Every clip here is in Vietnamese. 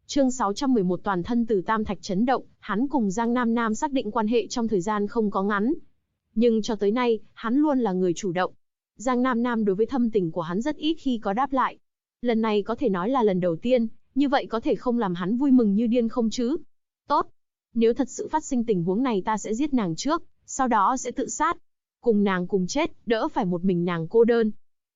Chương 611 toàn thân Từ Tam Thạch chấn động, hắn cùng Giang Nam Nam xác định quan hệ trong thời gian không có ngắn. Nhưng cho tới nay, hắn luôn là người chủ động. Giang Nam Nam đối với thâm tình của hắn rất ít khi có đáp lại. Lần này có thể nói là lần đầu tiên, như vậy có thể không làm hắn vui mừng như điên không chứ? Tốt. Nếu thật sự phát sinh tình huống này ta sẽ giết nàng trước, sau đó sẽ tự sát. Cùng nàng cùng chết, đỡ phải một mình nàng cô đơn.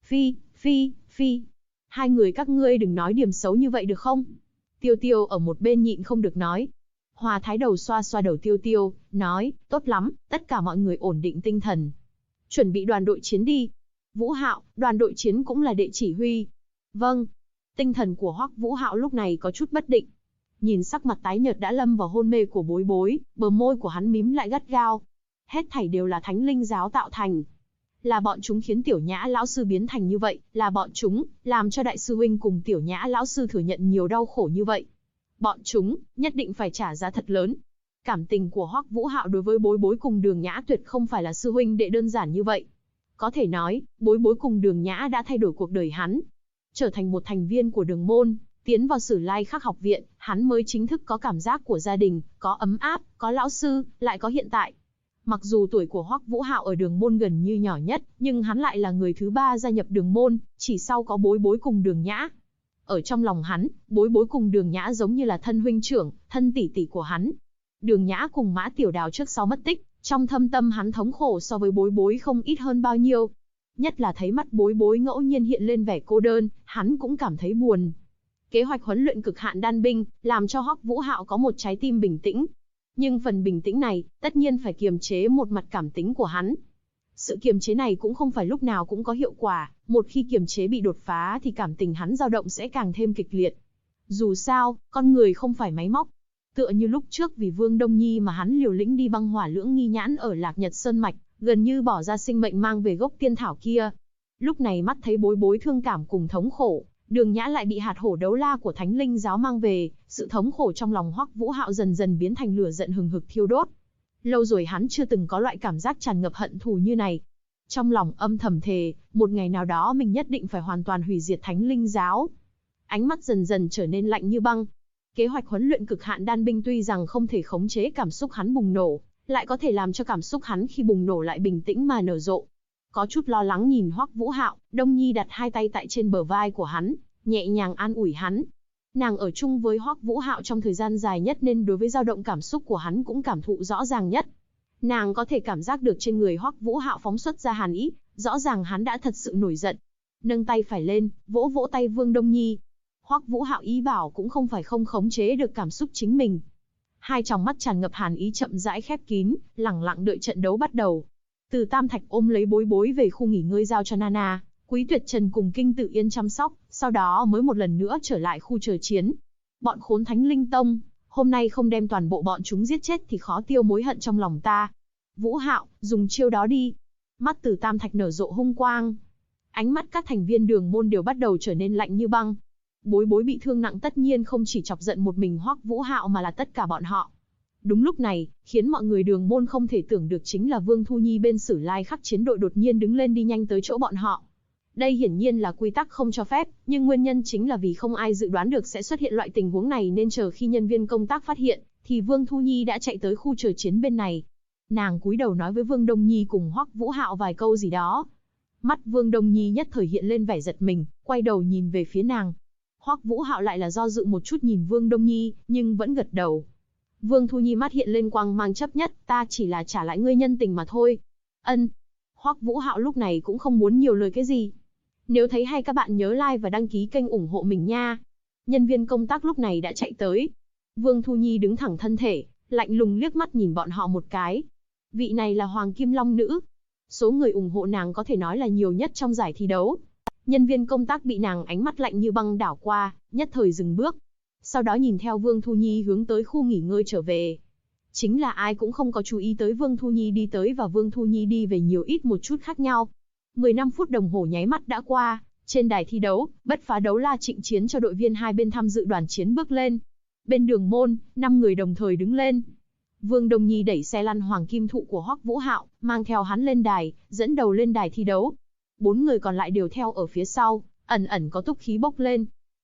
Phi. Hai người các ngươi đừng nói điểm xấu như vậy được không? Tiêu Tiêu ở một bên nhịn không được nói. Hòa Thái đầu xoa xoa đầu Tiêu Tiêu, nói, tốt lắm, tất cả mọi người ổn định tinh thần. Chuẩn bị đoàn đội chiến đi. Vũ Hạo, đoàn đội chiến cũng là đệ chỉ huy. Vâng. Tinh thần của Hoắc Vũ Hạo lúc này có chút bất định. Nhìn sắc mặt tái nhợt đã lâm vào hôn mê của Bối Bối, bờ môi của hắn mím lại gắt gao. Hết thảy đều là Thánh Linh giáo tạo thành. Là bọn chúng khiến Tiểu Nhã lão sư biến thành như vậy, là bọn chúng làm cho đại sư huynh cùng Tiểu Nhã lão sư thừa nhận nhiều đau khổ như vậy. Bọn chúng nhất định phải trả giá thật lớn. Cảm tình của Hoắc Vũ Hạo đối với Bối Bối cùng Đường Nhã tuyệt không phải là sư huynh đệ đơn giản như vậy. Có thể nói, Bối Bối cùng Đường Nhã đã thay đổi cuộc đời hắn, trở thành một thành viên của Đường môn, tiến vào Sử Lai Khắc học viện, hắn mới chính thức có cảm giác của gia đình, có ấm áp, có lão sư, lại có hiện tại. Mặc dù tuổi của Hoắc Vũ Hạo ở Đường môn gần như nhỏ nhất, nhưng hắn lại là người thứ 3 gia nhập Đường môn, chỉ sau có Bối Bối cùng Đường Nhã. Ở trong lòng hắn, Bối Bối cùng Đường Nhã giống như là thân huynh trưởng, thân tỷ tỷ của hắn. Đường Nhã cùng Mã Tiểu Đào trước sau mất tích, trong thâm tâm hắn thống khổ so với Bối Bối không ít hơn bao nhiêu. Nhất là thấy mắt Bối Bối ngẫu nhiên hiện lên vẻ cô đơn, hắn cũng cảm thấy buồn. Kế hoạch huấn luyện cực hạn đan binh, làm cho Hoắc Vũ Hạo có một trái tim bình tĩnh. Nhưng phần bình tĩnh này, tất nhiên phải kiềm chế một mặt cảm tính của hắn. Sự kiềm chế này cũng không phải lúc nào cũng có hiệu quả, một khi kiềm chế bị đột phá thì cảm tình hắn dao động sẽ càng thêm kịch liệt. Dù sao, con người không phải máy móc. Tựa như lúc trước vì Vương Đông Nhi mà hắn liều lĩnh đi băng hỏa lưỡng nghi nhãn ở Lạc Nhật Sơn Mạch, gần như bỏ ra sinh mệnh mang về gốc tiên thảo kia. Lúc này mắt thấy Bối Bối thương cảm cùng thống khổ, Đường Nhã lại bị hạt hổ đấu la của Thánh Linh giáo mang về, sự thống khổ trong lòng Hoắc Vũ Hạo dần dần biến thành lửa giận hừng hực thiêu đốt. Lâu rồi hắn chưa từng có loại cảm giác tràn ngập hận thù như này. Trong lòng âm thầm thề, một ngày nào đó mình nhất định phải hoàn toàn hủy diệt Thánh Linh giáo. Ánh mắt dần dần trở nên lạnh như băng. Kế hoạch huấn luyện cực hạn đan binh tuy rằng không thể khống chế cảm xúc hắn bùng nổ, lại có thể làm cho cảm xúc hắn khi bùng nổ lại bình tĩnh mà nở rộ. Có chút lo lắng nhìn Hoắc Vũ Hạo, Đông Nhi đặt hai tay tại trên bờ vai của hắn, nhẹ nhàng an ủi hắn. Nàng ở chung với Hoắc Vũ Hạo trong thời gian dài nhất nên đối với dao động cảm xúc của hắn cũng cảm thụ rõ ràng nhất. Nàng có thể cảm giác được trên người Hoắc Vũ Hạo phóng xuất ra hàn ý, rõ ràng hắn đã thật sự nổi giận. Nâng tay phải lên, vỗ vỗ tay Vương Đông Nhi. Hoắc Vũ Hạo ý bảo cũng không phải không khống chế được cảm xúc chính mình. Hai tròng mắt tràn ngập hàn ý chậm rãi khép kín, lẳng lặng đợi trận đấu bắt đầu. Từ Tam Thạch ôm lấy Bối Bối về khu nghỉ ngơi giao cho Nana, Quý Tuyệt Trần cùng Kinh Tự Yên chăm sóc, sau đó mới một lần nữa trở lại khu chờ chiến. Bọn khốn Thánh Linh Tông, hôm nay không đem toàn bộ bọn chúng giết chết thì khó tiêu mối hận trong lòng ta. Vũ Hạo, dùng chiêu đó đi. Mắt Từ Tam Thạch nở rộ hung quang. Ánh mắt các thành viên Đường môn đều bắt đầu trở nên lạnh như băng. Bối Bối bị thương nặng tất nhiên không chỉ chọc giận một mình Hoắc Vũ Hạo mà là tất cả bọn họ. Đúng lúc này, khiến mọi người Đường môn không thể tưởng được chính là Vương Thu Nhi bên Sử Lai Khắc chiến đội đột nhiên đứng lên đi nhanh tới chỗ bọn họ. Đây hiển nhiên là quy tắc không cho phép, nhưng nguyên nhân chính là vì không ai dự đoán được sẽ xuất hiện loại tình huống này nên chờ khi nhân viên công tác phát hiện, thì Vương Thu Nhi đã chạy tới khu chờ chiến bên này. Nàng cúi đầu nói với Vương Đông Nhi cùng Hoắc Vũ Hạo vài câu gì đó. Mắt Vương Đông Nhi nhất thời hiện lên vẻ giật mình, quay đầu nhìn về phía nàng. Hoắc Vũ Hạo lại là do dự một chút nhìn Vương Đông Nhi, nhưng vẫn gật đầu. Vương Thu Nhi mắt hiện lên quang mang chấp nhất, ta chỉ là trả lại ngươi nhân tình mà thôi. Ân. Hoắc Vũ Hạo lúc này cũng không muốn nhiều lời cái gì. Nếu thấy hay các bạn nhớ like và đăng ký kênh ủng hộ mình nha. Nhân viên công tác lúc này đã chạy tới. Vương Thu Nhi đứng thẳng thân thể, lạnh lùng liếc mắt nhìn bọn họ một cái. Vị này là Hoàng Kim Long Nữ. Số người ủng hộ nàng có thể nói là nhiều nhất trong giải thi đấu. Nhân viên công tác bị nàng ánh mắt lạnh như băng đảo qua, nhất thời dừng bước. Sau đó nhìn theo Vương Thu Nhi hướng tới khu nghỉ ngơi trở về. Chính là ai cũng không có chú ý tới Vương Thu Nhi đi tới và Vương Thu Nhi đi về nhiều ít một chút khác nhau. 15 phút đồng hồ nháy mắt đã qua, trên đài thi đấu, Bất Phá Đấu La trịnh chiến cho đội viên hai bên tham dự đoàn chiến bước lên. Bên Đường môn, 5 người đồng thời đứng lên. Vương Đông Nhi đẩy xe lăn hoàng kim thụ của Hoắc Vũ Hạo, mang theo hắn lên đài, dẫn đầu lên đài thi đấu. 4 người còn lại đều theo ở phía sau, ẩn ẩn có túc khí bốc lên.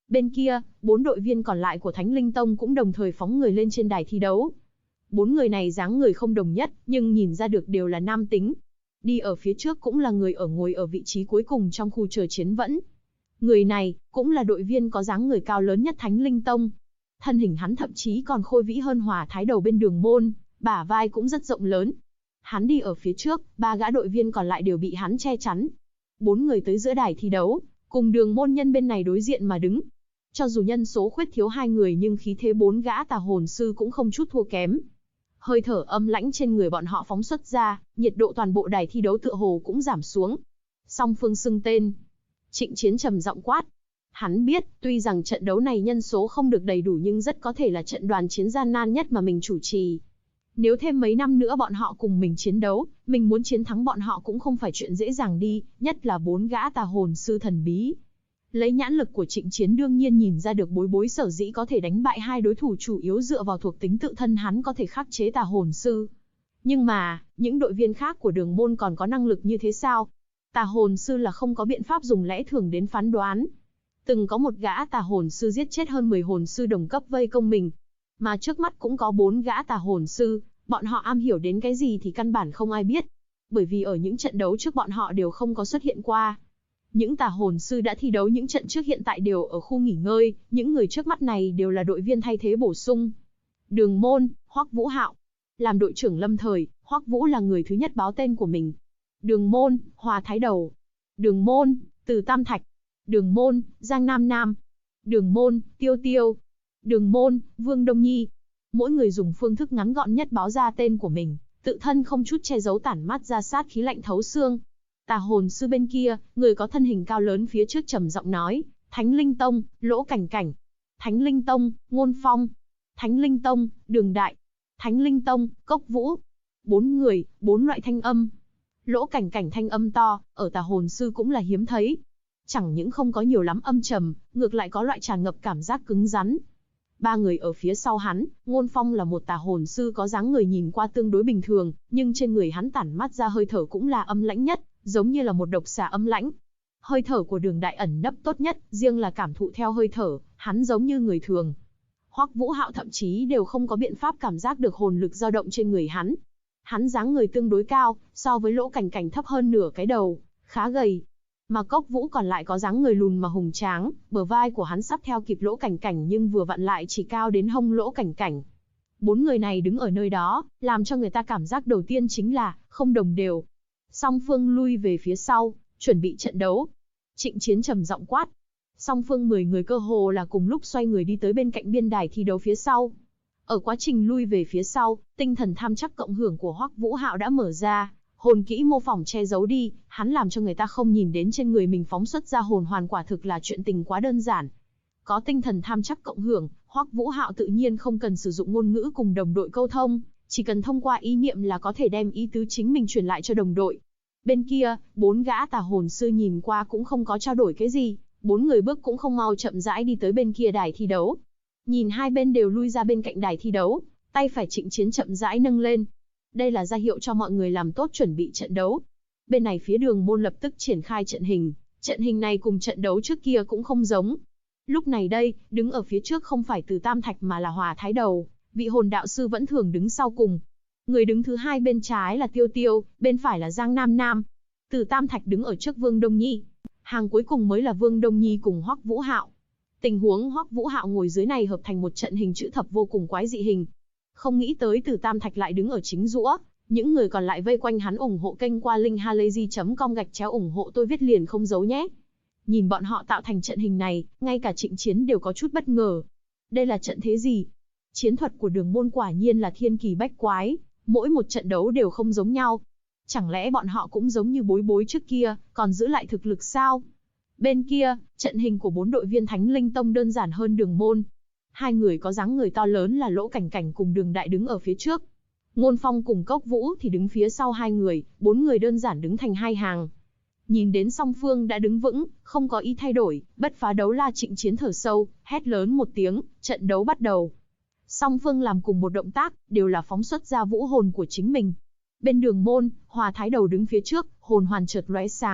Bên kia, 4 đội viên còn lại của Thánh Linh Tông cũng đồng thời phóng người lên trên đài thi đấu. 4 người này dáng người không đồng nhất, nhưng nhìn ra được đều là nam tính. Đi ở phía trước cũng là người ngồi ở vị trí cuối cùng trong khu chờ chiến vẫn. Người này, cũng là đội viên có dáng người cao lớn nhất Thánh Linh Tông. Thân hình hắn thậm chí còn khôi vĩ hơn Hòa Thái Đầu bên Đường Môn, bả vai cũng rất rộng lớn. Hắn đi ở phía trước, 3 gã đội viên còn lại đều bị hắn che chắn. 4 người tới giữa đài thi đấu, cùng Đường Môn nhân bên này đối diện mà đứng. Cho dù nhân số khuyết thiếu 2 người nhưng khí thế 4 gã tà hồn sư cũng không chút thua kém. Hơi thở âm lãnh trên người bọn họ phóng xuất ra, nhiệt độ toàn bộ đài thi đấu tựa hồ cũng giảm xuống. Song phương xưng tên. Trịnh Chiến trầm giọng quát. Hắn biết, tuy rằng trận đấu này nhân số không được đầy đủ nhưng rất có thể là trận đoàn chiến gian nan nhất mà mình chủ trì. Nếu thêm mấy năm nữa bọn họ cùng mình chiến đấu, mình muốn chiến thắng bọn họ cũng không phải chuyện dễ dàng đi, nhất là 4 gã tà hồn sư thần bí. Lấy nhãn lực của Trịnh Chiến đương nhiên nhìn ra được Bối sở dĩ có thể đánh bại 2 đối thủ chủ yếu dựa vào thuộc tính tự thân hắn có thể khắc chế tà hồn sư. Nhưng mà, những đội viên khác của Đường Môn còn có năng lực như thế sao? Tà hồn sư là không có biện pháp dùng lẽ thường đến phán đoán. Từng có một gã tà hồn sư giết chết hơn 10 hồn sư đồng cấp vây công mình. Mà trước mắt cũng có 4 gã tà hồn sư, bọn họ am hiểu đến cái gì thì căn bản không ai biết. Bởi vì ở những trận đấu trước bọn họ đều không có xuất hiện qua. Những tà hồn sư đã thi đấu những trận trước hiện tại đều ở khu nghỉ ngơi, những người trước mắt này đều là đội viên thay thế bổ sung. Đường Môn, Hoắc Vũ Hạo. Làm đội trưởng lâm thời, Hoắc Vũ là người thứ nhất báo tên của mình. Đường Môn, Hòa Thái Đầu. Đường Môn, Từ Tam Thạch. Đường Môn, Giang Nam Nam. Đường Môn, Tiêu Tiêu. Đường Môn, Vương Đông Nhi. Mỗi người dùng phương thức ngắn gọn nhất báo ra tên của mình, tự thân không chút che giấu tản mát ra sát khí lạnh thấu xương. Tà hồn sư bên kia, người có thân hình cao lớn phía trước trầm giọng nói, Thánh Linh Tông, Lỗ Cảnh Cảnh. Thánh Linh Tông, Ngôn Phong. Thánh Linh Tông, Đường Đại. Thánh Linh Tông, Cốc Vũ. 4 người, 4 loại thanh âm. Lỗ Cảnh Cảnh thanh âm to, ở tà hồn sư cũng là hiếm thấy. Chẳng những không có nhiều lắm âm trầm, ngược lại có loại tràn ngập cảm giác cứng rắn. 3 người ở phía sau hắn, Ngôn Phong là một tà hồn sư có dáng người nhìn qua tương đối bình thường, nhưng trên người hắn tản mát ra hơi thở cũng là âm lãnh nhất, giống như là một độc xà âm lãnh. Hơi thở của Đường Đại ẩn nấp tốt nhất, riêng là cảm thụ theo hơi thở, hắn giống như người thường. Hoắc Vũ Hạo thậm chí đều không có biện pháp cảm giác được hồn lực dao động trên người hắn. Hắn dáng người tương đối cao, so với Lỗ Cảnh Cảnh thấp hơn nửa cái đầu, khá gầy. Mà Cốc Vũ còn lại có dáng người lùn mà hùng tráng, bờ vai của hắn sắp theo kịp Lỗ Cảnh Cảnh nhưng vừa vặn lại chỉ cao đến hông Lỗ Cảnh Cảnh. 4 người này đứng ở nơi đó, làm cho người ta cảm giác đầu tiên chính là không đồng đều. Song phương lui về phía sau, chuẩn bị trận đấu. Trịnh Chiến trầm giọng quát. Song phương 10 người cơ hồ là cùng lúc xoay người đi tới bên cạnh biên đài thi đấu phía sau. Ở quá trình lui về phía sau, tinh thần tham chắc cộng hưởng của Hoắc Vũ Hạo đã mở ra, hồn kỹ mô phỏng che giấu đi, hắn làm cho người ta không nhìn đến trên người mình phóng xuất ra hồn hoàn quả thực là chuyện tình quá đơn giản. Có tinh thần tham chắc cộng hưởng, Hoắc Vũ Hạo tự nhiên không cần sử dụng ngôn ngữ cùng đồng đội câu thông, chỉ cần thông qua ý niệm là có thể đem ý tứ chính mình truyền lại cho đồng đội. Bên kia, 4 gã tà hồn sư nhìn qua cũng không có trao đổi cái gì, 4 người bước cũng không mau chậm rãi đi tới bên kia đài thi đấu. Nhìn hai bên đều lui ra bên cạnh đài thi đấu, tay phải Trịnh Chiến chậm rãi nâng lên. Đây là ra hiệu cho mọi người làm tốt chuẩn bị trận đấu. Bên này phía Đường Môn lập tức triển khai trận hình này cùng trận đấu trước kia cũng không giống. Lúc này đây, đứng ở phía trước không phải Từ Tam Thạch mà là Hòa Thái Đầu, vị hồn đạo sư vẫn thường đứng sau cùng. Người đứng thứ hai bên trái là Tiêu Tiêu, bên phải là Giang Nam Nam. Từ Tam Thạch đứng ở trước Vương Đông Nhi. Hàng cuối cùng mới là Vương Đông Nhi cùng Hoắc Vũ Hạo. Tình huống Hoắc Vũ Hạo ngồi dưới này hợp thành một trận hình chữ thập vô cùng quái dị hình. Không nghĩ tới Từ Tam Thạch lại đứng ở chính giữa, những người còn lại vây quanh hắn ủng hộ kênh qua link halayzi.com/ ủng hộ tôi viết liền không giấu nhé. Nhìn bọn họ tạo thành trận hình này, ngay cả Trịnh Chiến đều có chút bất ngờ. Đây là trận thế gì? Chiến thuật của Đường Môn quả nhiên là thiên kỳ bách quái, mỗi một trận đấu đều không giống nhau. Chẳng lẽ bọn họ cũng giống như Bối trước kia, còn giữ lại thực lực sao? Bên kia, trận hình của 4 đội viên Thánh Linh Tông đơn giản hơn Đường Môn. 2 người có dáng người to lớn là Lỗ Cảnh Cảnh cùng Đường Đại đứng ở phía trước. Ngôn Phong cùng Cốc Vũ thì đứng phía sau 2 người, 4 người đơn giản đứng thành 2 hàng. Nhìn đến song phương đã đứng vững, không có ý thay đổi, bất phá đấu la Trịnh Chiến thở sâu, hét lớn một tiếng, trận đấu bắt đầu. Song phương làm cùng một động tác, đều là phóng xuất ra vũ hồn của chính mình. Bên Đường Môn, Hòa Thái Đầu đứng phía trước, hồn hoàn chợt lóe sáng,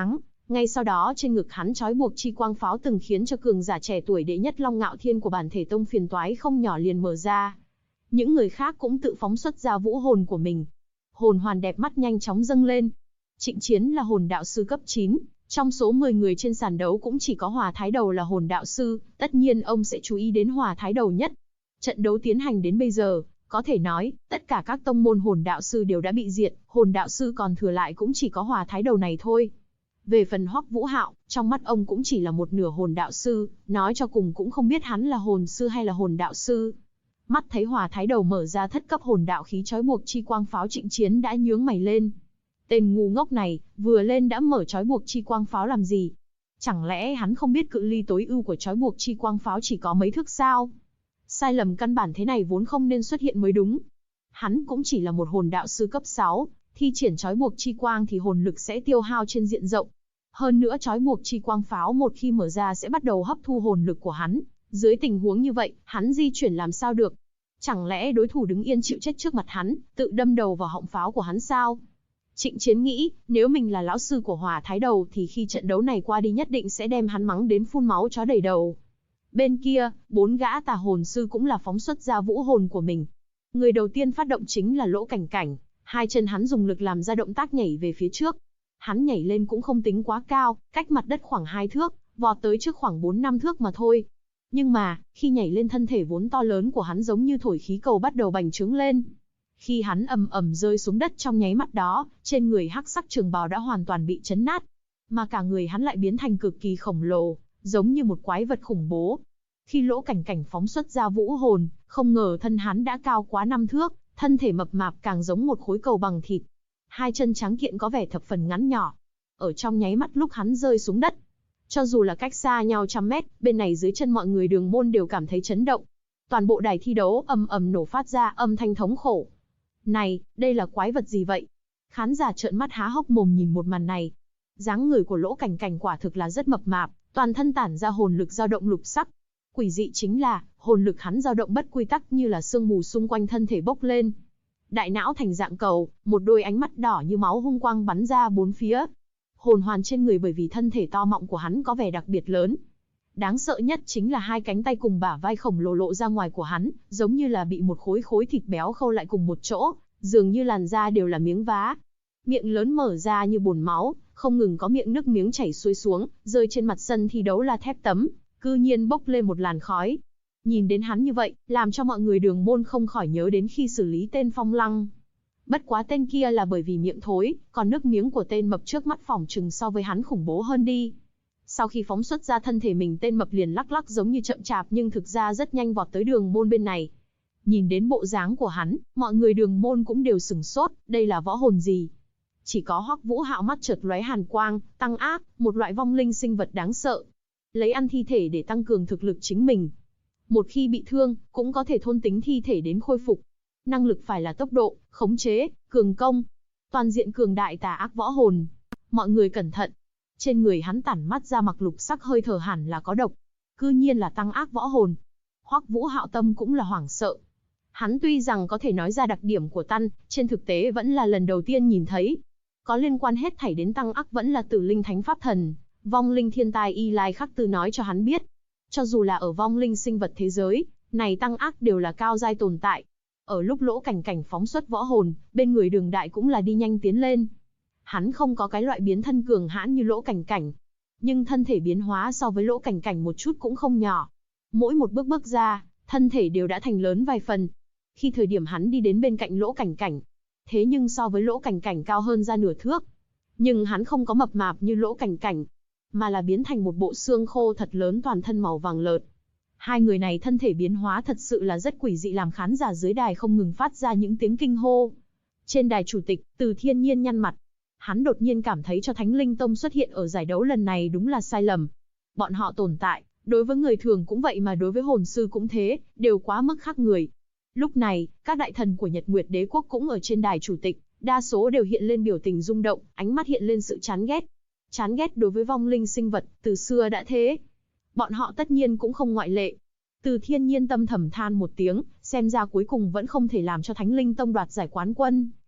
Ngay sau đó trên ngực hắn trói buộc chi quang pháo từng khiến cho cường giả trẻ tuổi đệ nhất Long Ngạo Thiên của bản thể tông phiền toái không nhỏ liền mở ra. Những người khác cũng tự phóng xuất ra vũ hồn của mình. Hồn hoàn đẹp mắt nhanh chóng dâng lên. Trịnh Chiến là hồn đạo sư cấp 9, trong số 10 người trên sàn đấu cũng chỉ có Hỏa Thái Đầu là hồn đạo sư, tất nhiên ông sẽ chú ý đến Hỏa Thái Đầu nhất. Trận đấu tiến hành đến bây giờ, có thể nói, tất cả các tông môn hồn đạo sư đều đã bị diệt, hồn đạo sư còn thừa lại cũng chỉ có Hỏa Thái Đầu này thôi. Về phần Hoắc Vũ Hạo, trong mắt ông cũng chỉ là một nửa hồn đạo sư, nói cho cùng cũng không biết hắn là hồn sư hay là hồn đạo sư. Mắt thấy Hỏa Thái Đầu mở ra thất cấp hồn đạo khí trói buộc chi quang pháo, Trịnh Chiến đã nhướng mày lên. Tên ngu ngốc này, vừa lên đã mở trói buộc chi quang pháo làm gì? Chẳng lẽ hắn không biết cự ly tối ưu của trói buộc chi quang pháo chỉ có mấy thước sao? Sai lầm căn bản thế này vốn không nên xuất hiện mới đúng. Hắn cũng chỉ là một hồn đạo sư cấp 6, thi triển trói buộc chi quang thì hồn lực sẽ tiêu hao trên diện rộng. Hơn nữa trói buộc chi quang pháo một khi mở ra sẽ bắt đầu hấp thu hồn lực của hắn. Dưới tình huống như vậy, hắn di chuyển làm sao được? Chẳng lẽ đối thủ đứng yên chịu chết trước mặt hắn, tự đâm đầu vào họng pháo của hắn sao? Trịnh Chiến nghĩ, nếu mình là lão sư của Hỏa Thái Đầu thì khi trận đấu này qua đi nhất định sẽ đem hắn mắng đến phun máu chó đầy đầu. Bên kia, 4 gã tà hồn sư cũng là phóng xuất ra vũ hồn của mình. Người đầu tiên phát động chính là Lỗ Cảnh Cảnh, hai chân hắn dùng lực làm ra động tác nhảy về phía trước. Hắn nhảy lên cũng không tính quá cao, cách mặt đất khoảng 2 thước, vọt tới trước khoảng 4-5 thước mà thôi. Nhưng mà, khi nhảy lên thân thể vốn to lớn của hắn giống như thổi khí cầu bắt đầu bành trướng lên. Khi hắn ầm ầm rơi xuống đất trong nháy mắt đó, trên người hắc sắc trường bào đã hoàn toàn bị chấn nát. Mà cả người hắn lại biến thành cực kỳ khổng lồ, giống như một quái vật khủng bố. Khi Lỗ Cảnh Cảnh phóng xuất ra vũ hồn, không ngờ thân hắn đã cao quá 5 thước, thân thể mập mạp càng giống một khối cầu bằng thịt. Hai chân trắng kiện có vẻ thập phần ngắn nhỏ. Ở trong nháy mắt lúc hắn rơi xuống đất, cho dù là cách xa nhau trăm mét, bên này dưới chân mọi người Đường Môn đều cảm thấy chấn động. Toàn bộ đài thi đấu ầm ầm nổ phát ra âm thanh thống khổ. Này, đây là quái vật gì vậy? Khán giả trợn mắt há hốc mồm nhìn một màn này. Dáng người của Lỗ Cảnh Cảnh quả thực là rất mập mạp, toàn thân tản ra hồn lực dao động lục sắc. Quỷ dị chính là, hồn lực hắn dao động bất quy tắc như là sương mù xung quanh thân thể bốc lên. Đại não thành dạng cầu, một đôi ánh mắt đỏ như máu hung quang bắn ra bốn phía. Hồn hoàn trên người bởi vì thân thể to mọng của hắn có vẻ đặc biệt lớn. Đáng sợ nhất chính là hai cánh tay cùng bả vai khổng lồ lộ ra ngoài của hắn, giống như là bị một khối thịt béo khâu lại cùng một chỗ, dường như làn da đều là miếng vá. Miệng lớn mở ra như bồn máu, không ngừng có miệng nước miếng chảy xuôi xuống, rơi trên mặt sân thi đấu là thép tấm, cư nhiên bốc lên một làn khói. Nhìn đến hắn như vậy, làm cho mọi người Đường Môn không khỏi nhớ đến khi xử lý tên Phong Lăng. Bất quá tên kia là bởi vì miệng thối, còn nước miếng của tên mập trước mắt phỏng chừng so với hắn khủng bố hơn đi. Sau khi phóng xuất ra thân thể mình, tên mập liền lắc lắc giống như chậm chạp nhưng thực ra rất nhanh vọt tới Đường Môn bên này. Nhìn đến bộ dáng của hắn, mọi người Đường Môn cũng đều sửng sốt, đây là võ hồn gì? Chỉ có Hoắc Vũ Hạo mắt chợt lóe hàn quang, tăng ác, một loại vong linh sinh vật đáng sợ. Lấy ăn thi thể để tăng cường thực lực chính mình. Một khi bị thương, cũng có thể thôn tính thi thể đến khôi phục. Năng lực phải là tốc độ, khống chế, cường công. Toàn diện cường đại tà ác võ hồn. Mọi người cẩn thận. Trên người hắn tản mắt ra mặc lục sắc hơi thở hẳn là có độc. Cư nhiên là tăng ác võ hồn. Hoắc Vũ Hạo tâm cũng là hoảng sợ. Hắn tuy rằng có thể nói ra đặc điểm của Tăng, trên thực tế vẫn là lần đầu tiên nhìn thấy. Có liên quan hết thảy đến tăng ác vẫn là Tử Linh Thánh Pháp Thần, vong linh thiên tai Y Lai Khắc Tư nói cho hắn biết. Cho dù là ở vong linh sinh vật thế giới, này tăng ác đều là cao giai tồn tại. Ở lúc Lỗ Cảnh Cảnh phóng xuất võ hồn, bên người Đường Đại cũng là đi nhanh tiến lên. Hắn không có cái loại biến thân cường hãn như Lỗ Cảnh Cảnh, nhưng thân thể biến hóa so với Lỗ Cảnh Cảnh một chút cũng không nhỏ. Mỗi một bước ra, thân thể đều đã thành lớn vài phần. Khi thời điểm hắn đi đến bên cạnh Lỗ Cảnh Cảnh, thế nhưng so với Lỗ Cảnh Cảnh cao hơn ra nửa thước. Nhưng hắn không có mập mạp như Lỗ Cảnh Cảnh, mà là biến thành một bộ xương khô thật lớn toàn thân màu vàng lợt. Hai người này thân thể biến hóa thật sự là rất quỷ dị, làm khán giả dưới đài không ngừng phát ra những tiếng kinh hô. Trên đài chủ tịch, Từ Thiên Nhiên nhăn mặt. Hắn đột nhiên cảm thấy cho Thánh Linh Tông xuất hiện ở giải đấu lần này đúng là sai lầm. Bọn họ tồn tại, đối với người thường cũng vậy mà đối với hồn sư cũng thế, đều quá mức khác người. Lúc này, các đại thần của Nhật Nguyệt Đế Quốc cũng ở trên đài chủ tịch, đa số đều hiện lên biểu tình rung động, ánh mắt hiện lên sự chán ghét. Chán ghét đối với vong linh sinh vật, từ xưa đã thế. Bọn họ tất nhiên cũng không ngoại lệ. Từ Thiên Nhiên tâm thầm than một tiếng, xem ra cuối cùng vẫn không thể làm cho Thánh Linh Tông đoạt giải quán quân.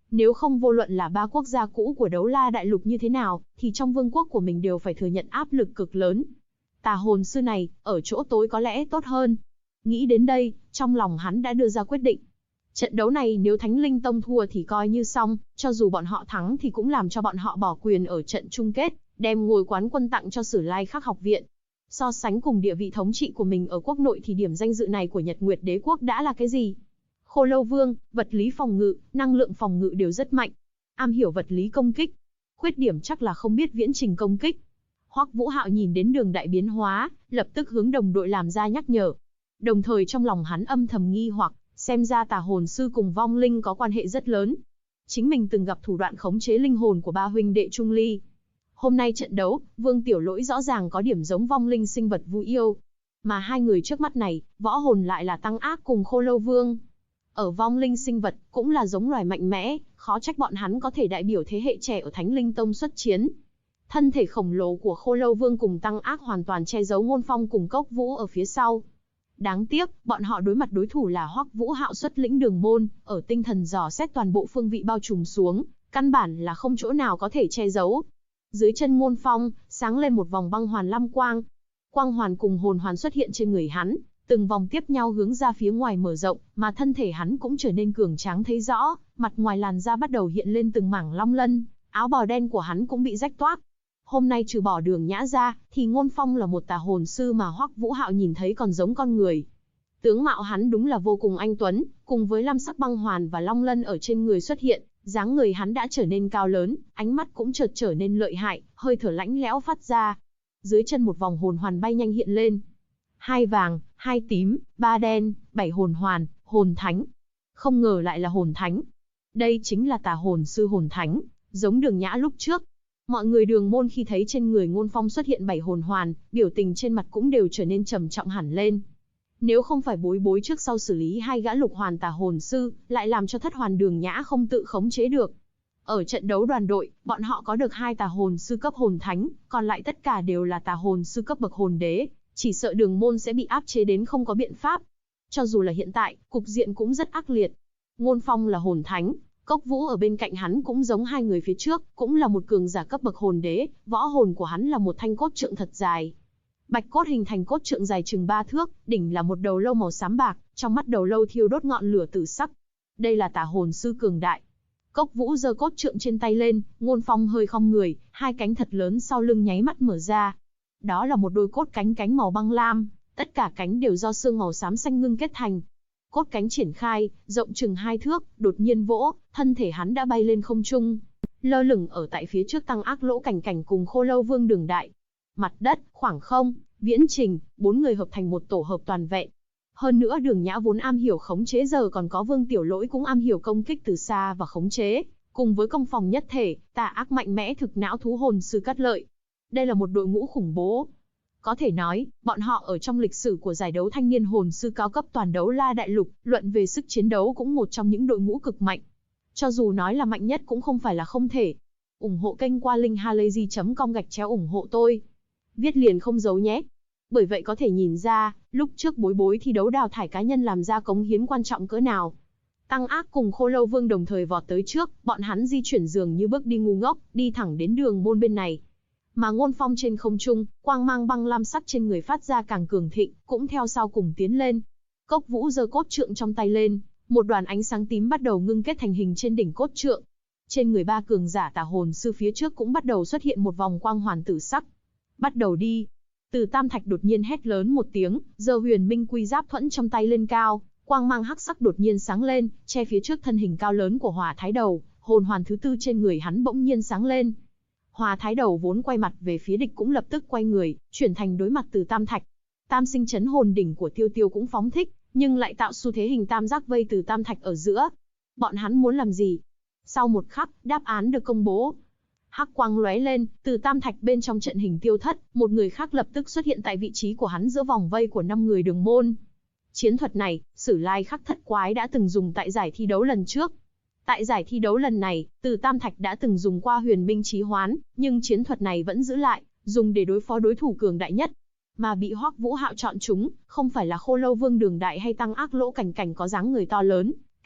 Nếu không vô luận là ba quốc gia cũ của Đấu La Đại Lục như thế nào, thì trong vương quốc của mình đều phải thừa nhận áp lực cực lớn. Tà hồn sư này, ở chỗ tối có lẽ tốt hơn. Nghĩ đến đây, trong lòng hắn đã đưa ra quyết định. Trận đấu này nếu Thánh Linh Tông thua thì coi như xong, cho dù bọn họ thắng thì cũng làm cho bọn họ bỏ quyền ở trận chung kết, đem ngôi quán quân tặng cho Sử Lai Khắc học viện. So sánh cùng địa vị thống trị của mình ở quốc nội thì điểm danh dự này của Nhật Nguyệt Đế quốc đã là cái gì? Khô Lâu Vương, vật lý phòng ngự, năng lượng phòng ngự đều rất mạnh. Am hiểu vật lý công kích. Khuyết điểm chắc là không biết viễn trình công kích. Hoắc Vũ Hạo nhìn đến đường đại biến hóa, lập tức hướng đồng đội làm ra nhắc nhở. Đồng thời trong lòng hắn âm thầm nghi hoặc, xem ra tà hồn sư cùng vong linh có quan hệ rất lớn. Chính mình từng gặp thủ đoạn khống chế linh hồn của ba huynh đệ Trung Ly. Hôm nay trận đấu, Vương Tiểu Lỗi rõ ràng có điểm giống vong linh sinh vật vu yêu. Mà hai người trước mắt này, võ hồn lại là Tăng Ác cùng Khô Lâu Vương. Ở vong linh sinh vật, cũng là giống loài mạnh mẽ, khó trách bọn hắn có thể đại biểu thế hệ trẻ ở Thánh Linh Tông xuất chiến. Thân thể khổng lồ của Khô Lâu Vương cùng Tăng Ác hoàn toàn che giấu Ngôn Phong cùng Cốc Vũ ở phía sau. Đáng tiếc, bọn họ đối mặt đối thủ là Hoắc Vũ Hạo xuất lĩnh Đường Môn, ở tinh thần dò xét toàn bộ phương vị bao trùm xuống, căn bản là không chỗ nào có thể che giấu. Dưới chân Ngôn Phong, sáng lên một vòng băng hoàn lam quang. Quang hoàn cùng hồn hoàn xuất hiện trên người hắn, từng vòng tiếp nhau hướng ra phía ngoài mở rộng, mà thân thể hắn cũng trở nên cường tráng thấy rõ, mặt ngoài làn da bắt đầu hiện lên từng mảng long lân, áo bào đen của hắn cũng bị rách toác. Hôm nay trừ bỏ Đường Nhã ra, thì Ngôn Phong là một tà hồn sư mà Hoắc Vũ Hạo nhìn thấy còn giống con người. Tướng mạo hắn đúng là vô cùng anh tuấn, cùng với lam sắc băng hoàn và long lân ở trên người xuất hiện, dáng người hắn đã trở nên cao lớn, ánh mắt cũng chợt trở nên lợi hại, hơi thở lãnh lẽo phát ra. Dưới chân một vòng hồn hoàn bay nhanh hiện lên. 2 vàng, 2 tím, 3 đen, 7 hồn hoàn, hồn thánh. Không ngờ lại là hồn thánh. Đây chính là tà hồn sư hồn thánh, giống Đường Nhã lúc trước. Mọi người Đường Môn khi thấy trên người Ngôn Phong xuất hiện 7 hồn hoàn, biểu tình trên mặt cũng đều trở nên trầm trọng hẳn lên. Nếu không phải Bối Bối trước sau xử lý 2 gã lục hoàn tà hồn sư, lại làm cho thất hoàn Đường Nhã không tự khống chế được. Ở trận đấu đoàn đội, bọn họ có được 2 tà hồn sư cấp hồn thánh, còn lại tất cả đều là tà hồn sư cấp bậc hồn đế, chỉ sợ Đường Môn sẽ bị áp chế đến không có biện pháp. Cho dù là hiện tại, cục diện cũng rất ác liệt. Ngôn Phong là hồn thánh, Cốc Vũ ở bên cạnh hắn cũng giống hai người phía trước, cũng là một cường giả cấp bậc hồn đế, võ hồn của hắn là một thanh cốt trượng thật dài. Bạch cốt hình thành cốt trượng dài chừng 3 thước, đỉnh là một đầu lâu màu xám bạc, trong mắt đầu lâu thiêu đốt ngọn lửa tử sắc. Đây là tà hồn sư cường đại. Cốc Vũ giơ cốt trượng trên tay lên, Ngôn Phong hơi khom người, 2 cánh thật lớn sau lưng nháy mắt mở ra. Đó là một đôi cốt cánh màu băng lam, tất cả cánh đều do xương màu xám xanh ngưng kết thành. Cốt cánh triển khai, rộng chừng 2 thước, đột nhiên vỗ, thân thể hắn đã bay lên không trung, lơ lửng ở tại phía trước Tăng Ác Lỗ Cảnh cùng Khô Lâu Vương Đường Đại. Mặt đất, khoảng không, viễn trình, 4 người hợp thành một tổ hợp toàn vẹn. Hơn nữa Đường Nhã vốn am hiểu khống chế giờ còn có Vương Tiểu Lỗi cũng am hiểu công kích từ xa và khống chế, cùng với công phòng nhất thể, tà ác mạnh mẽ thực não thú hồn sư Cát Lợi. Đây là một đội ngũ khủng bố. Có thể nói, bọn họ ở trong lịch sử của giải đấu thanh niên hồn sư cao cấp toàn đấu la đại lục, luận về sức chiến đấu cũng một trong những đội ngũ cực mạnh. Cho dù nói là mạnh nhất cũng không phải là không thể. Ủng hộ kênh qua link halayzi.com ủng hộ tôi. Viết liền không giấu nhé. Bởi vậy có thể nhìn ra, lúc trước Bối Bối thi đấu đào thải cá nhân làm ra cống hiến quan trọng cỡ nào. Tăng Ác cùng Khô Lâu Vương đồng thời vọt tới trước, bọn hắn di chuyển dường như bước đi ngu ngốc, đi thẳng đến Đường Môn bên này. Mà Ngôn Phong trên không trung, quang mang băng lam sắc trên người phát ra càng cường thịnh, cũng theo sau cùng tiến lên. Cốc Vũ giơ cốt trượng trong tay lên, một đoàn ánh sáng tím bắt đầu ngưng kết thành hình trên đỉnh cốt trượng. Trên người 3 cường giả tà hồn sư phía trước cũng bắt đầu xuất hiện một vòng quang hoàn tử sắc. Bắt đầu đi. Từ Tam Thạch đột nhiên hét lớn một tiếng, giơ Huyền Minh Quy Giáp thuẫn trong tay lên cao, quang mang hắc sắc đột nhiên sáng lên, che phía trước thân hình cao lớn của Hỏa Thái Đầu, hồn hoàn thứ 4 trên người hắn bỗng nhiên sáng lên. Hỏa Thái Đầu vốn quay mặt về phía địch cũng lập tức quay người, chuyển thành đối mặt Từ Tam Thạch. Tam sinh chấn hồn đỉnh của Tiêu Tiêu cũng phóng thích, nhưng lại tạo xu thế hình tam giác vây Từ Tam Thạch ở giữa. Bọn hắn muốn làm gì? Sau một khắc, đáp án được công bố. Hắc quang lóe lên, Từ Tam Thạch bên trong trận hình tiêu thất, một người khác lập tức xuất hiện tại vị trí của hắn giữa vòng vây của 5 người Đường Môn. Chiến thuật này, Sử Lai Khắc Thất Quái đã từng dùng tại giải thi đấu lần trước. Tại giải thi đấu lần này, Từ Tam Thạch đã từng dùng qua Huyền Minh Chí Hoán, nhưng chiến thuật này vẫn giữ lại, dùng để đối phó đối thủ cường đại nhất. Mà bị Hoắc Vũ Hạo chọn chúng, không phải là Khô Lâu Vương Đường Đại hay Tăng Ác Lỗ Cảnh có dáng người to lớn,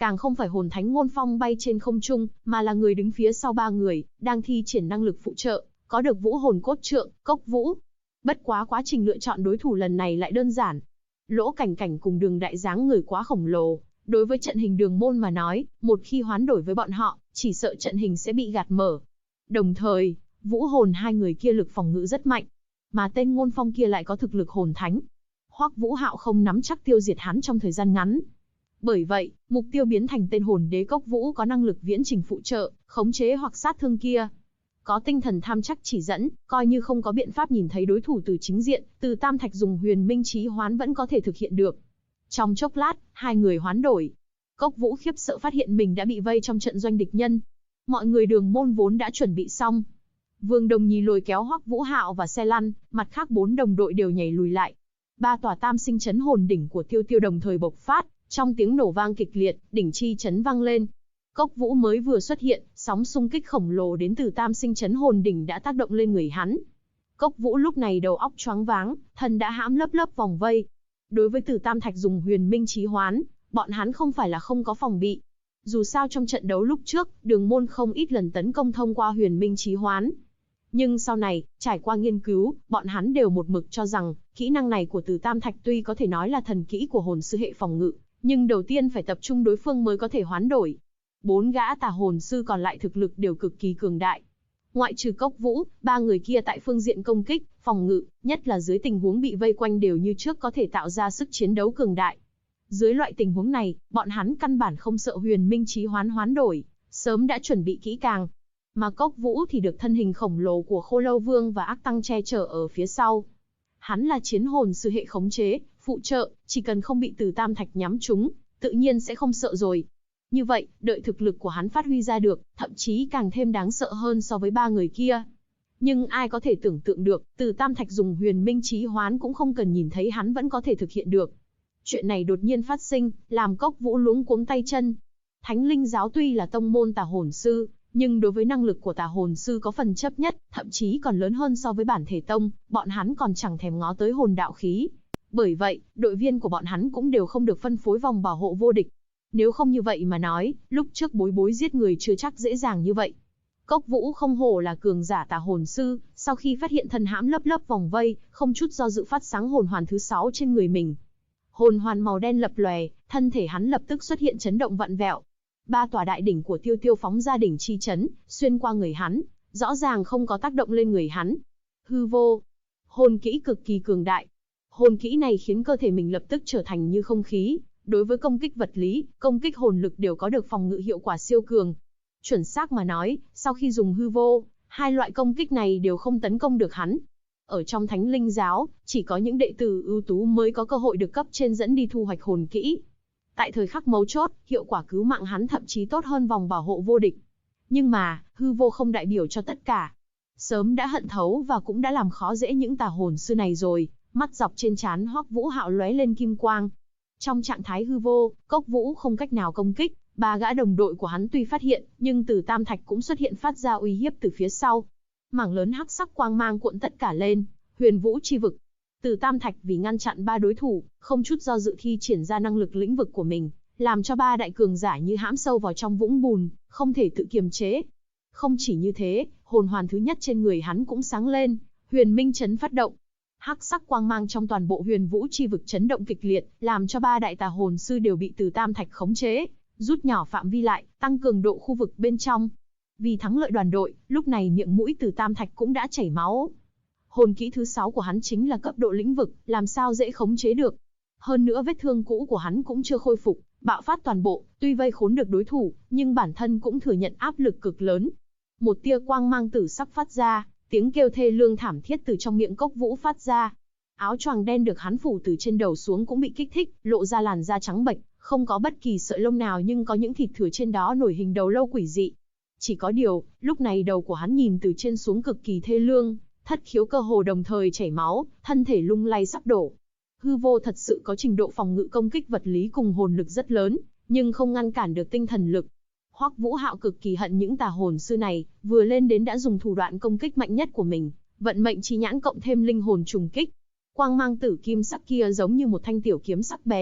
càng không phải hồn thánh Ngôn Phong bay trên không trung, mà là người đứng phía sau ba người, đang thi triển năng lực phụ trợ, có được vũ hồn cốt trượng, Cốc Vũ. Bất quá quá trình lựa chọn đối thủ lần này lại đơn giản. Lỗ Cảnh Cảnh cùng Đường Đại dáng người quá khổng lồ, đối với trận hình Đường môn mà nói, một khi hoán đổi với bọn họ, chỉ sợ trận hình sẽ bị gạt mở. Đồng thời, vũ hồn hai người kia lực phòng ngự rất mạnh, mà tên Ngôn Phong kia lại có thực lực hồn thánh. Hoắc Vũ Hạo không nắm chắc tiêu diệt hắn trong thời gian ngắn. Bởi vậy, mục tiêu biến thành tên hồn đế Cốc Vũ có năng lực viễn trình phụ trợ, khống chế hoặc sát thương kia. Có tinh thần tham chắc chỉ dẫn, coi như không có biện pháp nhìn thấy đối thủ từ chính diện, Từ Tam Thạch dùng huyền minh chí hoán vẫn có thể thực hiện được. Trong chốc lát, hai người hoán đổi. Cốc Vũ khiếp sợ phát hiện mình đã bị vây trong trận doanh địch nhân. Mọi người Đường môn vốn đã chuẩn bị xong. Vương Đồng Nhi lôi kéo Hoắc Vũ Hạo và xe lăn, mặt khác 4 đồng đội đều nhảy lùi lại. 3 tòa tam sinh chấn hồn đỉnh của Tiêu Tiêu đồng thời bộc phát, trong tiếng nổ vang kịch liệt, đỉnh chi chấn vang lên. Cốc Vũ mới vừa xuất hiện, sóng xung kích khổng lồ đến từ tam sinh chấn hồn đỉnh đã tác động lên người hắn. Cốc Vũ lúc này đầu óc choáng váng, thân đã hãm lớp lớp vòng vây. Đối với Từ Tam Thạch dùng huyền minh chí hoán, bọn hắn không phải là không có phòng bị. Dù sao trong trận đấu lúc trước, Đường môn không ít lần tấn công thông qua huyền minh chí hoán. Nhưng sau này, trải qua nghiên cứu, bọn hắn đều một mực cho rằng, kỹ năng này của Từ Tam Thạch tuy có thể nói là thần kỹ của hồn sư hệ phòng ngự, nhưng đầu tiên phải tập trung đối phương mới có thể hoán đổi. 4 gã tà hồn sư còn lại thực lực đều cực kỳ cường đại. Ngoại trừ Cốc Vũ, 3 người kia tại phương diện công kích, phòng ngự, nhất là dưới tình huống bị vây quanh đều như trước có thể tạo ra sức chiến đấu cường đại. Dưới loại tình huống này, bọn hắn căn bản không sợ huyền minh chí hoán đổi, sớm đã chuẩn bị kỹ càng. Mà Cốc Vũ thì được thân hình khổng lồ của Khô Lâu Vương và Ác Tăng che chở ở phía sau. Hắn là chiến hồn sư hệ khống chế, phụ trợ, chỉ cần không bị Từ Tam Thạch nhắm trúng, tự nhiên sẽ không sợ rồi. Như vậy, đợi thực lực của hắn phát huy ra được, thậm chí càng thêm đáng sợ hơn so với 3 người kia. Nhưng ai có thể tưởng tượng được, Từ Tam Thạch dùng huyền minh chí hoán cũng không cần nhìn thấy hắn vẫn có thể thực hiện được. Chuyện này đột nhiên phát sinh, làm Cốc Vũ luống cuống tay chân. Thánh Linh giáo tuy là tông môn tà hồn sư, nhưng đối với năng lực của tà hồn sư có phần chấp nhất, thậm chí còn lớn hơn so với bản thể tông, bọn hắn còn chẳng thèm ngó tới hồn đạo khí. Bởi vậy, đội viên của bọn hắn cũng đều không được phân phối vòng bảo hộ vô địch. Nếu không như vậy mà nói, lúc trước Bối Bối giết người chưa chắc dễ dàng như vậy. Cốc Vũ không hổ là cường giả tà hồn sư, sau khi phát hiện thân hãm lớp lớp vòng vây, không chút do dự phát sáng hồn hoàn thứ 6 trên người mình. Hồn hoàn màu đen lập lòe, thân thể hắn lập tức xuất hiện chấn động vặn vẹo. 3 tòa đại đỉnh của Tiêu Tiêu phóng ra đỉnh chi chấn, xuyên qua người hắn, rõ ràng không có tác động lên người hắn. Hư vô, hồn kỹ cực kỳ cường đại. Hồn kỹ này khiến cơ thể mình lập tức trở thành như không khí, đối với công kích vật lý, công kích hồn lực đều có được phòng ngự hiệu quả siêu cường. Chuẩn xác mà nói, sau khi dùng hư vô, hai loại công kích này đều không tấn công được hắn. Ở trong Thánh Linh giáo, chỉ có những đệ tử ưu tú mới có cơ hội được cấp trên dẫn đi thu hoạch hồn kỹ. Tại thời khắc mấu chốt, hiệu quả cứu mạng hắn thậm chí tốt hơn vòng bảo hộ vô địch. Nhưng mà, hư vô không đại biểu cho tất cả. Sớm đã hận thấu và cũng đã làm khó dễ những tà hồn sư này rồi, mắt dọc trên trán Hoắc Vũ Hạo lóe lên kim quang. Trong trạng thái hư vô, Cốc Vũ không cách nào công kích, 3 gã đồng đội của hắn tuy phát hiện, nhưng Từ Tam Thạch cũng xuất hiện phát ra uy hiếp từ phía sau. Mảng lớn hắc sắc quang mang cuộn tất cả lên, Huyền Vũ chi vực. Từ Tam Thạch vì ngăn chặn 3 đối thủ, không chút do dự thi triển ra năng lực lĩnh vực của mình, làm cho 3 đại cường giả như hãm sâu vào trong vũng bùn, không thể tự kiềm chế. Không chỉ như thế, hồn hoàn thứ nhất trên người hắn cũng sáng lên, Huyền Minh chấn phát động. Hắc sắc quang mang trong toàn bộ Huyền Vũ chi vực chấn động kịch liệt, làm cho 3 đại tà hồn sư đều bị Từ Tam Thạch khống chế, rút nhỏ phạm vi lại, tăng cường độ khu vực bên trong. Vì thắng lợi đoàn đội, lúc này miệng mũi Từ Tam Thạch cũng đã chảy máu. Hồn kỹ thứ 6 của hắn chính là cấp độ lĩnh vực, làm sao dễ khống chế được. Hơn nữa vết thương cũ của hắn cũng chưa khôi phục, bạo phát toàn bộ, tuy vây khốn được đối thủ, nhưng bản thân cũng thừa nhận áp lực cực lớn. Một tia quang mang tử sắc phát ra, tiếng kêu thê lương thảm thiết từ trong miệng Cốc Vũ phát ra. Áo choàng đen được hắn phủ từ trên đầu xuống cũng bị kích thích, lộ ra làn da trắng bệch, không có bất kỳ sợi lông nào nhưng có những thịt thừa trên đó nổi hình đầu lâu quỷ dị. Chỉ có điều, lúc này đầu của hắn nhìn từ trên xuống cực kỳ thê lương, thất khiếu cơ hồ đồng thời chảy máu, thân thể lung lay sắp đổ. Hư vô thật sự có trình độ phòng ngự công kích vật lý cùng hồn lực rất lớn, nhưng không ngăn cản được tinh thần lực. Hoắc Vũ Hạo cực kỳ hận những tà hồn sư này, vừa lên đến đã dùng thủ đoạn công kích mạnh nhất của mình, vận mệnh chi nhãn cộng thêm linh hồn trùng kích. Quang mang tử kim sắc kia giống như một thanh tiểu kiếm sắc bén,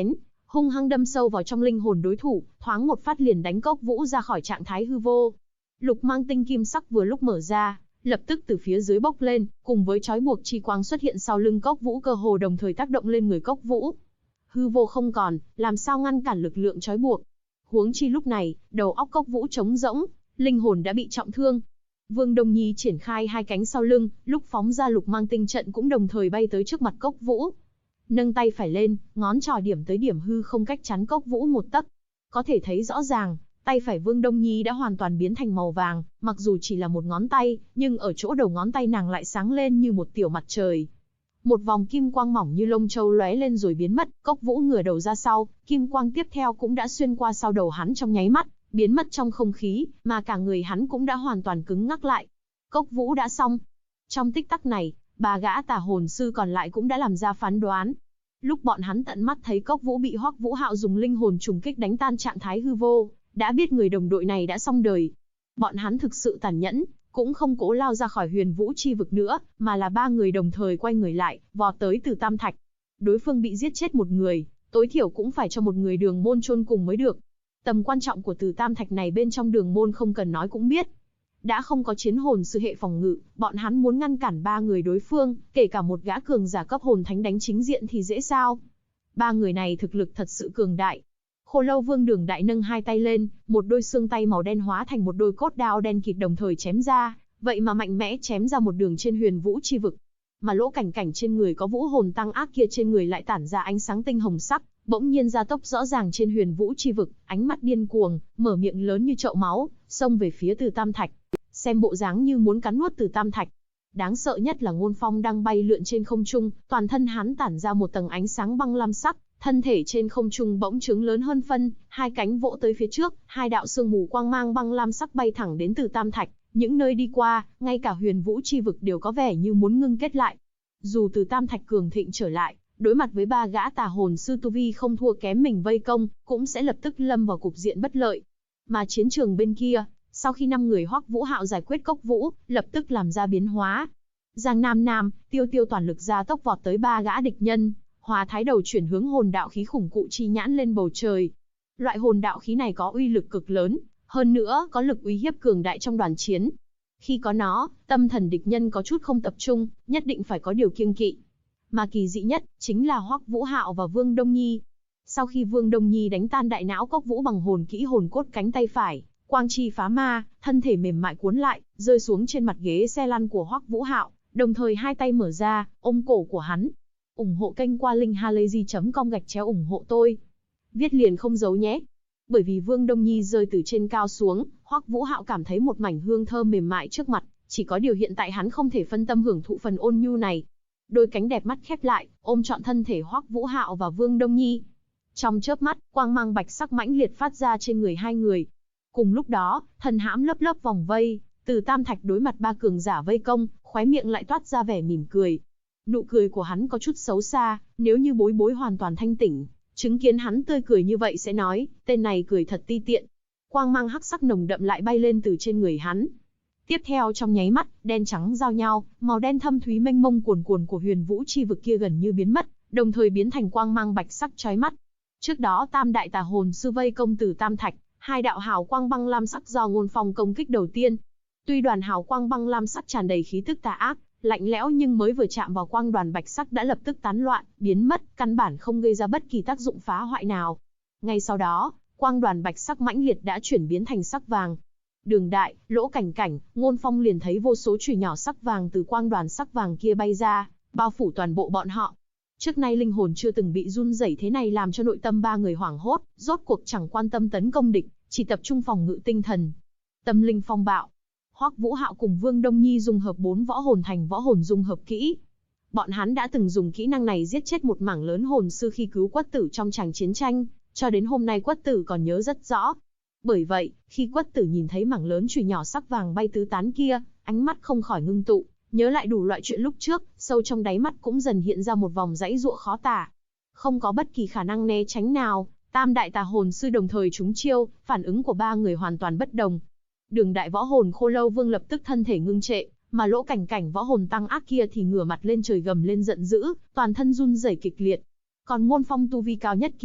hung hăng đâm sâu vào trong linh hồn đối thủ, thoáng một phát liền đánh Cốc Vũ ra khỏi trạng thái hư vô. Lục mang tinh kim sắc vừa lúc mở ra, lập tức từ phía dưới bốc lên, cùng với trói buộc chi quang xuất hiện sau lưng Cốc Vũ cơ hồ đồng thời tác động lên người Cốc Vũ. Hư vô không còn, làm sao ngăn cản lực lượng trói buộc? Huống chi lúc này, đầu óc Cốc Vũ trống rỗng, linh hồn đã bị trọng thương. Vương Đông Nhi triển khai hai cánh sau lưng, lúc phóng ra lục mang tinh trận cũng đồng thời bay tới trước mặt Cốc Vũ. Nâng tay phải lên, ngón trỏ điểm tới điểm hư không cách chắn Cốc Vũ một tấc. Có thể thấy rõ ràng, tay phải Vương Đông Nhi đã hoàn toàn biến thành màu vàng, mặc dù chỉ là một ngón tay, nhưng ở chỗ đầu ngón tay nàng lại sáng lên như một tiểu mặt trời. Một vòng kim quang mỏng như lông châu lóe lên rồi biến mất, Cốc Vũ ngửa đầu ra sau, kim quang tiếp theo cũng đã xuyên qua sau đầu hắn trong nháy mắt, biến mất trong không khí, mà cả người hắn cũng đã hoàn toàn cứng ngắc lại. Cốc Vũ đã xong. Trong tích tắc này, ba gã tà hồn sư còn lại cũng đã làm ra phán đoán. Lúc bọn hắn tận mắt thấy Cốc Vũ bị Hoắc Vũ Hạo dùng linh hồn trùng kích đánh tan trạng thái hư vô, đã biết người đồng đội này đã xong đời. Bọn hắn thực sự tàn nhẫn, cũng không cố lao ra khỏi Huyền Vũ chi vực nữa, mà là ba người đồng thời quay người lại, vọt tới Từ Tam Thạch. Đối phương bị giết chết một người, tối thiểu cũng phải cho một người đường môn chôn cùng mới được. Tầm quan trọng của Từ Tam Thạch này bên trong đường môn không cần nói cũng biết. Đã không có chiến hồn sư hệ phòng ngự, bọn hắn muốn ngăn cản ba người đối phương, kể cả một gã cường giả cấp hồn thánh đánh chính diện thì dễ sao? Ba người này thực lực thật sự cường đại. Khô Lâu Vương Đường Đại nâng hai tay lên, một đôi xương tay màu đen hóa thành một đôi cốt đao đen kịt đồng thời chém ra, vậy mà mạnh mẽ chém ra một đường trên Huyền Vũ chi vực. Mà Lỗ Cảnh Cảnh trên người có vũ hồn tăng ác kia trên người lại tản ra ánh sáng tinh hồng sắc, bỗng nhiên gia tốc rõ ràng trên Huyền Vũ chi vực, ánh mắt điên cuồng, mở miệng lớn như chậu máu, xông về phía Từ Tam Thạch. Xem bộ dáng như muốn cắn nuốt Từ Tam Thạch. Đáng sợ nhất là Ngôn Phong đang bay lượn trên không trung, toàn thân hắn tản ra một tầng ánh sáng băng lam sắc, thân thể trên không trung bỗng trướng lớn hơn phân, hai cánh vỗ tới phía trước, hai đạo sương mù quang mang băng lam sắc bay thẳng đến Từ Tam Thạch, những nơi đi qua, ngay cả Huyền Vũ chi vực đều có vẻ như muốn ngưng kết lại. Dù Từ Tam Thạch cường thịnh trở lại, đối mặt với ba gã tà hồn sư tu vi không thua kém mình vây công, cũng sẽ lập tức lâm vào cục diện bất lợi. Mà chiến trường bên kia, sau khi 5 người Hoắc Vũ Hạo giải quyết Cốc Vũ, lập tức làm ra biến hóa. Giang Nam Nam, Tiêu Tiêu toàn lực ra tốc vọt tới ba gã địch nhân, Hòa Thái Đầu chuyển hướng hồn đạo khí khủng cụ chi nhãn lên bầu trời. Loại hồn đạo khí này có uy lực cực lớn, hơn nữa có lực uy hiếp cường đại trong đoàn chiến. Khi có nó, tâm thần địch nhân có chút không tập trung, nhất định phải có điều kiêng kỵ. Mà kỳ dị nhất chính là Hoắc Vũ Hạo và Vương Đông Nhi. Sau khi Vương Đông Nhi đánh tan đại não Cốc Vũ bằng hồn kỹ hồn cốt cánh tay phải, quang chi phá ma, thân thể mềm mại cuốn lại, rơi xuống trên mặt ghế xe lăn của Hoắc Vũ Hạo, đồng thời hai tay mở ra, ôm cổ của hắn. Ủng hộ kênh qua linkhalazy.com/ủng hộ tôi. Viết liền không giấu nhé. Bởi vì Vương Đông Nhi rơi từ trên cao xuống, Hoắc Vũ Hạo cảm thấy một mảnh hương thơm mềm mại trước mặt, chỉ có điều hiện tại hắn không thể phân tâm hưởng thụ phần ôn nhu này. Đôi cánh đẹp mắt khép lại, ôm trọn thân thể Hoắc Vũ Hạo và Vương Đông Nhi. Trong chớp mắt, quang mang bạch sắc mãnh liệt phát ra trên người hai người. Cùng lúc đó, thần hãm lớp lớp vòng vây, Từ Tam Thạch đối mặt ba cường giả vây công, khóe miệng lại toát ra vẻ mỉm cười. Nụ cười của hắn có chút xấu xa, nếu như Bối Bối hoàn toàn thanh tỉnh, chứng kiến hắn tươi cười như vậy sẽ nói, tên này cười thật ti tiện. Quang mang hắc sắc nồng đậm lại bay lên từ trên người hắn. Tiếp theo trong nháy mắt, đen trắng giao nhau, màu đen thâm thúy mênh mông cuồn cuồn của Huyền Vũ chi vực kia gần như biến mất, đồng thời biến thành quang mang bạch sắc chói mắt. Trước đó Tam đại tà hồn sư vây công Từ Tam Thạch, hai đạo hào quang băng lam sắc do Ngôn Phong công kích đầu tiên. Tuy đoàn hào quang băng lam sắc tràn đầy khí tức tà ác, lạnh lẽo nhưng mới vừa chạm vào quang đoàn bạch sắc đã lập tức tán loạn, biến mất, căn bản không gây ra bất kỳ tác dụng phá hoại nào. Ngay sau đó, quang đoàn bạch sắc mãnh liệt đã chuyển biến thành sắc vàng. Đường Đại, Lỗ Cảnh Cảnh, Ngôn Phong liền thấy vô số chùy nhỏ sắc vàng từ quang đoàn sắc vàng kia bay ra, bao phủ toàn bộ bọn họ. Trước nay linh hồn chưa từng bị run rẩy thế này làm cho nội tâm ba người hoảng hốt, rốt cuộc chẳng quan tâm tấn công địch, chỉ tập trung phòng ngự tinh thần. Tâm linh phong bạo. Hoắc Vũ Hạo cùng Vương Đông Nhi dung hợp 4 võ hồn thành võ hồn dung hợp kỹ. Bọn hắn đã từng dùng kỹ năng này giết chết một mảng lớn hồn sư khi cứu Quất Tử trong tràng chiến tranh, cho đến hôm nay Quất Tử còn nhớ rất rõ. Bởi vậy, khi Quất Tử nhìn thấy mảng lớn chùy nhỏ sắc vàng bay tứ tán kia, ánh mắt không khỏi ngưng tụ, nhớ lại đủ loại chuyện lúc trước, sâu trong đáy mắt cũng dần hiện ra một vòng dãy giụa khó tả. Không có bất kỳ khả năng né tránh nào, Tam đại tà hồn sư đồng thời trúng chiêu, phản ứng của ba người hoàn toàn bất đồng. Đường Đại võ hồn Khô Lâu Vương lập tức thân thể ngưng trệ, mà Lỗ Cảnh Cảnh võ hồn tăng ác kia thì ngửa mặt lên trời gầm lên giận dữ, toàn thân run rẩy kịch liệt. Còn Ngôn Phong tu vi cao nhất kia,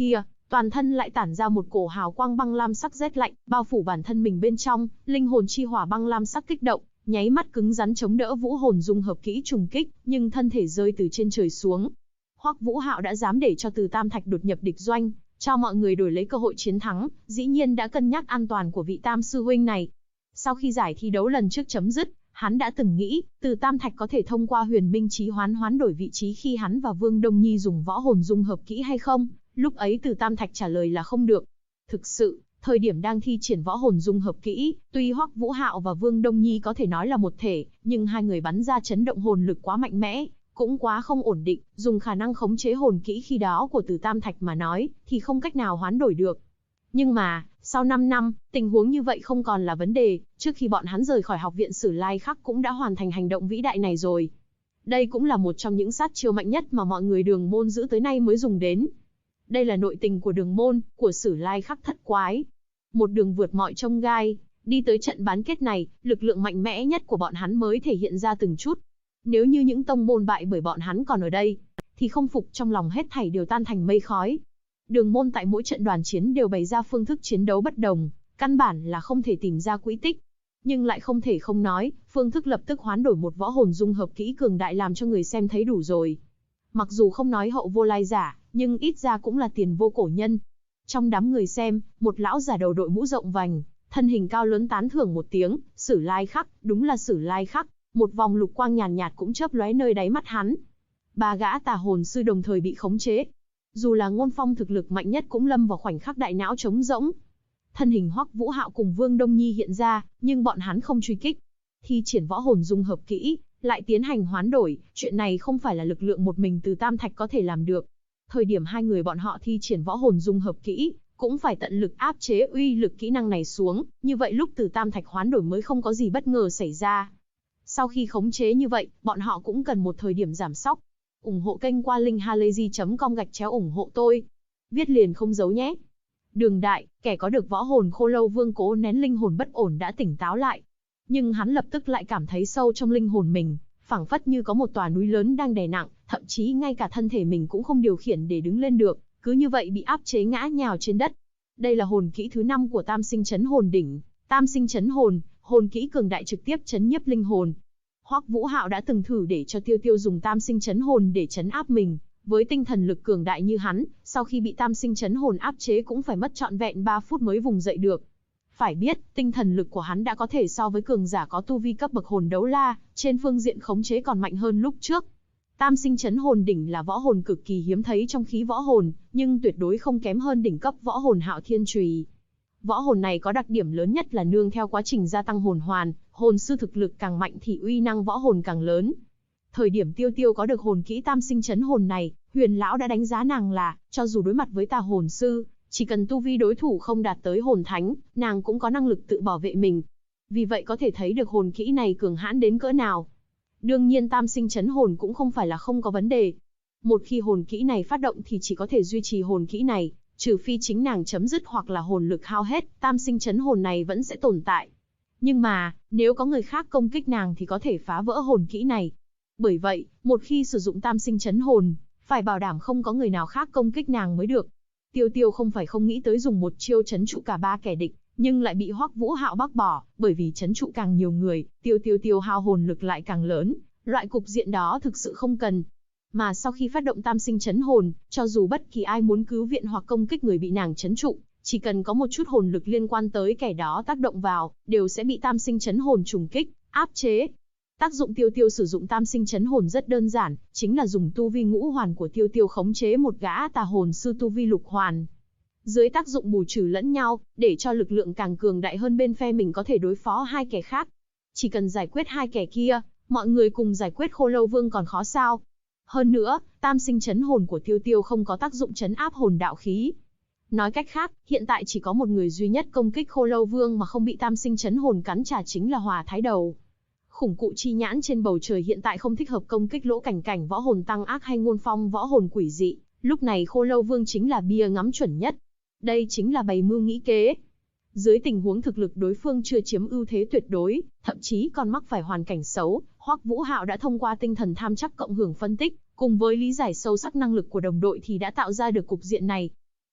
toàn thân lại tản ra một cổ hào quang băng lam sắc rét lạnh, bao phủ bản thân mình bên trong, linh hồn chi hỏa băng lam sắc kích động, nháy mắt cứng rắn chống đỡ Vũ Hồn dung hợp kỹ trùng kích, nhưng thân thể rơi từ trên trời xuống. Hoắc Vũ Hạo đã dám để cho Từ Tam Thạch đột nhập địch doanh, cho mọi người đổi lấy cơ hội chiến thắng, dĩ nhiên đã cân nhắc an toàn của vị Tam sư huynh này. Sau khi giải thi đấu lần trước chấm dứt, hắn đã từng nghĩ, Từ Tam Thạch có thể thông qua huyền minh chí hoán đổi vị trí khi hắn và Vương Đông Nhi dùng võ hồn dung hợp kỹ hay không, lúc ấy Từ Tam Thạch trả lời là không được. Thực sự, thời điểm đang thi triển võ hồn dung hợp kỹ, tuy Hoắc Vũ Hạo và Vương Đông Nhi có thể nói là một thể, nhưng hai người bắn ra chấn động hồn lực quá mạnh mẽ, cũng quá không ổn định, dùng khả năng khống chế hồn kỹ khi đó của Từ Tam Thạch mà nói, thì không cách nào hoán đổi được. Nhưng mà, sau 5 năm, tình huống như vậy không còn là vấn đề, trước khi bọn hắn rời khỏi học viện Sử Lai Khắc cũng đã hoàn thành hành động vĩ đại này rồi. Đây cũng là một trong những sát chiêu mạnh nhất mà mọi người Đường môn giữ tới nay mới dùng đến. Đây là nội tình của Đường môn, của Sử Lai Khắc thất quái. Một đường vượt mọi chông gai, đi tới trận bán kết này, lực lượng mạnh mẽ nhất của bọn hắn mới thể hiện ra từng chút. Nếu như những tông môn bại bởi bọn hắn còn ở đây, thì không phục trong lòng hết thảy đều tan thành mây khói. Đường môn tại mỗi trận đoàn chiến đều bày ra phương thức chiến đấu bất đồng, căn bản là không thể tìm ra quỹ tích. Nhưng lại không thể không nói, phương thức lập tức hoán đổi một võ hồn dung hợp kỹ cường đại làm cho người xem thấy đủ rồi. Mặc dù không nói hậu vô lai giả, nhưng ít ra cũng là tiền vô cổ nhân. Trong đám người xem, một lão già đầu đội mũ rộng vành, thân hình cao lớn tán thưởng một tiếng, Sử Lai Khắc, đúng là Sử Lai Khắc. Một vòng lục quang nhàn nhạt cũng chớp lóe nơi đáy mắt hắn. Ba gã tà hồn sư đồng thời bị khống chế. Dù là Ngôn Phong thực lực mạnh nhất cũng lâm vào khoảnh khắc đại não trống rỗng. Thân hình Hoắc Vũ Hạo cùng Vương Đông Nhi hiện ra, nhưng bọn hắn không truy kích. Thi triển võ hồn dung hợp kỹ, lại tiến hành hoán đổi, chuyện này không phải là lực lượng một mình Từ Tam Thạch có thể làm được. Thời điểm hai người bọn họ thi triển võ hồn dung hợp kỹ, cũng phải tận lực áp chế uy lực kỹ năng này xuống, như vậy lúc Từ Tam Thạch hoán đổi mới không có gì bất ngờ xảy ra. Sau khi khống chế như vậy, bọn họ cũng cần một thời điểm giảm sóc. Ủng hộ kênh qua linkhalazy.com/ủng hộ tôi. Viết liền không giấu nhé. Đường Đại, kẻ có được võ hồn Khô Lâu Vương cố nén linh hồn bất ổn đã tỉnh táo lại. Nhưng hắn lập tức lại cảm thấy sâu trong linh hồn mình, phảng phất như có một tòa núi lớn đang đè nặng, thậm chí ngay cả thân thể mình cũng không điều khiển để đứng lên được, cứ như vậy bị áp chế ngã nhào trên đất. Đây là hồn kỹ thứ 5 của Tam Sinh Chấn Hồn Đỉnh, Tam Sinh Chấn Hồn, hồn kỹ cường đại trực tiếp chấn nhiếp linh hồn. Hoắc Vũ Hạo đã từng thử để cho Tiêu Tiêu dùng Tam Sinh Chấn Hồn để chấn áp mình, với tinh thần lực cường đại như hắn, sau khi bị Tam Sinh Chấn Hồn áp chế cũng phải mất trọn vẹn 3 phút mới vùng dậy được. Phải biết, tinh thần lực của hắn đã có thể so với cường giả có tu vi cấp bậc hồn đấu la, trên phương diện khống chế còn mạnh hơn lúc trước. Tam Sinh Chấn Hồn Đỉnh là võ hồn cực kỳ hiếm thấy trong khí võ hồn, nhưng tuyệt đối không kém hơn đỉnh cấp võ hồn Hạo Thiên Chùy. Võ hồn này có đặc điểm lớn nhất là nương theo quá trình gia tăng hồn hoàn, hồn sư thực lực càng mạnh thì uy năng võ hồn càng lớn. Thời điểm Tiêu Tiêu có được hồn kỹ Tam Sinh Chấn Hồn này, Huyền lão đã đánh giá nàng là, cho dù đối mặt với tà hồn sư, chỉ cần tu vi đối thủ không đạt tới hồn thánh, nàng cũng có năng lực tự bảo vệ mình. Vì vậy có thể thấy được hồn kỹ này cường hãn đến cỡ nào. Đương nhiên Tam Sinh Chấn Hồn cũng không phải là không có vấn đề. Một khi hồn kỹ này phát động thì chỉ có thể duy trì hồn kỹ này, trừ phi chính nàng chấm dứt hoặc là hồn lực hao hết, Tam Sinh Chấn Hồn này vẫn sẽ tồn tại. Nhưng mà, nếu có người khác công kích nàng thì có thể phá vỡ hồn kỹ này. Bởi vậy, một khi sử dụng Tam Sinh Chấn Hồn, phải bảo đảm không có người nào khác công kích nàng mới được. Tiêu Tiêu không phải không nghĩ tới dùng một chiêu trấn trụ cả 3 kẻ địch, nhưng lại bị Hoắc Vũ Hạo bác bỏ, bởi vì trấn trụ càng nhiều người, tiêu hao hồn lực lại càng lớn, loại cục diện đó thực sự không cần. Mà sau khi phát động Tam Sinh Chấn Hồn, cho dù bất kỳ ai muốn cứu viện hoặc công kích người bị nàng trấn trụ, chỉ cần có một chút hồn lực liên quan tới kẻ đó tác động vào, đều sẽ bị Tam Sinh Chấn Hồn trùng kích, áp chế. Tác dụng Tiêu sử dụng Tam Sinh Chấn Hồn rất đơn giản, chính là dùng tu vi ngũ hoàn của Tiêu khống chế một gã tà hồn sư tu vi lục hoàn. Dưới tác dụng bù trừ lẫn nhau, để cho lực lượng càng cường đại hơn bên phe mình có thể đối phó hai kẻ khác. Chỉ cần giải quyết hai kẻ kia, mọi người cùng giải quyết Khô Lâu Vương còn khó sao. Hơn nữa, Tam Sinh Chấn Hồn của Tiêu không có tác dụng chấn áp hồn đạo khí. Nói cách khác, hiện tại chỉ có một người duy nhất công kích Khô Lâu Vương mà không bị Tam Sinh Chấn Hồn cắn trả chính là Hòa Thái Đầu. Khủng cụ chi nhãn trên bầu trời hiện tại không thích hợp công kích Lỗ Cảnh võ hồn tăng ác hay Ngôn Phong võ hồn quỷ dị, lúc này Khô Lâu Vương chính là bia ngắm chuẩn nhất. Đây chính là bày mưu nghĩ kế. Dưới tình huống thực lực đối phương chưa chiếm ưu thế tuyệt đối, thậm chí còn mắc phải hoàn cảnh xấu, Hoắc Vũ Hạo đã thông qua tinh thần tham chắc cộng hưởng phân tích, cùng với lý giải sâu sắc năng lực của đồng đội thì đã tạo ra được cục diện này.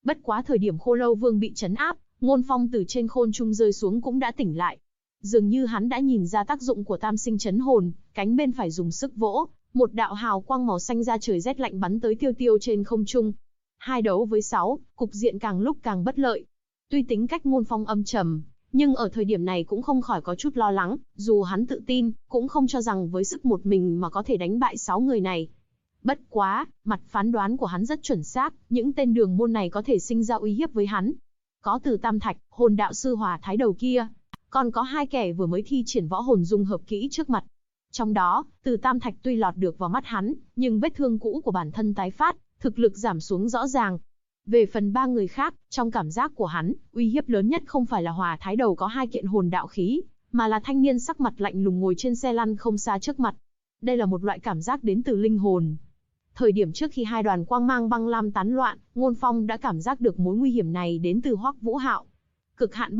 Bất quá thời điểm Khô Lâu Vương bị trấn áp, Ngôn Phong từ trên khôn trung rơi xuống cũng đã tỉnh lại. Dường như hắn đã nhìn ra tác dụng của tam sinh chấn hồn, cánh bên phải dùng sức vỗ, một đạo hào quang màu xanh ra trời rét lạnh bắn tới Tiêu Tiêu trên không trung. 2 đấu với 6, cục diện càng lúc càng bất lợi. Tuy tính cách Ngôn Phong âm trầm, nhưng ở thời điểm này cũng không khỏi có chút lo lắng, dù hắn tự tin, cũng không cho rằng với sức một mình mà có thể đánh bại 6 người này. Bất quá, mặt phán đoán của hắn rất chuẩn xác, những tên đường môn này có thể sinh ra uy hiếp với hắn. Có Từ Tam Thạch, hồn đạo sư Hỏa Thái Đầu kia, còn có 2 kẻ vừa mới thi triển võ hồn dung hợp kỹ trước mặt. Trong đó, Từ Tam Thạch tuy lọt được vào mắt hắn, nhưng vết thương cũ của bản thân tái phát, thực lực giảm xuống rõ ràng. Về phần 3 người khác, trong cảm giác của hắn, uy hiếp lớn nhất không phải là Hỏa Thái Đầu có 2 kiện hồn đạo khí, mà là thanh niên sắc mặt lạnh lùng ngồi trên xe lăn không xa trước mặt. Đây là một loại cảm giác đến từ linh hồn. Thời điểm trước khi 2 đoàn quang mang băng lam tán loạn, Ngôn Phong đã cảm giác được mối nguy hiểm này đến từ Hoắc Vũ Hạo. Cực hạn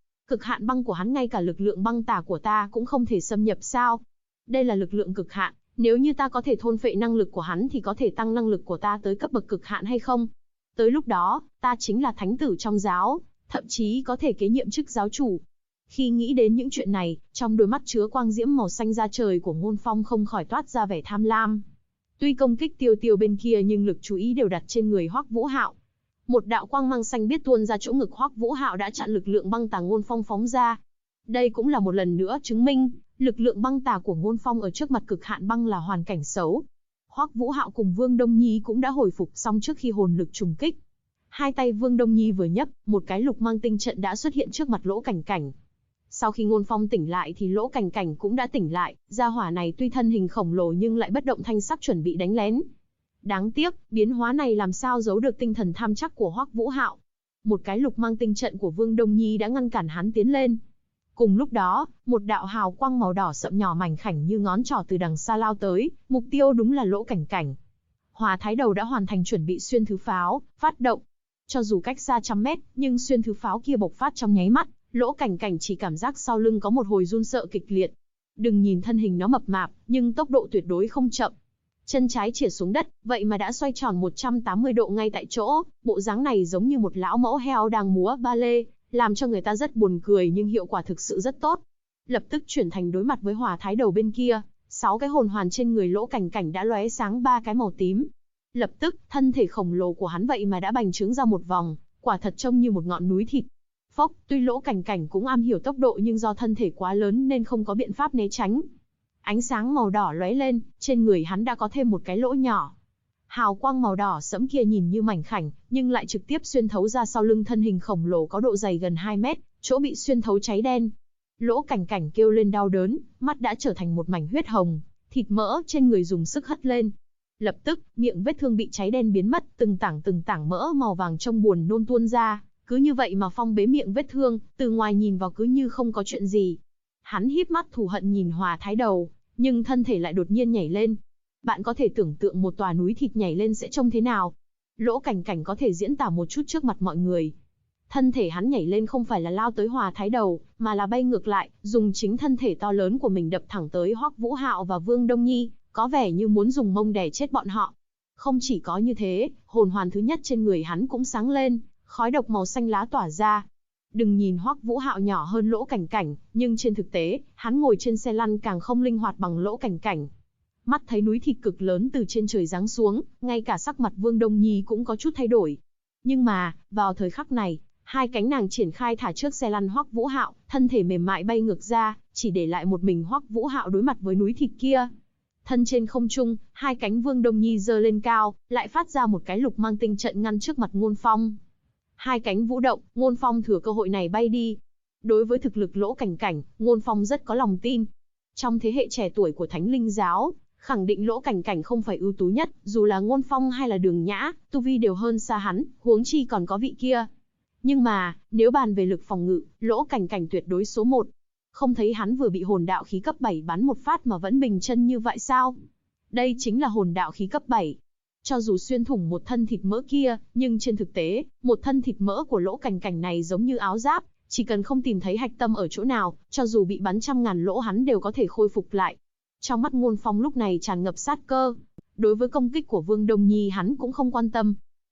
băng của hắn ngay cả lực lượng băng tà của ta cũng không thể xâm nhập sao? Đây là lực lượng cực hạn, nếu như ta có thể thôn phệ năng lực của hắn thì có thể tăng năng lực của ta tới cấp bậc cực hạn hay không? Tới lúc đó, ta chính là thánh tử trong giáo, thậm chí có thể kế nhiệm chức giáo chủ. Khi nghĩ đến những chuyện này, trong đôi mắt chứa quang diễm màu xanh da trời của Ngôn Phong không khỏi toát ra vẻ tham lam. Tuy công kích Tiêu Tiêu bên kia nhưng lực chú ý đều đặt trên người Hoắc Vũ Hạo. Một đạo quang mang xanh biếc tuôn ra chỗ ngực Hoắc Vũ Hạo đã chặn lực lượng băng tà Ngôn Phong phóng ra. Đây cũng là một lần nữa chứng minh, lực lượng băng tà của Ngôn Phong ở trước mặt cực hạn băng là hoàn cảnh xấu. Hoắc Vũ Hạo cùng Vương Đông Nhi cũng đã hồi phục xong trước khi hồn lực trùng kích. 2 tay Vương Đông Nhi vừa nhấc, một cái lục mang tinh trận đã xuất hiện trước mặt Lỗ Cảnh Cảnh. Sau khi Ngôn Phong tỉnh lại thì Lỗ Cảnh Cảnh cũng đã tỉnh lại, gia hỏa này tuy thân hình khổng lồ nhưng lại bất động thanh sắc chuẩn bị đánh lén. Đáng tiếc, biến hóa này làm sao giấu được tinh thần tham chắc của Hoắc Vũ Hạo. Một cái lục mang tinh trận của Vương Đông Nhi đã ngăn cản hắn tiến lên. Cùng lúc đó, một đạo hào quang màu đỏ sậm nhỏ mảnh khảnh như ngón trỏ từ đằng xa lao tới, mục tiêu đúng là Lỗ Cảnh Cảnh. Hỏa Thái Đầu đã hoàn thành chuẩn bị xuyên thứ pháo, phát động. Cho dù cách xa trăm mét, nhưng xuyên thứ pháo kia bộc phát trong nháy mắt, Lỗ Cảnh Cảnh chỉ cảm giác sau lưng có một hồi run sợ kịch liệt. Đừng nhìn thân hình nó mập mạp, nhưng tốc độ tuyệt đối không chậm. Chân trái chĩa xuống đất, vậy mà đã xoay tròn 180 độ ngay tại chỗ, bộ dáng này giống như một lão mẫu heo đang múa ba lê, làm cho người ta rất buồn cười nhưng hiệu quả thực sự rất tốt. Lập tức chuyển thành đối mặt với Hỏa Thái Đầu bên kia, 6 cái hồn hoàn trên người Lỗ Cảnh Cảnh đã lóe sáng 3 cái màu tím. Lập tức, thân thể khổng lồ của hắn vậy mà đã bành trướng ra một vòng, quả thật trông như một ngọn núi thịt. Phốc, tuy Lỗ Cảnh Cảnh cũng am hiểu tốc độ nhưng do thân thể quá lớn nên không có biện pháp né tránh. Ánh sáng màu đỏ lóe lên, trên người hắn đã có thêm một cái lỗ nhỏ. Hào quang màu đỏ sẫm kia nhìn như mảnh khảnh, nhưng lại trực tiếp xuyên thấu ra sau lưng thân hình khổng lồ có độ dày gần 2 mét, chỗ bị xuyên thấu cháy đen. Lỗ Cảnh Cảnh kêu lên đau đớn, mắt đã trở thành một mảnh huyết hồng, thịt mỡ trên người dùng sức hất lên. Lập tức, miệng vết thương bị cháy đen biến mất, từng tảng mỡ màu vàng trong buồn nôn tuôn ra, cứ như vậy mà phong bế miệng vết thương, từ ngoài nhìn vào cứ như không có chuyện gì. Hắn híp mắt thù hận nhìn Hỏa Thái Đầu, nhưng thân thể lại đột nhiên nhảy lên. Bạn có thể tưởng tượng một tòa núi thịt nhảy lên sẽ trông thế nào. Lỗ Cảnh Cảnh có thể diễn tả một chút trước mặt mọi người. Thân thể hắn nhảy lên không phải là lao tới Hỏa Thái Đầu, mà là bay ngược lại, dùng chính thân thể to lớn của mình đập thẳng tới Hoắc Vũ Hạo và Vương Đông Nhi, có vẻ như muốn dùng mông đè chết bọn họ. Không chỉ có như thế, hồn hoàn thứ nhất trên người hắn cũng sáng lên, khói độc màu xanh lá tỏa ra. Đừng nhìn Hoắc Vũ Hạo nhỏ hơn Lỗ Cảnh Cảnh, nhưng trên thực tế, hắn ngồi trên xe lăn càng không linh hoạt bằng Lỗ Cảnh Cảnh. Mắt thấy núi thịt cực lớn từ trên trời giáng xuống, ngay cả sắc mặt Vương Đông Nhi cũng có chút thay đổi. Nhưng mà, vào thời khắc này, 2 cánh nàng triển khai thả trước xe lăn Hoắc Vũ Hạo, thân thể mềm mại bay ngược ra, chỉ để lại một mình Hoắc Vũ Hạo đối mặt với núi thịt kia. Thân trên không trung, 2 cánh Vương Đông Nhi giơ lên cao, lại phát ra một cái lục mang tinh trận ngăn trước mặt Ngôn Phong. 2 cánh vũ động, Ngôn Phong thừa cơ hội này bay đi. Đối với thực lực Lỗ Cảnh Cảnh, Ngôn Phong rất có lòng tin. Trong thế hệ trẻ tuổi của Thánh Linh Giáo, khẳng định Lỗ Cảnh Cảnh không phải ưu tú nhất, dù là Ngôn Phong hay là Đường Nhã, tu vi đều hơn xa hắn, huống chi còn có vị kia. Nhưng mà, nếu bàn về lực phòng ngự, Lỗ Cảnh Cảnh tuyệt đối số 1. Không thấy hắn vừa bị hồn đạo khí cấp 7 bắn một phát mà vẫn bình chân như vậy sao? Đây chính là hồn đạo khí cấp 7. Cho dù xuyên thủng một thân thịt mỡ kia, nhưng trên thực tế, một thân thịt mỡ của Lỗ Cảnh Cảnh này giống như áo giáp, chỉ cần không tìm thấy hạch tâm ở chỗ nào, cho dù bị bắn trăm ngàn lỗ hắn đều có thể khôi phục lại. Trong mắt Ngôn Phong lúc này tràn ngập sát cơ. Đối với công kích của Vương Đông Nhi hắn cũng không quan tâm.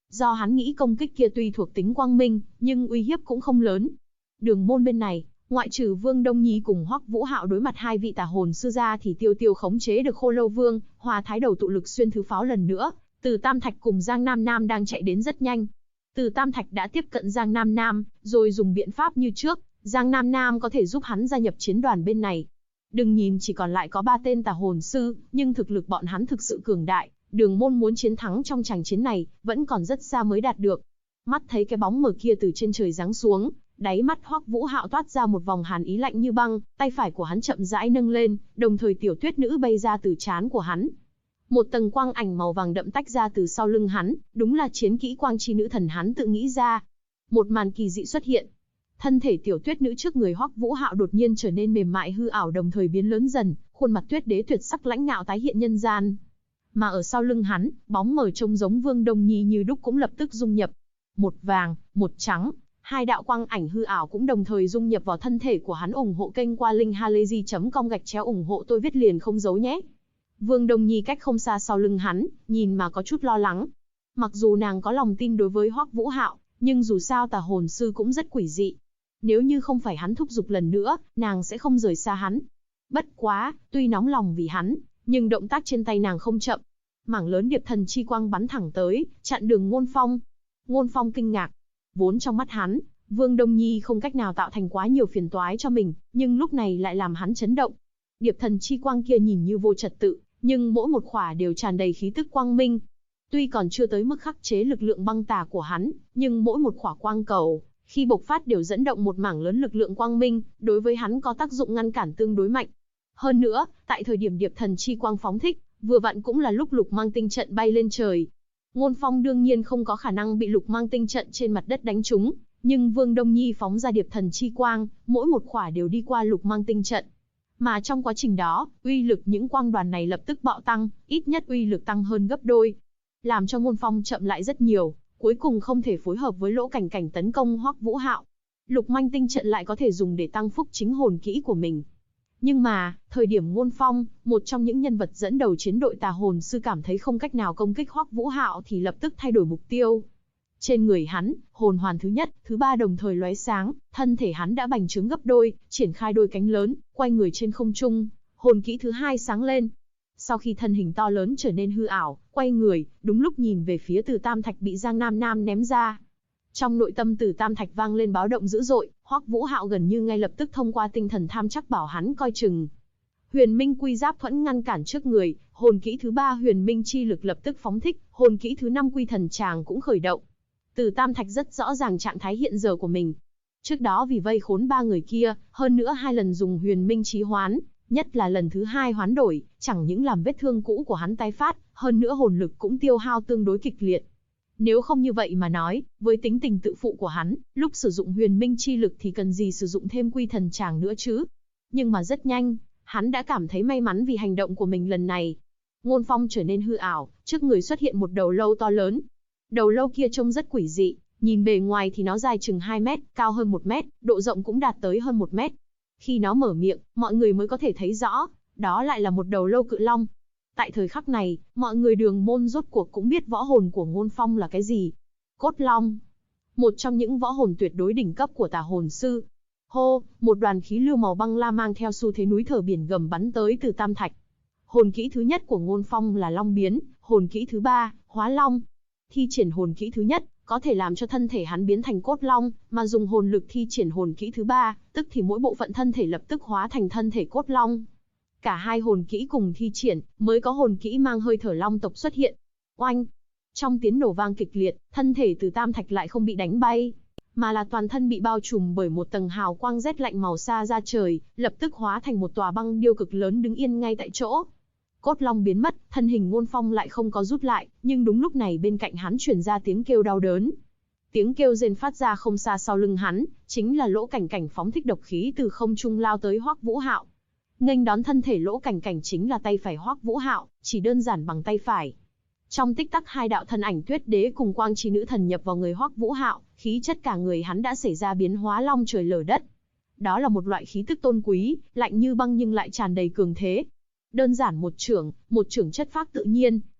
Do hắn nghĩ công kích kia tuy thuộc tính quang minh, nhưng uy hiếp cũng không lớn. Đường môn bên này, ngoại trừ Vương Đông Nhi cùng Hoắc Vũ Hạo đối mặt hai vị tà hồn sư ra thì Tiêu Tiêu khống chế được Khô Lâu Vương, Hòa Thái Đầu tụ lực xuyên thứ pháo lần nữa. Từ Tam Thạch cùng Giang Nam Nam đang chạy đến rất nhanh. Từ Tam Thạch đã tiếp cận Giang Nam Nam, rồi dùng biện pháp như trước, Giang Nam Nam có thể giúp hắn gia nhập chiến đoàn bên này. Đừng nhìn chỉ còn lại có 3 tên tà hồn sư, nhưng thực lực bọn hắn thực sự cường đại, Đường môn muốn chiến thắng trong tràng chiến này, vẫn còn rất xa mới đạt được. Mắt thấy cái bóng mờ kia từ trên trời giáng xuống, đáy mắt Hoắc Vũ Hạo toát ra một vòng hàn ý lạnh như băng, tay phải của hắn chậm rãi nâng lên, đồng thời tiểu tuyết nữ bay ra từ trán của hắn. Một tầng quang ảnh màu vàng đậm tách ra từ sau lưng hắn, đúng là chiến kỹ quang chi nữ thần hắn tự nghĩ ra. Một màn kỳ dị xuất hiện. Thân thể tiểu tuyết nữ trước người Hoắc Vũ Hạo đột nhiên trở nên mềm mại hư ảo, đồng thời biến lớn dần, khuôn mặt tuyết đế tuyệt sắc lãnh ngạo tái hiện nhân gian. Mà ở sau lưng hắn, bóng mờ trông giống Vương Đông Nhi như đúc cũng lập tức dung nhập. Một vàng, một trắng, hai đạo quang ảnh hư ảo cũng đồng thời dung nhập vào thân thể của hắn. Ủng hộ kênh qua link halayzi.com /ủng hộ tôi viết liền không giấu nhé. Vương Đông Nhi cách không xa sau lưng hắn, nhìn mà có chút lo lắng. Mặc dù nàng có lòng tin đối với Hoắc Vũ Hạo, nhưng dù sao tà hồn sư cũng rất quỷ dị. Nếu như không phải hắn thúc giục lần nữa, nàng sẽ không rời xa hắn. Bất quá, tuy nóng lòng vì hắn, nhưng động tác trên tay nàng không chậm. Mảng lớn điệp thần chi quang bắn thẳng tới, chặn đường Ngôn Phong. Ngôn Phong kinh ngạc. Vốn trong mắt hắn, Vương Đông Nhi không cách nào tạo thành quá nhiều phiền toái cho mình, nhưng lúc này lại làm hắn chấn động. Điệp thần chi quang kia nhìn như vô trật tự, nhưng mỗi một khỏa đều tràn đầy khí tức quang minh. Tuy còn chưa tới mức khắc chế lực lượng băng tà của hắn, nhưng mỗi một khỏa quang cầu, khi bộc phát đều dẫn động một mảng lớn lực lượng quang minh, đối với hắn có tác dụng ngăn cản tương đối mạnh. Hơn nữa, tại thời điểm điệp thần chi quang phóng thích, vừa vặn cũng là lúc lục mang tinh trận bay lên trời. Ngôn Phong đương nhiên không có khả năng bị lục mang tinh trận trên mặt đất đánh trúng, nhưng Vương Đông Nhi phóng ra điệp thần chi quang, mỗi một khỏa đều đi qua lục mang tinh trận. Mà trong quá trình đó, uy lực những quang đoàn này lập tức bạo tăng, ít nhất uy lực tăng hơn gấp đôi, làm cho Ngôn Phong chậm lại rất nhiều, cuối cùng không thể phối hợp với Lỗ Cảnh Cảnh tấn công Hoắc Vũ Hạo. Lục Manh Tinh trận lại có thể dùng để tăng phúc chính hồn kỹ của mình. Nhưng mà, thời điểm Ngôn Phong, một trong những nhân vật dẫn đầu chiến đội tà hồn sư cảm thấy không cách nào công kích Hoắc Vũ Hạo thì lập tức thay đổi mục tiêu. Trên người hắn, hồn hoàn thứ nhất, thứ ba đồng thời lóe sáng, thân thể hắn đã bành trướng gấp đôi, triển khai đôi cánh lớn, quay người trên không trung, hồn kỹ thứ hai sáng lên. Sau khi thân hình to lớn trở nên hư ảo, quay người, đúng lúc nhìn về phía Từ Tam Thạch bị Giang Nam Nam ném ra. Trong nội tâm Từ Tam Thạch vang lên báo động dữ dội, Hoắc Vũ Hạo gần như ngay lập tức thông qua tinh thần tham chắc bảo hắn coi chừng. Huyền Minh Quy Giáp thuẫn ngăn cản trước người, hồn kỹ thứ ba Huyền Minh chi lực lập tức phóng thích, hồn kỹ thứ năm Quy Thần Tràng cũng khởi động. Từ Tam Thạch rất rõ ràng trạng thái hiện giờ của mình. Trước đó vì vây khốn ba người kia, hơn nữa hai lần dùng Huyền Minh chí hoán, nhất là lần thứ hai hoán đổi, chẳng những làm vết thương cũ của hắn tái phát, hơn nữa hồn lực cũng tiêu hao tương đối kịch liệt. Nếu không như vậy mà nói, với tính tình tự phụ của hắn, lúc sử dụng Huyền Minh chi lực thì cần gì sử dụng thêm Quy Thần Tràng nữa chứ? Nhưng mà rất nhanh, hắn đã cảm thấy may mắn vì hành động của mình lần này. Ngôn Phong trở nên hư ảo, trước người xuất hiện một đầu lâu to lớn. Đầu lâu kia trông rất quỷ dị, nhìn bề ngoài thì nó dài chừng 2 mét, cao hơn 1 mét, độ rộng cũng đạt tới hơn 1 mét. Khi nó mở miệng, mọi người mới có thể thấy rõ, đó lại là một đầu lâu cự long. Tại thời khắc này, mọi người Đường môn rốt cuộc cũng biết võ hồn của Ngôn Phong là cái gì. Cốt long. Một trong những võ hồn tuyệt đối đỉnh cấp của tà hồn sư. Hô, một đoàn khí lưu màu băng la mang theo xu thế núi thở biển gầm bắn tới từ Tam Thạch. Hồn kỹ thứ nhất của Ngôn Phong là Long Biến, hồn kỹ thứ ba, Hóa Long. Thi triển hồn kỹ thứ nhất, có thể làm cho thân thể hắn biến thành cốt long, mà dùng hồn lực thi triển hồn kỹ thứ ba, tức thì mỗi bộ phận thân thể lập tức hóa thành thân thể cốt long. Cả hai hồn kỹ cùng thi triển, mới có hồn kỹ mang hơi thở long tộc xuất hiện. Oanh! Trong tiếng nổ vang kịch liệt, thân thể từ Tam Thạch lại không bị đánh bay, mà là toàn thân bị bao trùm bởi một tầng hào quang rét lạnh màu xa ra trời, lập tức hóa thành một tòa băng điêu cực lớn đứng yên ngay tại chỗ. Cốt long biến mất, thân hình Ngôn Phong lại không có rút lại, nhưng đúng lúc này bên cạnh hắn truyền ra tiếng kêu đau đớn. Tiếng kêu rên phát ra không xa sau lưng hắn, chính là Lỗ Cảnh Cảnh phóng thích độc khí từ không trung lao tới Hoắc Vũ Hạo. Nghênh đón thân thể Lỗ Cảnh Cảnh chính là tay phải Hoắc Vũ Hạo, chỉ đơn giản bằng tay phải. Trong tích tắc hai đạo thân ảnh Tuyết Đế cùng Quang Chi Nữ Thần nhập vào người Hoắc Vũ Hạo, khí chất cả người hắn đã xảy ra biến hóa long trời lở đất. Đó là một loại khí tức tôn quý, lạnh như băng nhưng lại tràn đầy cường thế. Đơn giản một chưởng chất phác tự nhiên,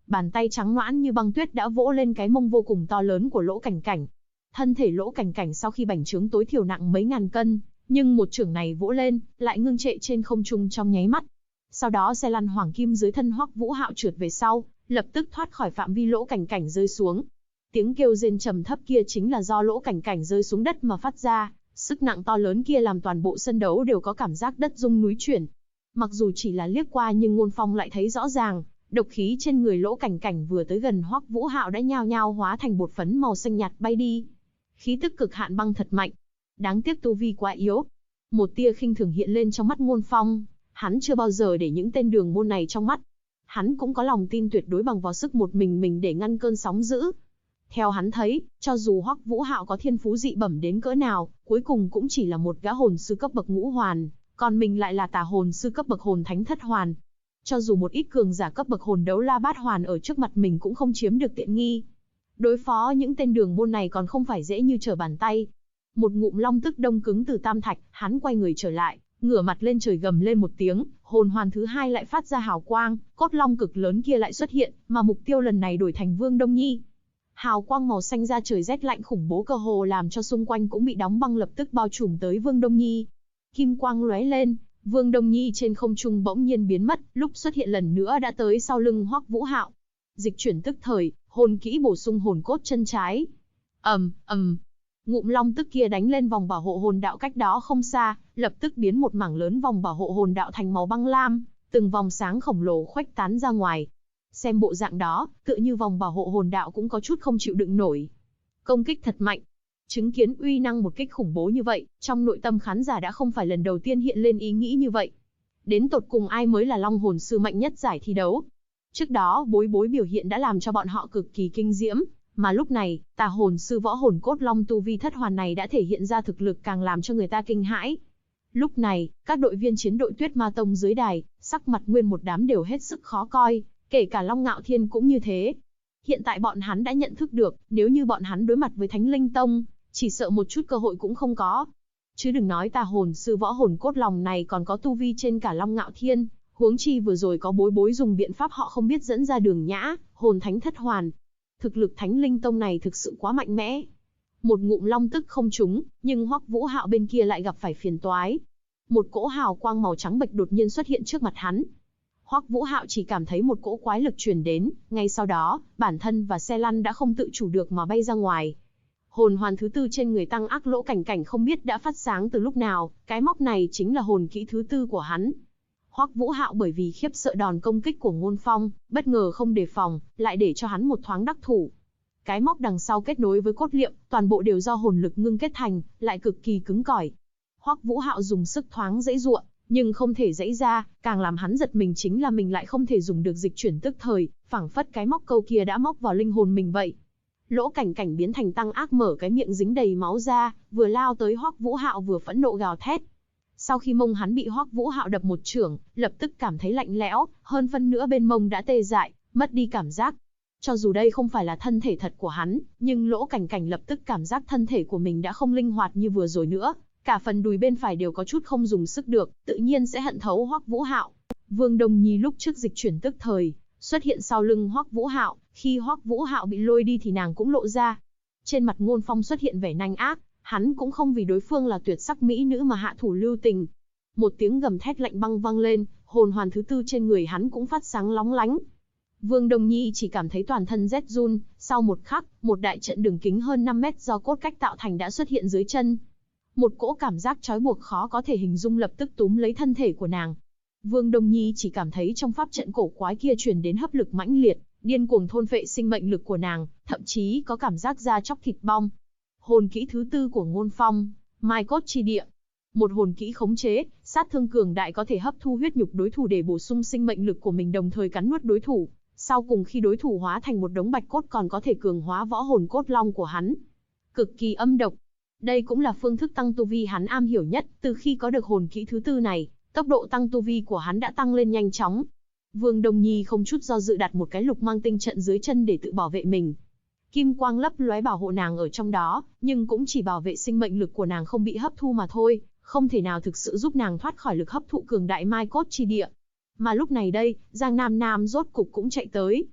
bàn tay trắng nõn như băng tuyết đã vỗ lên cái mông vô cùng to lớn của Lỗ Cảnh Cảnh. Thân thể Lỗ Cảnh Cảnh sau khi bành trướng tối thiểu nặng mấy ngàn cân, nhưng một chưởng này vỗ lên, lại ngưng trệ trên không trung trong nháy mắt. Sau đó xe lăn hoàng kim dưới thân Hoắc Vũ Hạo trượt về sau, lập tức thoát khỏi phạm vi Lỗ Cảnh Cảnh rơi xuống. Tiếng kêu rên trầm thấp kia chính là do Lỗ Cảnh Cảnh rơi xuống đất mà phát ra, sức nặng to lớn kia làm toàn bộ sân đấu đều có cảm giác đất rung núi chuyển. Mặc dù chỉ là liếc qua nhưng Ngôn Phong lại thấy rõ ràng, độc khí trên người Lỗ Cảnh Cảnh vừa tới gần Hoắc Vũ Hạo đã nhao nhao hóa thành bột phấn màu xanh nhạt bay đi. Khí tức cực hạn băng thật mạnh. Đáng tiếc tu vi quá yếu. Một tia khinh thường hiện lên trong mắt Ngôn Phong, hắn chưa bao giờ để những tên đường môn này trong mắt. Hắn cũng có lòng tin tuyệt đối bằng vào sức một mình để ngăn cơn sóng dữ. Theo hắn thấy, cho dù Hoắc Vũ Hạo có thiên phú dị bẩm đến cỡ nào, cuối cùng cũng chỉ là một gã hồn sư cấp bậc ngũ hoàn, còn mình lại là tà hồn sư cấp bậc hồn thánh thất hoàn. Cho dù một ít cường giả cấp bậc hồn đấu la bát hoàn ở trước mặt mình cũng không chiếm được tiện nghi. Đối phó những tên đường môn này còn không phải dễ như trở bàn tay. Một ngụm long tức đông cứng từ tam thạch, hắn quay người trở lại, ngửa mặt lên trời gầm lên một tiếng, hồn hoàn thứ hai lại phát ra hào quang, cốt long cực lớn kia lại xuất hiện, mà mục tiêu lần này đổi thành Vương Đông Nhi. Hào quang màu xanh ra trời rét lạnh khủng bố cơ hồ làm cho xung quanh cũng bị đóng băng lập tức bao trùm tới Vương Đông Nhi. Kim quang lóe lên, Vương Đông Nhi trên không trung bỗng nhiên biến mất, lúc xuất hiện lần nữa đã tới sau lưng Hoắc Vũ Hạo. Dịch chuyển tức thời, hồn kỹ bổ sung hồn cốt chân trái. Ngụm long tức kia đánh lên vòng bảo hộ hồn đạo cách đó không xa, lập tức biến một mảng lớn vòng bảo hộ hồn đạo thành màu băng lam, từng vòng sáng khổng lồ khuếch tán ra ngoài. Xem bộ dạng đó, tựa như vòng bảo hộ hồn đạo cũng có chút không chịu đựng nổi. Công kích thật mạnh. Chứng kiến uy năng một kích khủng bố như vậy, trong nội tâm khán giả đã không phải lần đầu tiên hiện lên ý nghĩ như vậy. Đến tột cùng ai mới là long hồn sư mạnh nhất giải thi đấu? Trước đó Bối Bối biểu hiện đã làm cho bọn họ cực kỳ kinh diễm, mà lúc này, tà hồn sư võ hồn cốt long tu vi thất hoàn này đã thể hiện ra thực lực càng làm cho người ta kinh hãi. Lúc này, các đội viên chiến đội Tuyết Ma Tông dưới đài, sắc mặt nguyên một đám đều hết sức khó coi, kể cả Long Ngạo Thiên cũng như thế. Hiện tại bọn hắn đã nhận thức được, nếu như bọn hắn đối mặt với Thánh Linh Tông, chỉ sợ một chút cơ hội cũng không có. Chứ đừng nói tà hồn sư võ hồn cốt long này còn có tu vi trên cả Long Ngạo Thiên, huống chi vừa rồi có Bối Bối dùng biện pháp họ không biết dẫn ra đường nhã, hồn thánh thất hoàn. Thực lực Thánh Linh Tông này thực sự quá mạnh mẽ. Một ngụm long tức không trúng, nhưng Hoắc Vũ Hạo bên kia lại gặp phải phiền toái. Một cỗ hào quang màu trắng bệch đột nhiên xuất hiện trước mặt hắn. Hoắc Vũ Hạo chỉ cảm thấy một cỗ quái lực truyền đến, ngay sau đó, bản thân và xe lăn đã không tự chủ được mà bay ra ngoài. Hồn hoàn thứ tư trên người Tăng Ác Lỗ Cảnh Cảnh không biết đã phát sáng từ lúc nào, cái móc này chính là hồn kỹ thứ tư của hắn. Hoắc Vũ Hạo bởi vì khiếp sợ đòn công kích của Ngôn Phong, bất ngờ không đề phòng, lại để cho hắn một thoáng đắc thủ. Cái móc đằng sau kết nối với cốt liệm, toàn bộ đều do hồn lực ngưng kết thành, lại cực kỳ cứng cỏi. Hoắc Vũ Hạo dùng sức thoáng giãy giụa, nhưng không thể giãy ra, càng làm hắn giật mình chính là mình lại không thể dùng được dịch chuyển tức thời, phảng phất cái móc câu kia đã móc vào linh hồn mình vậy. Lỗ Cảnh Cảnh biến thành Tăng Ác mở cái miệng dính đầy máu ra, vừa lao tới Hoắc Vũ Hạo vừa phẫn nộ gào thét. Sau khi mông hắn bị Hoắc Vũ Hạo đập một chưởng, lập tức cảm thấy lạnh lẽo, hơn phân nửa bên mông đã tê dại, mất đi cảm giác. Cho dù đây không phải là thân thể thật của hắn, nhưng Lỗ Cảnh Cảnh lập tức cảm giác thân thể của mình đã không linh hoạt như vừa rồi nữa, cả phần đùi bên phải đều có chút không dùng sức được, tự nhiên sẽ hận thấu Hoắc Vũ Hạo. Vương Đông Nhi lúc trước dịch chuyển tức thời, xuất hiện sau lưng Hoắc Vũ Hạo, khi Hoắc Vũ Hạo bị lôi đi thì nàng cũng lộ ra. Trên mặt Ngôn Phong xuất hiện vẻ nanh ác, hắn cũng không vì đối phương là tuyệt sắc mỹ nữ mà hạ thủ lưu tình. Một tiếng gầm thét lạnh băng vang lên, hồn hoàn thứ tư trên người hắn cũng phát sáng lóng lánh. Vương Đông Nhi chỉ cảm thấy toàn thân rét run, sau một khắc, một đại trận đường kính hơn 5 mét do cốt cách tạo thành đã xuất hiện dưới chân. Một cỗ cảm giác trói buộc khó có thể hình dung lập tức túm lấy thân thể của nàng. Vương Đông Nhi chỉ cảm thấy trong pháp trận cổ quái kia truyền đến hấp lực mãnh liệt, điên cuồng thôn phệ sinh mệnh lực của nàng, thậm chí có cảm giác da chóc thịt bong. Hồn kỹ thứ tư của Ngôn Phong, Mai Cốt Chi Địa. Một hồn kỹ khống chế, sát thương cường đại có thể hấp thu huyết nhục đối thủ để bổ sung sinh mệnh lực của mình đồng thời cắn nuốt đối thủ. Sau cùng khi đối thủ hóa thành một đống bạch cốt còn có thể cường hóa võ hồn cốt long của hắn. Cực kỳ âm độc. Đây cũng là phương thức tăng tu vi hắn am hiểu nhất, từ khi có được hồn kỹ thứ tư này, tốc độ tăng tu vi của hắn đã tăng lên nhanh chóng. Vương Đông Nhi không chút do dự đặt một cái lục mang tinh trận dưới chân để tự bảo vệ mình. Kim quang lấp lóe bảo hộ nàng ở trong đó, nhưng cũng chỉ bảo vệ sinh mệnh lực của nàng không bị hấp thu mà thôi, không thể nào thực sự giúp nàng thoát khỏi lực hấp thụ cường đại Mai Cốt Chi Địa. Mà lúc này đây, Giang Nam Nam rốt cục cũng chạy tới.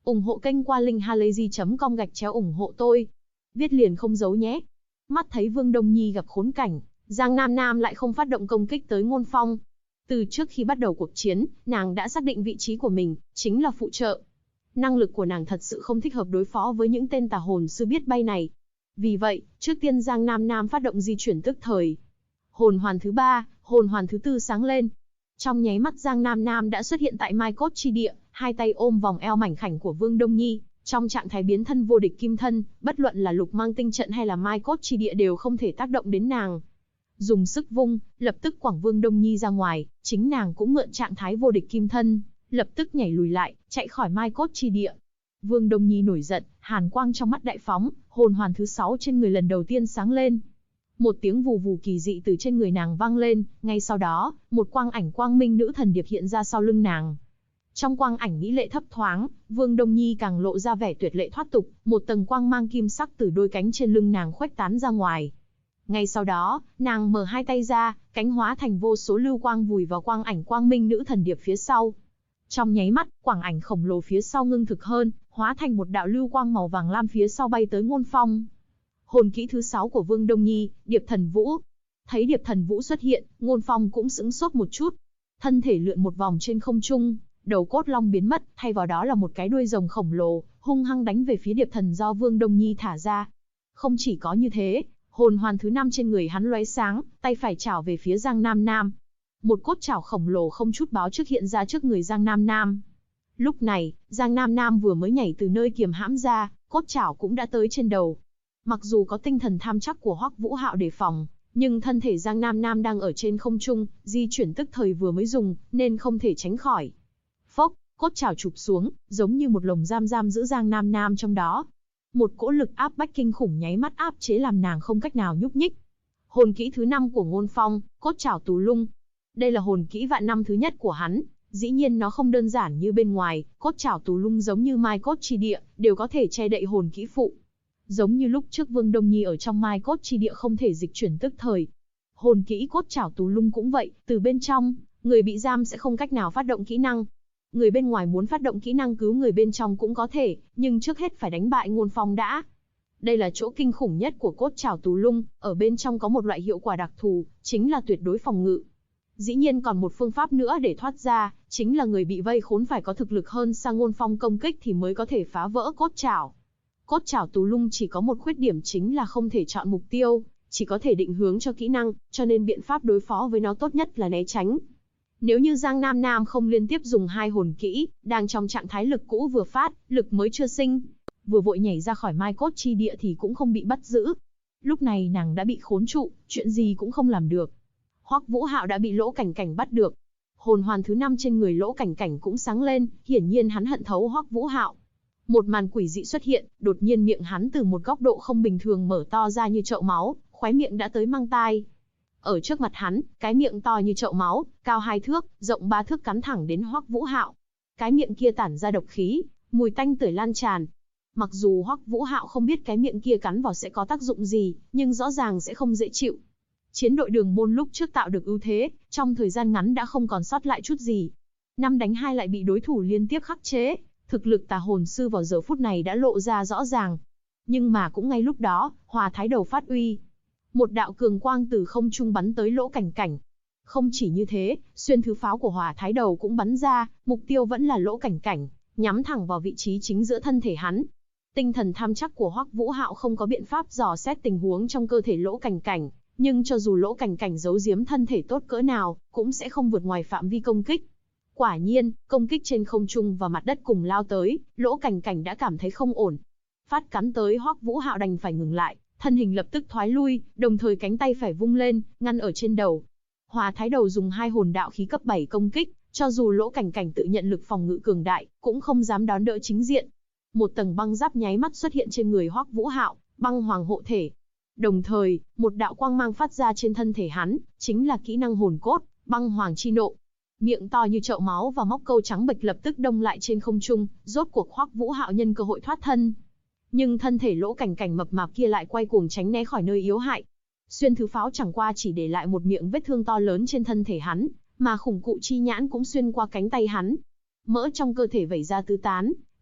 Ủng hộ kênh qua linkhalazy.com/ủng hộ tôi. Viết liền không giấu nhé. Mắt thấy Vương Đông Nhi gặp khốn cảnh, Giang Nam Nam lại không phát động công kích tới Ngôn Phong. Từ trước khi bắt đầu cuộc chiến, nàng đã xác định vị trí của mình, chính là phụ trợ. Năng lực của nàng thật sự không thích hợp đối phó với những tên tà hồn sư biết bay này. Vì vậy, trước tiên Giang Nam Nam phát động di chuyển tức thời. Hồn hoàn thứ 3, hồn hoàn thứ 4 sáng lên. Trong nháy mắt Giang Nam Nam đã xuất hiện tại Mai Cốt chi địa, hai tay ôm vòng eo mảnh khảnh của Vương Đông Nhi, trong trạng thái biến thân vô địch kim thân, bất luận là Lục Mang tinh trận hay là Mai Cốt chi địa đều không thể tác động đến nàng. Dùng sức vung, lập tức quẳng Vương Đông Nhi ra ngoài, chính nàng cũng mượn trạng thái vô địch kim thân, lập tức nhảy lùi lại, chạy khỏi Mai Cốt chi địa. Vương Đông Nhi nổi giận, hàn quang trong mắt đại phóng, hồn hoàn thứ 6 trên người lần đầu tiên sáng lên. Một tiếng vù vù kỳ dị từ trên người nàng vang lên, ngay sau đó, một quang ảnh quang minh nữ thần điệp hiện ra sau lưng nàng. Trong quang ảnh mỹ lệ thấp thoáng, Vương Đông Nhi càng lộ ra vẻ tuyệt lệ thoát tục, một tầng quang mang kim sắc từ đôi cánh trên lưng nàng khuếch tán ra ngoài. Ngay sau đó, nàng mở hai tay ra, cánh hóa thành vô số lưu quang vùi vào quang ảnh quang minh nữ thần điệp phía sau. Trong nháy mắt, quang ảnh khổng lồ phía sau ngưng thực hơn, hóa thành một đạo lưu quang màu vàng lam phía sau bay tới Ngôn Phong. Hồn kỹ thứ 6 của Vương Đông Nhi, Điệp Thần Vũ. Thấy Điệp Thần Vũ xuất hiện, Ngôn Phong cũng sững sốt một chút. Thân thể lượn một vòng trên không trung, đầu cốt long biến mất, thay vào đó là một cái đuôi rồng khổng lồ, hung hăng đánh về phía Điệp Thần do Vương Đông Nhi thả ra. Không chỉ có như thế, hồn hoàn thứ 5 trên người hắn lóe sáng, tay phải chảo về phía Giang Nam Nam. Một cốt chảo khổng lồ không chút báo trước hiện ra trước người Giang Nam Nam. Lúc này, Giang Nam Nam vừa mới nhảy từ nơi kiềm hãm ra, cốt chảo cũng đã tới trên đầu. Mặc dù có tinh thần tham chắc của Hoắc Vũ Hạo đề phòng, nhưng thân thể Giang Nam Nam đang ở trên không trung, di chuyển tức thời vừa mới dùng, nên không thể tránh khỏi. Phốc, cốt chảo chụp xuống, giống như một lồng giam giam giữ Giang Nam Nam trong đó. Một cỗ lực áp bách kinh khủng nháy mắt áp chế làm nàng không cách nào nhúc nhích. Hồn kỹ thứ 5 của Ngôn Phong, Cốt Chảo Tù Lung. Đây là hồn kỹ vạn năm thứ nhất của hắn, dĩ nhiên nó không đơn giản như bên ngoài, Cốt Chảo Tù Lung giống như Mai Cốt chi địa, đều có thể che đậy hồn kỹ phụ. Giống như lúc trước Vương Đông Nhi ở trong Mai Cốt chi địa không thể dịch chuyển tức thời. Hồn kỹ Cốt Chảo Tù Lung cũng vậy, từ bên trong, người bị giam sẽ không cách nào phát động kỹ năng. Người bên ngoài muốn phát động kỹ năng cứu người bên trong cũng có thể, nhưng trước hết phải đánh bại Ngôn Phong đã. Đây là chỗ kinh khủng nhất của Cốt Chảo Tù Lung, ở bên trong có một loại hiệu quả đặc thù, chính là tuyệt đối phòng ngự. Dĩ nhiên còn một phương pháp nữa để thoát ra, chính là người bị vây khốn phải có thực lực hơn sang Ngôn Phong công kích thì mới có thể phá vỡ Cốt Chảo. Cốt Chảo Tù Lung chỉ có một khuyết điểm chính là không thể chọn mục tiêu, chỉ có thể định hướng cho kỹ năng, cho nên biện pháp đối phó với nó tốt nhất là né tránh. Nếu như Giang Nam Nam không liên tiếp dùng hai hồn kỹ, đang trong trạng thái lực cũ vừa phát, lực mới chưa sinh, vừa vội nhảy ra khỏi Mai Cốt chi địa thì cũng không bị bắt giữ. Lúc này nàng đã bị khốn trụ, chuyện gì cũng không làm được. Hoắc Vũ Hạo đã bị Lỗ Cảnh Cảnh bắt được. Hồn hoàn thứ 5 trên người Lỗ Cảnh Cảnh cũng sáng lên, hiển nhiên hắn hận thấu Hoắc Vũ Hạo. Một màn quỷ dị xuất hiện, đột nhiên miệng hắn từ một góc độ không bình thường mở to ra như chậu máu, khóe miệng đã tới mang tai. Ở trước mặt hắn, cái miệng to như chậu máu, cao 2 thước, rộng 3 thước cắn thẳng đến Hoắc Vũ Hạo. Cái miệng kia tản ra độc khí, mùi tanh tưởi lan tràn. Mặc dù Hoắc Vũ Hạo không biết cái miệng kia cắn vào sẽ có tác dụng gì, nhưng rõ ràng sẽ không dễ chịu. Chiến đội Đường Môn lúc trước tạo được ưu thế, trong thời gian ngắn đã không còn sót lại chút gì. 5 đánh 2 lại bị đối thủ liên tiếp khắc chế, thực lực tà hồn sư vào giờ phút này đã lộ ra rõ ràng. Nhưng mà cũng ngay lúc đó, Hòa Thái Đầu phát uy. Một đạo cường quang từ không trung bắn tới Lỗ Cảnh Cảnh. Không chỉ như thế, xuyên thứ pháo của Hòa Thái Đầu cũng bắn ra, mục tiêu vẫn là Lỗ Cảnh Cảnh, nhắm thẳng vào vị trí chính giữa thân thể hắn. Tinh thần tham chắc của Hoắc Vũ Hạo không có biện pháp dò xét tình huống trong cơ thể Lỗ Cảnh Cảnh, nhưng cho dù Lỗ Cảnh Cảnh giấu giếm thân thể tốt cỡ nào, cũng sẽ không vượt ngoài phạm vi công kích. Quả nhiên, công kích trên không trung và mặt đất cùng lao tới, Lỗ Cảnh Cảnh đã cảm thấy không ổn. Phát cắn tới Hoắc Vũ Hạo đành phải ngừng lại, thân hình lập tức thoái lui, đồng thời cánh tay phải vung lên, ngăn ở trên đầu. Hòa Thái Đầu dùng 2 hồn đạo khí cấp 7 công kích, cho dù Lỗ Cảnh Cảnh tự nhận lực phòng ngự cường đại, cũng không dám đón đỡ chính diện. Một tầng băng giáp nháy mắt xuất hiện trên người Hoắc Vũ Hạo, băng hoàng hộ thể. Đồng thời, một đạo quang mang phát ra trên thân thể hắn, chính là kỹ năng hồn cốt, băng hoàng chi nộ. Miệng to như chậu máu và móc câu trắng bệch lập tức đông lại trên không trung, rốt cuộc Hoắc Vũ Hạo nhân cơ hội thoát thân. Nhưng thân thể Lỗ Cảnh Cảnh mập mạp kia lại quay cuồng tránh né khỏi nơi yếu hại. Xuyên thứ pháo chẳng qua chỉ để lại một miệng vết thương to lớn trên thân thể hắn, mà khủng cụ chi nhãn cũng xuyên qua cánh tay hắn. Mỡ trong cơ thể vẩy ra tứ tán,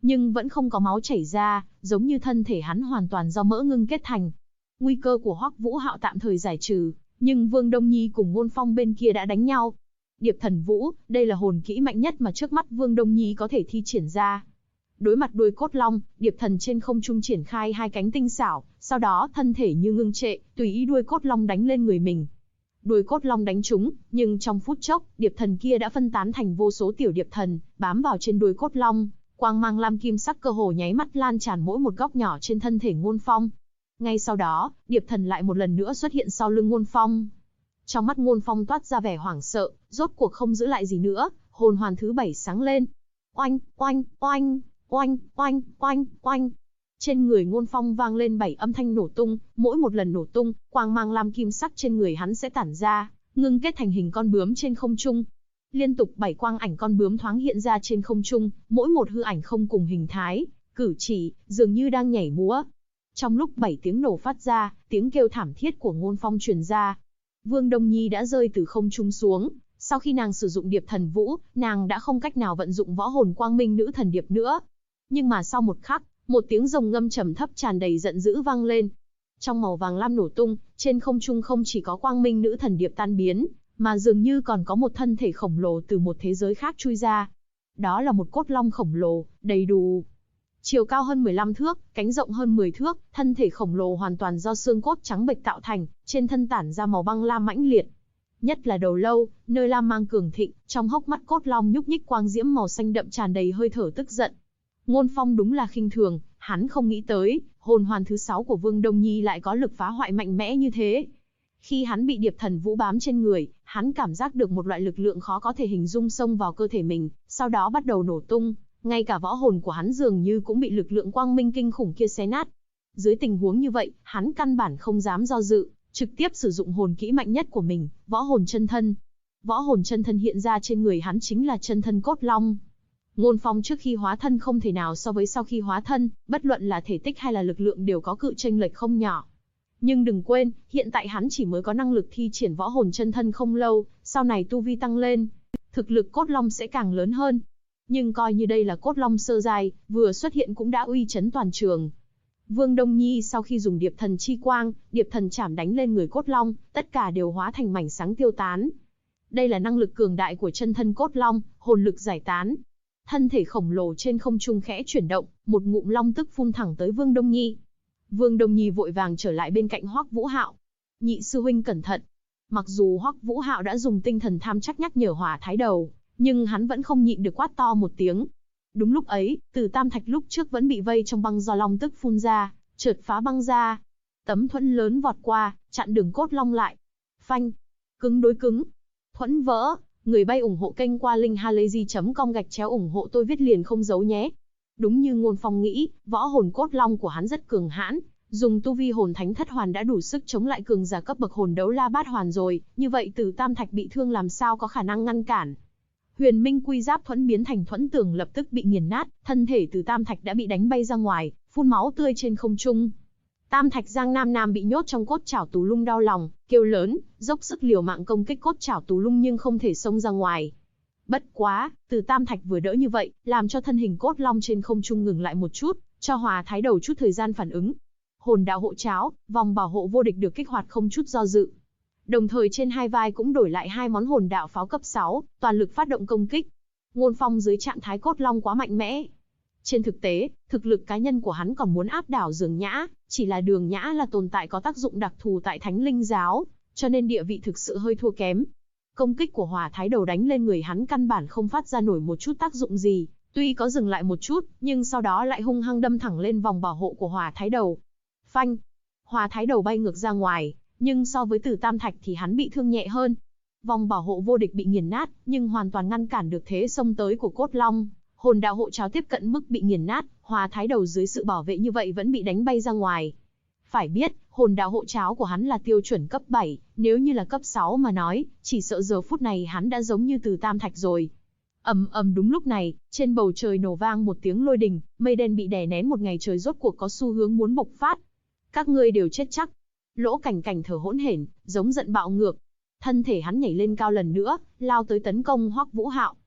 nhưng vẫn không có máu chảy ra, giống như thân thể hắn hoàn toàn do mỡ ngưng kết thành. Nguy cơ của Hoắc Vũ Hạo tạm thời giải trừ, nhưng Vương Đông Nhi cùng Ngôn Phong bên kia đã đánh nhau. Điệp Thần Vũ, đây là hồn kỹ mạnh nhất mà trước mắt Vương Đông Nhi có thể thi triển ra. Đối mặt đuôi cốt long, Điệp Thần trên không trung triển khai hai cánh tinh xảo, sau đó thân thể như ngưng trệ, tùy ý đuôi cốt long đánh lên người mình. Đuôi cốt long đánh trúng, nhưng trong phút chốc, Điệp Thần kia đã phân tán thành vô số tiểu điệp thần, bám vào trên đuôi cốt long, quang mang lam kim sắc cơ hồ nháy mắt lan tràn mỗi một góc nhỏ trên thân thể Ngôn Phong. Ngay sau đó, Điệp Thần lại một lần nữa xuất hiện sau lưng Ngôn Phong. Trong mắt Ngôn Phong toát ra vẻ hoảng sợ, rốt cuộc không giữ lại gì nữa, hồn hoàn thứ 7 sáng lên. Oanh, oanh, oanh, oanh, oanh, oanh, oanh. Trên người Ngôn Phong vang lên 7 âm thanh nổ tung, mỗi một lần nổ tung, quang mang lam kim sắc trên người hắn sẽ tản ra, ngưng kết thành hình con bướm trên không trung. Liên tục 7 quang ảnh con bướm thoáng hiện ra trên không trung, mỗi một hư ảnh không cùng hình thái, cử chỉ, dường như đang nhảy múa. Trong lúc 7 tiếng nổ phát ra, tiếng kêu thảm thiết của Ngôn Phong truyền ra. Vương Đông Nhi đã rơi từ không trung xuống, sau khi nàng sử dụng Điệp Thần Vũ, nàng đã không cách nào vận dụng võ hồn Quang Minh Nữ Thần Điệp nữa. Nhưng mà sau một khắc, một tiếng rồng ngâm trầm thấp tràn đầy giận dữ vang lên. Trong màu vàng lam nổ tung, trên không trung không chỉ có Quang Minh Nữ Thần Điệp tan biến, mà dường như còn có một thân thể khổng lồ từ một thế giới khác chui ra. Đó là một cốt long khổng lồ, đầy đủ. Chiều cao hơn 15 thước, cánh rộng hơn 10 thước, thân thể khổng lồ hoàn toàn do xương cốt trắng bệch tạo thành, trên thân tản ra màu băng lam mãnh liệt. Nhất là đầu lâu, nơi lam mang cường thịnh, trong hốc mắt cốt long nhúc nhích quang diễm màu xanh đậm tràn đầy hơi thở tức giận. Ngôn Phong đúng là khinh thường, hắn không nghĩ tới, hồn hoàn thứ 6 của Vương Đông Nhi lại có lực phá hoại mạnh mẽ như thế. Khi hắn bị Điệp Thần Vũ bám trên người, hắn cảm giác được một loại lực lượng khó có thể hình dung xông vào cơ thể mình, sau đó bắt đầu nổ tung. Ngay cả võ hồn của hắn dường như cũng bị lực lượng quang minh kinh khủng kia xé nát. Dưới tình huống như vậy, hắn căn bản không dám do dự, trực tiếp sử dụng hồn kỹ mạnh nhất của mình, võ hồn chân thân. Võ hồn chân thân hiện ra trên người hắn chính là chân thân cốt long. Ngôn Phong trước khi hóa thân không thể nào so với sau khi hóa thân, bất luận là thể tích hay là lực lượng đều có cự chênh lệch không nhỏ. Nhưng đừng quên, hiện tại hắn chỉ mới có năng lực thi triển võ hồn chân thân không lâu, sau này tu vi tăng lên, thực lực cốt long sẽ càng lớn hơn. Nhưng coi như đây là cốt long sơ giai, vừa xuất hiện cũng đã uy chấn toàn trường. Vương Đông Nhi sau khi dùng Điệp Thần chi quang, Điệp Thần chảm đánh lên người cốt long, tất cả đều hóa thành mảnh sáng tiêu tán. Đây là năng lực cường đại của chân thân cốt long, hồn lực giải tán. Thân thể khổng lồ trên không trung khẽ chuyển động, một ngụm long tức phun thẳng tới Vương Đông Nhi. Vương Đông Nhi vội vàng trở lại bên cạnh Hoắc Vũ Hạo. Nhị sư huynh cẩn thận. Mặc dù Hoắc Vũ Hạo đã dùng tinh thần tham chắc nhắc nhở Hỏa Thái Đầu, nhưng hắn vẫn không nhịn được quát to một tiếng. Đúng lúc ấy, Từ Tam Thạch lúc trước vẫn bị vây trong băng do long tức phun ra, chợt phá băng ra. Tấm thuẫn lớn vọt qua, chặn đường cốt long lại. Phanh, cứng đối cứng. Thuẫn vỡ, người bay ủng hộ kênh qua link halayzi.com ủng hộ tôi viết liền không giấu nhé. Đúng như Ngôn Phong nghĩ, võ hồn cốt long của hắn rất cường hãn, dùng tu vi hồn thánh thất hoàn đã đủ sức chống lại cường giả cấp bậc hồn đấu la bát hoàn rồi, như vậy Từ Tam Thạch bị thương làm sao có khả năng ngăn cản. Huyền Minh Quy Giáp thuẫn biến thành thuẫn tường lập tức bị nghiền nát, thân thể Từ Tam Thạch đã bị đánh bay ra ngoài, phun máu tươi trên không trung. Tam Thạch Giang Nam Nam bị nhốt trong cốt chảo tù lung đau lòng, kêu lớn, dốc sức liều mạng công kích cốt chảo tù lung nhưng không thể xông ra ngoài. Bất quá, Từ Tam Thạch vừa đỡ như vậy, làm cho thân hình cốt long trên không trung ngừng lại một chút, cho Hòa Thái Đầu chút thời gian phản ứng. Hồn đạo hộ cháo, vòng bảo hộ vô địch được kích hoạt không chút do dự. Đồng thời trên hai vai cũng đổi lại hai món hồn đạo pháo cấp 6, toàn lực phát động công kích. Ngôn Phong dưới trạng thái cốt long quá mạnh mẽ. Trên thực tế, thực lực cá nhân của hắn còn muốn áp đảo Đường Nhã, chỉ là Đường Nhã là tồn tại có tác dụng đặc thù tại Thánh Linh giáo, cho nên địa vị thực sự hơi thua kém. Công kích của Hỏa Thái Đầu đánh lên người hắn căn bản không phát ra nổi một chút tác dụng gì, tuy có dừng lại một chút, nhưng sau đó lại hung hăng đâm thẳng lên vòng bảo hộ của Hỏa Thái Đầu. Phanh! Hỏa Thái Đầu bay ngược ra ngoài, nhưng so với Từ Tam Thạch thì hắn bị thương nhẹ hơn. Vòng bảo hộ vô địch bị nghiền nát, nhưng hoàn toàn ngăn cản được thế xông tới của cốt long. Hồn đạo hộ cháo tiếp cận mức bị nghiền nát, Hỏa Thái Đầu dưới sự bảo vệ như vậy vẫn bị đánh bay ra ngoài. Phải biết, hồn đạo hộ cháo của hắn là tiêu chuẩn cấp 7, nếu như là cấp 6 mà nói, chỉ sợ giờ phút này hắn đã giống như Từ Tam Thạch rồi. Ầm ầm đúng lúc này, trên bầu trời nổ vang một tiếng lôi đình, mây đen bị đè nén một ngày trời rốt cuộc có xu hướng muốn bộc phát. Các ngươi đều chết chắc. Lỗ Cảnh Cảnh thở hỗn hển, giống giận bạo ngược. Thân thể hắn nhảy lên cao lần nữa, lao tới tấn công Hoắc Vũ Hạo.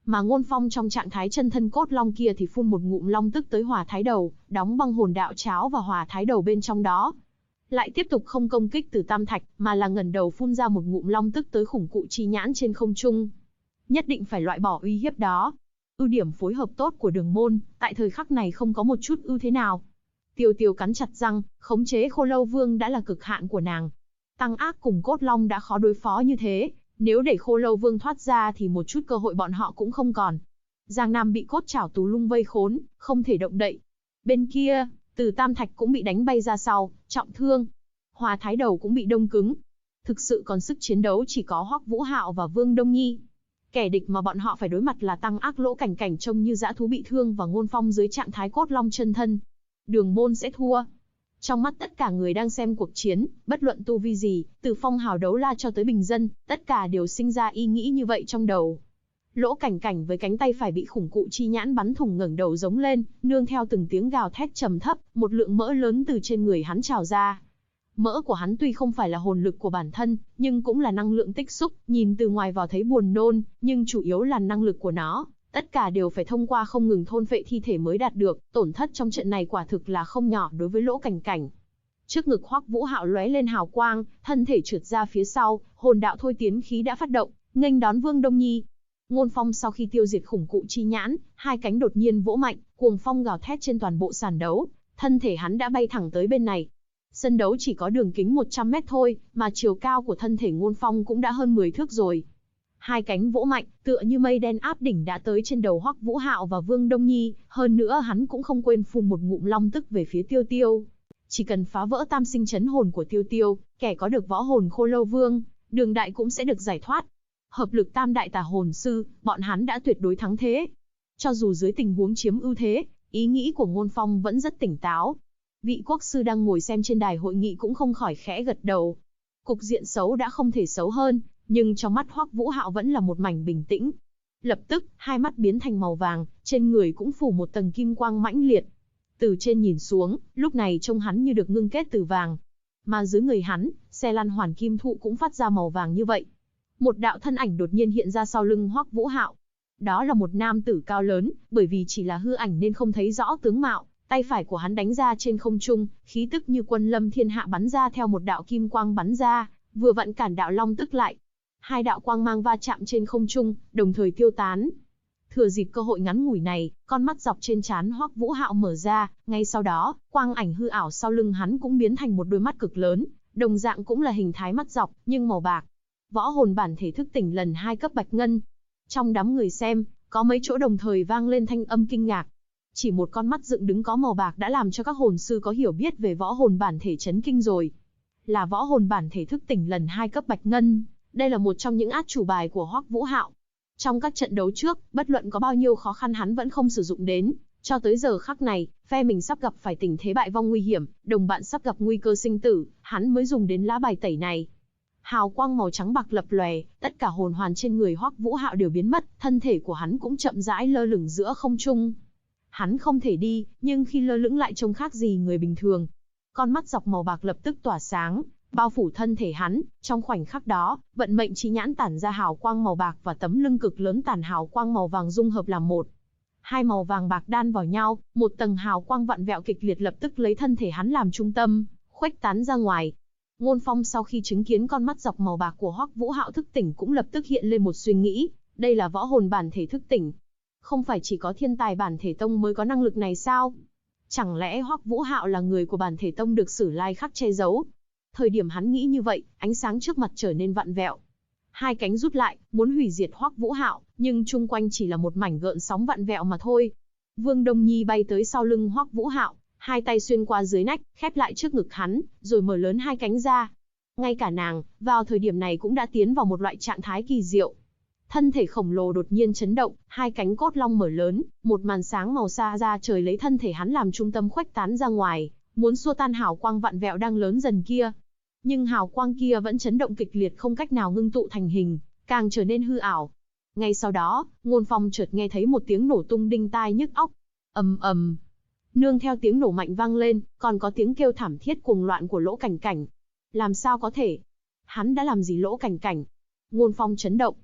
Mà Ngôn Phong trong trạng thái chân thân cốt long kia thì phun một ngụm long tức tới Hỏa Thái Đầu, đóng băng hồn đạo cháo và Hỏa Thái Đầu bên trong đó. Lại tiếp tục không công kích Từ Tam Thạch, mà là ngẩng đầu phun ra một ngụm long tức tới khủng cụ chi nhãn trên không trung. Nhất định phải loại bỏ uy hiếp đó. Ưu điểm phối hợp tốt của Đường Môn, tại thời khắc này không có một chút ưu thế nào. Tiêu Tiêu cắn chặt răng, khống chế Khô Lâu Vương đã là cực hạn của nàng. Tăng Ác cùng Cốt Long đã khó đối phó như thế, nếu để Khô Lâu Vương thoát ra thì một chút cơ hội bọn họ cũng không còn. Giang Nam bị Cốt Trảo Tú Lung vây khốn, không thể động đậy. Bên kia, Từ Tam Thạch cũng bị đánh bay ra sau, trọng thương. Hỏa Thái Đầu cũng bị đông cứng. Thực sự còn sức chiến đấu chỉ có Hoắc Vũ Hạo và Vương Đông Nhi. Kẻ địch mà bọn họ phải đối mặt là Tăng Ác, Lỗ Cảnh Cảnh trông như dã thú bị thương và Ngôn Phong dưới trạng thái cốt long chân thân. Đường Môn sẽ thua. Trong mắt tất cả người đang xem cuộc chiến, bất luận tu vi gì, từ phong hào đấu la cho tới bình dân, tất cả đều sinh ra ý nghĩ như vậy trong đầu. Lỗ Cảnh Cảnh với cánh tay phải bị khủng cụ chi nhãn bắn thủng ngẩng đầu giống lên, nương theo từng tiếng gào thét trầm thấp, một lượng mỡ lớn từ trên người hắn trào ra. Mỡ của hắn tuy không phải là hồn lực của bản thân, nhưng cũng là năng lượng tích xúc, nhìn từ ngoài vào thấy buồn nôn, nhưng chủ yếu là năng lực của nó. Tất cả đều phải thông qua không ngừng thôn phệ thi thể mới đạt được, tổn thất trong trận này quả thực là không nhỏ đối với Lỗ Cảnh Cảnh. Trước ngực Hoắc Vũ Hạo lóe lên hào quang, thân thể trượt ra phía sau, hồn đạo thôi tiến khí đã phát động, nghênh đón Vương Đông Nhi. Ngôn Phong sau khi tiêu diệt khủng cụ chi nhãn, hai cánh đột nhiên vỗ mạnh, cuồng phong gào thét trên toàn bộ sàn đấu, thân thể hắn đã bay thẳng tới bên này. Sân đấu chỉ có đường kính 100 mét thôi, mà chiều cao của thân thể Ngôn Phong cũng đã hơn 10 thước rồi. Hai cánh vỗ mạnh, tựa như mây đen áp đỉnh đã tới trên đầu Hoắc Vũ Hạo và Vương Đông Nhi, hơn nữa hắn cũng không quên phun một ngụm long tức về phía Tiêu Tiêu. Chỉ cần phá vỡ tam sinh chấn hồn của Tiêu Tiêu, kẻ có được võ hồn Khô Lâu Vương, Đường Đại cũng sẽ được giải thoát. Hợp lực tam đại tà hồn sư, bọn hắn đã tuyệt đối thắng thế. Cho dù dưới tình huống chiếm ưu thế, ý nghĩ của Ngôn Phong vẫn rất tỉnh táo. Vị quốc sư đang ngồi xem trên đài hội nghị cũng không khỏi khẽ gật đầu. Cục diện xấu đã không thể xấu hơn, nhưng trong mắt Hoắc Vũ Hạo vẫn là một mảnh bình tĩnh. Lập tức, hai mắt biến thành màu vàng, trên người cũng phủ một tầng kim quang mãnh liệt. Từ trên nhìn xuống, lúc này trông hắn như được ngưng kết từ vàng. Mà dưới người hắn, xe lăn hoàn kim thụ cũng phát ra màu vàng như vậy. Một đạo thân ảnh đột nhiên hiện ra sau lưng Hoắc Vũ Hạo. Đó là một nam tử cao lớn, bởi vì chỉ là hư ảnh nên không thấy rõ tướng mạo. Tay phải của hắn đánh ra trên không trung, khí tức như quân lâm thiên hạ bắn ra theo một đạo kim quang bắn ra, vừa vặn cản đạo long tức lại. Hai đạo quang mang va chạm trên không trung, đồng thời tiêu tán. Thừa dịp cơ hội ngắn ngủi này, con mắt dọc trên trán Hoắc Vũ Hạo mở ra, ngay sau đó, quang ảnh hư ảo sau lưng hắn cũng biến thành một đôi mắt cực lớn, đồng dạng cũng là hình thái mắt dọc, nhưng màu bạc. Võ hồn bản thể thức tỉnh lần 2 cấp bạch ngân. Trong đám người xem, có mấy chỗ đồng thời vang lên thanh âm kinh ngạc. Chỉ một con mắt dựng đứng có màu bạc đã làm cho các hồn sư có hiểu biết về võ hồn bản thể chấn kinh rồi. Là võ hồn bản thể thức tỉnh lần 2 cấp bạch ngân, đây là một trong những át chủ bài của Hoắc Vũ Hạo. Trong các trận đấu trước, bất luận có bao nhiêu khó khăn hắn vẫn không sử dụng đến, cho tới giờ khắc này, phe mình sắp gặp phải tình thế bại vong nguy hiểm, đồng bạn sắp gặp nguy cơ sinh tử, hắn mới dùng đến lá bài tẩy này. Hào quang màu trắng bạc lập lòe, tất cả hồn hoàn trên người Hoắc Vũ Hạo đều biến mất, thân thể của hắn cũng chậm rãi lơ lửng giữa không trung. Hắn không thể đi, nhưng khi lơ lửng lại trông khác gì người bình thường. Con mắt dọc màu bạc lập tức tỏa sáng, bao phủ thân thể hắn, trong khoảnh khắc đó, vận mệnh chi nhãn tản ra hào quang màu bạc và tấm lưng cực lớn tản hào quang màu vàng dung hợp làm một. Hai màu vàng bạc đan vào nhau, một tầng hào quang vặn vẹo kịch liệt lập tức lấy thân thể hắn làm trung tâm, khuếch tán ra ngoài. Ngôn Phong sau khi chứng kiến con mắt dọc màu bạc của Hoắc Vũ Hạo thức tỉnh cũng lập tức hiện lên một suy nghĩ, đây là võ hồn bản thể thức tỉnh. Không phải chỉ có thiên tài bản thể tông mới có năng lực này sao? Chẳng lẽ Hoắc Vũ Hạo là người của bản thể tông được Sử Lai Khắc che giấu? Thời điểm hắn nghĩ như vậy, ánh sáng trước mặt trở nên vặn vẹo. Hai cánh rút lại, muốn hủy diệt Hoắc Vũ Hạo, nhưng chung quanh chỉ là một mảnh gợn sóng vặn vẹo mà thôi. Vương Đông Nhi bay tới sau lưng Hoắc Vũ Hạo, hai tay xuyên qua dưới nách, khép lại trước ngực hắn, rồi mở lớn hai cánh ra. Ngay cả nàng, vào thời điểm này cũng đã tiến vào một loại trạng thái kỳ diệu. Thân thể khổng lồ đột nhiên chấn động, hai cánh cốt long mở lớn, một màn sáng màu xa ra trời lấy thân thể hắn làm trung tâm khuếch tán ra ngoài, muốn xua tan hào quang vặn vẹo đang lớn dần kia. Nhưng hào quang kia vẫn chấn động kịch liệt không cách nào ngưng tụ thành hình, càng trở nên hư ảo. Ngay sau đó, Ngôn Phong chợt nghe thấy một tiếng nổ tung đinh tai nhức óc. Ầm ầm. Nương theo tiếng nổ mạnh vang lên, còn có tiếng kêu thảm thiết cuồng loạn của Lỗ Cảnh Cảnh. Làm sao có thể? Hắn đã làm gì Lỗ Cảnh Cảnh? Ngôn Phong chấn động.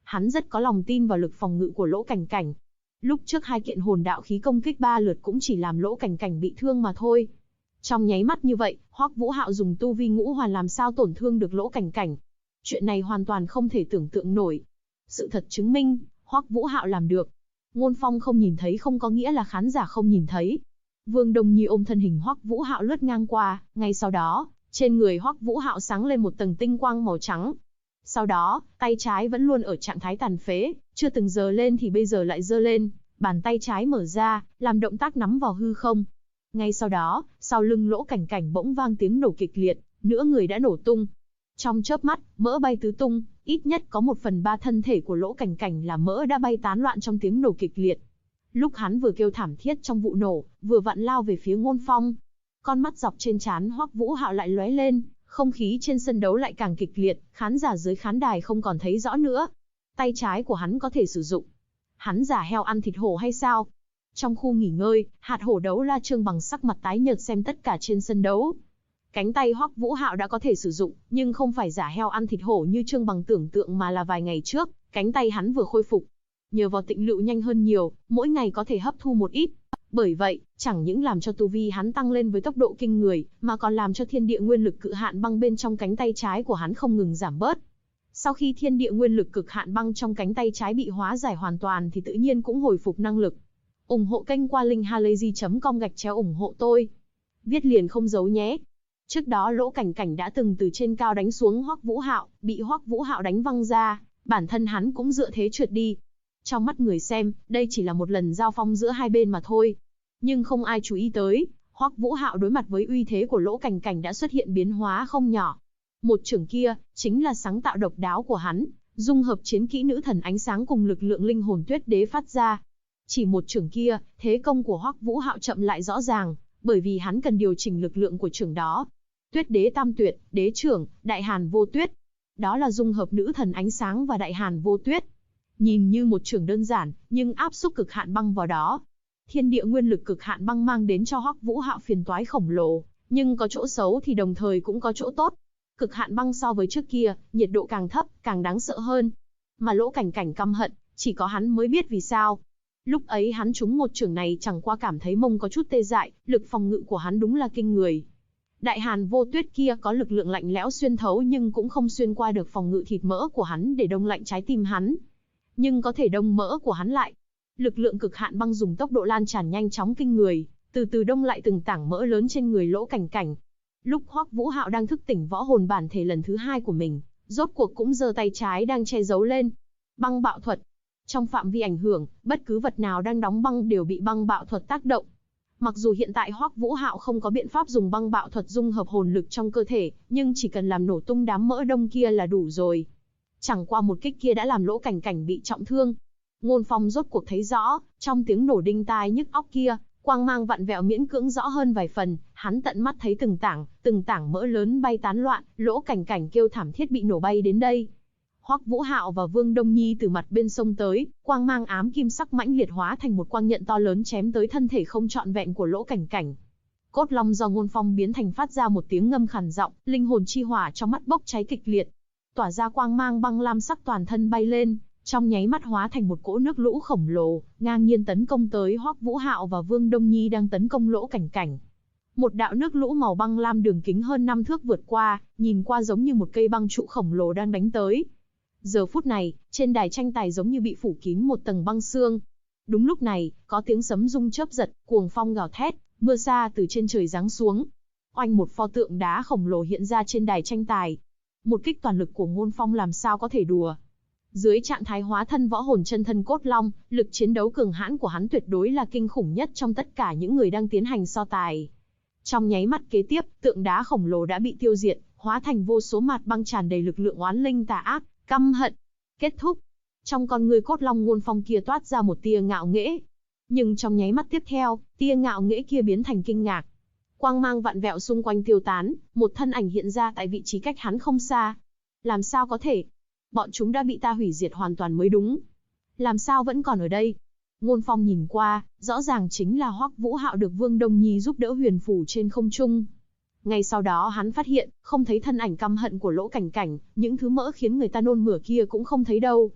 Hắn rất có lòng tin vào lực phòng ngự của Lỗ Cảnh Cảnh. Lúc trước 2 kiện hồn đạo khí công kích 3 lượt cũng chỉ làm Lỗ Cảnh Cảnh bị thương mà thôi. Trong nháy mắt như vậy, Hoắc Vũ Hạo dùng tu vi ngũ hoàn làm sao tổn thương được Lỗ Cảnh Cảnh. Chuyện này hoàn toàn không thể tưởng tượng nổi. Sự thật chứng minh, Hoắc Vũ Hạo làm được. Ngôn Phong không nhìn thấy không có nghĩa là khán giả không nhìn thấy. Vương Đông Nhi ôm thân hình Hoắc Vũ Hạo lướt ngang qua, ngay sau đó, trên người Hoắc Vũ Hạo sáng lên một tầng tinh quang màu trắng. Sau đó, tay trái vẫn luôn ở trạng thái tàn phế, chưa từng giơ lên thì bây giờ lại giơ lên, bàn tay trái mở ra, làm động tác nắm vào hư không. Ngay sau đó, sau lưng Lỗ Cảnh Cảnh bỗng vang tiếng nổ kịch liệt, nửa người đã nổ tung. Trong chớp mắt, mỡ bay tứ tung, ít nhất có 1/3 thân thể của Lỗ Cảnh Cảnh là mỡ đã bay tán loạn trong tiếng nổ kịch liệt. Lúc hắn vừa kêu thảm thiết trong vụ nổ, vừa vặn lao về phía Ngôn Phong. Con mắt dọc trên trán Hoắc Vũ Hạo lại lóe lên, không khí trên sân đấu lại càng kịch liệt, khán giả dưới khán đài không còn thấy rõ nữa. Tay trái của hắn có thể sử dụng. Hắn giả heo ăn thịt hổ hay sao? Trong khu nghỉ ngơi, hạt hổ đấu la Trương Bằng sắc mặt tái nhợt xem tất cả trên sân đấu. Cánh tay Hoắc Vũ Hạo đã có thể sử dụng, nhưng không phải giả heo ăn thịt hổ như Trương Bằng tưởng tượng mà là vài ngày trước, cánh tay hắn vừa khôi phục. Nhờ vào tịnh lựu nhanh hơn nhiều, mỗi ngày có thể hấp thu một ít. Bởi vậy, chẳng những làm cho tu vi hắn tăng lên với tốc độ kinh người, mà còn làm cho thiên địa nguyên lực cự hạn băng bên trong cánh tay trái của hắn không ngừng giảm bớt. Sau khi thiên địa nguyên lực cực hạn băng trong cánh tay trái bị hóa giải hoàn toàn thì tự nhiên cũng hồi phục năng lực. Ủng hộ kênh qua linkhalazy.com ủng hộ tôi. Viết liền không giấu nhé. Trước đó Lỗ Cảnh Cảnh đã từng từ trên cao đánh xuống Hoắc Vũ Hạo, bị Hoắc Vũ Hạo đánh văng ra, bản thân hắn cũng dựa thế trượt đi. Trong mắt người xem, đây chỉ là một lần giao phong giữa hai bên mà thôi. Nhưng không ai chú ý tới, Hoắc Vũ Hạo đối mặt với uy thế của Lỗ Cảnh Cảnh đã xuất hiện biến hóa không nhỏ. Một chưởng kia, chính là sáng tạo độc đáo của hắn, dung hợp chiến kỹ nữ thần ánh sáng cùng lực lượng linh hồn tuyết đế phát ra. Chỉ một chưởng kia, thế công của Hoắc Vũ Hạo chậm lại rõ ràng, bởi vì hắn cần điều chỉnh lực lượng của chưởng đó. Tuyết đế tam tuyệt, đế chưởng, đại hàn vô tuyết. Đó là dung hợp nữ thần ánh sáng và đại hàn vô tuyết. Nhìn như một chưởng đơn giản, nhưng áp xúc cực hạn băng vào đó. Thiên địa nguyên lực cực hạn băng mang đến cho Hoắc Vũ Hạo phiền toái khổng lồ, nhưng có chỗ xấu thì đồng thời cũng có chỗ tốt. Cực hạn băng so với trước kia, nhiệt độ càng thấp, càng đáng sợ hơn. Mà Lỗ Cảnh Cảnh căm hận, chỉ có hắn mới biết vì sao. Lúc ấy hắn trúng một chưởng này chẳng qua cảm thấy mông có chút tê dại, lực phòng ngự của hắn đúng là kinh người. Đại hàn vô tuyết kia có lực lượng lạnh lẽo xuyên thấu nhưng cũng không xuyên qua được phòng ngự thịt mỡ của hắn để đông lạnh trái tim hắn. Nhưng có thể đông mỡ của hắn lại. Lực lượng cực hạn băng dùng tốc độ lan tràn nhanh chóng kinh người, từ từ đông lại từng tảng mỡ lớn trên người Lỗ Cảnh Cảnh. Lúc Hoắc Vũ Hạo đang thức tỉnh võ hồn bản thể lần thứ 2 của mình, rốt cuộc cũng giơ tay trái đang che giấu lên. Băng bạo thuật. Trong phạm vi ảnh hưởng, bất cứ vật nào đang đóng băng đều bị băng bạo thuật tác động. Mặc dù hiện tại Hoắc Vũ Hạo không có biện pháp dùng băng bạo thuật dung hợp hồn lực trong cơ thể, nhưng chỉ cần làm nổ tung đám mỡ đông kia là đủ rồi. Chẳng qua một kích kia đã làm Lỗ Cảnh Cảnh bị trọng thương. Ngôn Phong rốt cuộc thấy rõ, trong tiếng nổ đinh tai nhức óc kia, quang mang vặn vẹo miễn cưỡng rõ hơn vài phần, hắn tận mắt thấy từng tảng mỡ lớn bay tán loạn, Lỗ Cảnh Cảnh kêu thảm thiết bị nổ bay đến đây. Hoắc Vũ Hạo và Vương Đông Nhi từ mặt bên sông tới, quang mang ám kim sắc mãnh liệt hóa thành một quang nhận to lớn chém tới thân thể không trọn vẹn của Lỗ Cảnh Cảnh. Cốt long do Ngôn Phong biến thành phát ra một tiếng ngâm khàn giọng, linh hồn chi hỏa trong mắt bốc cháy kịch liệt, tỏa ra quang mang băng lam sắc toàn thân bay lên, trong nháy mắt hóa thành một cỗ nước lũ khổng lồ, ngang nhiên tấn công tới Hoắc Vũ Hạo và Vương Đông Nhi đang tấn công Lỗ Cảnh Cảnh. Một đạo nước lũ màu băng lam đường kính hơn 5 thước vượt qua, nhìn qua giống như một cây băng trụ khổng lồ đang đánh tới. Giờ phút này, trên đài tranh tài giống như bị phủ kín một tầng băng xương. Đúng lúc này, có tiếng sấm rung chớp giật, cuồng phong gào thét, mưa sa từ trên trời giáng xuống. Oanh, một pho tượng đá khổng lồ hiện ra trên đài tranh tài. Một kích toàn lực của Ngôn Phong làm sao có thể đùa. Dưới trạng thái hóa thân võ hồn chân thân cốt long, lực chiến đấu cường hãn của hắn tuyệt đối là kinh khủng nhất trong tất cả những người đang tiến hành so tài. Trong nháy mắt kế tiếp, tượng đá khổng lồ đã bị tiêu diệt, hóa thành vô số mạt băng tràn đầy lực lượng oán linh tà ác, căm hận. Kết thúc. Trong con người cốt long Ngôn Phong kia toát ra một tia ngạo nghễ. Nhưng trong nháy mắt tiếp theo, tia ngạo nghễ kia biến thành kinh ngạc. Quang mang vặn vẹo xung quanh tiêu tán, một thân ảnh hiện ra tại vị trí cách hắn không xa. Làm sao có thể? Bọn chúng đã bị ta hủy diệt hoàn toàn mới đúng. Làm sao vẫn còn ở đây? Ngôn Phong nhìn qua, rõ ràng chính là Hoắc Vũ Hạo được Vương Đông Nhi giúp đỡ huyền phủ trên không trung. Ngay sau đó hắn phát hiện, không thấy thân ảnh căm hận của Lỗ Cảnh Cảnh, những thứ mỡ khiến người ta nôn mửa kia cũng không thấy đâu.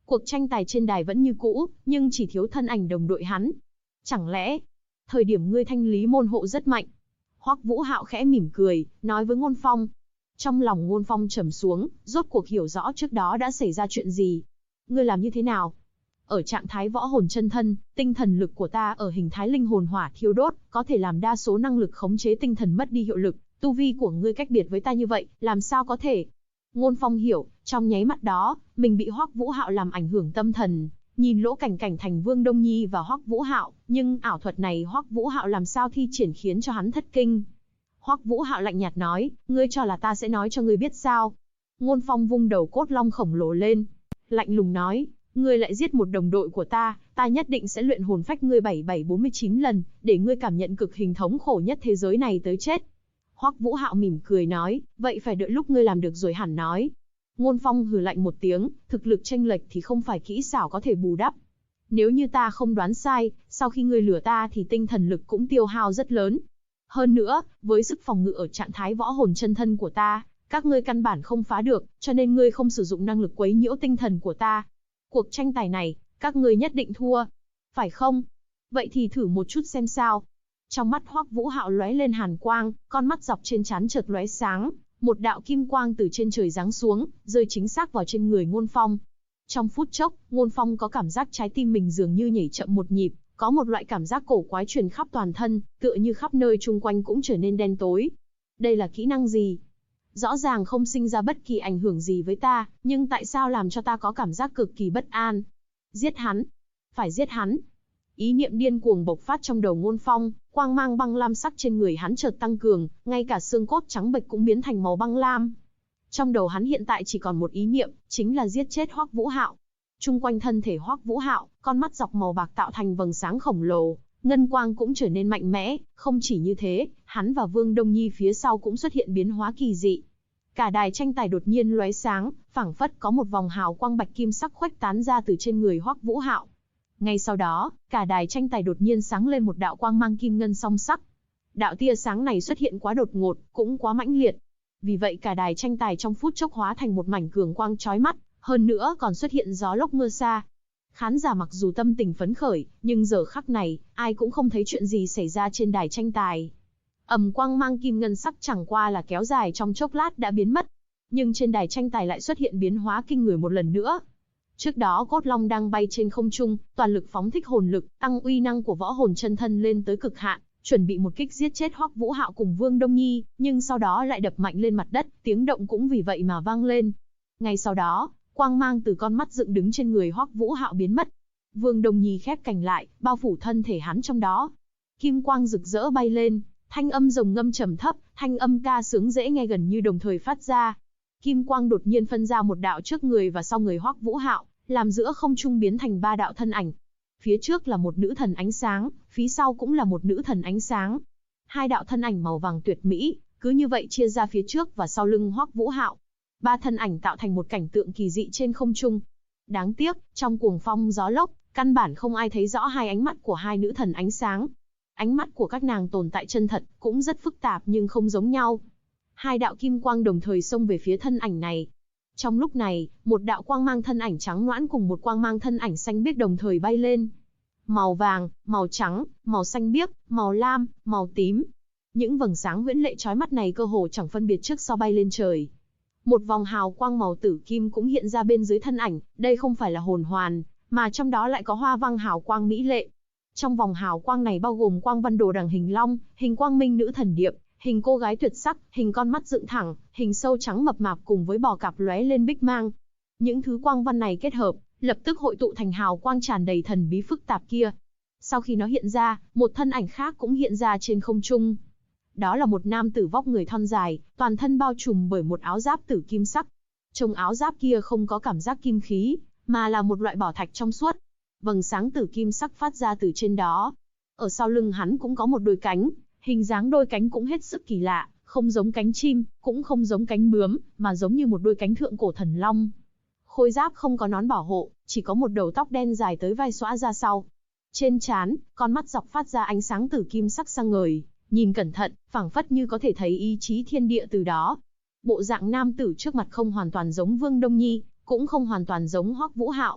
Cuộc tranh tài trên đài vẫn như cũ, nhưng chỉ thiếu thân ảnh đồng đội hắn. Chẳng lẽ, thời điểm ngươi thanh lý môn hộ rất mạnh? Hoắc Vũ Hạo khẽ mỉm cười, nói với Ngôn Phong. Trong lòng Ngôn Phong trầm xuống, rốt cuộc hiểu rõ trước đó đã xảy ra chuyện gì. Ngươi làm như thế nào? Ở trạng thái võ hồn chân thân, tinh thần lực của ta ở hình thái linh hồn hỏa thiêu đốt, có thể làm đa số năng lực khống chế tinh thần mất đi hiệu lực. Tu vi của ngươi cách biệt với ta như vậy, làm sao có thể? Ngôn Phong hiểu, trong nháy mắt đó, mình bị Hoắc Vũ Hạo làm ảnh hưởng tâm thần, nhìn Lỗ Cảnh Cảnh thành Vương Đông Nhi và Hoắc Vũ Hạo, nhưng ảo thuật này Hoắc Vũ Hạo làm sao thi triển khiến cho hắn thất kinh. Hoắc Vũ Hạo lạnh nhạt nói, ngươi cho là ta sẽ nói cho ngươi biết sao? Ngôn Phong vung đầu cốt long khổng lồ lên, lạnh lùng nói, ngươi lại giết một đồng đội của ta, ta nhất định sẽ luyện hồn phách ngươi 7749 lần, để ngươi cảm nhận cực hình thống khổ nhất thế giới này tới chết. Hoắc Vũ Hạo mỉm cười nói, vậy phải đợi lúc ngươi làm được rồi hẳn nói. Ngôn Phong hừ lạnh một tiếng, thực lực chênh lệch thì không phải kỹ xảo có thể bù đắp. Nếu như ta không đoán sai, sau khi ngươi lừa ta thì tinh thần lực cũng tiêu hao rất lớn. Hơn nữa, với sức phòng ngự ở trạng thái võ hồn chân thân của ta, các ngươi căn bản không phá được, cho nên ngươi không sử dụng năng lực quấy nhiễu tinh thần của ta. Cuộc tranh tài này, các ngươi nhất định thua. Phải không? Vậy thì thử một chút xem sao. Trong mắt Hoắc Vũ Hạo lóe lên hàn quang, con mắt dọc trên trán chợt lóe sáng, một đạo kim quang từ trên trời giáng xuống, rơi chính xác vào trên người Ngôn Phong. Trong phút chốc, Ngôn Phong có cảm giác trái tim mình dường như nhảy chậm một nhịp, có một loại cảm giác cổ quái truyền khắp toàn thân, tựa như khắp nơi chung quanh cũng trở nên đen tối. Đây là kỹ năng gì? Rõ ràng không sinh ra bất kỳ ảnh hưởng gì với ta, nhưng tại sao làm cho ta có cảm giác cực kỳ bất an? Giết hắn! Phải giết hắn! Ý niệm điên cuồng bộc phát trong đầu Ngôn Phong, quang mang băng lam sắc trên người hắn chợt tăng cường, ngay cả xương cốt trắng bệch cũng biến thành màu băng lam. Trong đầu hắn hiện tại chỉ còn một ý niệm, chính là giết chết Hoắc Vũ Hạo. Trung quanh thân thể Hoắc Vũ Hạo, con mắt dọc màu bạc tạo thành vầng sáng khổng lồ, ngân quang cũng trở nên mạnh mẽ, không chỉ như thế, hắn và Vương Đông Nhi phía sau cũng xuất hiện biến hóa kỳ dị. Cả đài tranh tài đột nhiên lóe sáng, phảng phất có một vòng hào quang bạch kim sắc khuếch tán ra từ trên người Hoắc Vũ Hạo. Ngay sau đó, cả đài tranh tài đột nhiên sáng lên một đạo quang mang kim ngân song sắc. Đạo tia sáng này xuất hiện quá đột ngột, cũng quá mãnh liệt. Vì vậy cả đài tranh tài trong phút chốc hóa thành một mảnh cường quang chói mắt, hơn nữa còn xuất hiện gió lốc mưa sa. Khán giả mặc dù tâm tình phấn khởi, nhưng giờ khắc này, ai cũng không thấy chuyện gì xảy ra trên đài tranh tài. Quang mang kim ngân sắc chẳng qua là kéo dài trong chốc lát đã biến mất. Nhưng trên đài tranh tài lại xuất hiện biến hóa kinh người một lần nữa. Trước đó cốt long đang bay trên không trung, toàn lực phóng thích hồn lực, tăng uy năng của võ hồn chân thân lên tới cực hạn, chuẩn bị một kích giết chết Hoắc Vũ Hạo cùng Vương Đông Nhi, nhưng sau đó lại đập mạnh lên mặt đất, tiếng động cũng vì vậy mà vang lên. Ngay sau đó, quang mang từ con mắt dựng đứng trên người Hoắc Vũ Hạo biến mất. Vương Đông Nhi khép cánh lại, bao phủ thân thể hắn trong đó. Kim quang rực rỡ bay lên, thanh âm rồng ngâm trầm thấp, thanh âm ca sướng dễ nghe gần như đồng thời phát ra. Kim quang đột nhiên phân ra một đạo trước người và sau người Hoắc Vũ Hạo, làm giữa không trung biến thành 3 đạo thân ảnh. Phía trước là một nữ thần ánh sáng, phía sau cũng là một nữ thần ánh sáng. 2 đạo thân ảnh màu vàng tuyệt mỹ, cứ như vậy chia ra phía trước và sau lưng Hoắc Vũ Hạo. 3 thân ảnh tạo thành một cảnh tượng kỳ dị trên không trung. Đáng tiếc, trong cuồng phong gió lốc, căn bản không ai thấy rõ hai ánh mắt của hai nữ thần ánh sáng. Ánh mắt của các nàng tồn tại chân thật, cũng rất phức tạp nhưng không giống nhau. 2 đạo kim quang đồng thời xông về phía thân ảnh này. Trong lúc này, một đạo quang mang thân ảnh trắng nõn cùng một quang mang thân ảnh xanh biếc đồng thời bay lên. Màu vàng, màu trắng, màu xanh biếc, màu lam, màu tím. Những vầng sáng huyễn lệ chói mắt này cơ hồ chẳng phân biệt trước sau bay lên trời. Một vòng hào quang màu tử kim cũng hiện ra bên dưới thân ảnh, đây không phải là hồn hoàn, mà trong đó lại có hoa văn hào quang mỹ lệ. Trong vòng hào quang này bao gồm quang văn đồ đằng hình long, hình quang minh nữ thần điệp, hình cô gái tuyệt sắc, hình con mắt dựng thẳng, hình sâu trắng mập mạp cùng với bò cạp lóe lên bích mang. Những thứ quang văn này kết hợp, lập tức hội tụ thành hào quang tràn đầy thần bí phức tạp kia. Sau khi nó hiện ra, một thân ảnh khác cũng hiện ra trên không trung. Đó là một nam tử vóc người thon dài, toàn thân bao trùm bởi một áo giáp tử kim sắc. Trong áo giáp kia không có cảm giác kim khí, mà là một loại bảo thạch trong suốt. Vầng sáng tử kim sắc phát ra từ trên đó. Ở sau lưng hắn cũng có một đôi cánh, hình dáng đôi cánh cũng hết sức kỳ lạ, không giống cánh chim, cũng không giống cánh bướm, mà giống như một đôi cánh thượng cổ thần long. Khôi giáp không có nón bảo hộ, chỉ có một đầu tóc đen dài tới vai xõa ra sau. Trên trán, con mắt dọc phát ra ánh sáng tử kim sắc sáng ngời, nhìn cẩn thận, phảng phất như có thể thấy ý chí thiên địa từ đó. Bộ dạng nam tử trước mặt không hoàn toàn giống Vương Đông Nhi, cũng không hoàn toàn giống Hoắc Vũ Hạo.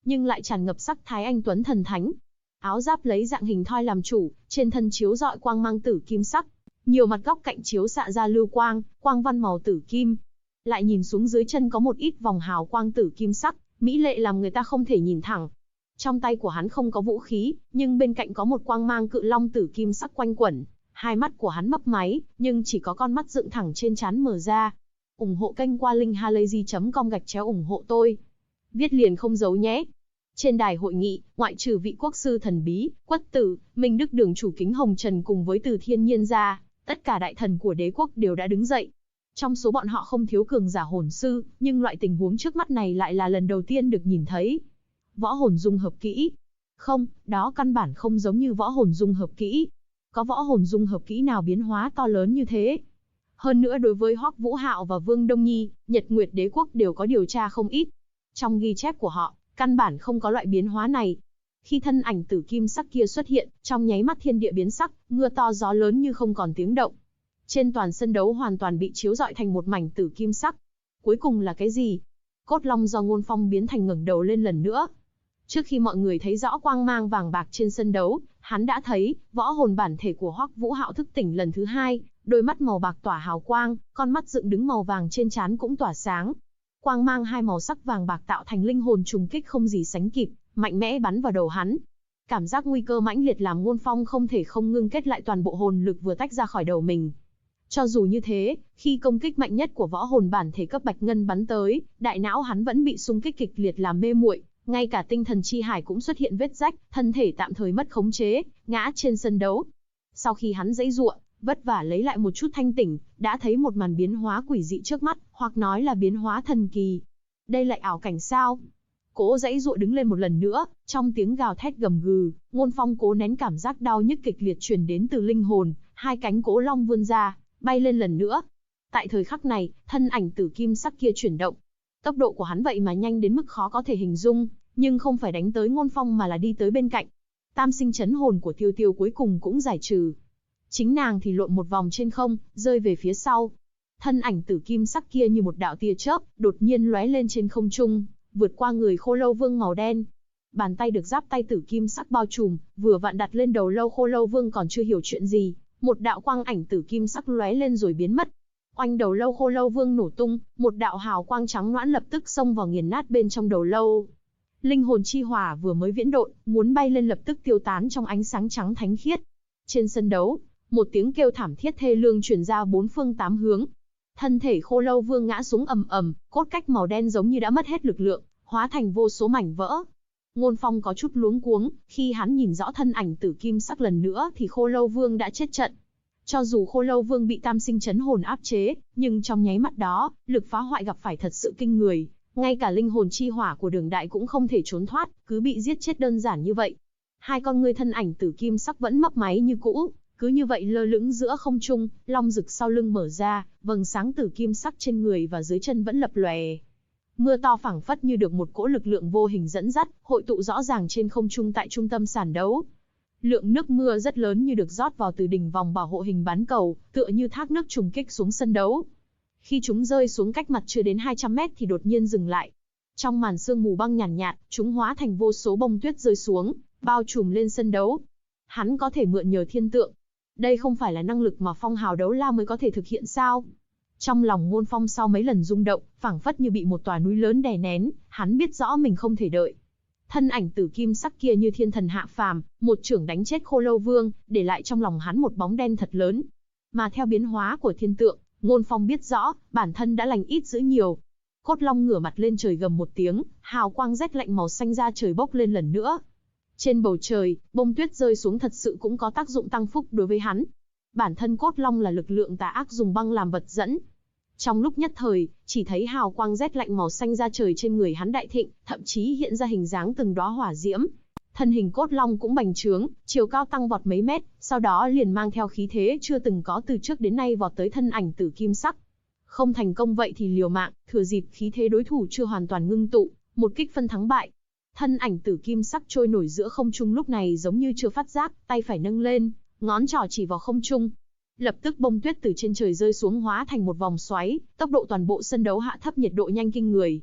nhưng lại tràn ngập sắc thái anh tuấn thần thánh. Áo giáp lấy dạng hình thoi làm chủ, trên thân chiếu rọi quang mang tử kim sắc, nhiều mặt góc cạnh chiếu xạ ra lưu quang, quang văn màu tử kim. Lại nhìn xuống dưới chân có một ít vòng hào quang tử kim sắc, mỹ lệ làm người ta không thể nhìn thẳng. Trong tay của hắn không có vũ khí, nhưng bên cạnh có một quang mang cự long tử kim sắc quanh quẩn. Hai mắt của hắn mấp máy, nhưng chỉ có con mắt dựng thẳng trên trán mở ra. Ủng hộ kênh qua linkhalazy.com ủng hộ tôi. Viết liền không giấu nhé. Trên đài hội nghị, ngoại trừ vị quốc sư thần bí, Quất Tử, Minh Đức Đường chủ Kính Hồng Trần cùng với Từ Thiên Nhiên ra, tất cả đại thần của đế quốc đều đã đứng dậy. Trong số bọn họ không thiếu cường giả hồn sư, nhưng loại tình huống trước mắt này lại là lần đầu tiên được nhìn thấy. Võ hồn dung hợp kỹ. Không, đó căn bản không giống như võ hồn dung hợp kỹ. Có võ hồn dung hợp kỹ nào biến hóa to lớn như thế? Hơn nữa đối với Hoắc Vũ Hạo và Vương Đông Nhi, Nhật Nguyệt Đế quốc đều có điều tra không ít. Trong ghi chép của họ, căn bản không có loại biến hóa này. Khi thân ảnh tử kim sắc kia xuất hiện, trong nháy mắt thiên địa biến sắc, mưa to gió lớn như không còn tiếng động. Trên toàn sân đấu hoàn toàn bị chiếu rọi thành một mảnh tử kim sắc. Cuối cùng là cái gì? Cốt long do Ngôn Phong biến thành ngẩng đầu lên lần nữa. Trước khi mọi người thấy rõ quang mang vàng bạc trên sân đấu, hắn đã thấy, võ hồn bản thể của Hoắc Vũ Hạo thức tỉnh lần thứ hai, đôi mắt màu bạc tỏa hào quang, con mắt dựng đứng màu vàng trên trán cũng tỏa sáng. Quang mang hai màu sắc vàng bạc tạo thành linh hồn trùng kích không gì sánh kịp, mạnh mẽ bắn vào đầu hắn. Cảm giác nguy cơ mãnh liệt làm Ngôn Phong không thể không ngưng kết lại toàn bộ hồn lực vừa tách ra khỏi đầu mình. Cho dù như thế, khi công kích mạnh nhất của võ hồn bản thể cấp bạch ngân bắn tới, đại não hắn vẫn bị xung kích kịch liệt làm mê muội, ngay cả tinh thần chi hải cũng xuất hiện vết rách, thân thể tạm thời mất khống chế, ngã trên sân đấu. Sau khi hắn giãy giụa, vất vả lấy lại một chút thanh tỉnh, đã thấy một màn biến hóa quỷ dị trước mắt, hoặc nói là biến hóa thần kỳ. Đây lại ảo cảnh sao? Cố giãy giụa đứng lên một lần nữa, trong tiếng gào thét gầm gừ, Ngôn Phong cố nén cảm giác đau nhức kịch liệt truyền đến từ linh hồn, hai cánh Cố Long vươn ra, bay lên lần nữa. Tại thời khắc này, thân ảnh tử kim sắc kia chuyển động. Tốc độ của hắn vậy mà nhanh đến mức khó có thể hình dung, nhưng không phải đánh tới Ngôn Phong mà là đi tới bên cạnh. Tam sinh chấn hồn của Tiêu Tiêu cuối cùng cũng giải trừ. Chính nàng thì lộn một vòng trên không, rơi về phía sau. Thân ảnh tử kim sắc kia như một đạo tia chớp, đột nhiên lóe lên trên không trung, vượt qua người Khô Lâu Vương màu đen. Bàn tay được giáp tay tử kim sắc bao trùm, vừa vặn đặt lên đầu lâu Khô Lâu Vương còn chưa hiểu chuyện gì, một đạo quang ảnh tử kim sắc lóe lên rồi biến mất. Oanh, đầu lâu Khô Lâu Vương nổ tung, một đạo hào quang trắng nõn lập tức xông vào nghiền nát bên trong đầu lâu. Linh hồn chi hỏa vừa mới viễn độn, muốn bay lên lập tức tiêu tán trong ánh sáng trắng thánh khiết. Trên sân đấu, một tiếng kêu thảm thiết thê lương truyền ra bốn phương tám hướng. Thân thể Khô Lâu Vương ngã xuống ầm ầm, cốt cách màu đen giống như đã mất hết lực lượng, hóa thành vô số mảnh vỡ. Ngôn Phong có chút luống cuống, khi hắn nhìn rõ thân ảnh tử kim sắc lần nữa thì Khô Lâu Vương đã chết trận. Cho dù Khô Lâu Vương bị tam sinh chấn hồn áp chế, nhưng trong nháy mắt đó, lực phá hoại gặp phải thật sự kinh người. Ngay cả linh hồn chi hỏa của Đường Đại cũng không thể trốn thoát, cứ bị giết chết đơn giản như vậy. Hai con ngươi thân ảnh tử kim sắc vẫn mấp máy như cũ, cứ như vậy lơ lửng giữa không trung, long rực sau lưng mở ra, vầng sáng tử kim sắc trên người và dưới chân vẫn lập lòe. Mưa to phảng phất như được một cỗ lực lượng vô hình dẫn dắt, hội tụ rõ ràng trên không trung tại trung tâm sàn đấu. Lượng nước mưa rất lớn như được rót vào từ đỉnh vòng bảo hộ hình bán cầu, tựa như thác nước trùng kích xuống sân đấu. Khi chúng rơi xuống cách mặt chưa đến 200 mét thì đột nhiên dừng lại. Trong màn sương mù băng nhàn nhạt, chúng hóa thành vô số bông tuyết rơi xuống, bao trùm lên sân đấu. Hắn có thể mượn nhờ thiên tượng. Đây không phải là năng lực mà phong hào đấu la mới có thể thực hiện sao? Trong lòng Ngôn Phong sau mấy lần rung động, phảng phất như bị một tòa núi lớn đè nén, hắn biết rõ mình không thể đợi. Thân ảnh tử kim sắc kia như thiên thần hạ phàm, một chưởng đánh chết Khô Lâu Vương, để lại trong lòng hắn một bóng đen thật lớn. Mà theo biến hóa của thiên tượng, Ngôn Phong biết rõ, bản thân đã lành ít dữ nhiều. Cốt Long ngửa mặt lên trời gầm một tiếng, hào quang rét lạnh màu xanh ra trời bốc lên lần nữa. Trên bầu trời, bông tuyết rơi xuống thật sự cũng có tác dụng tăng phúc đối với hắn. Bản thân Cốt Long là lực lượng tà ác dùng băng làm vật dẫn. Trong lúc nhất thời, chỉ thấy hào quang rét lạnh màu xanh ra trời trên người hắn đại thịnh, thậm chí hiện ra hình dáng từng đóa hỏa diễm. Thân hình Cốt Long cũng bành trướng, chiều cao tăng vọt mấy mét, sau đó liền mang theo khí thế chưa từng có từ trước đến nay vọt tới thân ảnh tử kim sắc. Không thành công vậy thì liều mạng, thừa dịp khí thế đối thủ chưa hoàn toàn ngưng tụ, một kích phân thắng bại. Thân ảnh tử kim sắc trôi nổi giữa không trung lúc này giống như chưa phát giác, tay phải nâng lên, ngón trỏ chỉ vào không trung. Lập tức bông tuyết từ trên trời rơi xuống hóa thành một vòng xoáy, tốc độ toàn bộ sân đấu hạ thấp, nhiệt độ nhanh kinh người.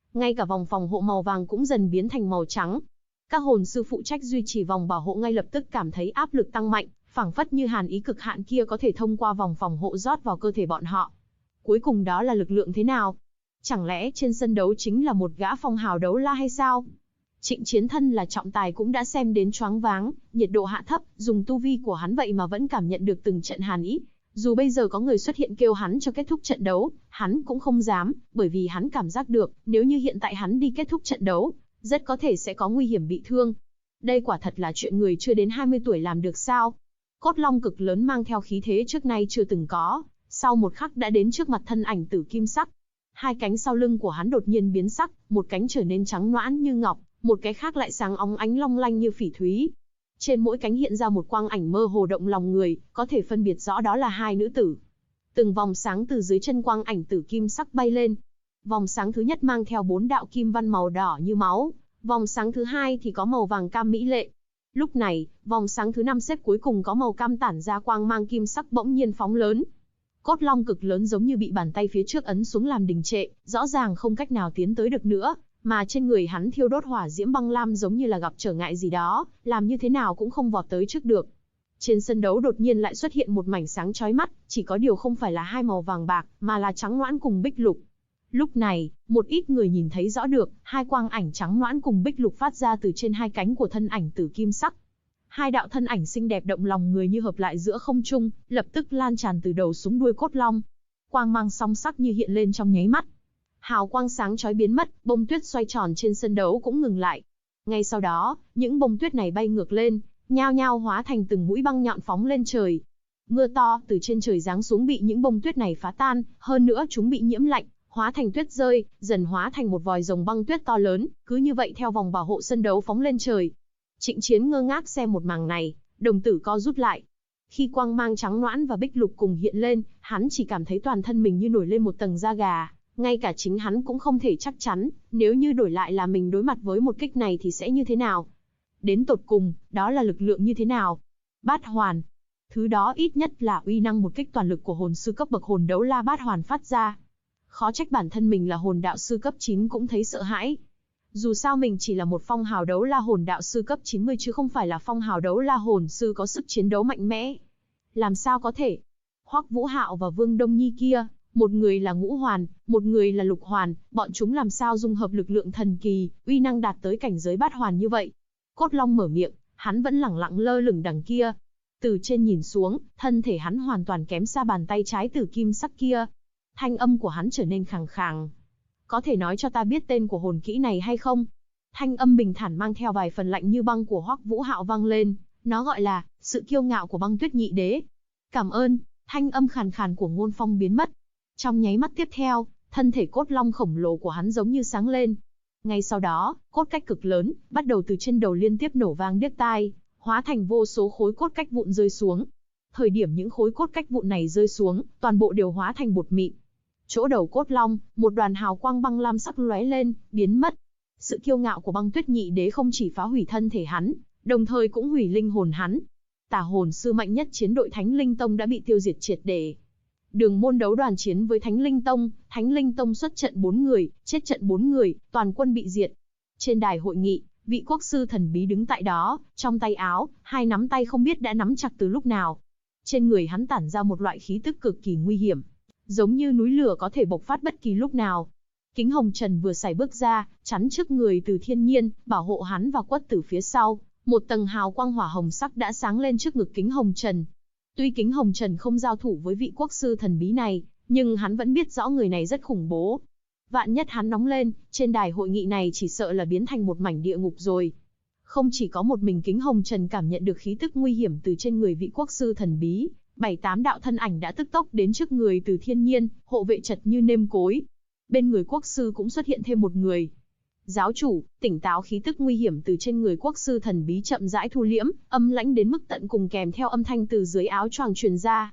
Ngay cả vòng phòng hộ màu vàng cũng dần biến thành màu trắng. Các hồn sư phụ trách duy trì vòng bảo hộ ngay lập tức cảm thấy áp lực tăng mạnh, phảng phất như hàn ý cực hạn kia có thể thông qua vòng phòng hộ rót vào cơ thể bọn họ. Cuối cùng đó là lực lượng thế nào? Chẳng lẽ trên sân đấu chính là một gã phong hào đấu la hay sao? Trịnh Chiến thân là trọng tài cũng đã xem đến choáng váng, nhiệt độ hạ thấp, dùng tu vi của hắn vậy mà vẫn cảm nhận được từng trận hàn ý. Dù bây giờ có người xuất hiện kêu hắn cho kết thúc trận đấu, hắn cũng không dám, bởi vì hắn cảm giác được, nếu như hiện tại hắn đi kết thúc trận đấu, rất có thể sẽ có nguy hiểm bị thương. Đây quả thật là chuyện người chưa đến 20 tuổi làm được sao? Cốt long cực lớn mang theo khí thế trước nay chưa từng có, sau một khắc đã đến trước mặt thân ảnh tử kim sắc. Hai cánh sau lưng của hắn đột nhiên biến sắc, một cánh trở nên trắng nõn như ngọc, một cái khác lại sáng óng ánh long lanh như phỉ thúy. Trên mỗi cánh hiện ra một quang ảnh mơ hồ động lòng người, có thể phân biệt rõ đó là hai nữ tử. Từng vòng sáng từ dưới chân quang ảnh tử kim sắc bay lên. Vòng sáng thứ nhất mang theo 4 đạo kim văn màu đỏ như máu, vòng sáng thứ hai thì có màu vàng cam mỹ lệ. Lúc này, vòng sáng thứ 5 xếp cuối cùng có màu cam tản ra quang mang kim sắc bỗng nhiên phóng lớn. Cốt long cực lớn giống như bị bàn tay phía trước ấn xuống làm đình trệ, rõ ràng không cách nào tiến tới được nữa, mà trên người hắn thiêu đốt hỏa diễm băng lam giống như là gặp trở ngại gì đó, làm như thế nào cũng không vọt tới trước được. Trên sân đấu đột nhiên lại xuất hiện một mảnh sáng chói mắt, chỉ có điều không phải là hai màu vàng bạc, mà là trắng loãng cùng bích lục. Lúc này, một ít người nhìn thấy rõ được, hai quang ảnh trắng loãng cùng bích lục phát ra từ trên hai cánh của thân ảnh tử kim sắc. Hai đạo thân ảnh xinh đẹp động lòng người như hợp lại giữa không trung, lập tức lan tràn từ đầu xuống đuôi cốt long. Quang mang song sắc như hiện lên trong nháy mắt. Hào quang sáng chói biến mất, bông tuyết xoay tròn trên sân đấu cũng ngừng lại. Ngay sau đó, những bông tuyết này bay ngược lên, nhao nhao hóa thành từng mũi băng nhọn phóng lên trời. Mưa to từ trên trời giáng xuống bị những bông tuyết này phá tan, hơn nữa chúng bị nhiễm lạnh, hóa thành tuyết rơi, dần hóa thành một vòi rồng băng tuyết to lớn, cứ như vậy theo vòng bảo hộ sân đấu phóng lên trời. Trịnh Chiến ngơ ngác xem một màn này, đồng tử co rút lại. Khi quang mang trắng nõn và bích lục cùng hiện lên, hắn chỉ cảm thấy toàn thân mình như nổi lên một tầng da gà. Ngay cả chính hắn cũng không thể chắc chắn, nếu như đổi lại là mình đối mặt với một kích này thì sẽ như thế nào. Đến tột cùng, đó là lực lượng như thế nào? Bát hoàn. Thứ đó ít nhất là uy năng một kích toàn lực của hồn sư cấp bậc hồn đấu la bát hoàn phát ra. Khó trách bản thân mình là hồn đạo sư cấp 9 cũng thấy sợ hãi. Dù sao mình chỉ là một phong hào đấu la hồn đạo sư cấp 90 chứ không phải là phong hào đấu la hồn sư có sức chiến đấu mạnh mẽ. Làm sao có thể? Hoắc Vũ Hạo và Vương Đông Nhi kia, một người là ngũ hoàn, một người là lục hoàn, bọn chúng làm sao dung hợp lực lượng thần kỳ, uy năng đạt tới cảnh giới bát hoàn như vậy? Cốt long mở miệng, hắn vẫn lẳng lặng lơ lửng đằng kia. Từ trên nhìn xuống, thân thể hắn hoàn toàn kém xa bàn tay trái tử kim sắc kia. Thanh âm của hắn trở nên khàn khàn. Có thể nói cho ta biết tên của hồn kỹ này hay không? Thanh âm bình thản mang theo vài phần lạnh như băng của Hoắc Vũ Hạo vang lên, nó gọi là sự kiêu ngạo của băng tuyết nhị đế. Cảm ơn. Thanh âm khàn khàn của Ngôn Phong biến mất. Trong nháy mắt tiếp theo, thân thể cốt long khổng lồ của hắn giống như sáng lên. Ngay sau đó, cốt cách cực lớn, bắt đầu từ trên đầu liên tiếp nổ vang điếc tai, hóa thành vô số khối cốt cách vụn rơi xuống. Thời điểm những khối cốt cách vụn này rơi xuống, toàn bộ đều hóa thành bột mịn. Chỗ đầu cốt long, một đoàn hào quang băng lam sắc lóe lên, biến mất. Sự kiêu ngạo của băng tuyết nhị đế không chỉ phá hủy thân thể hắn, đồng thời cũng hủy linh hồn hắn. Tà hồn sư mạnh nhất chiến đội Thánh Linh Tông đã bị tiêu diệt triệt để. Đường môn đấu đoàn chiến với Thánh Linh Tông xuất trận 4 người, chết trận 4 người, toàn quân bị diệt. Trên đài hội nghị, vị quốc sư thần bí đứng tại đó, trong tay áo, hai nắm tay không biết đã nắm chặt từ lúc nào. Trên người hắn tản ra một loại khí tức cực kỳ nguy hiểm, giống như núi lửa có thể bộc phát bất kỳ lúc nào. Kính Hồng Trần vừa sải bước ra, chắn trước người Từ Thiên Nhiên, bảo hộ hắn và Quất Tử phía sau. Một tầng hào quang hỏa hồng sắc đã sáng lên trước ngực Kính Hồng Trần. Tuy Kính Hồng Trần không giao thủ với vị quốc sư thần bí này, nhưng hắn vẫn biết rõ người này rất khủng bố. Vạn nhất hắn nóng lên, trên đài hội nghị này chỉ sợ là biến thành một mảnh địa ngục rồi. Không chỉ có một mình Kính Hồng Trần cảm nhận được khí tức nguy hiểm từ trên người vị quốc sư thần bí, 7-8 đạo thân ảnh đã tức tốc đến trước người Từ Thiên Nhiên, hộ vệ chật như nêm cối. Bên người quốc sư cũng xuất hiện thêm một người. Giáo chủ, tỉnh táo. Khí tức nguy hiểm từ trên người quốc sư thần bí chậm rãi thu liễm, âm lãnh đến mức tận cùng kèm theo âm thanh từ dưới áo choàng truyền ra.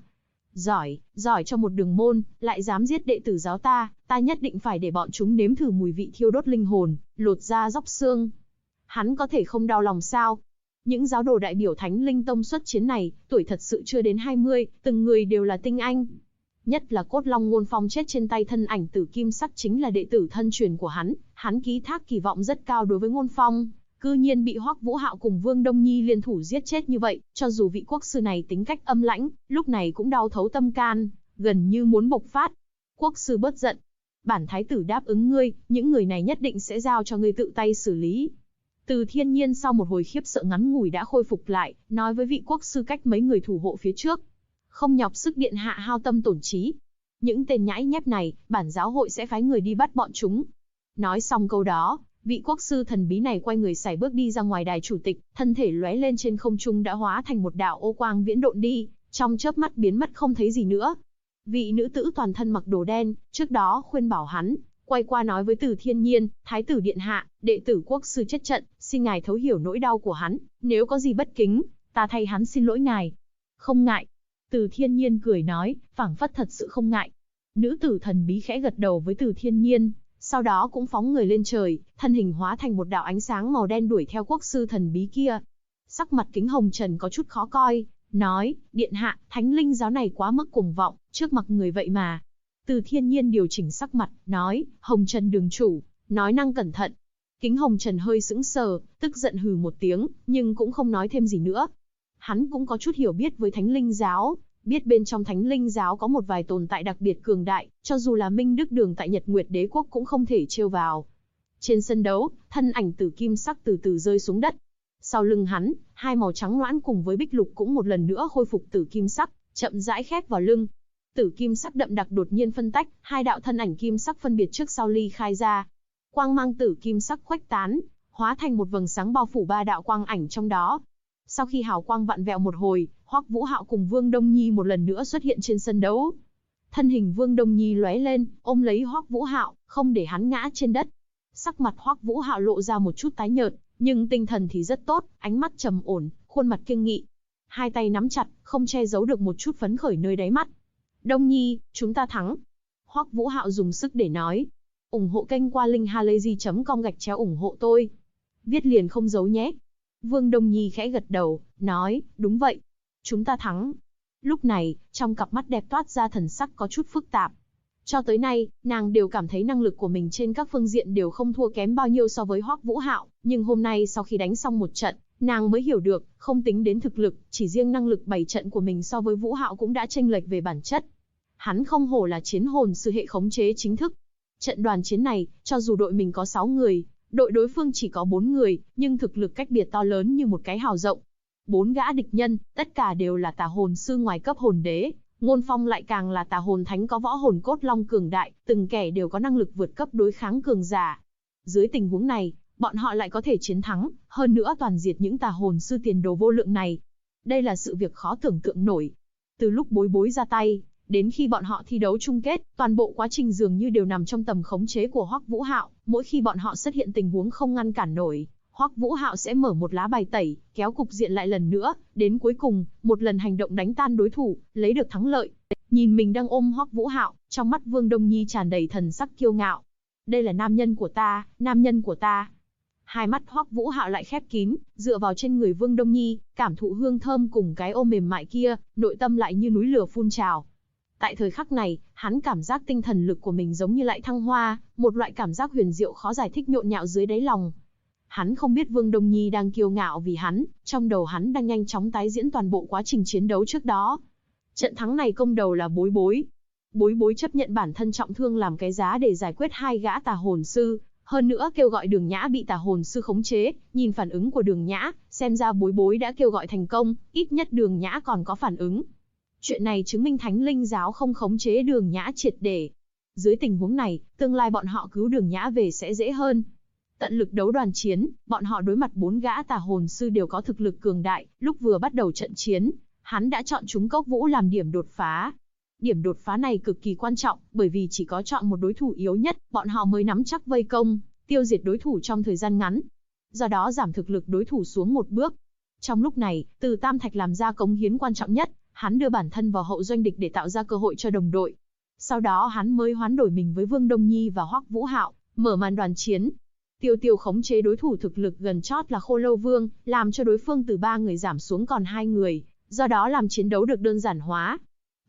Giỏi cho một đường môn, lại dám giết đệ tử giáo ta nhất định phải để bọn chúng nếm thử mùi vị thiêu đốt linh hồn, lột da róc xương. Hắn có thể không đau lòng sao? Những giáo đồ đại biểu Thánh Linh Tông xuất chiến này, tuổi thật sự chưa đến 20, từng người đều là tinh anh. Nhất là Cốt Long Ngôn Phong chết trên tay thân ảnh Tử Kim Sắc chính là đệ tử thân truyền của hắn ký thác kỳ vọng rất cao đối với Ngôn Phong, cư nhiên bị Hoắc Vũ Hạo cùng Vương Đông Nhi liên thủ giết chết như vậy, cho dù vị quốc sư này tính cách âm lãnh, lúc này cũng đau thấu tâm can, gần như muốn bộc phát. Quốc sư bớt giận, bản thái tử đáp ứng ngươi, những người này nhất định sẽ giao cho ngươi tự tay xử lý. Từ Thiên Nhiên sau một hồi khiếp sợ ngắn ngủi đã khôi phục lại, nói với vị quốc sư cách mấy người thủ hộ phía trước. Không nhọc sức điện hạ hao tâm tổn trí. Những tên nhãi nhép này, bản giáo hội sẽ phái người đi bắt bọn chúng. Nói xong câu đó, vị quốc sư thần bí này quay người sải bước đi ra ngoài đài chủ tịch, thân thể lóe lên trên không trung đã hóa thành một đạo ô quang viễn độn đi, trong chớp mắt biến mất không thấy gì nữa. Vị nữ tử toàn thân mặc đồ đen, trước đó khuyên bảo hắn, quay qua nói với Từ Thiên Nhiên, thái tử điện hạ, đệ tử quốc sư chết trận, xin ngài thấu hiểu nỗi đau của hắn, nếu có gì bất kính, ta thay hắn xin lỗi ngài. Không ngại. Từ Thiên Nhiên cười nói, phảng phất thật sự không ngại. Nữ tử thần bí khẽ gật đầu với Từ Thiên Nhiên, sau đó cũng phóng người lên trời, thân hình hóa thành một đạo ánh sáng màu đen đuổi theo quốc sư thần bí kia. Sắc mặt Kính Hồng Trần có chút khó coi, nói, điện hạ, thánh linh giáo này quá mức cuồng vọng, trước mặt người vậy mà. Từ Thiên Nhiên điều chỉnh sắc mặt, nói, Hồng Trần đường chủ, nói năng cẩn thận. Kính Hồng Trần hơi sững sờ, tức giận hừ một tiếng, nhưng cũng không nói thêm gì nữa. Hắn cũng có chút hiểu biết với thánh linh giáo, biết bên trong thánh linh giáo có một vài tồn tại đặc biệt cường đại, cho dù là Minh Đức Đường tại Nhật Nguyệt Đế Quốc cũng không thể trêu vào. Trên sân đấu, thân ảnh Tử Kim Sắc từ từ rơi xuống đất. Sau lưng hắn, hai màu trắng loãng cùng với bích lục cũng một lần nữa khôi phục Tử Kim Sắc, chậm rãi khép vào lưng. Tử Kim Sắc đậm đặc đột nhiên phân tách, hai đạo thân ảnh kim sắc phân biệt trước sau ly khai ra. Quang mang Tử Kim Sắc khuếch tán, hóa thành một vầng sáng bao phủ ba đạo quang ảnh trong đó. Sau khi hào quang vặn vẹo một hồi, Hoắc Vũ Hạo cùng Vương Đông Nhi một lần nữa xuất hiện trên sân đấu. Thân hình Vương Đông Nhi lóe lên, ôm lấy Hoắc Vũ Hạo, không để hắn ngã trên đất. Sắc mặt Hoắc Vũ Hạo lộ ra một chút tái nhợt, nhưng tinh thần thì rất tốt, ánh mắt trầm ổn, khuôn mặt kiêng nghị. Hai tay nắm chặt, không che giấu được một chút phấn khởi nơi đáy mắt. Đông Nhi, chúng ta thắng. Hoắc Vũ Hạo dùng sức để nói. Ủng hộ kênh qua linkhalazy.com ủng hộ tôi. Viết liền không giấu nhé. Vương Đông Nhi khẽ gật đầu, nói, đúng vậy. Chúng ta thắng. Lúc này, trong cặp mắt đẹp toát ra thần sắc có chút phức tạp. Cho tới nay, nàng đều cảm thấy năng lực của mình trên các phương diện đều không thua kém bao nhiêu so với Hoắc Vũ Hạo, nhưng hôm nay sau khi đánh xong một trận, nàng mới hiểu được, không tính đến thực lực, chỉ riêng năng lực bày trận của mình so với Vũ Hạo cũng đã chênh lệch về bản chất. Hắn không hổ là chiến hồn sư hệ khống chế chính thức. Trận đoàn chiến này, cho dù đội mình có 6 người, đội đối phương chỉ có 4 người, nhưng thực lực cách biệt to lớn như một cái hào rộng. 4 gã địch nhân, tất cả đều là tà hồn sư ngoài cấp hồn đế, Ngôn Phong lại càng là tà hồn thánh có võ hồn cốt long cường đại, từng kẻ đều có năng lực vượt cấp đối kháng cường giả. Dưới tình huống này, bọn họ lại có thể chiến thắng, hơn nữa toàn diệt những tà hồn sư tiền đồ vô lượng này. Đây là sự việc khó tưởng tượng nổi. Từ lúc Bối Bối ra tay, đến khi bọn họ thi đấu chung kết, toàn bộ quá trình dường như đều nằm trong tầm khống chế của Hoắc Vũ Hạo, mỗi khi bọn họ xuất hiện tình huống không ngăn cản nổi, Hoắc Vũ Hạo sẽ mở một lá bài tẩy, kéo cục diện lại lần nữa, đến cuối cùng, một lần hành động đánh tan đối thủ, lấy được thắng lợi. Nhìn mình đang ôm Hoắc Vũ Hạo, trong mắt Vương Đông Nhi tràn đầy thần sắc kiêu ngạo. Đây là nam nhân của ta, nam nhân của ta. Hai mắt Hoắc Vũ Hạo lại khép kín, dựa vào trên người Vương Đông Nhi, cảm thụ hương thơm cùng cái ôm mềm mại kia, nội tâm lại như núi lửa phun trào. Tại thời khắc này, hắn cảm giác tinh thần lực của mình giống như lại thăng hoa, một loại cảm giác huyền diệu khó giải thích nhộn nhạo dưới đáy lòng. Hắn không biết Vương Đông Nhi đang kiêu ngạo vì hắn, trong đầu hắn đang nhanh chóng tái diễn toàn bộ quá trình chiến đấu trước đó. Trận thắng này công đầu là Bối Bối. Bối Bối chấp nhận bản thân trọng thương làm cái giá để giải quyết hai gã tà hồn sư, hơn nữa kêu gọi Đường Nhã bị tà hồn sư khống chế, nhìn phản ứng của Đường Nhã, xem ra Bối Bối đã kêu gọi thành công, ít nhất Đường Nhã còn có phản ứng. Chuyện này chứng minh Thánh Linh giáo không khống chế Đường Nhã triệt để. Dưới tình huống này, tương lai bọn họ cứu Đường Nhã về sẽ dễ hơn. Tận lực đấu đoàn chiến, bọn họ đối mặt 4 gã tà hồn sư đều có thực lực cường đại, lúc vừa bắt đầu trận chiến, hắn đã chọn chúng Cốc Vũ làm điểm đột phá. Điểm đột phá này cực kỳ quan trọng, bởi vì chỉ có chọn một đối thủ yếu nhất, bọn họ mới nắm chắc vây công, tiêu diệt đối thủ trong thời gian ngắn. Do đó giảm thực lực đối thủ xuống một bước. Trong lúc này, Từ Tam Thạch làm ra cống hiến quan trọng nhất, hắn đưa bản thân vào hậu doanh địch để tạo ra cơ hội cho đồng đội. Sau đó hắn mới hoán đổi mình với Vương Đông Nhi và Hoắc Vũ Hạo, mở màn đoàn chiến. Tiêu Tiêu khống chế đối thủ thực lực gần chót là Khô Lâu Vương, làm cho đối phương từ 3 người giảm xuống còn 2 người, do đó làm chiến đấu được đơn giản hóa.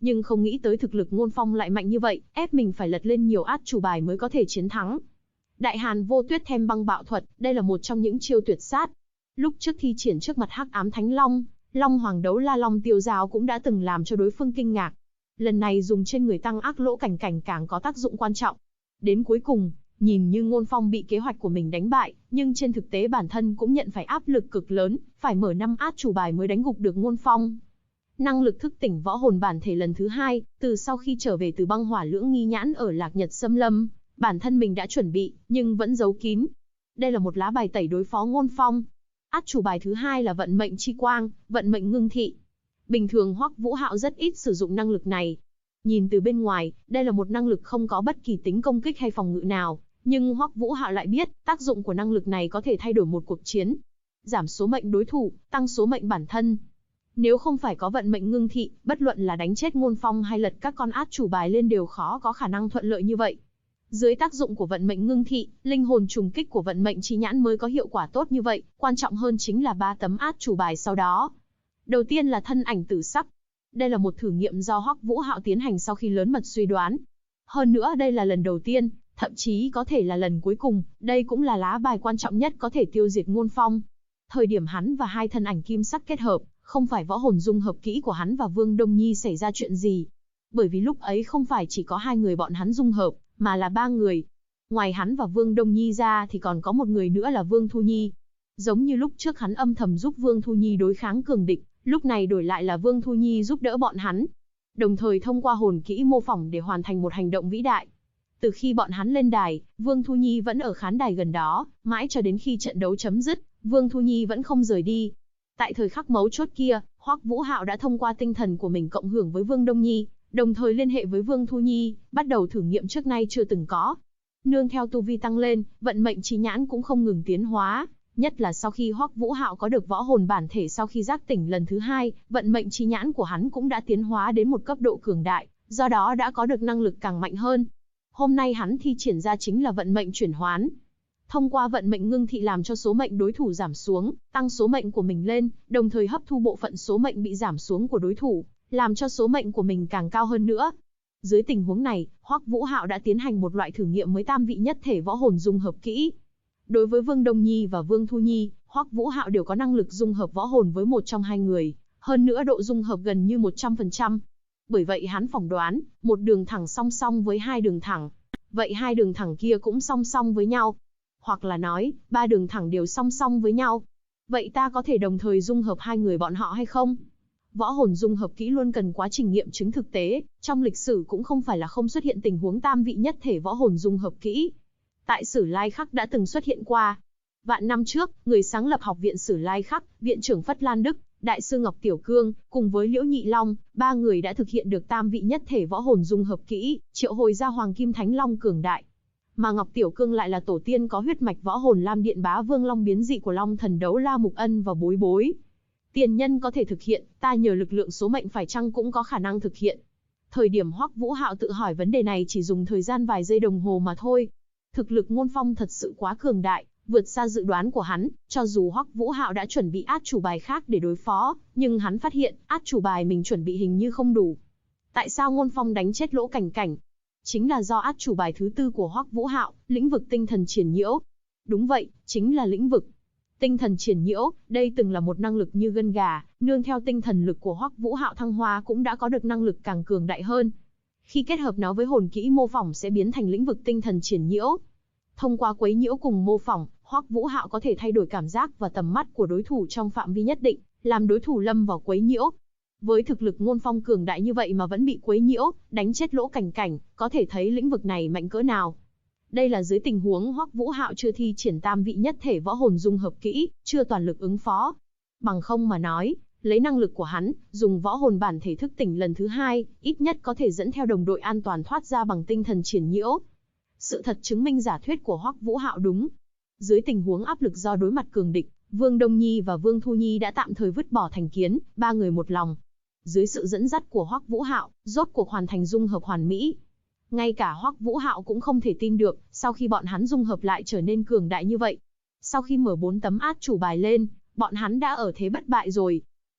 nhưng không nghĩ tới thực lực Ngôn Phong lại mạnh như vậy, ép mình phải lật lên nhiều át chủ bài mới có thể chiến thắng. Đại Hàn Vô Tuyết Thêm Băng Bạo Thuật, đây là một trong những chiêu tuyệt sát. Lúc trước thi triển trước mặt Hắc Ám Thánh Long, Long Hoàng Đấu La Long Tiêu Giao cũng đã từng làm cho đối phương kinh ngạc. Lần này dùng trên người Tăng Ác Lỗ Cảnh Cảnh càng có tác dụng quan trọng. Đến cuối cùng, nhìn như Ngôn Phong bị kế hoạch của mình đánh bại, nhưng trên thực tế bản thân cũng nhận phải áp lực cực lớn, phải mở 5 át chủ bài mới đánh gục được Ngôn Phong. Năng lực thức tỉnh võ hồn bản thể lần thứ 2, từ sau khi trở về từ Băng Hỏa Lưỡng Nghi Nhãn ở Lạc Nhật Xâm Lâm, bản thân mình đã chuẩn bị, nhưng vẫn giấu kín. Đây là một lá bài tẩy đối phó Ngôn Phong. Át chủ bài thứ 2 là Vận Mệnh Chi Quang, Vận Mệnh Ngưng Thị. Bình thường Hoắc Vũ Hạo rất ít sử dụng năng lực này. Nhìn từ bên ngoài, đây là một năng lực không có bất kỳ tính công kích hay phòng ngự nào, nhưng Hoắc Vũ Hạo lại biết, tác dụng của năng lực này có thể thay đổi một cuộc chiến. Giảm số mệnh đối thủ, tăng số mệnh bản thân. Nếu không phải có Vận Mệnh Ngưng Thị, bất luận là đánh chết Ngôn Phong hay lật các con át chủ bài lên đều khó có khả năng thuận lợi như vậy. Dưới tác dụng của Vận Mệnh Ngưng Thị, linh hồn trùng kích của Vận Mệnh Chi Nhãn mới có hiệu quả tốt như vậy, quan trọng hơn chính là 3 tấm át chủ bài sau đó. Đầu tiên là Thân Ảnh Tử Sắc. Đây là một thử nghiệm do Hoắc Vũ Hạo tiến hành sau khi lớn mật suy đoán. Hơn nữa đây là lần đầu tiên, thậm chí có thể là lần cuối cùng, đây cũng là lá bài quan trọng nhất có thể tiêu diệt Ngôn Phong. Thời điểm hắn và 2 thân ảnh kim sắc kết hợp, không phải võ hồn dung hợp kỹ của hắn và Vương Đông Nhi xảy ra chuyện gì. Bởi vì lúc ấy không phải chỉ có 2 người bọn hắn dung hợp, mà là 3 người. Ngoài hắn và Vương Đông Nhi ra thì còn có một người nữa là Vương Thu Nhi. Giống như lúc trước hắn âm thầm giúp Vương Thu Nhi đối kháng cường địch, lúc này đổi lại là Vương Thu Nhi giúp đỡ bọn hắn. Đồng thời thông qua hồn kỹ mô phỏng để hoàn thành một hành động vĩ đại. Từ khi bọn hắn lên đài, Vương Thu Nhi vẫn ở khán đài gần đó, mãi cho đến khi trận đấu chấm dứt, Vương Thu Nhi vẫn không rời đi. Tại thời khắc mấu chốt kia, Hoắc Vũ Hạo đã thông qua tinh thần của mình cộng hưởng với Vương Đông Nhi, đồng thời liên hệ với Vương Thu Nhi, bắt đầu thử nghiệm trước nay chưa từng có. Nương theo tu vi tăng lên, Vận Mệnh Chi Nhãn cũng không ngừng tiến hóa, nhất là sau khi Hoắc Vũ Hạo có được võ hồn bản thể sau khi giác tỉnh lần thứ 2, Vận Mệnh Chi Nhãn của hắn cũng đã tiến hóa đến một cấp độ cường đại, do đó đã có được năng lực càng mạnh hơn. Hôm nay hắn thi triển ra chính là Vận Mệnh Chuyển Hoán. Thông qua Vận Mệnh Ngưng Thị làm cho số mệnh đối thủ giảm xuống, tăng số mệnh của mình lên, đồng thời hấp thu bộ phận số mệnh bị giảm xuống của đối thủ, làm cho số mệnh của mình càng cao hơn nữa. Dưới tình huống này, Hoắc Vũ Hạo đã tiến hành một loại thử nghiệm mới tam vị nhất thể võ hồn dung hợp kỹ. Đối với Vương Đông Nhi và Vương Thu Nhi, Hoắc Vũ Hạo đều có năng lực dung hợp võ hồn với một trong 2 người, hơn nữa độ dung hợp gần như 100%. Bởi vậy hắn phỏng đoán, một đường thẳng song song với 2 đường thẳng. Vậy 2 đường thẳng kia cũng song song với nhau. Hoặc là nói, 3 đường thẳng đều song song với nhau. Vậy ta có thể đồng thời dung hợp 2 người bọn họ hay không? Võ hồn dung hợp kỹ luôn cần quá trình nghiệm chứng thực tế, trong lịch sử cũng không phải là không xuất hiện tình huống tam vị nhất thể võ hồn dung hợp kỹ. Tại Sử Lai Khắc đã từng xuất hiện qua. Vạn năm trước, người sáng lập học viện Sử Lai Khắc, viện trưởng Phất Lan Đức, đại sư Ngọc Tiểu Cương, cùng với Liễu Nhị Long, 3 người đã thực hiện được tam vị nhất thể võ hồn dung hợp kỹ, triệu hồi ra Hoàng Kim Thánh Long cường đại. Mà Ngọc Tiểu Cương lại là tổ tiên có huyết mạch võ hồn Lam Điện Bá Vương Long biến dị của Long Thần Đấu La Mục Ân và Bối Bối. Tiền nhân có thể thực hiện, ta nhờ lực lượng số mệnh phải chăng cũng có khả năng thực hiện. Thời điểm Hoắc Vũ Hạo tự hỏi vấn đề này chỉ dùng thời gian vài giây đồng hồ mà thôi. Thực lực Ngôn Phong thật sự quá cường đại, vượt xa dự đoán của hắn, cho dù Hoắc Vũ Hạo đã chuẩn bị át chủ bài khác để đối phó, nhưng hắn phát hiện, át chủ bài mình chuẩn bị hình như không đủ. Tại sao Ngôn Phong đánh chết Lỗ Cảnh Cảnh? Chính là do át chủ bài thứ 4 của Hoắc Vũ Hạo, lĩnh vực tinh thần triển nhiễu. Đúng vậy, chính là lĩnh vực tinh thần triển nhiễu, đây từng là một năng lực như gân gà, nương theo tinh thần lực của Hoắc Vũ Hạo thăng hoa cũng đã có được năng lực càng cường đại hơn. Khi kết hợp nó với hồn kỹ mô phỏng sẽ biến thành lĩnh vực tinh thần triển nhiễu. Thông qua quấy nhiễu cùng mô phỏng, Hoắc Vũ Hạo có thể thay đổi cảm giác và tầm mắt của đối thủ trong phạm vi nhất định, làm đối thủ lâm vào quấy nhiễu. Với thực lực Ngôn Phong cường đại như vậy mà vẫn bị quấy nhiễu, đánh chết Lỗ Cảnh Cảnh, có thể thấy lĩnh vực này mạnh cỡ nào. Đây là dưới tình huống Hoắc Vũ Hạo chưa thi triển tam vị nhất thể võ hồn dung hợp kỹ, chưa toàn lực ứng phó. Bằng không mà nói, lấy năng lực của hắn, dùng võ hồn bản thể thức tỉnh lần thứ 2, ít nhất có thể dẫn theo đồng đội an toàn thoát ra bằng tinh thần triển nhiễu. Sự thật chứng minh giả thuyết của Hoắc Vũ Hạo đúng. Dưới tình huống áp lực do đối mặt cường địch, Vương Đông Nhi và Vương Thu Nhi đã tạm thời vứt bỏ thành kiến, 3 người một lòng. Dưới sự dẫn dắt của Hoắc Vũ Hạo, rốt cuộc hoàn thành dung hợp hoàn mỹ. Ngay cả Hoắc Vũ Hạo cũng không thể tin được, sau khi bọn hắn dung hợp lại trở nên cường đại như vậy. Sau khi mở 4 tấm át chủ bài lên, bọn hắn đã ở thế bất bại rồi.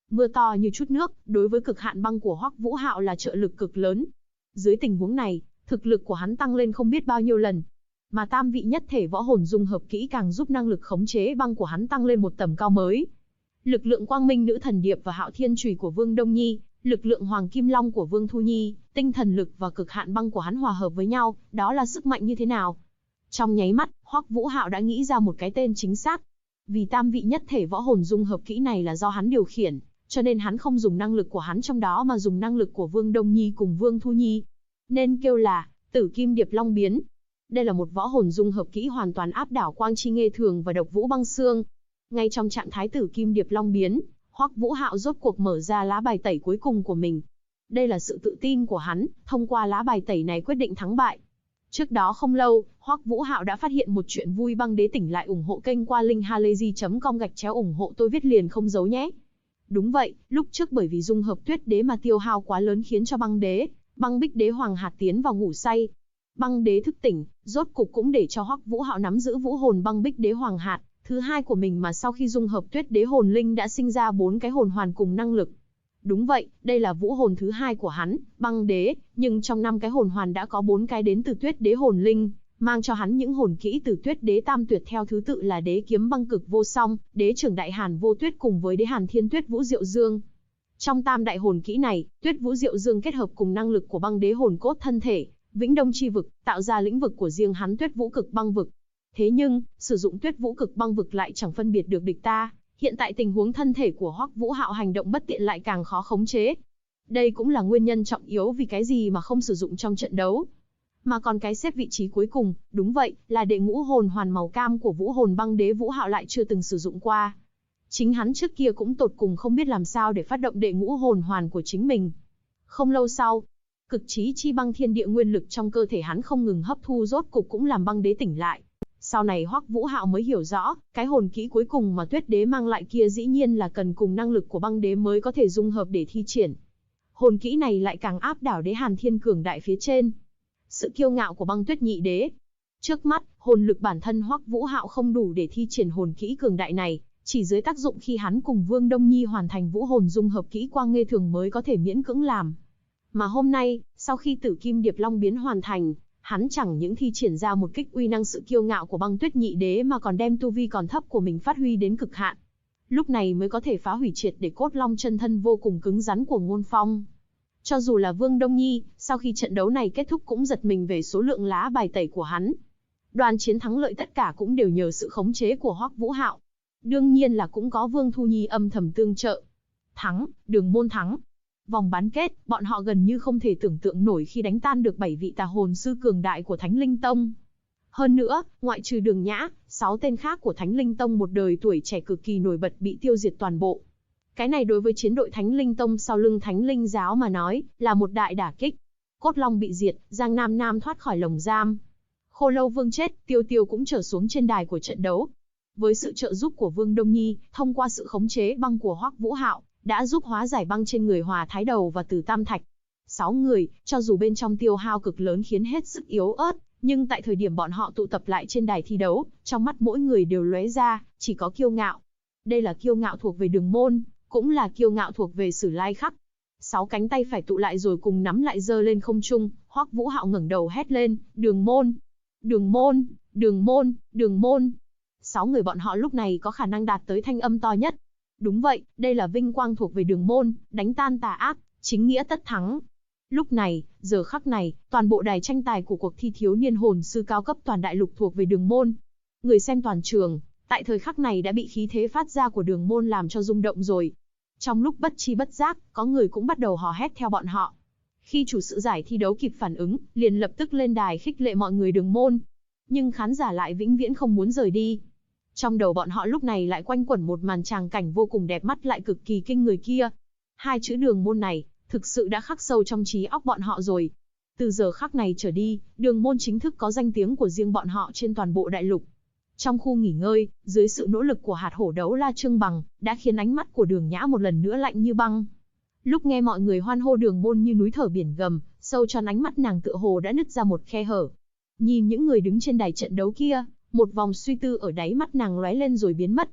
Mưa to như chút nước, đối với cực hạn băng của Hoắc Vũ Hạo là trợ lực cực lớn. Dưới tình huống này, thực lực của hắn tăng lên không biết bao nhiêu lần. Mà tam vị nhất thể võ hồn dung hợp kỹ càng giúp năng lực khống chế băng của hắn tăng lên một tầm cao mới. Lực lượng Quang Minh Nữ Thần Điệp và Hạo Thiên Chùy của Vương Đông Nhi, lực lượng Hoàng Kim Long của Vương Thu Nhi, tinh thần lực và cực hạn băng của hắn hòa hợp với nhau, đó là sức mạnh như thế nào? Trong nháy mắt, Hoắc Vũ Hạo đã nghĩ ra một cái tên chính xác. Vì tam vị nhất thể võ hồn dung hợp kỹ này là do hắn điều khiển, cho nên hắn không dùng năng lực của hắn trong đó mà dùng năng lực của Vương Đông Nhi cùng Vương Thu Nhi. Nên kêu là Tử Kim Điệp Long Biến. Đây là một võ hồn dung hợp kỹ hoàn toàn áp đảo Quang Chi Nghê Thường và Độc Vũ Băng Xương. Ngay trong trạng thái Tử Kim Điệp Long Biến, Hoắc Vũ Hạo rốt cuộc mở ra lá bài tẩy cuối cùng của mình. Đây là sự tự tin của hắn, thông qua lá bài tẩy này quyết định thắng bại. Trước đó không lâu, Hoắc Vũ Hạo đã phát hiện một chuyện vui. Băng Đế tỉnh lại. Ủng hộ kênh qua linkhalazy.com/ủng hộ tôi viết liền không giấu nhé. Đúng vậy, lúc trước bởi vì dung hợp Tuyết Đế mà tiêu hao quá lớn khiến cho Băng Đế, Băng Bích Đế Hoàng Hạt tiến vào ngủ say. Băng Đế thức tỉnh, rốt cục cũng để cho Hoắc Vũ Hạo nắm giữ vũ hồn Băng Bích Đế Hoàng Hạt thứ hai của mình, mà sau khi dung hợp Tuyết Đế hồn linh đã sinh ra 4 cái hồn hoàn cùng năng lực. Đúng vậy, đây là vũ hồn thứ hai của hắn, Băng Đế, nhưng trong 5 cái hồn hoàn đã có 4 cái đến từ Tuyết Đế hồn linh, mang cho hắn những hồn kỹ từ Tuyết Đế Tam Tuyệt theo thứ tự là Đế Kiếm Băng Cực Vô Song, Đế Trưởng Đại Hàn Vô Tuyết cùng với Đế Hàn Thiên Tuyết Vũ Diệu Dương. Trong tam đại hồn kỹ này, Tuyết Vũ Diệu Dương kết hợp cùng năng lực của Băng Đế hồn cốt thân thể, Vĩnh Đông Chi Vực, tạo ra lĩnh vực của riêng hắn Tuyết Vũ Cực Băng Vực. Thế nhưng, sử dụng Tuyết Vũ Cực Băng Vực lại chẳng phân biệt được địch ta, hiện tại tình huống thân thể của Hoắc Vũ Hạo hành động bất tiện lại càng khó khống chế. Đây cũng là nguyên nhân trọng yếu vì cái gì mà không sử dụng trong trận đấu. Mà còn cái xếp vị trí cuối cùng, đúng vậy, là đệ ngũ hồn hoàn màu cam của vũ hồn Băng Đế Vũ Hạo lại chưa từng sử dụng qua. Chính hắn trước kia cũng tột cùng không biết làm sao để phát động đệ ngũ hồn hoàn của chính mình. Không lâu sau, cực chí chi băng thiên địa nguyên lực trong cơ thể hắn không ngừng hấp thu, rốt cục cũng làm Băng Đế tỉnh lại. Sau này Hoắc Vũ Hạo mới hiểu rõ, cái hồn kỹ cuối cùng mà Tuyết Đế mang lại kia dĩ nhiên là cần cùng năng lực của Băng Đế mới có thể dung hợp để thi triển. Hồn kỹ này lại càng áp đảo Đế Hàn Thiên cường đại phía trên. Sự kiêu ngạo của Băng Tuyết Nhị Đế. Trước mắt, hồn lực bản thân Hoắc Vũ Hạo không đủ để thi triển hồn kỹ cường đại này, chỉ dưới tác dụng khi hắn cùng Vương Đông Nhi hoàn thành vũ hồn dung hợp kỹ Quang Nghê Thường mới có thể miễn cưỡng làm. Mà hôm nay, sau khi Tử Kim Điệp Long biến hoàn thành, hắn chẳng những thi triển ra một kích uy năng sự kiêu ngạo của Băng Tuyết Nhị Đế mà còn đem tu vi còn thấp của mình phát huy đến cực hạn. Lúc này mới có thể phá hủy triệt để cốt long chân thân vô cùng cứng rắn của Ngôn Phong. Cho dù là Vương Đông Nhi, sau khi trận đấu này kết thúc cũng giật mình về số lượng lá bài tẩy của hắn. Đoàn chiến thắng lợi tất cả cũng đều nhờ sự khống chế của Hoắc Vũ Hạo. Đương nhiên là cũng có Vương Thu Nhi âm thầm tương trợ. Thắng, Đường Môn thắng. Vòng bán kết, bọn họ gần như không thể tưởng tượng nổi khi đánh tan được 7 vị tà hồn sư cường đại của Thánh Linh Tông. Hơn nữa, ngoại trừ Đường Nhã, 6 tên khác của Thánh Linh Tông một đời tuổi trẻ cực kỳ nổi bật bị tiêu diệt toàn bộ. Cái này đối với chiến đội Thánh Linh Tông sau lưng Thánh Linh Giáo mà nói, là một đại đả kích. Cốt Long bị diệt, Giang Nam Nam thoát khỏi lồng giam. Khô Lâu Vương chết, Tiêu Tiêu cũng trở xuống trên đài của trận đấu. Với sự trợ giúp của Vương Đông Nhi, thông qua sự khống chế băng của Hoắc Vũ Hạo, đã giúp hóa giải băng trên người Hòa Thái Đầu và Tử Tam Thạch. 6 người, cho dù bên trong tiêu hao cực lớn khiến hết sức yếu ớt, nhưng tại thời điểm bọn họ tụ tập lại trên đài thi đấu, trong mắt mỗi người đều lóe ra, chỉ có kiêu ngạo. Đây là kiêu ngạo thuộc về Đường Môn, cũng là kiêu ngạo thuộc về Sử Lai Khắc. 6 cánh tay phải tụ lại rồi cùng nắm lại giơ lên không trung, Hoắc Vũ Hạo ngẩng đầu hét lên, Đường Môn, Đường Môn, Đường Môn, Đường Môn. 6 người bọn họ lúc này có khả năng đạt tới thanh âm to nhất. Đúng vậy, đây là vinh quang thuộc về Đường Môn, đánh tan tà ác, chính nghĩa tất thắng. Lúc này, giờ khắc này, toàn bộ đài tranh tài của cuộc thi thiếu niên hồn sư cao cấp toàn đại lục thuộc về Đường Môn. Người xem toàn trường, tại thời khắc này đã bị khí thế phát ra của Đường Môn làm cho rung động rồi. Trong lúc bất chi bất giác, có người cũng bắt đầu hò hét theo bọn họ. Khi chủ sự giải thi đấu kịp phản ứng, liền lập tức lên đài khích lệ mọi người Đường Môn. Nhưng khán giả lại vĩnh viễn không muốn rời đi. Trong đầu bọn họ lúc này lại quanh quẩn một màn tràng cảnh vô cùng đẹp mắt lại cực kỳ kinh người kia. 2 chữ Đường Môn này, thực sự đã khắc sâu trong trí óc bọn họ rồi. Từ giờ khắc này trở đi, Đường Môn chính thức có danh tiếng của riêng bọn họ trên toàn bộ đại lục. Trong khu nghỉ ngơi, dưới sự nỗ lực của hạt hổ đấu la Trương Bằng, đã khiến ánh mắt của Đường Nhã một lần nữa lạnh như băng. Lúc nghe mọi người hoan hô Đường Môn như núi thở biển gầm, sâu trong ánh mắt nàng tựa hồ đã nứt ra một khe hở. Nhìn những người đứng trên đài trận đấu kia, một vòng suy tư ở đáy mắt nàng lóe lên rồi biến mất.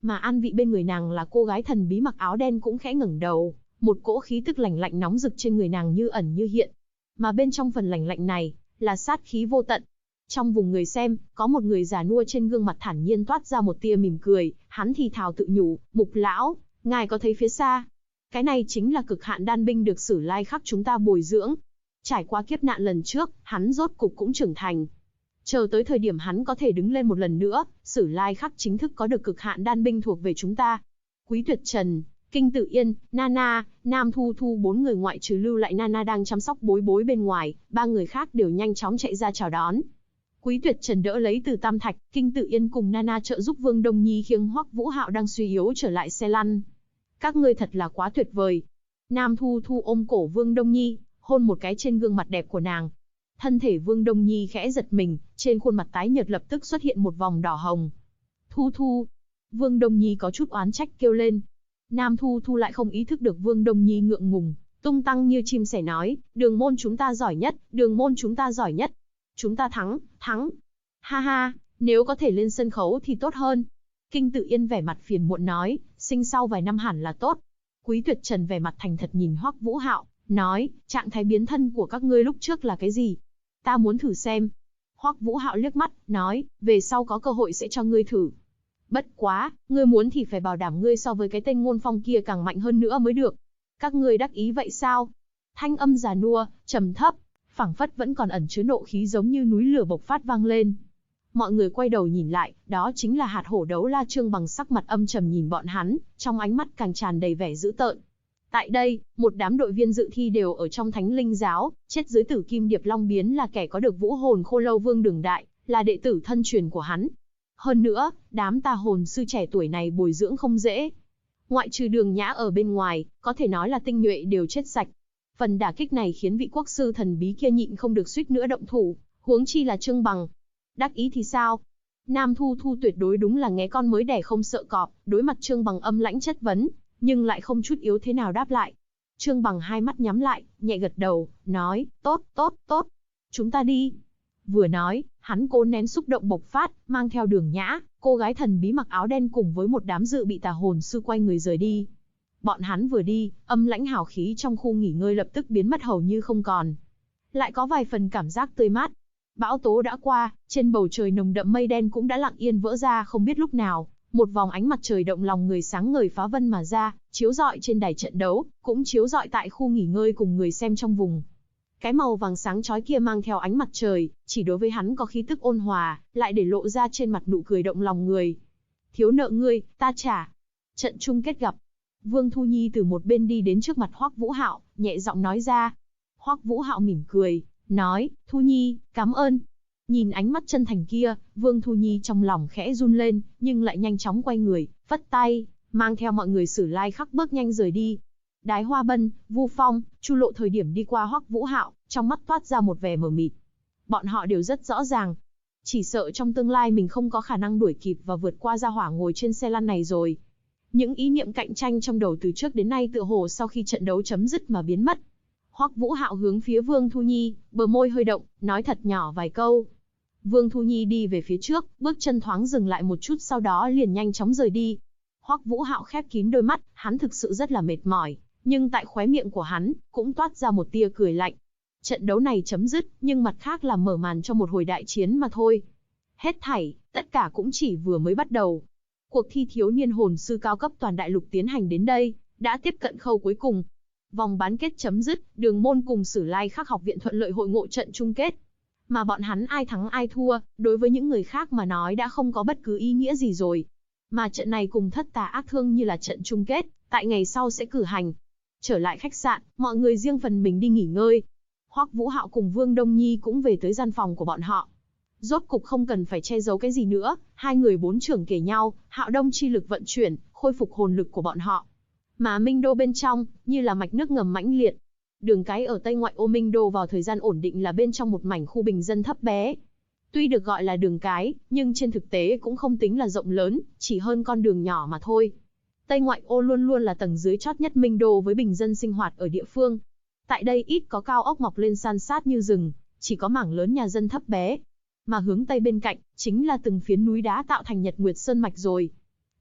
Mà an vị bên người nàng là cô gái thần bí mặc áo đen cũng khẽ ngẩng đầu, một cỗ khí tức lạnh lạnh nóng rực trên người nàng như ẩn như hiện. Mà bên trong phần lạnh lạnh này, là sát khí vô tận. Trong vùng người xem, có một người già nua trên gương mặt thản nhiên toát ra một tia mỉm cười, hắn thì thào tự nhủ, Mục lão, ngài có thấy phía xa? Cái này chính là cực hạn đan binh được Sử Lai Khắc chúng ta bồi dưỡng. Trải qua kiếp nạn lần trước, hắn rốt cục cũng trưởng thành. Chờ tới thời điểm hắn có thể đứng lên một lần nữa, Sử Lai Khắc chính thức có được cực hạn đan binh thuộc về chúng ta. Quý Tuyệt Trần, Kinh Tự Yên, Nana, Nam Thu Thu bốn người ngoại trừ lưu lại Nana đang chăm sóc bối bối bên ngoài, ba người khác đều nhanh chóng chạy ra chào đón. Quý Tuyệt Trần đỡ lấy Từ Tam Thạch, Kinh Tự Yên cùng Nana trợ giúp Vương Đông Nhi khiêng Hoắc Vũ Hạo đang suy yếu trở lại xe lăn. Các ngươi thật là quá tuyệt vời. Nam Thu Thu ôm cổ Vương Đông Nhi, hôn một cái trên gương mặt đẹp của nàng. Thân thể Vương Đông Nhi khẽ giật mình, trên khuôn mặt tái nhợt lập tức xuất hiện một vòng đỏ hồng. Thu Thu. Vương Đông Nhi có chút oán trách kêu lên. Nam Thu Thu lại không ý thức được Vương Đông Nhi ngượng ngùng, tung tăng như chim sẻ nói, Đường môn chúng ta giỏi nhất, Đường môn chúng ta giỏi nhất. Chúng ta thắng, thắng. Ha ha, nếu có thể lên sân khấu thì tốt hơn. Kinh Tự Yên vẻ mặt phiền muộn nói, sinh sau vài năm hẳn là tốt. Quý Tuyệt Trần vẻ mặt thành thật nhìn Hoắc Vũ Hạo, nói, trạng thái biến thân của các ngươi lúc trước là cái gì? Ta muốn thử xem. Hoắc Vũ Hạo liếc mắt, nói, về sau có cơ hội sẽ cho ngươi thử. Bất quá, ngươi muốn thì phải bảo đảm ngươi so với cái tên Ngôn Phong kia càng mạnh hơn nữa mới được. Các ngươi đắc ý vậy sao? Thanh âm già nua, trầm thấp, phảng phất vẫn còn ẩn chứa nộ khí giống như núi lửa bộc phát vang lên. Mọi người quay đầu nhìn lại, đó chính là hạt hổ đấu la Trương Bằng sắc mặt âm trầm nhìn bọn hắn, trong ánh mắt càng tràn đầy vẻ dữ tợn. Tại đây, một đám đội viên dự thi đều ở trong Thánh Linh giáo, chết dưới Tử Kim Điệp Long biến là kẻ có được vũ hồn Khô Lâu Vương Đường Đại, là đệ tử thân truyền của hắn. Hơn nữa, đám tà hồn sư trẻ tuổi này bồi dưỡng không dễ. Ngoại trừ Đường Nhã ở bên ngoài, có thể nói là tinh nhuệ đều chết sạch. Phần đả kích này khiến vị quốc sư thần bí kia nhịn không được suýt nữa động thủ, huống chi là Trương Bằng. Đắc ý thì sao? Nam Thu Thu tuyệt đối đúng là nghé con mới đẻ không sợ cọp, đối mặt Trương Bằng âm lãnh chất vấn, nhưng lại không chút yếu thế nào đáp lại. Trương Bằng hai mắt nhắm lại, nhẹ gật đầu, nói, tốt, tốt, tốt, chúng ta đi. Vừa nói, hắn cố nén xúc động bộc phát, mang theo Đường Nhã, cô gái thần bí mặc áo đen cùng với một đám dự bị tà hồn sư quay người rời đi. Bọn hắn vừa đi, âm lãnh hào khí trong khu nghỉ ngơi lập tức biến mất hầu như không còn. Lại có vài phần cảm giác tươi mát. Bão tố đã qua, trên bầu trời nồng đậm mây đen cũng đã lặng yên vỡ ra không biết lúc nào. Một vòng ánh mặt trời động lòng người sáng ngời phá vân mà ra, chiếu rọi trên đài trận đấu, cũng chiếu rọi tại khu nghỉ ngơi cùng người xem trong vùng. Cái màu vàng sáng chói kia mang theo ánh mặt trời, chỉ đối với hắn có khí tức ôn hòa, lại để lộ ra trên mặt nụ cười động lòng người. Thiếu nợ ngươi, ta trả. Trận chung kết gặp. Vương Thu Nhi từ một bên đi đến trước mặt Hoắc Vũ Hạo, nhẹ giọng nói ra. Hoắc Vũ Hạo mỉm cười, nói, Thu Nhi, cảm ơn. Nhìn ánh mắt chân thành kia, Vương Thu Nhi trong lòng khẽ run lên, nhưng lại nhanh chóng quay người, phất tay, mang theo mọi người Sử Lai Khắc bước nhanh rời đi. Đái Hoa Bân, Vu Phong, Chu Lộ thời điểm đi qua Hoắc Vũ Hạo, trong mắt toát ra một vẻ mờ mịt. Bọn họ đều rất rõ ràng, chỉ sợ trong tương lai mình không có khả năng đuổi kịp và vượt qua Gia Hỏa ngồi trên xe lăn này rồi. Những ý niệm cạnh tranh trong đầu từ trước đến nay tựa hồ sau khi trận đấu chấm dứt mà biến mất. Hoắc Vũ Hạo hướng phía Vương Thu Nhi, bờ môi hơi động, nói thật nhỏ vài câu. Vương Thu Nhi đi về phía trước, bước chân thoáng dừng lại một chút sau đó liền nhanh chóng rời đi. Hoắc Vũ Hạo khép kín đôi mắt, hắn thực sự rất là mệt mỏi, nhưng tại khóe miệng của hắn cũng toát ra một tia cười lạnh. Trận đấu này chấm dứt, nhưng mặt khác là mở màn cho một hồi đại chiến mà thôi. Hết thảy, tất cả cũng chỉ vừa mới bắt đầu. Cuộc thi thiếu niên hồn sư cao cấp toàn đại lục tiến hành đến đây, đã tiếp cận khâu cuối cùng. Vòng bán kết chấm dứt, Đường môn cùng Sử Lai Khắc học viện thuận lợi hội ngộ trận chung kết. Mà bọn hắn ai thắng ai thua, đối với những người khác mà nói đã không có bất cứ ý nghĩa gì rồi. Mà trận này cùng Thất Tà Ác Thương như là trận chung kết, tại ngày sau sẽ cử hành. Trở lại khách sạn, mọi người riêng phần mình đi nghỉ ngơi. Hoắc Vũ Hạo cùng Vương Đông Nhi cũng về tới gian phòng của bọn họ. Rốt cục không cần phải che giấu cái gì nữa, hai người bốn trưởng kể nhau, Hạo Đông chi lực vận chuyển, khôi phục hồn lực của bọn họ. Mà Minh Đô bên trong, như là mạch nước ngầm mãnh liệt. Đường cái ở tây ngoại ô Minh Đô vào thời gian ổn định là bên trong một mảnh khu bình dân thấp bé. Tuy được gọi là đường cái, nhưng trên thực tế cũng không tính là rộng lớn, chỉ hơn con đường nhỏ mà thôi. Tây ngoại ô luôn luôn là tầng dưới chót nhất Minh Đô với bình dân sinh hoạt ở địa phương. Tại đây ít có cao ốc mọc lên san sát như rừng, chỉ có mảng lớn nhà dân thấp bé. Mà hướng tây bên cạnh, chính là từng phiến núi đá tạo thành Nhật Nguyệt Sơn Mạch rồi.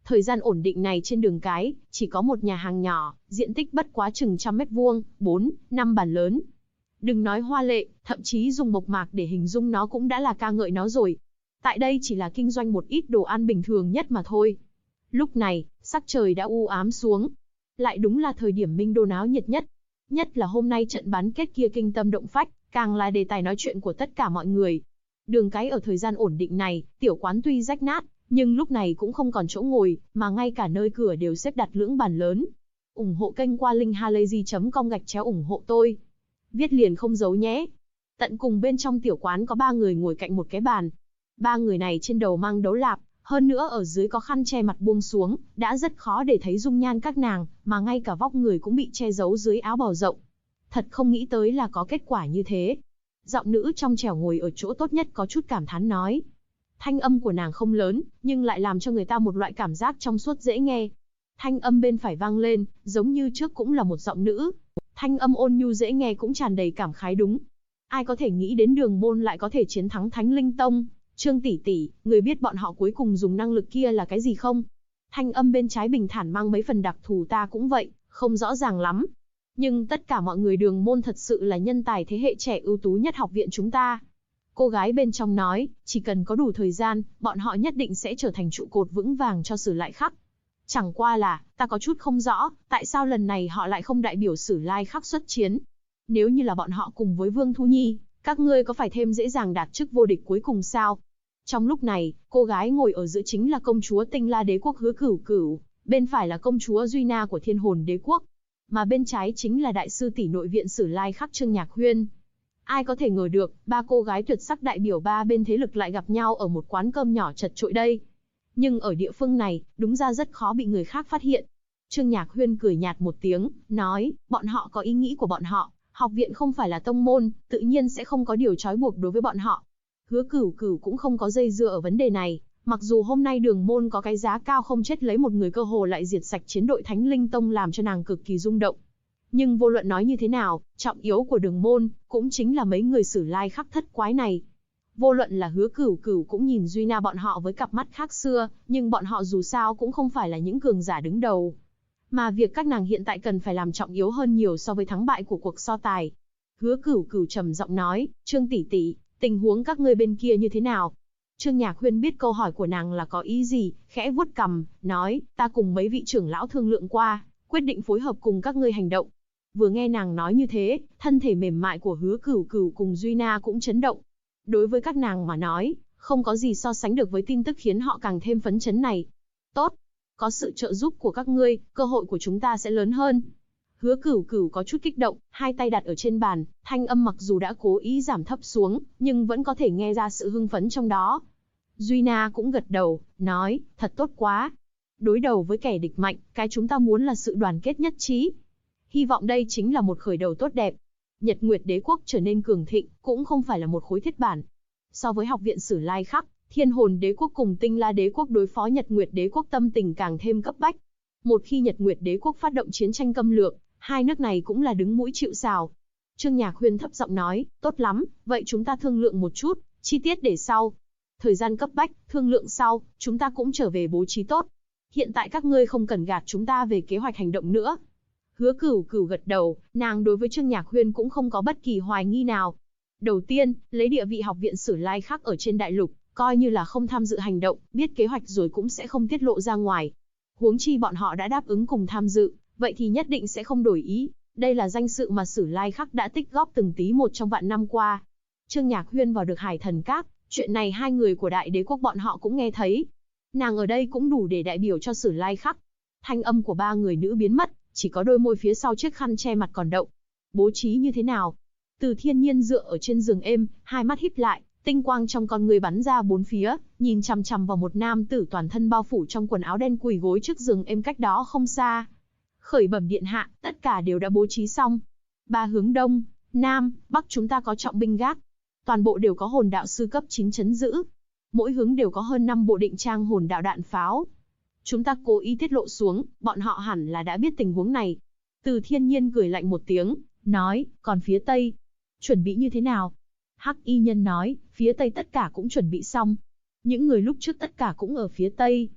Thời gian ổn định này trên đường cái, chỉ có một nhà hàng nhỏ, diện tích bất quá chừng 100 m², 4, 5 bàn lớn. Đừng nói hoa lệ, thậm chí dùng mộc mạc để hình dung nó cũng đã là ca ngợi nó rồi. Tại đây chỉ là kinh doanh một ít đồ ăn bình thường nhất mà thôi. Lúc này, sắc trời đã u ám xuống. Lại đúng là thời điểm Minh Đô náo nhiệt nhất. Nhất là hôm nay trận bán kết kia kinh tâm động phách, càng là đề tài nói chuyện của tất cả mọi người. Đường cái ở thời gian ổn định này, tiểu quán tuy rách nát, nhưng lúc này cũng không còn chỗ ngồi, mà ngay cả nơi cửa đều xếp đặt lưỡng bàn lớn. Ủng hộ kênh qua link halayzi.com ủng hộ tôi. Viết liền không giấu nhé. Tận cùng bên trong tiểu quán có 3 người ngồi cạnh một cái bàn. 3 người này trên đầu mang đấu lạp, hơn nữa ở dưới có khăn che mặt buông xuống, đã rất khó để thấy dung nhan các nàng, mà ngay cả vóc người cũng bị che giấu dưới áo bào rộng. Thật không nghĩ tới là có kết quả như thế. Giọng nữ trong trẻo ngồi ở chỗ tốt nhất có chút cảm thán nói. Thanh âm của nàng không lớn, nhưng lại làm cho người ta một loại cảm giác trong suốt dễ nghe. Thanh âm bên phải vang lên, giống như trước cũng là một giọng nữ. Thanh âm ôn nhu dễ nghe cũng tràn đầy cảm khái đúng. Ai có thể nghĩ đến Đường Môn lại có thể chiến thắng Thánh Linh Tông? Trương tỷ tỷ, người biết bọn họ cuối cùng dùng năng lực kia là cái gì không? Thanh âm bên trái bình thản mang mấy phần đặc thù ta cũng vậy, không rõ ràng lắm. Nhưng tất cả mọi người Đường Môn thật sự là nhân tài thế hệ trẻ ưu tú nhất học viện chúng ta. Cô gái bên trong nói, chỉ cần có đủ thời gian, bọn họ nhất định sẽ trở thành trụ cột vững vàng cho Sử Lai Khắc. Chẳng qua là, ta có chút không rõ, tại sao lần này họ lại không đại biểu Sử Lai Khắc xuất chiến. Nếu như là bọn họ cùng với Vương Thu Nhi, các ngươi có phải thêm dễ dàng đạt chức vô địch cuối cùng sao? Trong lúc này, cô gái ngồi ở giữa chính là công chúa Tinh La Đế Quốc Hứa Cửu Cửu, bên phải là công chúa Duy Na của Thiên Hồn Đế Quốc, mà bên trái chính là đại sư tỷ nội viện Sử Lai Khắc Trương Nhạc Huyên. Ai có thể ngờ được, 3 cô gái tuyệt sắc đại biểu 3 bên thế lực lại gặp nhau ở một quán cơm nhỏ chật chội đây. Nhưng ở địa phương này, đúng ra rất khó bị người khác phát hiện. Trương Nhạc Huyên cười nhạt một tiếng, nói, bọn họ có ý nghĩ của bọn họ, học viện không phải là tông môn, tự nhiên sẽ không có điều trói buộc đối với bọn họ. Hứa Cửu Cửu cũng không có dây dưa ở vấn đề này, mặc dù hôm nay Đường Môn có cái giá cao không chết lấy một người cơ hồ lại diệt sạch chiến đội Thánh Linh Tông làm cho nàng cực kỳ rung động. Nhưng vô luận nói như thế nào, trọng yếu của Đường Môn cũng chính là mấy người Sử Lai Khắc thất quái này. Vô luận là Hứa Cửu Cửu cũng nhìn Duy Na bọn họ với cặp mắt khác xưa, nhưng bọn họ dù sao cũng không phải là những cường giả đứng đầu. Mà việc các nàng hiện tại cần phải làm trọng yếu hơn nhiều so với thắng bại của cuộc so tài. Hứa Cửu Cửu trầm giọng nói, Trương tỷ tỷ, tình huống các ngươi bên kia như thế nào? Trương Nhạc Huyên biết câu hỏi của nàng là có ý gì, khẽ vuốt cằm, nói, ta cùng mấy vị trưởng lão thương lượng qua, quyết định phối hợp cùng các ngươi hành động. Vừa nghe nàng nói như thế, thân thể mềm mại của Hứa Cửu Cửu cùng Duy Na cũng chấn động. Đối với các nàng mà nói, không có gì so sánh được với tin tức khiến họ càng thêm phấn chấn này. Tốt, có sự trợ giúp của các ngươi, cơ hội của chúng ta sẽ lớn hơn. Hứa Cửu Cửu có chút kích động, hai tay đặt ở trên bàn, thanh âm mặc dù đã cố ý giảm thấp xuống, nhưng vẫn có thể nghe ra sự hưng phấn trong đó. Duy Na cũng gật đầu, nói, thật tốt quá. Đối đầu với kẻ địch mạnh, cái chúng ta muốn là sự đoàn kết nhất trí. Hy vọng đây chính là một khởi đầu tốt đẹp. Nhật Nguyệt Đế Quốc trở nên cường thịnh, cũng không phải là một khối thiết bản. So với học viện Sử Lai Khắc, Thiên Hồn Đế Quốc cùng Tinh La Đế Quốc đối phó Nhật Nguyệt Đế Quốc tâm tình càng thêm cấp bách. Một khi Nhật Nguyệt Đế Quốc phát động chiến tranh câm lược, hai nước này cũng là đứng mũi chịu sào. Trương Nhạc Huyên thấp giọng nói, tốt lắm, vậy chúng ta thương lượng một chút, chi tiết để sau. Thời gian cấp bách, thương lượng sau, chúng ta cũng trở về bố trí tốt. Hiện tại các ngươi không cần gạt chúng ta về kế hoạch hành động nữa. Hứa Cửu Cửu gật đầu, nàng đối với Trương Nhạc Huyên cũng không có bất kỳ hoài nghi nào. Đầu tiên, lấy địa vị học viện Sử Lai Khắc ở trên đại lục, coi như là không tham dự hành động, biết kế hoạch rồi cũng sẽ không tiết lộ ra ngoài. Huống chi bọn họ đã đáp ứng cùng tham dự, vậy thì nhất định sẽ không đổi ý. Đây là danh sự mà Sử Lai Khắc đã tích góp từng tí một trong vạn năm qua. Trương Nhạc Huyên vào được Hải Thần Các, chuyện này hai người của Đại Đế Quốc bọn họ cũng nghe thấy. Nàng ở đây cũng đủ để đại biểu cho Sử Lai Khắc. Thanh âm của 3 người nữ biến mất, chỉ có đôi môi phía sau chiếc khăn che mặt còn động. Bố trí như thế nào? Từ Thiên Nhiên dựa ở trên giường êm, hai mắt híp lại, tinh quang trong con người bắn ra bốn phía, nhìn chằm chằm vào một nam tử toàn thân bao phủ trong quần áo đen quỳ gối trước giường êm cách đó không xa. Khởi bẩm điện hạ, tất cả đều đã bố trí xong. 3 hướng đông, nam, bắc chúng ta có trọng binh gác. Toàn bộ đều có hồn đạo sư cấp 9 trấn giữ. Mỗi hướng đều có hơn 5 bộ định trang hồn đạo đạn pháo. Chúng ta cố ý tiết lộ xuống, bọn họ hẳn là đã biết tình huống này. Từ Thiên Nhiên cười lạnh một tiếng, nói, còn phía tây, chuẩn bị như thế nào? Hắc y nhân nói, phía tây tất cả cũng chuẩn bị xong. Những người lúc trước tất cả cũng ở phía tây.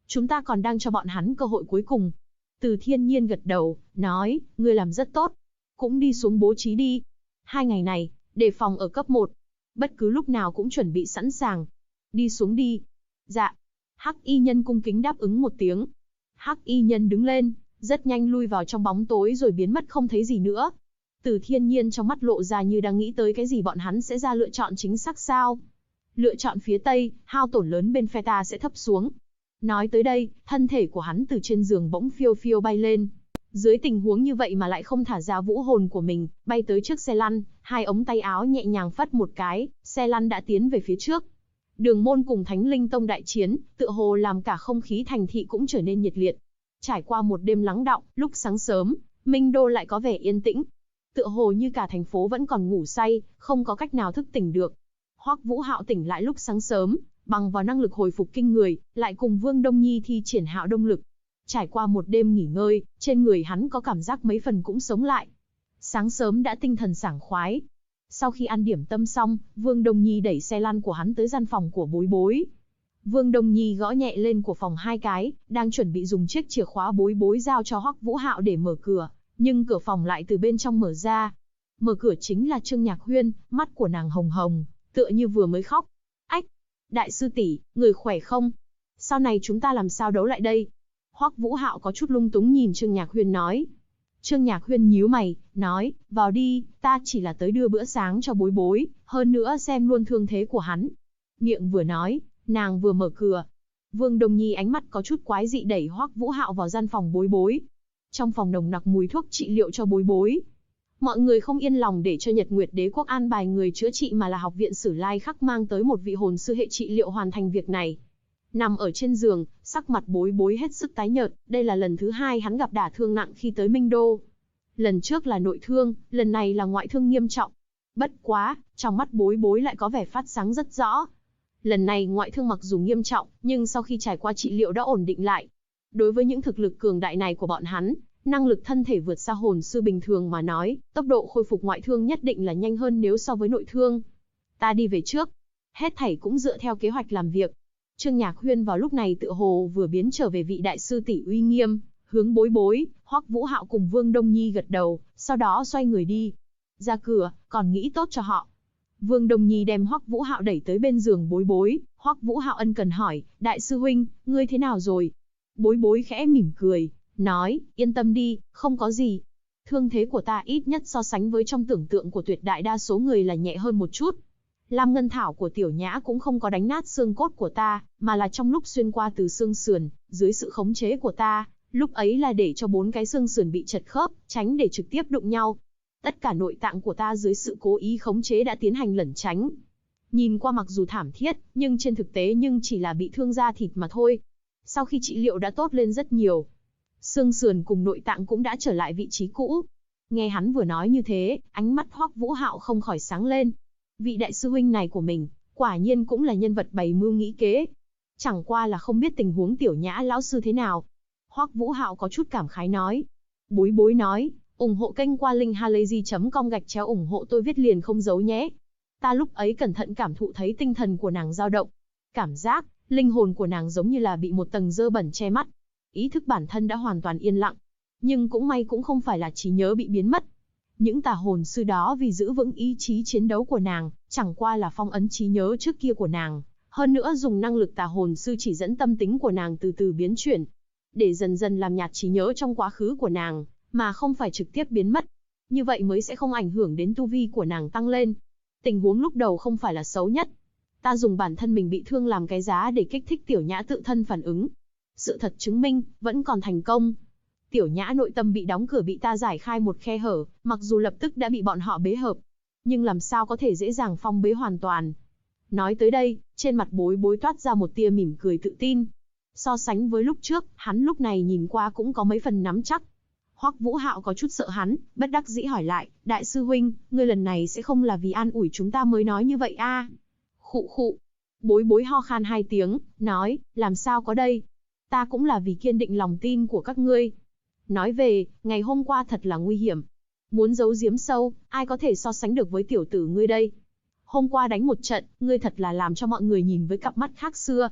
Chúng ta còn đang cho bọn hắn cơ hội cuối cùng. Từ Thiên Nhiên gật đầu, nói, ngươi làm rất tốt. Cũng đi xuống bố trí đi. 2 ngày này, đề phòng ở cấp 1. Bất cứ lúc nào cũng chuẩn bị sẵn sàng. Đi xuống đi. Dạ. Hắc y nhân cung kính đáp ứng một tiếng. Hắc y nhân đứng lên, rất nhanh lui vào trong bóng tối rồi biến mất không thấy gì nữa. Từ Thiên Nhiên trong mắt lộ ra như đang nghĩ tới cái gì, bọn hắn sẽ ra lựa chọn chính xác sao? Lựa chọn phía Tây, hao tổn lớn bên phe ta sẽ thấp xuống. Nói tới đây, thân thể của hắn từ trên giường bỗng phiêu phiêu bay lên. Dưới tình huống như vậy mà lại không thả ra vũ hồn của mình, bay tới trước xe lăn, 2 ống tay áo nhẹ nhàng phất một cái, xe lăn đã tiến về phía trước. Đường Môn cùng Thánh Linh Tông đại chiến, tựa hồ làm cả không khí thành thị cũng trở nên nhiệt liệt. Trải qua một đêm lắng đọng, lúc sáng sớm, Minh Đô lại có vẻ yên tĩnh. Tựa hồ như cả thành phố vẫn còn ngủ say, không có cách nào thức tỉnh được. Hoắc Vũ Hạo tỉnh lại lúc sáng sớm, bằng vào năng lực hồi phục kinh người, lại cùng Vương Đông Nhi thi triển Hạo Đông lực. Trải qua một đêm nghỉ ngơi, trên người hắn có cảm giác mấy phần cũng sống lại. Sáng sớm đã tinh thần sảng khoái. Sau khi ăn điểm tâm xong, Vương Đông Nhi đẩy xe lăn của hắn tới gian phòng của Bối Bối. Vương Đông Nhi gõ nhẹ lên của phòng 2 cái, đang chuẩn bị dùng chiếc chìa khóa Bối Bối giao cho Hoắc Vũ Hạo để mở cửa, nhưng cửa phòng lại từ bên trong mở ra. Mở cửa chính là Trương Nhạc Huyên, mắt của nàng hồng hồng, tựa như vừa mới khóc. Ách, đại sư tỷ, người khỏe không? Sau này chúng ta làm sao đấu lại đây? Hoắc Vũ Hạo có chút lung túng nhìn Trương Nhạc Huyên nói. Trương Nhạc Huyên nhíu mày, nói, vào đi, ta chỉ là tới đưa bữa sáng cho Bối Bối, hơn nữa xem luôn thương thế của hắn. Miệng vừa nói, nàng vừa mở cửa. Vương Đông Nhi ánh mắt có chút quái dị đẩy Hoắc Vũ Hạo vào gian phòng Bối Bối. Trong phòng nồng nặc mùi thuốc trị liệu cho Bối Bối. Mọi người không yên lòng để cho Nhật Nguyệt Đế quốc an bài người chữa trị, mà là học viện Sử Lai Khắc mang tới một vị hồn sư hệ trị liệu hoàn thành việc này. Nằm ở trên giường, sắc mặt Bối Bối hết sức tái nhợt, đây là lần thứ 2 hắn gặp đả thương nặng khi tới Minh Đô. Lần trước là nội thương, lần này là ngoại thương nghiêm trọng. Bất quá, trong mắt Bối Bối lại có vẻ phát sáng rất rõ. Lần này ngoại thương mặc dù nghiêm trọng, nhưng sau khi trải qua trị liệu đã ổn định lại. Đối với những thực lực cường đại này của bọn hắn, năng lực thân thể vượt xa hồn sư bình thường mà nói, tốc độ khôi phục ngoại thương nhất định là nhanh hơn nếu so với nội thương. Ta đi về trước. Hết thảy cũng dựa theo kế hoạch làm việc. Trương Nhạc Huyên vào lúc này tựa hồ vừa biến trở về vị đại sư tỷ uy nghiêm, hướng Bối Bối, Hoắc Vũ Hạo cùng Vương Đông Nhi gật đầu, sau đó xoay người đi. Ra cửa, còn nghĩ tốt cho họ. Vương Đông Nhi đem Hoắc Vũ Hạo đẩy tới bên giường Bối Bối, Hoắc Vũ Hạo ân cần hỏi, đại sư huynh, ngươi thế nào rồi? Bối Bối khẽ mỉm cười, nói, yên tâm đi, không có gì. Thương thế của ta ít nhất so sánh với trong tưởng tượng của tuyệt đại đa số người là nhẹ hơn một chút. Lam Ngân Thảo của Tiểu Nhã cũng không có đánh nát xương cốt của ta, mà là trong lúc xuyên qua từ xương sườn, dưới sự khống chế của ta, lúc ấy là để cho 4 cái xương sườn bị chật khớp, tránh để trực tiếp đụng nhau. Tất cả nội tạng của ta dưới sự cố ý khống chế đã tiến hành lẩn tránh. Nhìn qua mặc dù thảm thiết, nhưng trên thực tế chỉ là bị thương da thịt mà thôi. Sau khi trị liệu đã tốt lên rất nhiều. Xương sườn cùng nội tạng cũng đã trở lại vị trí cũ. Nghe hắn vừa nói như thế, ánh mắt Hoắc Vũ Hạo không khỏi sáng lên. Vị đại sư huynh này của mình, quả nhiên cũng là nhân vật bày mưu nghĩ kế. Chẳng qua là không biết tình huống Tiểu Nhã lão sư thế nào. Hoắc Vũ Hạo có chút cảm khái nói. Bối Bối nói, ủng hộ kênh qua link halayzi.com ủng hộ tôi viết liền không giấu nhé. Ta lúc ấy cẩn thận cảm thụ thấy tinh thần của nàng dao động. Cảm giác, linh hồn của nàng giống như là bị một tầng dơ bẩn che mắt. Ý thức bản thân đã hoàn toàn yên lặng. Nhưng cũng may cũng không phải là trí nhớ bị biến mất. Những tà hồn sư đó vì giữ vững ý chí chiến đấu của nàng, chẳng qua là phong ấn trí nhớ trước kia của nàng. Hơn nữa dùng năng lực tà hồn sư chỉ dẫn tâm tính của nàng từ từ biến chuyển. Để dần dần làm nhạt trí nhớ trong quá khứ của nàng, mà không phải trực tiếp biến mất. Như vậy mới sẽ không ảnh hưởng đến tu vi của nàng tăng lên. Tình huống lúc đầu không phải là xấu nhất. Ta dùng bản thân mình bị thương làm cái giá để kích thích Tiểu Nhã tự thân phản ứng. Sự thật chứng minh, vẫn còn thành công. Tiểu Nhã nội tâm bị đóng cửa bị ta giải khai một khe hở, mặc dù lập tức đã bị bọn họ bế hợp. Nhưng làm sao có thể dễ dàng phong bế hoàn toàn. Nói tới đây, trên mặt Bối Bối toát ra một tia mỉm cười tự tin. So sánh với lúc trước, hắn lúc này nhìn qua cũng có mấy phần nắm chắc. Hoắc Vũ Hạo có chút sợ hắn, bất đắc dĩ hỏi lại, đại sư huynh, ngươi lần này sẽ không là vì an ủi chúng ta mới nói như vậy a? Khụ khụ. Bối Bối ho khan 2 tiếng, nói, làm sao có đây? Ta cũng là vì kiên định lòng tin của các ngươi. Nói về, ngày hôm qua thật là nguy hiểm. Muốn giấu giếm sâu, ai có thể so sánh được với tiểu tử ngươi đây? Hôm qua đánh một trận, ngươi thật là làm cho mọi người nhìn với cặp mắt khác xưa.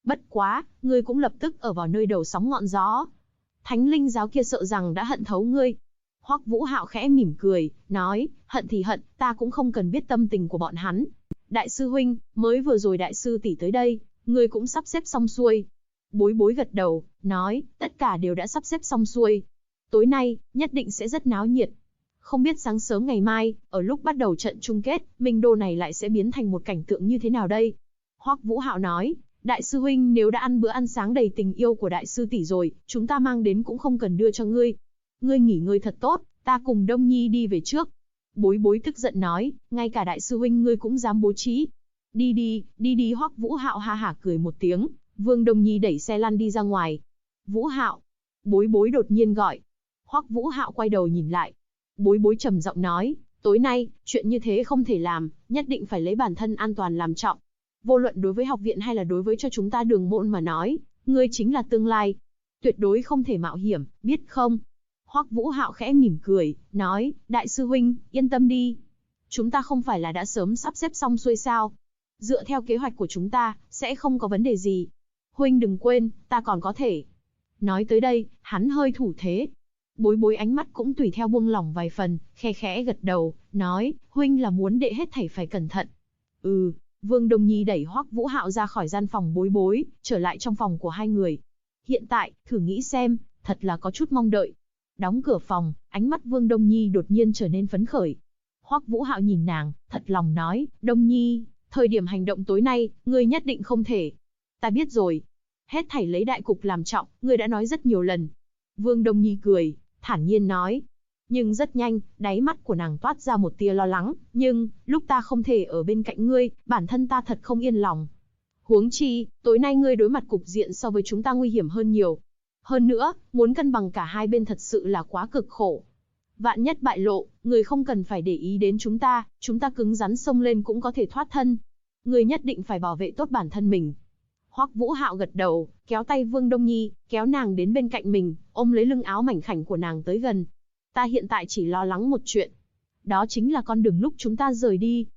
Bất quá, ngươi cũng lập tức ở vào nơi đầu sóng ngọn gió. Thánh linh giáo kia sợ rằng đã hận thấu ngươi. Hoắc Vũ Hạo khẽ mỉm cười, nói, hận thì hận, ta cũng không cần biết tâm tình của bọn hắn. Đại sư huynh, mới vừa rồi đại sư tỷ tới đây, ngươi cũng sắp xếp xong xuôi. Bối Bối gật đầu, nói, tất cả đều đã sắp xếp xong xuôi. Tối nay, nhất định sẽ rất náo nhiệt. Không biết sáng sớm ngày mai, ở lúc bắt đầu trận chung kết, Minh Đô này lại sẽ biến thành một cảnh tượng như thế nào đây? Hoắc Vũ Hạo nói, đại sư huynh nếu đã ăn bữa ăn sáng đầy tình yêu của đại sư tỷ rồi, chúng ta mang đến cũng không cần đưa cho ngươi. Ngươi nghỉ ngơi thật tốt, ta cùng Đông Nhi đi về trước. Bối Bối tức giận nói, ngay cả đại sư huynh ngươi cũng dám bố trí. Đi đi, Hoắc Vũ Hạo ha hả cười một tiếng, Vương Đông Nhi đẩy xe lăn đi ra ngoài. Vũ Hạo, Bối Bối đột nhiên gọi. Hoắc Vũ Hạo quay đầu nhìn lại. Bối Bối trầm giọng nói, tối nay, chuyện như thế không thể làm, nhất định phải lấy bản thân an toàn làm trọng. Vô luận đối với học viện hay là đối với cho chúng ta Đường Môn mà nói, ngươi chính là tương lai. Tuyệt đối không thể mạo hiểm, biết không? Hoắc Vũ Hạo khẽ mỉm cười, nói, đại sư huynh, yên tâm đi. Chúng ta không phải là đã sớm sắp xếp xong xuôi sao? Dựa theo kế hoạch của chúng ta, sẽ không có vấn đề gì. Huynh đừng quên, ta còn có thể. Nói tới đây, hắn hơi thủ thế. Bối Bối ánh mắt cũng tùy theo buông lỏng vài phần, khe khẽ gật đầu, nói, huynh là muốn đệ hết thảy phải cẩn thận. Vương Đông Nhi đẩy Hoắc Vũ Hạo ra khỏi gian phòng Bối Bối, trở lại trong phòng của hai người. Hiện tại, thử nghĩ xem, thật là có chút mong đợi. Đóng cửa phòng, ánh mắt Vương Đông Nhi đột nhiên trở nên phấn khởi. Hoắc Vũ Hạo nhìn nàng, thật lòng nói, Đông Nhi, thời điểm hành động tối nay, ngươi nhất định không thể. Ta biết rồi. Hết thảy lấy đại cục làm trọng, ngươi đã nói rất nhiều lần. Vương Đông Nhi cười, thản nhiên nói. Nhưng rất nhanh, đáy mắt của nàng toát ra một tia lo lắng, nhưng, lúc ta không thể ở bên cạnh ngươi, bản thân ta thật không yên lòng. Huống chi, tối nay ngươi đối mặt cục diện so với chúng ta nguy hiểm hơn nhiều. Hơn nữa, muốn cân bằng cả hai bên thật sự là quá cực khổ. Vạn nhất bại lộ, ngươi không cần phải để ý đến chúng ta cứng rắn xông lên cũng có thể thoát thân. Ngươi nhất định phải bảo vệ tốt bản thân mình. Hoắc Vũ Hạo gật đầu, kéo tay Vương Đông Nhi, kéo nàng đến bên cạnh mình, ôm lấy lưng áo mảnh khảnh của nàng tới gần. Ta hiện tại chỉ lo lắng một chuyện. Đó chính là con đường lúc chúng ta rời đi.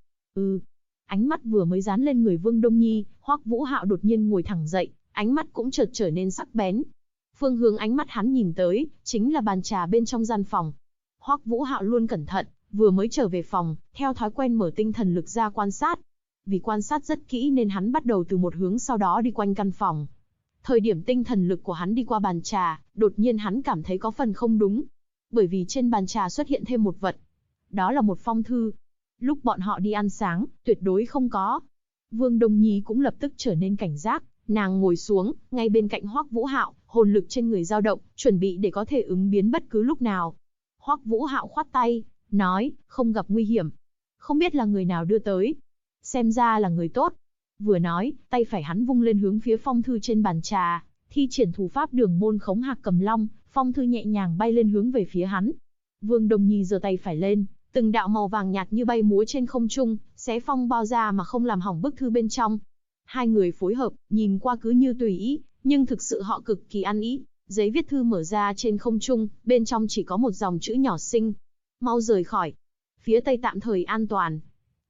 Ánh mắt vừa mới dán lên người Vương Đông Nhi, Hoắc Vũ Hạo đột nhiên ngồi thẳng dậy, ánh mắt cũng chợt trở nên sắc bén. Phương hướng ánh mắt hắn nhìn tới, chính là bàn trà bên trong gian phòng. Hoắc Vũ Hạo luôn cẩn thận, vừa mới trở về phòng, theo thói quen mở tinh thần lực ra quan sát. Vì quan sát rất kỹ nên hắn bắt đầu từ một hướng sau đó đi quanh căn phòng. Thời điểm tinh thần lực của hắn đi qua bàn trà, đột nhiên hắn cảm thấy có phần không đúng. Bởi vì trên bàn trà xuất hiện thêm một vật. Đó là một phong thư. Lúc bọn họ đi ăn sáng, tuyệt đối không có. Vương Đông Nhi cũng lập tức trở nên cảnh giác, nàng ngồi xuống, ngay bên cạnh Hoắc Vũ Hạo, hồn lực trên người dao động, chuẩn bị để có thể ứng biến bất cứ lúc nào. Hoắc Vũ Hạo khoát tay, nói, không gặp nguy hiểm. Không biết là người nào đưa tới. Xem ra là người tốt. Vừa nói, tay phải hắn vung lên hướng phía phong thư trên bàn trà, thi triển thủ pháp Đường Môn Khống Hạc Cầm Long, phong thư nhẹ nhàng bay lên hướng về phía hắn. Vương Đông Nhi giơ tay phải lên, từng đạo màu vàng nhạt như bay múa trên không trung, xé phong bao ra mà không làm hỏng bức thư bên trong. Hai người phối hợp, nhìn qua cứ như tùy ý, nhưng thực sự họ cực kỳ ăn ý. Giấy viết thư mở ra trên không trung, bên trong chỉ có một dòng chữ nhỏ xinh. Mau rời khỏi. Phía Tây tạm thời an toàn.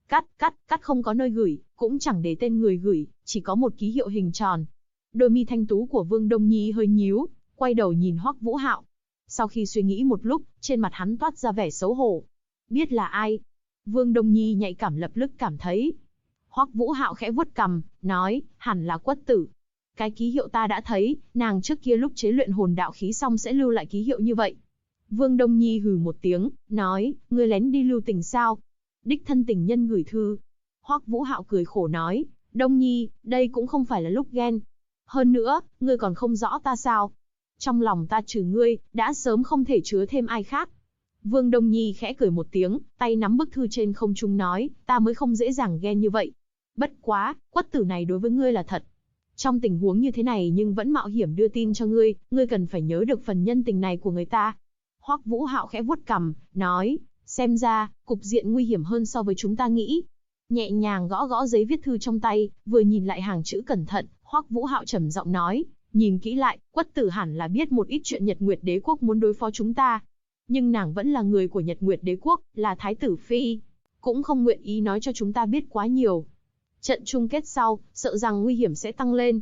Cắt không có nơi gửi, cũng chẳng để tên người gửi, chỉ có một ký hiệu hình tròn. Đôi mi thanh tú của Vương Đông Nhi hơi nhíu, quay đầu nhìn Hoắc Vũ Hạo. Sau khi suy nghĩ một lúc, trên mặt hắn toát ra vẻ xấu hổ. Biết là ai? Vương Đông Nhi nhạy cảm lập tức cảm thấy. Hoắc Vũ Hạo khẽ vuốt cằm, nói, hẳn là Quất Tử. Cái ký hiệu ta đã thấy, nàng trước kia lúc chế luyện hồn đạo khí xong sẽ lưu lại ký hiệu như vậy. Vương Đông Nhi hừ một tiếng, nói, ngươi lén đi lưu tình sao? Đích thân tình nhân gửi thư. Hoắc Vũ Hạo cười khổ nói, Đông Nhi, đây cũng không phải là lúc ghen. Hơn nữa, ngươi còn không rõ ta sao? Trong lòng ta trừ ngươi, đã sớm không thể chứa thêm ai khác. Vương Đông Nhi khẽ cười một tiếng, tay nắm bức thư trên không trung nói, ta mới không dễ dàng ghen như vậy. Bất quá, Quất Tử này đối với ngươi là thật. Trong tình huống như thế này nhưng vẫn mạo hiểm đưa tin cho ngươi, ngươi cần phải nhớ được phần nhân tình này của người ta. Hoắc Vũ Hạo khẽ vuốt cằm, nói, xem ra, cục diện nguy hiểm hơn so với chúng ta nghĩ. Nhẹ nhàng gõ gõ giấy viết thư trong tay, vừa nhìn lại hàng chữ cẩn thận, Hoắc Vũ Hạo trầm giọng nói, nhìn kỹ lại, Quất Tử hẳn là biết một ít chuyện Nhật Nguyệt Đế Quốc muốn đối phó chúng ta. Nhưng nàng vẫn là người của Nhật Nguyệt Đế Quốc, là Thái tử Phi, cũng không nguyện ý nói cho chúng ta biết quá nhiều. Trận chung kết sau, sợ rằng nguy hiểm sẽ tăng lên.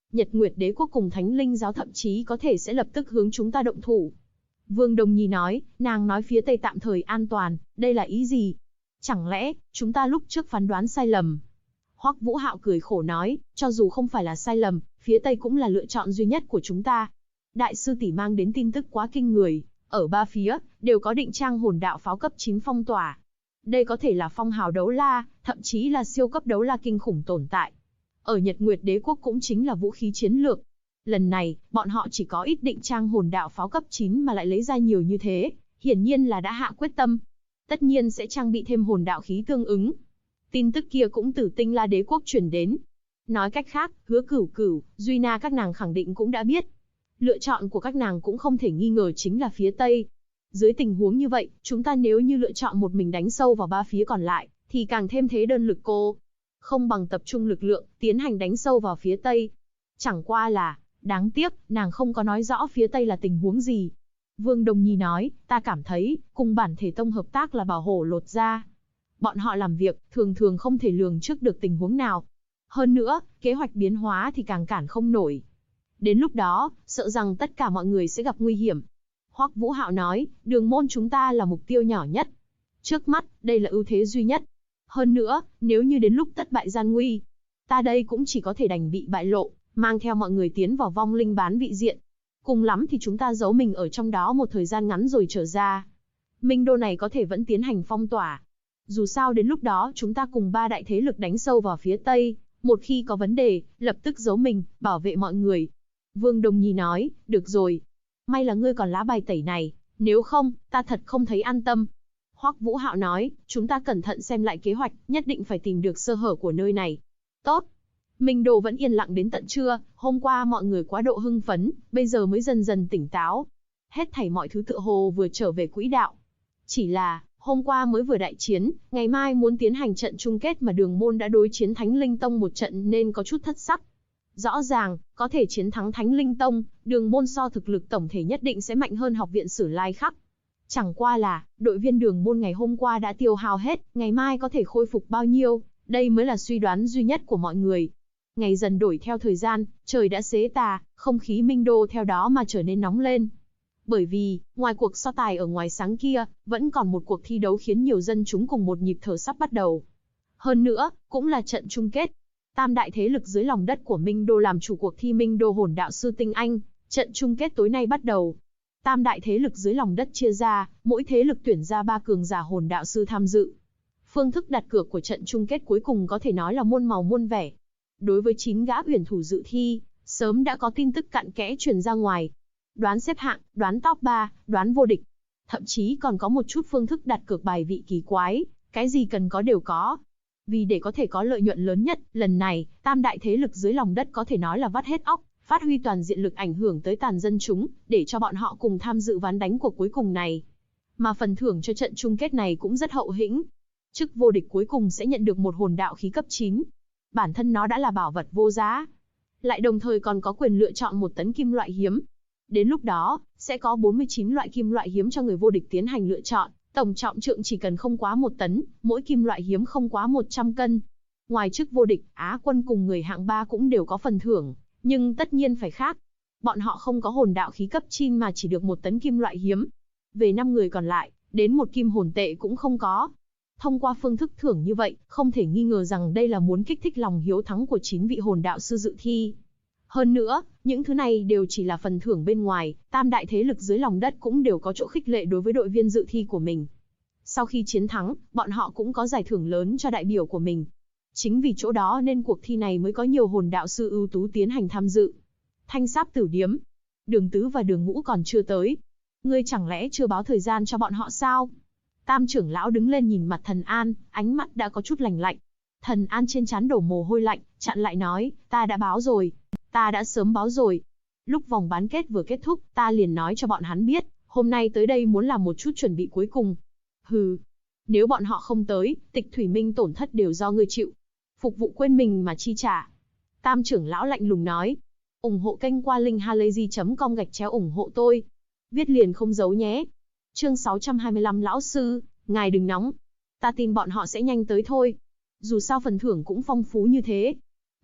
Nhật Nguyệt Đế quốc cùng Thánh Linh giáo thậm chí có thể sẽ lập tức hướng chúng ta động thủ. Vương Đồng Nhi nói, nàng nói phía Tây tạm thời an toàn, đây là ý gì? Chẳng lẽ, chúng ta lúc trước phán đoán sai lầm? Hoắc Vũ Hạo cười khổ nói, cho dù không phải là sai lầm, phía Tây cũng là lựa chọn duy nhất của chúng ta. Đại sư tỷ mang đến tin tức quá kinh người, ở ba phía, đều có định trang hồn đạo pháo cấp 9 phong tỏa. Đây có thể là phong hào đấu la, thậm chí là siêu cấp đấu la kinh khủng tồn tại. Ở Nhật Nguyệt Đế quốc cũng chính là vũ khí chiến lược. Lần này, bọn họ chỉ có ít định trang hồn đạo pháo cấp 9 mà lại lấy ra nhiều như thế, hiển nhiên là đã hạ quyết tâm. Tất nhiên sẽ trang bị thêm hồn đạo khí tương ứng. Tin tức kia cũng từ Tinh La Đế quốc truyền đến. Nói cách khác, Hứa Cửu Cửu, Duy Na các nàng khẳng định cũng đã biết. Lựa chọn của các nàng cũng không thể nghi ngờ chính là phía Tây. Dưới tình huống như vậy, chúng ta nếu như lựa chọn một mình đánh sâu vào ba phía còn lại, thì càng thêm thế đơn lực cô. Không bằng tập trung lực lượng, tiến hành đánh sâu vào phía Tây. Chẳng qua là, đáng tiếc, nàng không có nói rõ phía Tây là tình huống gì. Vương Đồng Nhi nói, ta cảm thấy, cùng bản thể tông hợp tác là bảo hổ lột ra. Bọn họ làm việc, thường thường không thể lường trước được tình huống nào. Hơn nữa, kế hoạch biến hóa thì càng cản không nổi. Đến lúc đó, sợ rằng tất cả mọi người sẽ gặp nguy hiểm. Hoắc Vũ Hạo nói, đường môn chúng ta là mục tiêu nhỏ nhất. Trước mắt, đây là ưu thế duy nhất. Hơn nữa, nếu như đến lúc tất bại gian nguy, ta đây cũng chỉ có thể đành bị bại lộ, mang theo mọi người tiến vào vong linh bán vị diện. Cùng lắm thì chúng ta giấu mình ở trong đó một thời gian ngắn rồi trở ra. Minh đô này có thể vẫn tiến hành phong tỏa. Dù sao đến lúc đó chúng ta cùng ba đại thế lực đánh sâu vào phía Tây, một khi có vấn đề, lập tức giấu mình, bảo vệ mọi người. Vương Đồng Nhi nói, được rồi. May là ngươi còn lá bài tẩy này, nếu không, ta thật không thấy an tâm. Hoắc Vũ Hạo nói, chúng ta cẩn thận xem lại kế hoạch, nhất định phải tìm được sơ hở của nơi này. Tốt. Minh Đô vẫn yên lặng đến tận trưa, hôm qua mọi người quá độ hưng phấn, bây giờ mới dần dần tỉnh táo. Hết thảy mọi thứ tựa hồ vừa trở về quỹ đạo. Chỉ là, hôm qua mới vừa đại chiến, ngày mai muốn tiến hành trận chung kết mà Đường môn đã đối chiến Thánh Linh Tông một trận nên có chút thất sắc. Rõ ràng, có thể chiến thắng Thánh Linh Tông, Đường môn so thực lực tổng thể nhất định sẽ mạnh hơn Học viện Sử Lai Khắc. Chẳng qua là, đội viên Đường môn ngày hôm qua đã tiêu hao hết, ngày mai có thể khôi phục bao nhiêu, đây mới là suy đoán duy nhất của mọi người. Ngày dần đổi theo thời gian, trời đã xế tà, không khí Minh Đô theo đó mà trở nên nóng lên. Bởi vì, ngoài cuộc so tài ở ngoài sáng kia, vẫn còn một cuộc thi đấu khiến nhiều dân chúng cùng một nhịp thở sắp bắt đầu. Hơn nữa, cũng là trận chung kết. Tam đại thế lực dưới lòng đất của Minh Đô làm chủ cuộc thi Minh Đô Hồn Đạo Sư Tinh Anh, trận chung kết tối nay bắt đầu. Tam đại thế lực dưới lòng đất chia ra, mỗi thế lực tuyển ra 3 cường giả hồn đạo sư tham dự. Phương thức đặt cược của trận chung kết cuối cùng có thể nói là muôn màu muôn vẻ. Đối với 9 gã uyển thủ dự thi, sớm đã có tin tức cặn kẽ truyền ra ngoài. Đoán xếp hạng, đoán top 3, đoán vô địch. Thậm chí còn có một chút phương thức đặt cược bài vị kỳ quái, cái gì cần có đều có. Vì để có thể có lợi nhuận lớn nhất, lần này, tam đại thế lực dưới lòng đất có thể nói là vắt hết óc, phát huy toàn diện lực ảnh hưởng tới tàn dân chúng, để cho bọn họ cùng tham dự ván đánh cuộc cuối cùng này. Mà phần thưởng cho trận chung kết này cũng rất hậu hĩnh. Chức vô địch cuối cùng sẽ nhận được một hồn đạo khí cấp 9. Bản thân nó đã là bảo vật vô giá. Lại đồng thời còn có quyền lựa chọn 1 tấn kim loại hiếm. Đến lúc đó, sẽ có 49 loại kim loại hiếm cho người vô địch tiến hành lựa chọn. Tổng trọng lượng chỉ cần không quá 1 tấn, mỗi kim loại hiếm không quá 100 cân. Ngoài chức vô địch, Á quân cùng người hạng 3 cũng đều có phần thưởng, nhưng tất nhiên phải khác. Bọn họ không có hồn đạo khí cấp 9 mà chỉ được 1 tấn kim loại hiếm. Về 5 người còn lại, đến 1 kim hồn tệ cũng không có. Thông qua phương thức thưởng như vậy, không thể nghi ngờ rằng đây là muốn kích thích lòng hiếu thắng của 9 vị hồn đạo sư dự thi. Hơn nữa, những thứ này đều chỉ là phần thưởng bên ngoài, tam đại thế lực dưới lòng đất cũng đều có chỗ khích lệ đối với đội viên dự thi của mình. Sau khi chiến thắng, bọn họ cũng có giải thưởng lớn cho đại biểu của mình. Chính vì chỗ đó nên cuộc thi này mới có nhiều hồn đạo sư ưu tú tiến hành tham dự. Thanh Sáp Tử Điếm, Đường Tứ và Đường Ngũ còn chưa tới. Ngươi chẳng lẽ chưa báo thời gian cho bọn họ sao? Tam trưởng lão đứng lên nhìn mặt Thần An, ánh mắt đã có chút lạnh lạnh. Thần An trên trán đổ mồ hôi lạnh, chặn lại nói, ta đã báo rồi. Ta đã sớm báo rồi. Lúc vòng bán kết vừa kết thúc, ta liền nói cho bọn hắn biết, hôm nay tới đây muốn làm một chút chuẩn bị cuối cùng. Hừ, nếu bọn họ không tới, Tịch Thủy Minh tổn thất đều do ngươi chịu. Phục vụ quên mình mà chi trả. Tam trưởng lão lạnh lùng nói. Ủng hộ kênh qua linkhalazy.com ủng hộ tôi. Viết liền không giấu nhé. Chương 625 Lão Sư, ngài đừng nóng. Ta tin bọn họ sẽ nhanh tới thôi. Dù sao phần thưởng cũng phong phú như thế.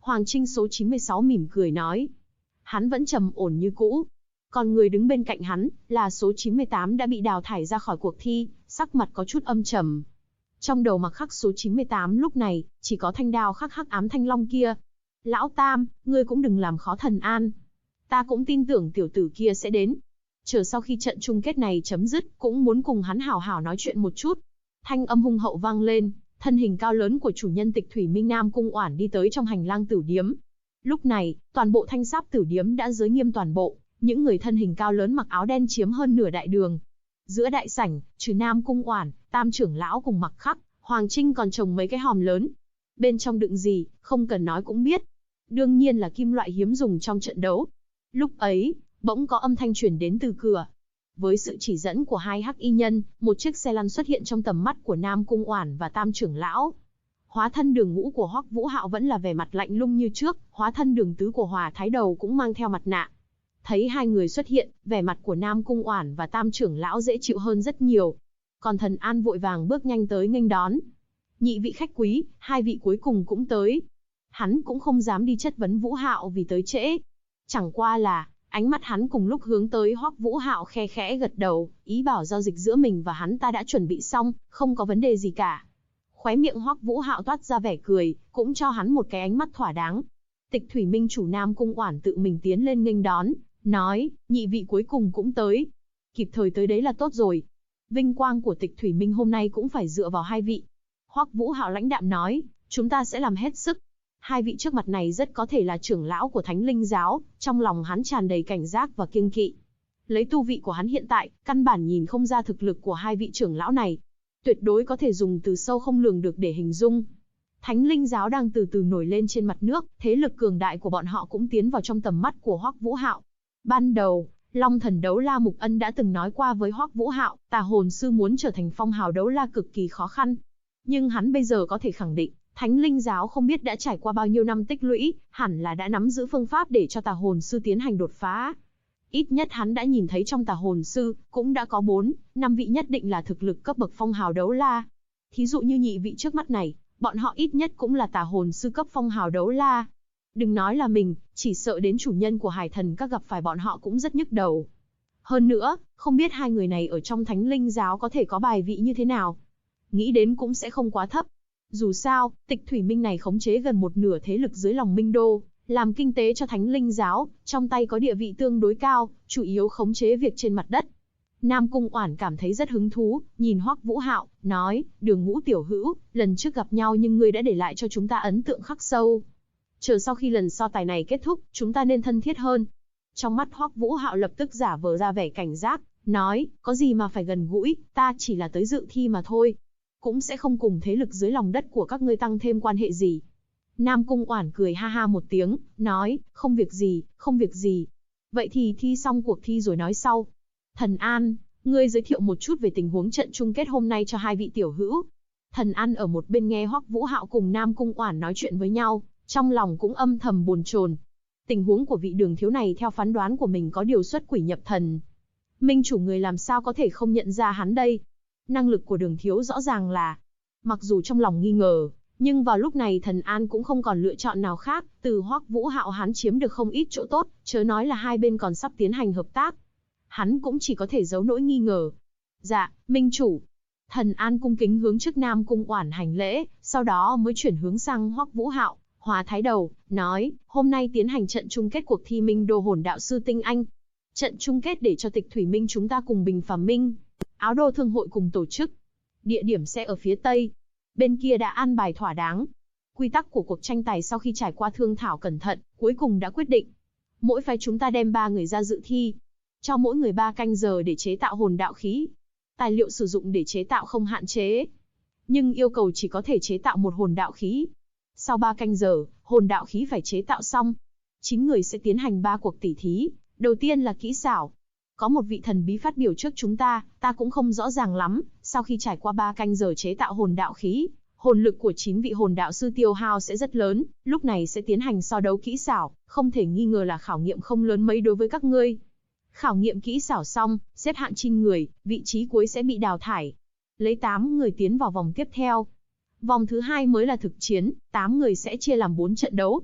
Hoàng Trinh số 96 mỉm cười nói. Hắn vẫn trầm ổn như cũ. Còn người đứng bên cạnh hắn, là số 98 đã bị đào thải ra khỏi cuộc thi, sắc mặt có chút âm trầm. Trong đầu Mặc Khắc số 98 lúc này, chỉ có thanh đao khắc hắc ám thanh long kia. Lão Tam, ngươi cũng đừng làm khó Thần An. Ta cũng tin tưởng tiểu tử kia sẽ đến. Chờ sau khi trận chung kết này chấm dứt, cũng muốn cùng hắn hảo hảo nói chuyện một chút. Thanh âm hung hậu vang lên, thân hình cao lớn của chủ nhân Tịch Thủy Minh Nam Cung Oản đi tới trong hành lang tử điếm. Lúc này, toàn bộ thanh sáp tử điếm đã giới nghiêm toàn bộ, những người thân hình cao lớn mặc áo đen chiếm hơn nửa đại đường. Giữa đại sảnh, trừ Nam Cung Oản, Tam trưởng lão cùng Mặc Khắc, Hoàng Trinh còn trồng mấy cái hòm lớn. Bên trong đựng gì, không cần nói cũng biết. Đương nhiên là kim loại hiếm dùng trong trận đấu. Lúc ấy, bỗng có âm thanh truyền đến từ cửa. Với sự chỉ dẫn của hai hắc y nhân, một chiếc xe lăn xuất hiện trong tầm mắt của Nam Cung Oản và Tam trưởng lão. Hóa thân đường ngũ của Hoắc Vũ Hạo vẫn là vẻ mặt lạnh lùng như trước, hóa thân đường tứ của Hòa Thái Đầu cũng mang theo mặt nạ. Thấy hai người xuất hiện, vẻ mặt của Nam Cung Oản và Tam trưởng lão dễ chịu hơn rất nhiều. Còn Thần An vội vàng bước nhanh tới nghênh đón. Nhị vị khách quý, hai vị cuối cùng cũng tới. Hắn cũng không dám đi chất vấn Vũ Hạo vì tới trễ. Chẳng qua là, ánh mắt hắn cùng lúc hướng tới Hoắc Vũ Hạo khe khẽ gật đầu, ý bảo giao dịch giữa mình và hắn ta đã chuẩn bị xong, không có vấn đề gì cả. Khóe miệng Hoắc Vũ Hạo toát ra vẻ cười, cũng cho hắn một cái ánh mắt thỏa đáng. Tịch Thủy Minh chủ Nam Cung Oản tự mình tiến lên nghênh đón, nói, nhị vị cuối cùng cũng tới. Kịp thời tới đấy là tốt rồi. Vinh quang của Tịch Thủy Minh hôm nay cũng phải dựa vào hai vị. Hoắc Vũ Hạo lãnh đạm nói, chúng ta sẽ làm hết sức. Hai vị trước mặt này rất có thể là trưởng lão của Thánh Linh giáo, trong lòng hắn tràn đầy cảnh giác và kiêng kỵ. Lấy tu vị của hắn hiện tại, căn bản nhìn không ra thực lực của hai vị trưởng lão này. Tuyệt đối có thể dùng từ sâu không lường được để hình dung. Thánh Linh giáo đang từ từ nổi lên trên mặt nước, thế lực cường đại của bọn họ cũng tiến vào trong tầm mắt của Hoắc Vũ Hạo. Ban đầu, Long Thần Đấu La Mục Ân đã từng nói qua với Hoắc Vũ Hạo, Tà Hồn Sư muốn trở thành phong hào đấu la cực kỳ khó khăn. Nhưng hắn bây giờ có thể khẳng định, Thánh Linh giáo không biết đã trải qua bao nhiêu năm tích lũy, hẳn là đã nắm giữ phương pháp để cho Tà Hồn Sư tiến hành đột phá. Ít nhất hắn đã nhìn thấy trong Tà Hồn Sư, cũng đã có 4, 5 vị nhất định là thực lực cấp bậc phong hào đấu la. Thí dụ như nhị vị trước mắt này, bọn họ ít nhất cũng là Tà Hồn Sư cấp phong hào đấu la. Đừng nói là mình, chỉ sợ đến chủ nhân của Hải Thần Các gặp phải bọn họ cũng rất nhức đầu. Hơn nữa, không biết hai người này ở trong Thánh Linh giáo có thể có bài vị như thế nào. Nghĩ đến cũng sẽ không quá thấp. Dù sao, Tịch Thủy Minh này khống chế gần một nửa thế lực dưới lòng Minh Đô, làm kinh tế cho Thánh Linh giáo, trong tay có địa vị tương đối cao, chủ yếu khống chế việc trên mặt đất. Nam Cung Oản cảm thấy rất hứng thú, nhìn Hoắc Vũ Hạo, nói, Đường Ngũ tiểu hữu, lần trước gặp nhau nhưng ngươi đã để lại cho chúng ta ấn tượng khắc sâu. Chờ sau khi lần so tài này kết thúc, chúng ta nên thân thiết hơn. Trong mắt Hoắc Vũ Hạo lập tức giả vờ ra vẻ cảnh giác, nói, có gì mà phải gần gũi, ta chỉ là tới dự thi mà thôi. Cũng sẽ không cùng thế lực dưới lòng đất của các ngươi tăng thêm quan hệ gì. Nam Cung Oản cười ha ha một tiếng, nói, không việc gì, không việc gì. Vậy thì thi xong cuộc thi rồi nói sau. Thần An, ngươi giới thiệu một chút về tình huống trận chung kết hôm nay cho hai vị tiểu hữu. Thần An ở một bên nghe Hoắc Vũ Hạo cùng Nam Cung Oản nói chuyện với nhau, trong lòng cũng âm thầm bồn chồn. Tình huống của vị Đường thiếu này theo phán đoán của mình có điều xuất quỷ nhập thần. Minh chủ người làm sao có thể không nhận ra hắn đây? Năng lực của Đường thiếu rõ ràng là, mặc dù trong lòng nghi ngờ, nhưng vào lúc này Thần An cũng không còn lựa chọn nào khác, từ Hoắc Vũ Hạo hắn chiếm được không ít chỗ tốt, chớ nói là hai bên còn sắp tiến hành hợp tác. Hắn cũng chỉ có thể giấu nỗi nghi ngờ. Dạ, Minh chủ. Thần An cung kính hướng trước Nam Cung Oản hành lễ, sau đó mới chuyển hướng sang Hoắc Vũ Hạo, Hòa Thái Đầu, nói, hôm nay tiến hành trận chung kết cuộc thi Minh Đô Hồn Đạo Sư Tinh Anh. Trận chung kết để cho Tịch Thủy Minh chúng ta cùng Bình Phàm Minh, Áo Đô Thương hội cùng tổ chức. Địa điểm sẽ ở phía Tây. Bên kia đã an bài thỏa đáng. Quy tắc của cuộc tranh tài sau khi trải qua thương thảo cẩn thận, cuối cùng đã quyết định. Mỗi phái chúng ta đem 3 người ra dự thi. Cho mỗi người 3 canh giờ để chế tạo hồn đạo khí. Tài liệu sử dụng để chế tạo không hạn chế. Nhưng yêu cầu chỉ có thể chế tạo một hồn đạo khí. Sau 3 canh giờ, hồn đạo khí phải chế tạo xong. 9 người sẽ tiến hành 3 cuộc tỉ thí. Đầu tiên là kỹ xảo. Có một vị thần bí phát biểu trước chúng ta cũng không rõ ràng lắm, sau khi trải qua 3 canh giờ chế tạo hồn đạo khí, hồn lực của 9 vị hồn đạo sư tiêu hao sẽ rất lớn, lúc này sẽ tiến hành so đấu kỹ xảo, không thể nghi ngờ là khảo nghiệm không lớn mấy đối với các ngươi. Khảo nghiệm kỹ xảo xong, xếp hạng 9 người, vị trí cuối sẽ bị đào thải. Lấy 8 người tiến vào vòng tiếp theo. Vòng thứ 2 mới là thực chiến, 8 người sẽ chia làm 4 trận đấu.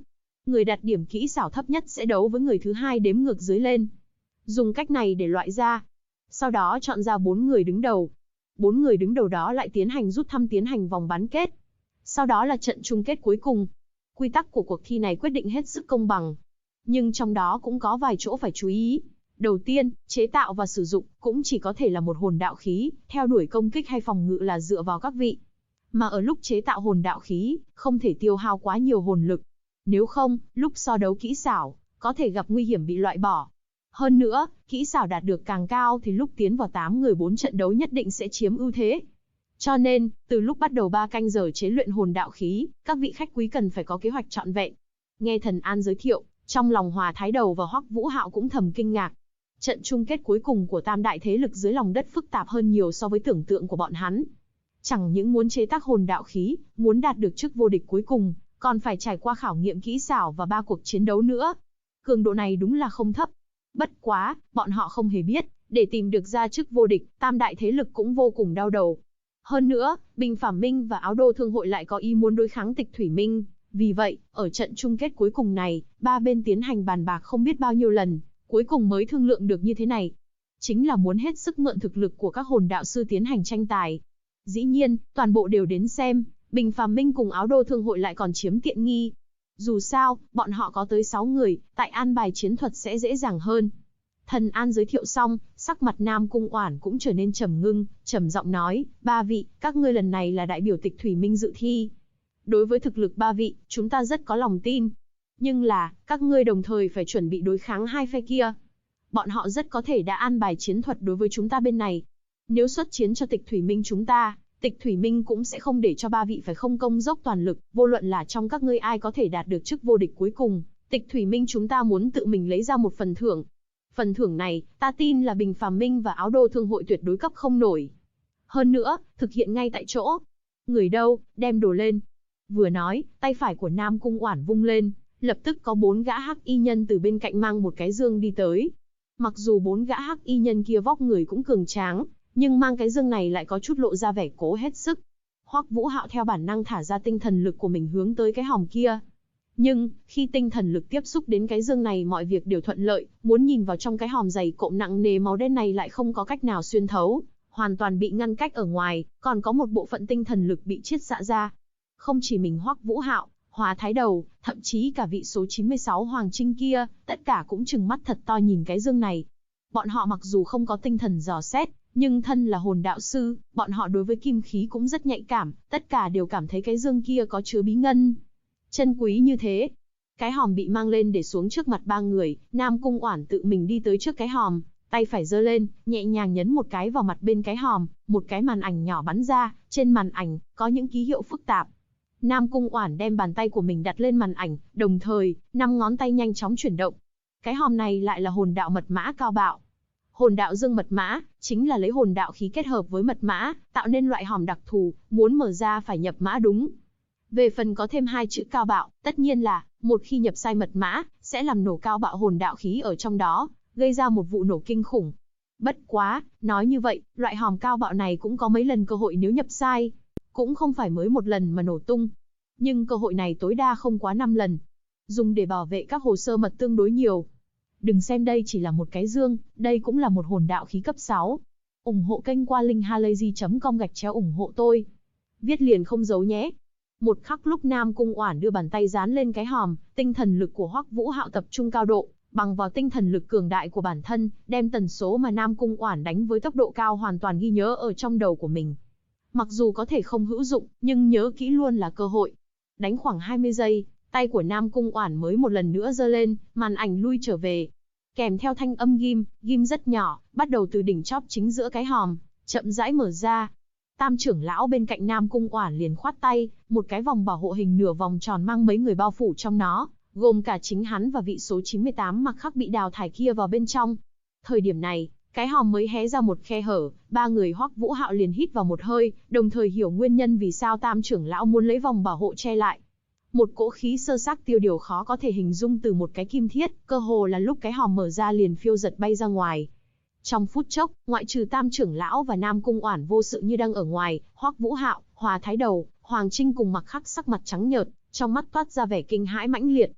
Người đạt điểm kỹ xảo thấp nhất sẽ đấu với người thứ hai đếm ngược dưới lên. Dùng cách này để loại ra. Sau đó chọn ra 4 người đứng đầu. 4 người đứng đầu đó lại tiến hành rút thăm tiến hành vòng bán kết. Sau đó là trận chung kết cuối cùng. Quy tắc của cuộc thi này quyết định hết sức công bằng. Nhưng trong đó cũng có vài chỗ phải chú ý. Đầu tiên, chế tạo và sử dụng cũng chỉ có thể là một hồn đạo khí, theo đuổi công kích hay phòng ngự là dựa vào các vị. Mà ở lúc chế tạo hồn đạo khí, không thể tiêu hao quá nhiều hồn lực. Nếu không, lúc so đấu kỹ xảo, có thể gặp nguy hiểm bị loại bỏ. Hơn nữa, kỹ xảo đạt được càng cao thì lúc tiến vào 8 người 4 trận đấu nhất định sẽ chiếm ưu thế. Cho nên, từ lúc bắt đầu 3 canh giờ chế luyện hồn đạo khí, các vị khách quý cần phải có kế hoạch trọn vẹn. Nghe Thần An giới thiệu, trong lòng Hòa Thái Đầu và Hoắc Vũ Hạo cũng thầm kinh ngạc. Trận chung kết cuối cùng của tam đại thế lực dưới lòng đất phức tạp hơn nhiều so với tưởng tượng của bọn hắn. Chẳng những muốn chế tác hồn đạo khí, muốn đạt được chức vô địch cuối cùng, còn phải trải qua khảo nghiệm kỹ xảo và 3 cuộc chiến đấu nữa. Cường độ này đúng là không thấp. Bất quá, bọn họ không hề biết, để tìm được ra chức vô địch, tam đại thế lực cũng vô cùng đau đầu. Hơn nữa, Bình Phàm Minh và Áo Đô Thương Hội lại có ý muốn đối kháng Tịch Thủy Minh. Vì vậy, ở trận chung kết cuối cùng này, ba bên tiến hành bàn bạc không biết bao nhiêu lần, cuối cùng mới thương lượng được như thế này. Chính là muốn hết sức mượn thực lực của các hồn đạo sư tiến hành tranh tài. Dĩ nhiên, toàn bộ đều đến xem, Bình Phàm Minh cùng Áo Đô Thương Hội lại còn chiếm tiện nghi. Dù sao, bọn họ có tới 6 người, tại an bài chiến thuật sẽ dễ dàng hơn. Thần An giới thiệu xong, sắc mặt Nam Cung Oản cũng trở nên trầm ngưng, trầm giọng nói, ba vị, các ngươi lần này là đại biểu Tịch Thủy Minh dự thi. Đối với thực lực ba vị, chúng ta rất có lòng tin. Nhưng là, các ngươi đồng thời phải chuẩn bị đối kháng hai phe kia. Bọn họ rất có thể đã an bài chiến thuật đối với chúng ta bên này. Nếu xuất chiến cho Tịch Thủy Minh chúng ta, Tịch Thủy Minh cũng sẽ không để cho ba vị phải không công dốc toàn lực, vô luận là trong các ngươi ai có thể đạt được chức vô địch cuối cùng, Tịch Thủy Minh chúng ta muốn tự mình lấy ra một phần thưởng. Phần thưởng này, ta tin là Bình Phàm Minh và Áo Đô Thương Hội tuyệt đối cấp không nổi. Hơn nữa, thực hiện ngay tại chỗ. Người đâu, đem đồ lên. Vừa nói, tay phải của Nam Cung Oản vung lên, lập tức có 4 gã hắc y nhân từ bên cạnh mang một cái dương đi tới. Mặc dù 4 gã hắc y nhân kia vóc người cũng cường tráng, nhưng mang cái dương này lại có chút lộ ra vẻ cố hết sức. Hoắc Vũ Hạo theo bản năng thả ra tinh thần lực của mình hướng tới cái hòm kia. Nhưng, khi tinh thần lực tiếp xúc đến cái dương này mọi việc đều thuận lợi, muốn nhìn vào trong cái hòm dày cộm nặng nề màu đen này lại không có cách nào xuyên thấu, hoàn toàn bị ngăn cách ở ngoài, còn có một bộ phận tinh thần lực bị chiết xạ ra. Không chỉ mình Hoắc Vũ Hạo, Hòa Thái Đầu, thậm chí cả vị số 96 Hoàng Trinh kia, tất cả cũng trừng mắt thật to nhìn cái dương này. Bọn họ mặc dù không có tinh thần dò xét, nhưng thân là hồn đạo sư, bọn họ đối với kim khí cũng rất nhạy cảm, tất cả đều cảm thấy cái dương kia có chứa bí ngân. Chân quý như thế. Cái hòm bị mang lên để xuống trước mặt ba người, Nam Cung Oản tự mình đi tới trước cái hòm, tay phải giơ lên, nhẹ nhàng nhấn một cái vào mặt bên cái hòm, một cái màn ảnh nhỏ bắn ra, trên màn ảnh có những ký hiệu phức tạp. Nam Cung Oản đem bàn tay của mình đặt lên màn ảnh, đồng thời, 5 ngón tay nhanh chóng chuyển động. Cái hòm này lại là hồn đạo mật mã cao bạo. Hồn đạo dương mật mã, chính là lấy hồn đạo khí kết hợp với mật mã, tạo nên loại hòm đặc thù, muốn mở ra phải nhập mã đúng. Về phần có thêm 2 chữ cao bạo, tất nhiên là, một khi nhập sai mật mã, sẽ làm nổ cao bạo hồn đạo khí ở trong đó, gây ra một vụ nổ kinh khủng. Bất quá, nói như vậy, loại hòm cao bạo này cũng có mấy lần cơ hội nếu nhập sai. Cũng không phải mới một lần mà nổ tung. Nhưng cơ hội này tối đa không quá 5 lần. Dùng để bảo vệ các hồ sơ mật tương đối nhiều. Đừng xem đây chỉ là một cái dương, đây cũng là một hồn đạo khí cấp 6. Ủng hộ kênh qua linkhalazy.com/ủng hộ tôi. Viết liền không giấu nhé. Một khắc lúc Nam Cung Oản đưa bàn tay dán lên cái hòm, tinh thần lực của Hoắc Vũ Hạo tập trung cao độ, bằng vào tinh thần lực cường đại của bản thân, đem tần số mà Nam Cung Oản đánh với tốc độ cao hoàn toàn ghi nhớ ở trong đầu của mình. Mặc dù có thể không hữu dụng, nhưng nhớ kỹ luôn là cơ hội. Đánh khoảng 20 giây, tay của Nam Cung Oản mới một lần nữa giơ lên, màn ảnh lui trở về. Kèm theo thanh âm ghim rất nhỏ, bắt đầu từ đỉnh chóp chính giữa cái hòm, chậm rãi mở ra. Tam trưởng lão bên cạnh Nam Cung Oản liền khoát tay, một cái vòng bảo hộ hình nửa vòng tròn mang mấy người bao phủ trong nó, gồm cả chính hắn và vị số 98 mặc khắc bị đào thải kia vào bên trong. Thời điểm này, cái hòm mới hé ra một khe hở, ba người Hoắc Vũ Hạo liền hít vào một hơi, đồng thời hiểu nguyên nhân vì sao Tam trưởng lão muốn lấy vòng bảo hộ che lại. Một cỗ khí sơ xác tiêu điều khó có thể hình dung từ một cái kim thiết, cơ hồ là lúc cái hòm mở ra liền phiêu giật bay ra ngoài. Trong phút chốc, ngoại trừ Tam trưởng lão và Nam Cung Oản vô sự như đang ở ngoài, Hoắc Vũ Hạo, Hòa Thái Đầu, Hoàng Trinh cùng Mặc Khắc sắc mặt trắng nhợt, trong mắt toát ra vẻ kinh hãi mãnh liệt.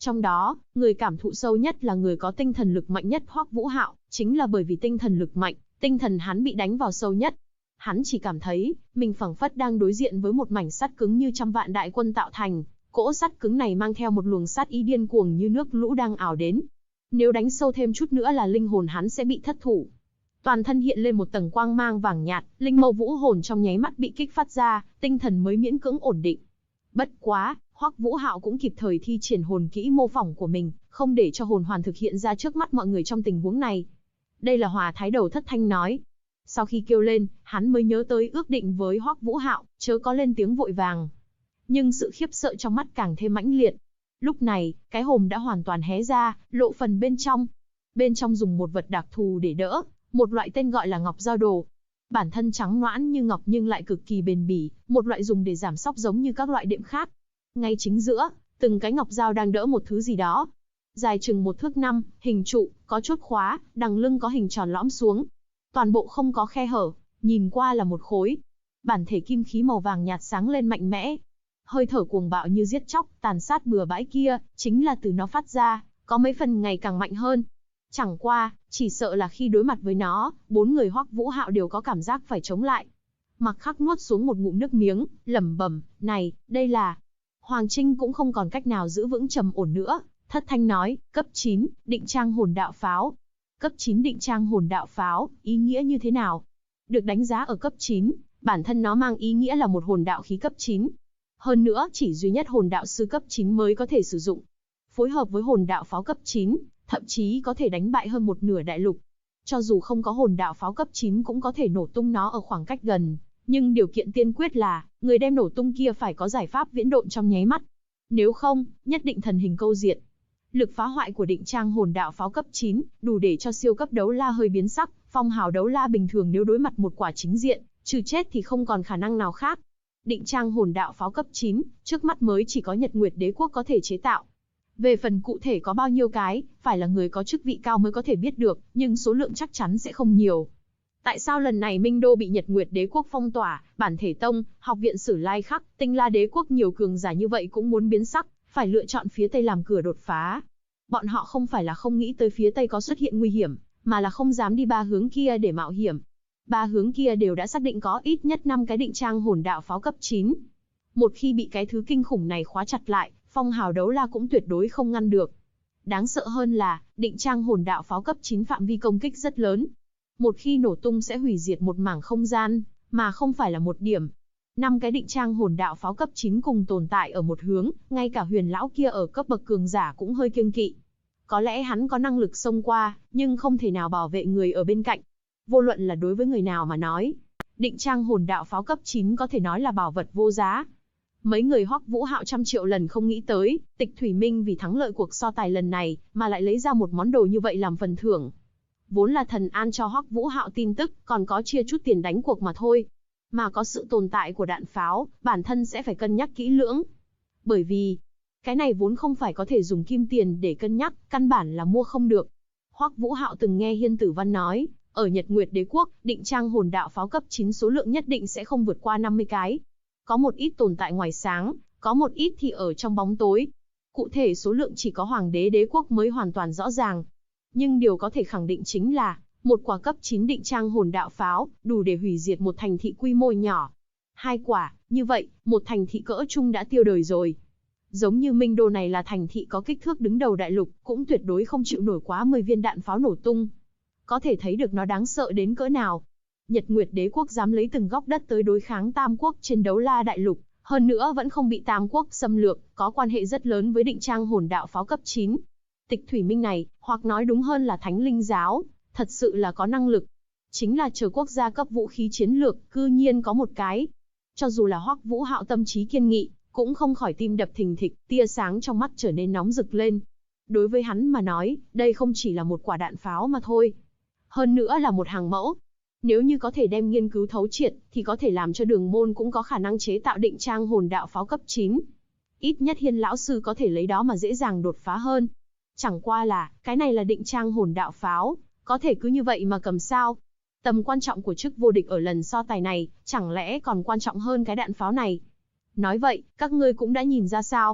Trong đó, người cảm thụ sâu nhất là người có tinh thần lực mạnh nhất Hoắc Vũ Hạo, chính là bởi vì tinh thần lực mạnh, tinh thần hắn bị đánh vào sâu nhất. Hắn chỉ cảm thấy, mình phảng phất đang đối diện với một mảnh sắt cứng như trăm vạn đại quân tạo thành, cỗ sắt cứng này mang theo một luồng sát ý điên cuồng như nước lũ đang ào đến. Nếu đánh sâu thêm chút nữa là linh hồn hắn sẽ bị thất thủ. Toàn thân hiện lên một tầng quang mang vàng nhạt, linh mâu vũ hồn trong nháy mắt bị kích phát ra, tinh thần mới miễn cưỡng ổn định. Bất quá, Hoắc Vũ Hạo cũng kịp thời thi triển hồn kỹ mô phỏng của mình, không để cho hồn hoàn thực hiện ra trước mắt mọi người trong tình huống này. Đây là Hòa Thái Đầu thất thanh nói. Sau khi kêu lên, hắn mới nhớ tới ước định với Hoắc Vũ Hạo, chớ có lên tiếng vội vàng. Nhưng sự khiếp sợ trong mắt càng thêm mãnh liệt. Lúc này, cái hòm đã hoàn toàn hé ra, lộ phần bên trong. Bên trong dùng một vật đặc thù để đỡ, một loại tên gọi là ngọc giao đồ. Bản thân trắng nõn như ngọc nhưng lại cực kỳ bền bỉ, một loại dùng để giảm sóc giống như các loại đệm khác. Ngay chính giữa, từng cái ngọc dao đang đỡ một thứ gì đó. Dài chừng 1 thước 5, hình trụ, có chốt khóa, đằng lưng có hình tròn lõm xuống. Toàn bộ không có khe hở, nhìn qua là một khối. Bản thể kim khí màu vàng nhạt sáng lên mạnh mẽ. Hơi thở cuồng bạo như giết chóc, tàn sát bừa bãi kia, chính là từ nó phát ra, có mấy phần ngày càng mạnh hơn. Chẳng qua, chỉ sợ là khi đối mặt với nó, 4 người Hoắc Vũ Hạo đều có cảm giác phải chống lại. Mặc Khắc nuốt xuống một ngụm nước miếng, lẩm bẩm, này, đây là... Hoàng Trinh cũng không còn cách nào giữ vững trầm ổn nữa, thất thanh nói, cấp 9, định trang hồn đạo pháo. Cấp 9 định trang hồn đạo pháo, ý nghĩa như thế nào? Được đánh giá ở cấp 9, bản thân nó mang ý nghĩa là một hồn đạo khí cấp 9. Hơn nữa, chỉ duy nhất hồn đạo sư cấp 9 mới có thể sử dụng. Phối hợp với hồn đạo pháo cấp 9, thậm chí có thể đánh bại hơn một nửa đại lục. Cho dù không có hồn đạo pháo cấp 9 cũng có thể nổ tung nó ở khoảng cách gần. Nhưng điều kiện tiên quyết là, người đem nổ tung kia phải có giải pháp viễn độn trong nháy mắt. Nếu không, nhất định thần hình câu diệt. Lực phá hoại của định trang hồn đạo pháo cấp 9, đủ để cho siêu cấp đấu la hơi biến sắc, phong hào đấu la bình thường nếu đối mặt một quả chính diện, trừ chết thì không còn khả năng nào khác. Định trang hồn đạo pháo cấp 9, trước mắt mới chỉ có Nhật Nguyệt Đế quốc có thể chế tạo. Về phần cụ thể có bao nhiêu cái, phải là người có chức vị cao mới có thể biết được, nhưng số lượng chắc chắn sẽ không nhiều. Tại sao lần này Minh Đô bị Nhật Nguyệt Đế quốc phong tỏa, Bản Thể Tông, Học viện Sử Lai Khắc, Tinh La Đế quốc nhiều cường giả như vậy cũng muốn biến sắc, phải lựa chọn phía Tây làm cửa đột phá. Bọn họ không phải là không nghĩ tới phía Tây có xuất hiện nguy hiểm, mà là không dám đi 3 hướng kia để mạo hiểm. 3 hướng kia đều đã xác định có ít nhất 5 cái định trang hồn đạo pháo cấp 9. Một khi bị cái thứ kinh khủng này khóa chặt lại, phong hào đấu la cũng tuyệt đối không ngăn được. Đáng sợ hơn là, định trang hồn đạo pháo cấp 9 phạm vi công kích rất lớn. Một khi nổ tung sẽ hủy diệt một mảng không gian, mà không phải là một điểm. 5 cái định trang hồn đạo pháo cấp 9 cùng tồn tại ở một hướng, ngay cả Huyền lão kia ở cấp bậc cường giả cũng hơi kiêng kỵ. Có lẽ hắn có năng lực xông qua, nhưng không thể nào bảo vệ người ở bên cạnh. Vô luận là đối với người nào mà nói, định trang hồn đạo pháo cấp 9 có thể nói là bảo vật vô giá. Mấy người Hoắc Vũ Hạo trăm triệu lần không nghĩ tới, Tịch Thủy Minh vì thắng lợi cuộc so tài lần này, mà lại lấy ra một món đồ như vậy làm phần thưởng. Vốn là Thần An cho Hoắc Vũ Hạo tin tức, còn có chia chút tiền đánh cuộc mà thôi. Mà có sự tồn tại của đạn pháo, bản thân sẽ phải cân nhắc kỹ lưỡng. Bởi vì, cái này vốn không phải có thể dùng kim tiền để cân nhắc, căn bản là mua không được. Hoắc Vũ Hạo từng nghe Hiên Tử Văn nói, ở Nhật Nguyệt Đế quốc, định trang hồn đạo pháo cấp 9 số lượng nhất định sẽ không vượt qua 50 cái. Có một ít tồn tại ngoài sáng, có một ít thì ở trong bóng tối. Cụ thể số lượng chỉ có Hoàng đế Đế quốc mới hoàn toàn rõ ràng. Nhưng điều có thể khẳng định chính là, một quả cấp 9 định trang hồn đạo pháo, đủ để hủy diệt một thành thị quy mô nhỏ. 2 quả, như vậy, một thành thị cỡ trung đã tiêu đời rồi. Giống như Minh Đô này là thành thị có kích thước đứng đầu đại lục, cũng tuyệt đối không chịu nổi quá 10 viên đạn pháo nổ tung. Có thể thấy được nó đáng sợ đến cỡ nào. Nhật Nguyệt Đế quốc dám lấy từng góc đất tới đối kháng Tam quốc trên đấu la đại lục, hơn nữa vẫn không bị Tam quốc xâm lược, có quan hệ rất lớn với định trang hồn đạo pháo cấp 9. Tịch Thủy Minh này, hoặc nói đúng hơn là Thánh Linh giáo, thật sự là có năng lực. Chính là chờ quốc gia cấp vũ khí chiến lược, cư nhiên có một cái. Cho dù là Hoắc Vũ Hạo tâm trí kiên nghị, cũng không khỏi tim đập thình thịch, tia sáng trong mắt trở nên nóng rực lên. Đối với hắn mà nói, đây không chỉ là một quả đạn pháo mà thôi. Hơn nữa là một hàng mẫu. Nếu như có thể đem nghiên cứu thấu triệt, thì có thể làm cho Đường môn cũng có khả năng chế tạo định trang hồn đạo pháo cấp 9. Ít nhất Hiên lão sư có thể lấy đó mà dễ dàng đột phá hơn. Chẳng qua là, cái này là định trang hồn đạo pháo, có thể cứ như vậy mà cầm sao? Tầm quan trọng của chức vô địch ở lần so tài này, chẳng lẽ còn quan trọng hơn cái đạn pháo này? Nói vậy, các ngươi cũng đã nhìn ra sao?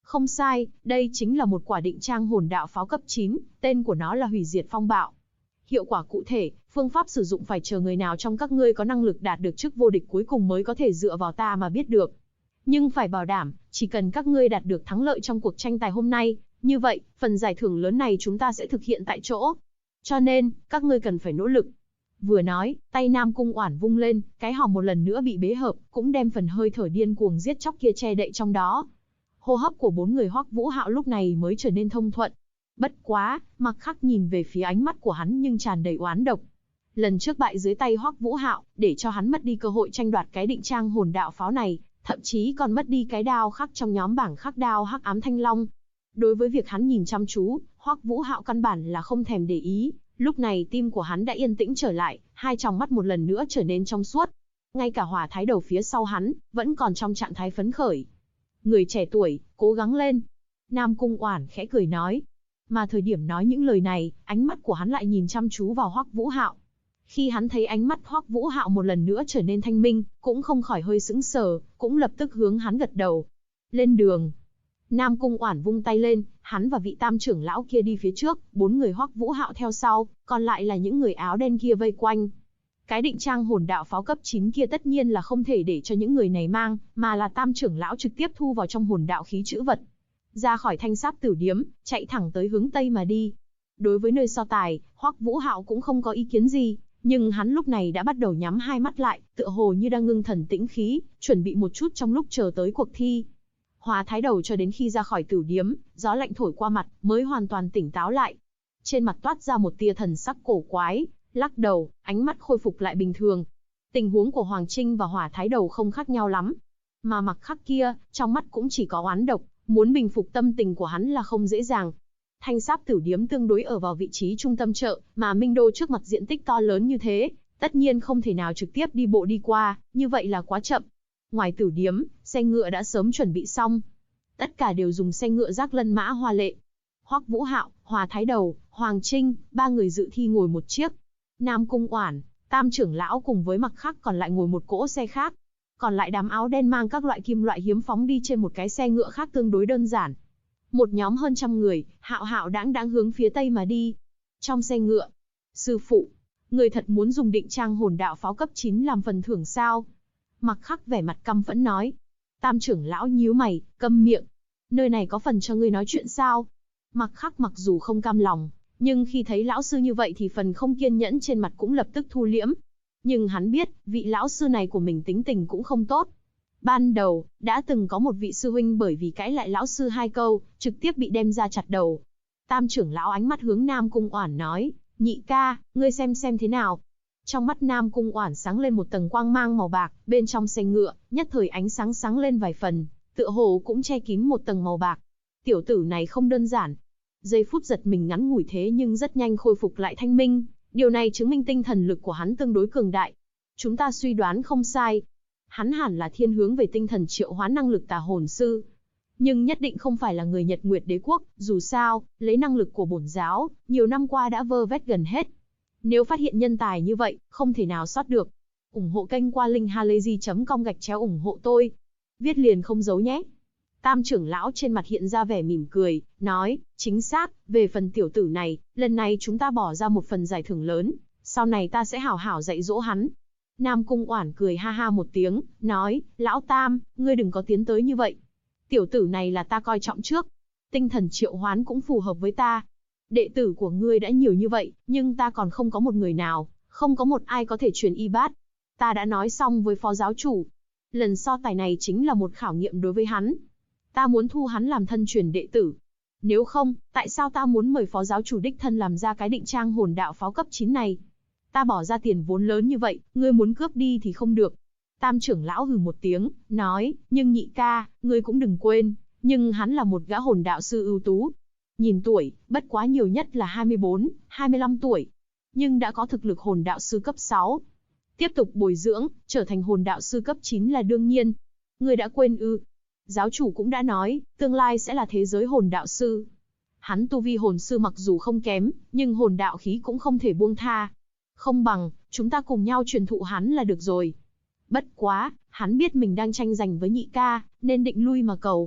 Không sai, đây chính là một quả định trang hồn đạo pháo cấp 9, tên của nó là hủy diệt phong bạo. Hiệu quả cụ thể, phương pháp sử dụng phải chờ người nào trong các ngươi có năng lực đạt được chức vô địch cuối cùng mới có thể dựa vào ta mà biết được. Nhưng phải bảo đảm, chỉ cần các ngươi đạt được thắng lợi trong cuộc tranh tài hôm nay, như vậy, phần giải thưởng lớn này chúng ta sẽ thực hiện tại chỗ. Cho nên, các ngươi cần phải nỗ lực. Vừa nói, tay Nam Cung Oản vung lên, cái hòm một lần nữa bị bế hợp, cũng đem phần hơi thở điên cuồng giết chóc kia che đậy trong đó. Hô hấp của bốn người Hoắc Vũ Hạo lúc này mới trở nên thông thuận. Bất quá, Mặc Khắc nhìn về phía ánh mắt của hắn nhưng tràn đầy oán độc. Lần trước bại dưới tay Hoắc Vũ Hạo, để cho hắn mất đi cơ hội tranh đoạt cái định trang hồn đạo pháo này, thậm chí còn mất đi cái đao khắc trong nhóm bảng khắc đao Hắc Ám Thanh Long. Đối với việc hắn nhìn chăm chú, Hoắc Vũ Hạo căn bản là không thèm để ý, lúc này tim của hắn đã yên tĩnh trở lại, hai tròng mắt một lần nữa trở nên trong suốt. Ngay cả Hỏa Thái Đầu phía sau hắn, vẫn còn trong trạng thái phấn khởi. Người trẻ tuổi, cố gắng lên. Nam Cung Oản khẽ cười nói. Mà thời điểm nói những lời này, ánh mắt của hắn lại nhìn chăm chú vào Hoắc Vũ Hạo. Khi hắn thấy ánh mắt Hoắc Vũ Hạo một lần nữa trở nên thanh minh, cũng không khỏi hơi sững sờ, cũng lập tức hướng hắn gật đầu. Lên đường. Nam Cung Oản vung tay lên, hắn và vị tam trưởng lão kia đi phía trước, bốn người Hoắc Vũ Hạo theo sau, còn lại là những người áo đen kia vây quanh. Cái định trang hồn đạo pháo cấp 9 kia tất nhiên là không thể để cho những người này mang, mà là tam trưởng lão trực tiếp thu vào trong hồn đạo khí trữ vật. Ra khỏi Thanh Sáp Tử Điếm, chạy thẳng tới hướng Tây mà đi. Đối với nơi so tài, Hoắc Vũ Hạo cũng không có ý kiến gì, nhưng hắn lúc này đã bắt đầu nhắm hai mắt lại, tựa hồ như đang ngưng thần tĩnh khí, chuẩn bị một chút trong lúc chờ tới cuộc thi. Hỏa Thái Đầu cho đến khi ra khỏi Tử Điếm, gió lạnh thổi qua mặt, mới hoàn toàn tỉnh táo lại. Trên mặt toát ra một tia thần sắc cổ quái, lắc đầu, ánh mắt khôi phục lại bình thường. Tình huống của Hoàng Trinh và Hỏa Thái Đầu không khác nhau lắm. Mà Mặc Khắc kia, trong mắt cũng chỉ có oán độc, muốn bình phục tâm tình của hắn là không dễ dàng. Thanh Sáp Tử Điếm tương đối ở vào vị trí trung tâm chợ, mà Minh Đô trước mặt diện tích to lớn như thế, tất nhiên không thể nào trực tiếp đi bộ đi qua, như vậy là quá chậm. Ngoài Tử Điếm, xe ngựa đã sớm chuẩn bị xong. Tất cả đều dùng xe ngựa rác lân mã hoa lệ. Hoắc Vũ Hạo, Hỏa Thái Đầu, Hoàng Trinh, ba người dự thi ngồi một chiếc. Nam Cung Oản, tam trưởng lão cùng với Mặc Khắc còn lại ngồi một cỗ xe khác. Còn lại đám áo đen mang các loại kim loại hiếm phóng đi trên một cái xe ngựa khác tương đối đơn giản. Một nhóm hơn trăm người, hạo hạo đãng đãng hướng phía Tây mà đi. Trong xe ngựa, sư phụ, người thật muốn dùng định trang hồn đạo pháo cấp 9 làm phần thưởng sao? Mặc Khắc vẻ mặt căm phẫn nói. Tam trưởng lão nhíu mày, câm miệng. Nơi này có phần cho ngươi nói chuyện sao? Mặc Khắc mặc dù không cam lòng, nhưng khi thấy lão sư như vậy thì phần không kiên nhẫn trên mặt cũng lập tức thu liễm. Nhưng hắn biết, vị lão sư này của mình tính tình cũng không tốt. Ban đầu, đã từng có một vị sư huynh bởi vì cãi lại lão sư hai câu, trực tiếp bị đem ra chặt đầu. Tam trưởng lão ánh mắt hướng Nam Cung Oản nói, nhị ca, ngươi xem thế nào. Trong mắt Nam Cung Oản sáng lên một tầng quang mang màu bạc, bên trong xe ngựa, nhất thời ánh sáng sáng lên vài phần, tựa hồ cũng che kín một tầng màu bạc. Tiểu tử này không đơn giản. Giây phút giật mình ngắn ngủi thế nhưng rất nhanh khôi phục lại thanh minh, điều này chứng minh tinh thần lực của hắn tương đối cường đại. Chúng ta suy đoán không sai. Hắn hẳn là thiên hướng về tinh thần triệu hoán năng lực tà hồn sư. Nhưng nhất định không phải là người Nhật Nguyệt Đế Quốc, dù sao, lấy năng lực của bổn giáo, nhiều năm qua đã vơ vét gần hết. Nếu phát hiện nhân tài như vậy, không thể nào sót được. Ủng hộ kênh qua linkhalazy.com/ủng hộ tôi. Viết liền không giấu nhé. Tam trưởng lão trên mặt hiện ra vẻ mỉm cười, nói, chính xác, về phần tiểu tử này, lần này chúng ta bỏ ra một phần giải thưởng lớn, sau này ta sẽ hảo hảo dạy dỗ hắn. Nam Cung Oản cười ha ha một tiếng, nói, lão Tam, ngươi đừng có tiến tới như vậy. Tiểu tử này là ta coi trọng trước. Tinh thần triệu hoán cũng phù hợp với ta. Đệ tử của ngươi đã nhiều như vậy, nhưng ta còn không có một người nào, không có một ai có thể truyền y bát. Ta đã nói xong với phó giáo chủ. Lần so tài này chính là một khảo nghiệm đối với hắn. Ta muốn thu hắn làm thân truyền đệ tử. Nếu không, tại sao ta muốn mời phó giáo chủ đích thân làm ra cái định trang hồn đạo pháo cấp 9 này? Ta bỏ ra tiền vốn lớn như vậy, ngươi muốn cướp đi thì không được. Tam trưởng lão hừ một tiếng, nói, nhưng nhị ca, ngươi cũng đừng quên, nhưng hắn là một gã hồn đạo sư ưu tú. Nhìn tuổi, bất quá nhiều nhất là 24, 25 tuổi. Nhưng đã có thực lực hồn đạo sư cấp 6. Tiếp tục bồi dưỡng, trở thành hồn đạo sư cấp 9 là đương nhiên. Ngươi đã quên ư? Giáo chủ cũng đã nói, tương lai sẽ là thế giới hồn đạo sư. Hắn tu vi hồn sư mặc dù không kém, nhưng hồn đạo khí cũng không thể buông tha. Không bằng, chúng ta cùng nhau truyền thụ hắn là được rồi. Bất quá, hắn biết mình đang tranh giành với nhị ca, nên định lui mà cầu.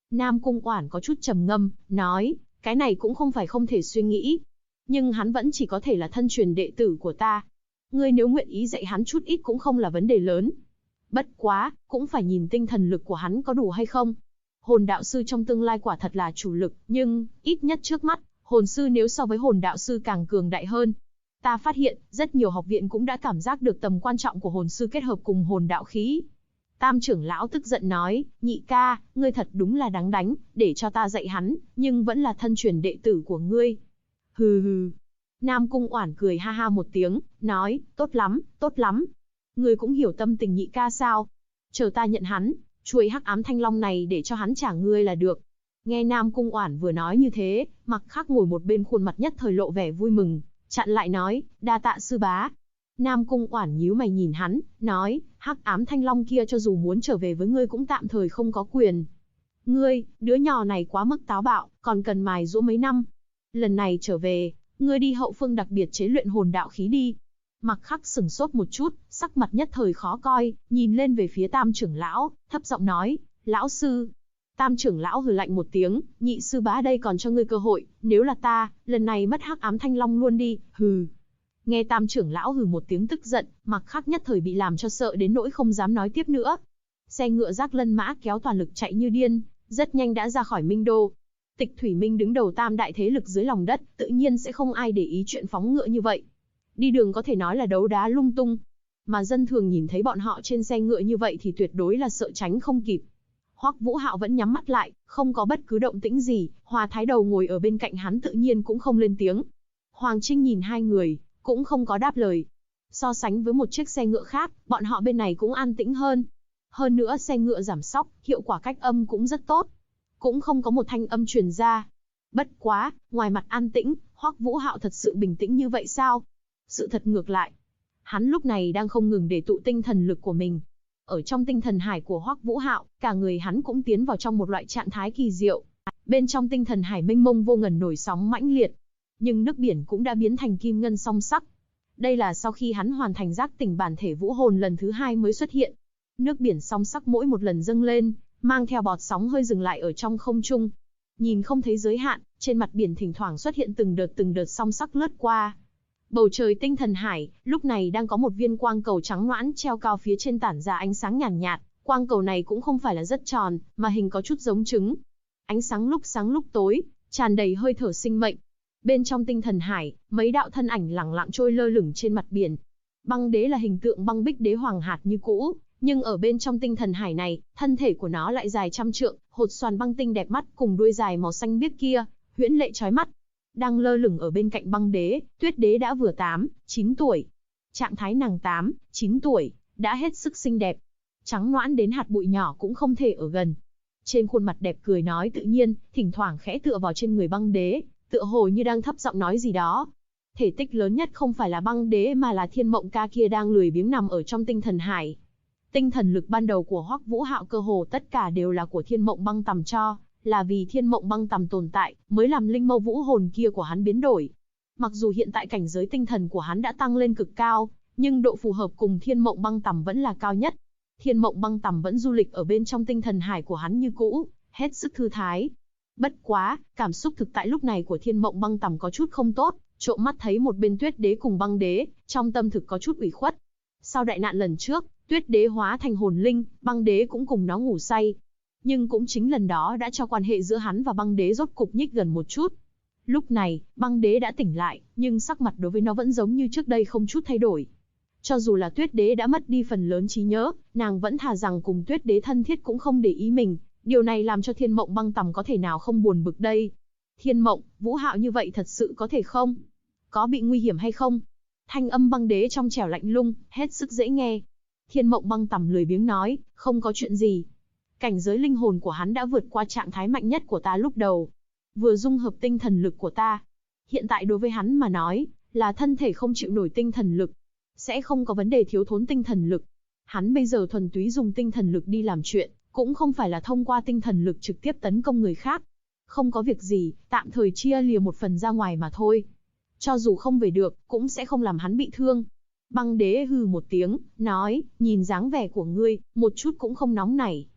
Nam Cung Oản có chút trầm ngâm, nói, cái này cũng không phải không thể suy nghĩ. Nhưng hắn vẫn chỉ có thể là thân truyền đệ tử của ta. Ngươi nếu nguyện ý dạy hắn chút ít cũng không là vấn đề lớn. Bất quá, cũng phải nhìn tinh thần lực của hắn có đủ hay không. Hồn đạo sư trong tương lai quả thật là chủ lực, nhưng, ít nhất trước mắt, hồn sư nếu so với hồn đạo sư càng cường đại hơn. Ta phát hiện, rất nhiều học viện cũng đã cảm giác được tầm quan trọng của hồn sư kết hợp cùng hồn đạo khí. Tam trưởng lão tức giận nói, nhị ca, ngươi thật đúng là đáng đánh, để cho ta dạy hắn, nhưng vẫn là thân truyền đệ tử của ngươi. Hừ hừ. Nam Cung Oản cười ha ha một tiếng, nói, tốt lắm, tốt lắm. Ngươi cũng hiểu tâm tình nhị ca sao? Chờ ta nhận hắn, chuôi hắc ám thanh long này để cho hắn trả ngươi là được. Nghe Nam Cung Oản vừa nói như thế, Mặc Khắc ngồi một bên khuôn mặt nhất thời lộ vẻ vui mừng, chặn lại nói, đa tạ sư bá. Nam Cung Oản nhíu mày nhìn hắn, nói, hắc ám thanh long kia cho dù muốn trở về với ngươi cũng tạm thời không có quyền. Ngươi, đứa nhỏ này quá mức táo bạo, còn cần mài giũa mấy năm. Lần này trở về, ngươi đi hậu phương đặc biệt chế luyện hồn đạo khí đi. Mặc Khắc sững sốt một chút, sắc mặt nhất thời khó coi, nhìn lên về phía Tam trưởng lão, thấp giọng nói, lão sư. Tam trưởng lão hừ lạnh một tiếng, nhị sư bá đây còn cho ngươi cơ hội, nếu là ta, lần này mất hắc ám thanh long luôn đi, hừ. Nghe Tam trưởng lão hừ một tiếng tức giận, Mặc Khắc nhất thời bị làm cho sợ đến nỗi không dám nói tiếp nữa. Xe ngựa Giác Lân Mã kéo toàn lực chạy như điên, rất nhanh đã ra khỏi Minh Đô. Tịch Thủy Minh đứng đầu tam đại thế lực dưới lòng đất, tự nhiên sẽ không ai để ý chuyện phóng ngựa như vậy. Đi đường có thể nói là đấu đá lung tung, mà dân thường nhìn thấy bọn họ trên xe ngựa như vậy thì tuyệt đối là sợ tránh không kịp. Hoắc Vũ Hạo vẫn nhắm mắt lại, không có bất cứ động tĩnh gì, Hoa Thái Đầu ngồi ở bên cạnh hắn tự nhiên cũng không lên tiếng. Hoàng Trinh nhìn hai người, cũng không có đáp lời. So sánh với một chiếc xe ngựa khác, bọn họ bên này cũng an tĩnh hơn. Hơn nữa xe ngựa giảm xóc, hiệu quả cách âm cũng rất tốt. Cũng không có một thanh âm truyền ra. Bất quá, ngoài mặt an tĩnh, Hoắc Vũ Hạo thật sự bình tĩnh như vậy sao? Sự thật ngược lại. Hắn lúc này đang không ngừng để tụ tinh thần lực của mình. Ở trong tinh thần hải của Hoắc Vũ Hạo, cả người hắn cũng tiến vào trong một loại trạng thái kỳ diệu. Bên trong tinh thần hải mênh mông vô ngần nổi sóng mãnh liệt. Nhưng nước biển cũng đã biến thành kim ngân song sắc. Đây là sau khi hắn hoàn thành giác tỉnh bản thể vũ hồn lần thứ 2 mới xuất hiện. Nước biển song sắc mỗi một lần dâng lên, mang theo bọt sóng hơi dừng lại ở trong không trung. Nhìn không thấy giới hạn, trên mặt biển thỉnh thoảng xuất hiện từng đợt song sắc lướt qua. Bầu trời tinh thần hải, lúc này đang có một viên quang cầu trắng nõn treo cao phía trên tản ra ánh sáng nhàn nhạt. Quang cầu này cũng không phải là rất tròn, mà hình có chút giống trứng. Ánh sáng lúc tối, tràn đầy hơi thở sinh mệnh. Bên trong tinh thần hải, mấy đạo thân ảnh lẳng lặng trôi lơ lửng trên mặt biển. Băng đế là hình tượng băng bích đế hoàng hạt như cũ, nhưng ở bên trong tinh thần hải này, thân thể của nó lại dài trăm trượng, hột xoàn băng tinh đẹp mắt cùng đuôi dài màu xanh biếc kia, huyễn lệ chói mắt. Đang lơ lửng ở bên cạnh băng đế, tuyết đế đã vừa 8, 9 tuổi. Trạng thái nàng 8, 9 tuổi, đã hết sức xinh đẹp. Trắng nõn đến hạt bụi nhỏ cũng không thể ở gần. Trên khuôn mặt đẹp cười nói tự nhiên, thỉnh thoảng khẽ tựa vào trên người băng đế, tựa hồ như đang thấp giọng nói gì đó. Thể tích lớn nhất không phải là băng đế mà là Thiên Mộng Ca kia đang lười biếng nằm ở trong tinh thần hải. Tinh thần lực ban đầu của Hoắc Vũ Hạo cơ hồ tất cả đều là của Thiên Mộng Băng Tầm cho, là vì Thiên Mộng Băng Tầm tồn tại, mới làm linh mâu vũ hồn kia của hắn biến đổi. Mặc dù hiện tại cảnh giới tinh thần của hắn đã tăng lên cực cao, nhưng độ phù hợp cùng Thiên Mộng Băng Tầm vẫn là cao nhất. Thiên Mộng Băng Tầm vẫn du lịch ở bên trong tinh thần hải của hắn như cũ, hết sức thư thái. Bất quá, cảm xúc thực tại lúc này của Thiên Mộng Băng Tầm có chút không tốt, trộm mắt thấy một bên Tuyết Đế cùng Băng Đế, trong tâm thực có chút ủy khuất. Sau đại nạn lần trước, Tuyết Đế hóa thành hồn linh, Băng Đế cũng cùng nó ngủ say. Nhưng cũng chính lần đó đã cho quan hệ giữa hắn và Băng Đế rốt cục nhích gần một chút. Lúc này, Băng Đế đã tỉnh lại, nhưng sắc mặt đối với nó vẫn giống như trước đây không chút thay đổi. Cho dù là Tuyết Đế đã mất đi phần lớn trí nhớ, nàng vẫn thà rằng cùng Tuyết Đế thân thiết cũng không để ý mình. Điều này làm cho Thiên Mộng Băng Tầm có thể nào không buồn bực đây? Thiên Mộng, Vũ Hạo như vậy thật sự có thể không? Có bị nguy hiểm hay không? Thanh âm Băng Đế trong trẻo lạnh lùng, hết sức dễ nghe. Thiên Mộng Băng Tầm lười biếng nói, không có chuyện gì. Cảnh giới linh hồn của hắn đã vượt qua trạng thái mạnh nhất của ta lúc đầu. Vừa dung hợp tinh thần lực của ta. Hiện tại đối với hắn mà nói, là thân thể không chịu nổi tinh thần lực. Sẽ không có vấn đề thiếu thốn tinh thần lực. Hắn bây giờ thuần túy dùng tinh thần lực đi làm chuyện, cũng không phải là thông qua tinh thần lực trực tiếp tấn công người khác. Không có việc gì, tạm thời chia lìa một phần ra ngoài mà thôi. Cho dù không về được, cũng sẽ không làm hắn bị thương. Băng Đế hừ một tiếng, nói, nhìn dáng vẻ của ngươi, một chút cũng không nóng nảy.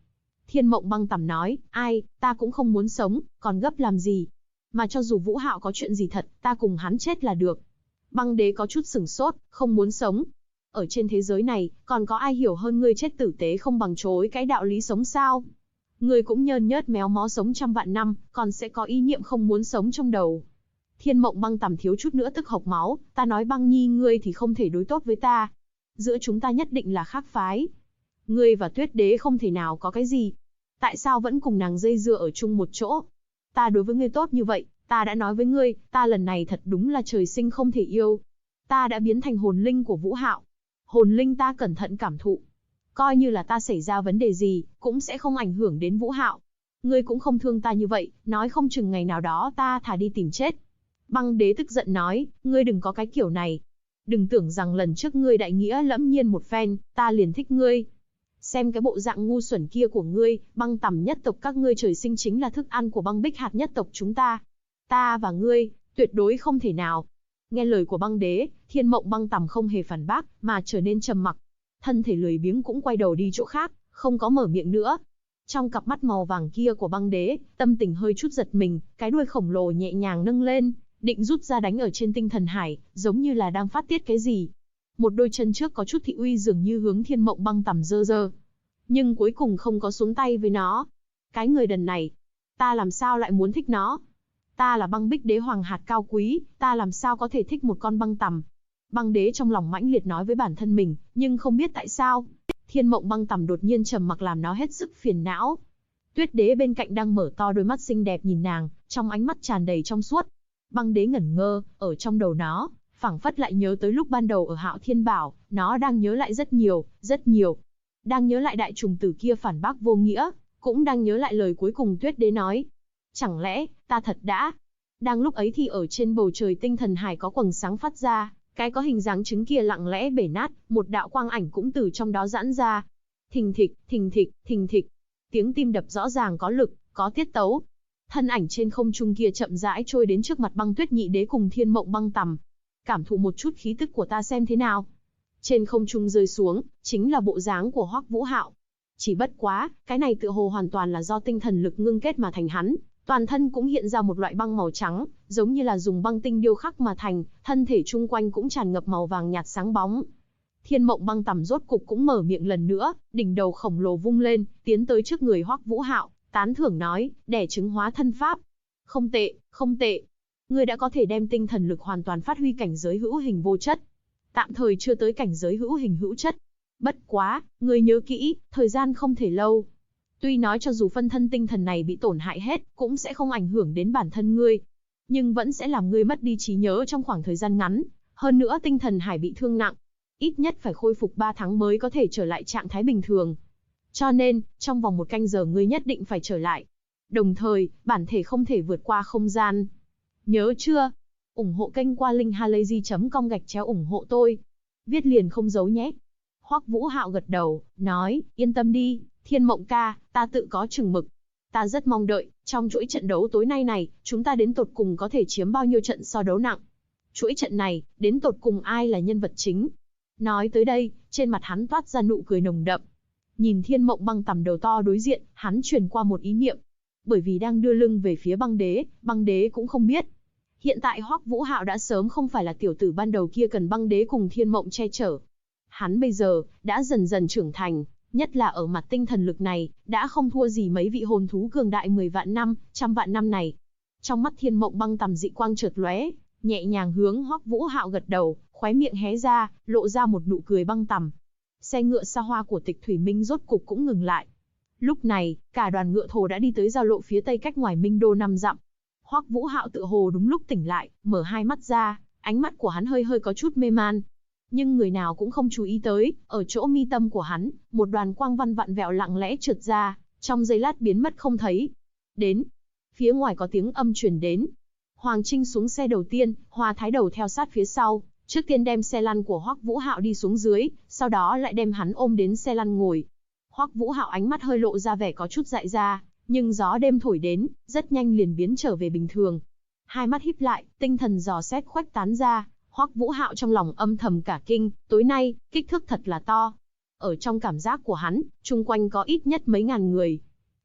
Thiên Mộng Băng Tằm nói, ai, ta cũng không muốn sống, còn gấp làm gì. Mà cho dù Vũ Hạo có chuyện gì thật, ta cùng hắn chết là được. Băng đế có chút sửng sốt, không muốn sống. Ở trên thế giới này, còn có ai hiểu hơn ngươi chết tử tế không bằng chối cái đạo lý sống sao? Ngươi cũng nhơn nhớt méo mó sống trăm vạn năm, còn sẽ có ý niệm không muốn sống trong đầu. Thiên Mộng Băng Tằm thiếu chút nữa tức hộc máu, ta nói Băng Nhi ngươi thì không thể đối tốt với ta. Giữa chúng ta nhất định là khác phái. Ngươi và Tuyết Đế không thể nào có cái gì. Tại sao vẫn cùng nàng dây dưa ở chung một chỗ? Ta đối với ngươi tốt như vậy, ta đã nói với ngươi, ta lần này thật đúng là trời sinh không thể yêu. Ta đã biến thành hồn linh của Vũ Hạo. Hồn linh ta cẩn thận cảm thụ. Coi như là ta xảy ra vấn đề gì, cũng sẽ không ảnh hưởng đến Vũ Hạo. Ngươi cũng không thương ta như vậy, nói không chừng ngày nào đó ta thả đi tìm chết. Băng đế tức giận nói, ngươi đừng có cái kiểu này. Đừng tưởng rằng lần trước ngươi đại nghĩa lẫm nhiên một phen, ta liền thích ngươi. Xem cái bộ dạng ngu xuẩn kia của ngươi, Băng Tằm nhất tộc các ngươi trời sinh chính là thức ăn của Băng Bích Hạt nhất tộc chúng ta. Ta và ngươi, tuyệt đối không thể nào. Nghe lời của băng đế, Thiên Mộng Băng Tằm không hề phản bác, mà trở nên trầm mặc. Thân thể lười biếng cũng quay đầu đi chỗ khác, không có mở miệng nữa. Trong cặp mắt màu vàng kia của băng đế, tâm tình hơi chút giật mình, cái đuôi khổng lồ nhẹ nhàng nâng lên, định rút ra đánh ở trên tinh thần hải, giống như là đang phát tiết cái gì. Một đôi chân trước có chút thị uy dường như hướng Thiên Mộng Băng Tằm giơ giơ, nhưng cuối cùng không có xuống tay với nó. Cái người đần này, ta làm sao lại muốn thích nó? Ta là Băng Bích Đế Hoàng hạt cao quý, ta làm sao có thể thích một con băng tằm? Băng đế trong lòng mãnh liệt nói với bản thân mình, nhưng không biết tại sao, Thiên Mộng Băng Tằm đột nhiên trầm mặc làm nó hết sức phiền não. Tuyết đế bên cạnh đang mở to đôi mắt xinh đẹp nhìn nàng, trong ánh mắt tràn đầy trong suốt. Băng đế ngẩn ngơ, ở trong đầu nó, phảng phất lại nhớ tới lúc ban đầu ở Hạo Thiên Bảo, nó đang nhớ lại rất nhiều, rất nhiều. Đang nhớ lại đại trùng tử kia phản bác vô nghĩa, cũng đang nhớ lại lời cuối cùng Tuyết đế nói. Chẳng lẽ, ta thật đã... Đang lúc ấy thì ở trên bầu trời tinh thần hải có quầng sáng phát ra, cái có hình dáng trứng kia lặng lẽ bể nát, một đạo quang ảnh cũng từ trong đó giãn ra. Thình thịch, thình thịch, thình thịch. Tiếng tim đập rõ ràng có lực, có tiết tấu. Thân ảnh trên không trung kia chậm rãi trôi đến trước mặt Băng Tuyết Nhị Đế cùng Thiên Mộng Băng Tằm. Cảm thụ một chút khí tức của ta xem thế nào. Trên không trung rơi xuống, chính là bộ dáng của Hoắc Vũ Hạo. Chỉ bất quá, cái này tựa hồ hoàn toàn là do tinh thần lực ngưng kết mà thành hắn. Toàn thân cũng hiện ra một loại băng màu trắng, giống như là dùng băng tinh điêu khắc mà thành, thân thể chung quanh cũng tràn ngập màu vàng nhạt sáng bóng. Thiên Mộng Băng Tằm rốt cục cũng mở miệng lần nữa, đỉnh đầu khổng lồ vung lên, tiến tới trước người Hoắc Vũ Hạo, tán thưởng nói, đẻ trứng hóa thân pháp. Không tệ, không tệ. Ngươi đã có thể đem tinh thần lực hoàn toàn phát huy cảnh giới hữu hình vô chất. Tạm thời chưa tới cảnh giới hữu hình hữu chất. Bất quá, ngươi nhớ kỹ, thời gian không thể lâu. Tuy nói cho dù phân thân tinh thần này bị tổn hại hết, cũng sẽ không ảnh hưởng đến bản thân ngươi. Nhưng vẫn sẽ làm ngươi mất đi trí nhớ trong khoảng thời gian ngắn. Hơn nữa tinh thần hải bị thương nặng. Ít nhất phải khôi phục 3 tháng mới có thể trở lại trạng thái bình thường. Cho nên, trong vòng 1 canh giờ ngươi nhất định phải trở lại. Đồng thời, bản thể không thể vượt qua không gian. Nhớ chưa? Ủng hộ kênh qua linkhalazy.com/ủng hộ tôi. Viết liền không giấu nhé. Hoắc Vũ Hạo gật đầu, nói, yên tâm đi, Thiên Mộng ca, ta tự có chừng mực. Ta rất mong đợi, trong chuỗi trận đấu tối nay này, chúng ta đến tột cùng có thể chiếm bao nhiêu trận so đấu nặng. Chuỗi trận này, đến tột cùng ai là nhân vật chính? Nói tới đây, trên mặt hắn toát ra nụ cười nồng đậm. Nhìn Thiên Mộng Băng Tằm đầu to đối diện, hắn truyền qua một ý niệm. Bởi vì đang đưa lưng về phía băng đế cũng không biết. Hiện tại Hoắc Vũ Hạo đã sớm không phải là tiểu tử ban đầu kia cần băng đế cùng Thiên Mộng che chở. Hắn bây giờ, đã dần dần trưởng thành, nhất là ở mặt tinh thần lực này, đã không thua gì mấy vị hồn thú cường đại 10 vạn năm, trăm vạn năm này. Trong mắt Thiên Mộng Băng Tằm dị quang chợt lóe, nhẹ nhàng hướng Hoắc Vũ Hạo gật đầu, khóe miệng hé ra, lộ ra một nụ cười băng tằm. Xe ngựa xa hoa của Tịch Thủy Minh rốt cục cũng ngừng lại. Lúc này, cả đoàn ngựa thồ đã đi tới giao lộ phía tây cách ngoài Minh Đô 5 dặm. Hoắc Vũ Hạo tựa hồ đúng lúc tỉnh lại, mở hai mắt ra, ánh mắt của hắn hơi hơi có chút mê man. Nhưng người nào cũng không chú ý tới, ở chỗ mi tâm của hắn, một đoàn quang văn vặn vẹo lặng lẽ trượt ra, trong giây lát biến mất không thấy. Đến. Phía ngoài có tiếng âm truyền đến. Hoàng Trinh xuống xe đầu tiên, Hoa Thái Đầu theo sát phía sau, trước tiên đem xe lăn của Hoắc Vũ Hạo đi xuống dưới, sau đó lại đem hắn ôm đến xe lăn ngồi. Hoắc Vũ Hạo ánh mắt hơi lộ ra vẻ có chút dại ra, nhưng gió đêm thổi đến, rất nhanh liền biến trở về bình thường. Hai mắt híp lại, tinh thần dò xét khuếch tán ra, Hoắc Vũ Hạo trong lòng âm thầm cả kinh, tối nay, kích thước thật là to. Ở trong cảm giác của hắn, chung quanh có ít nhất mấy ngàn người.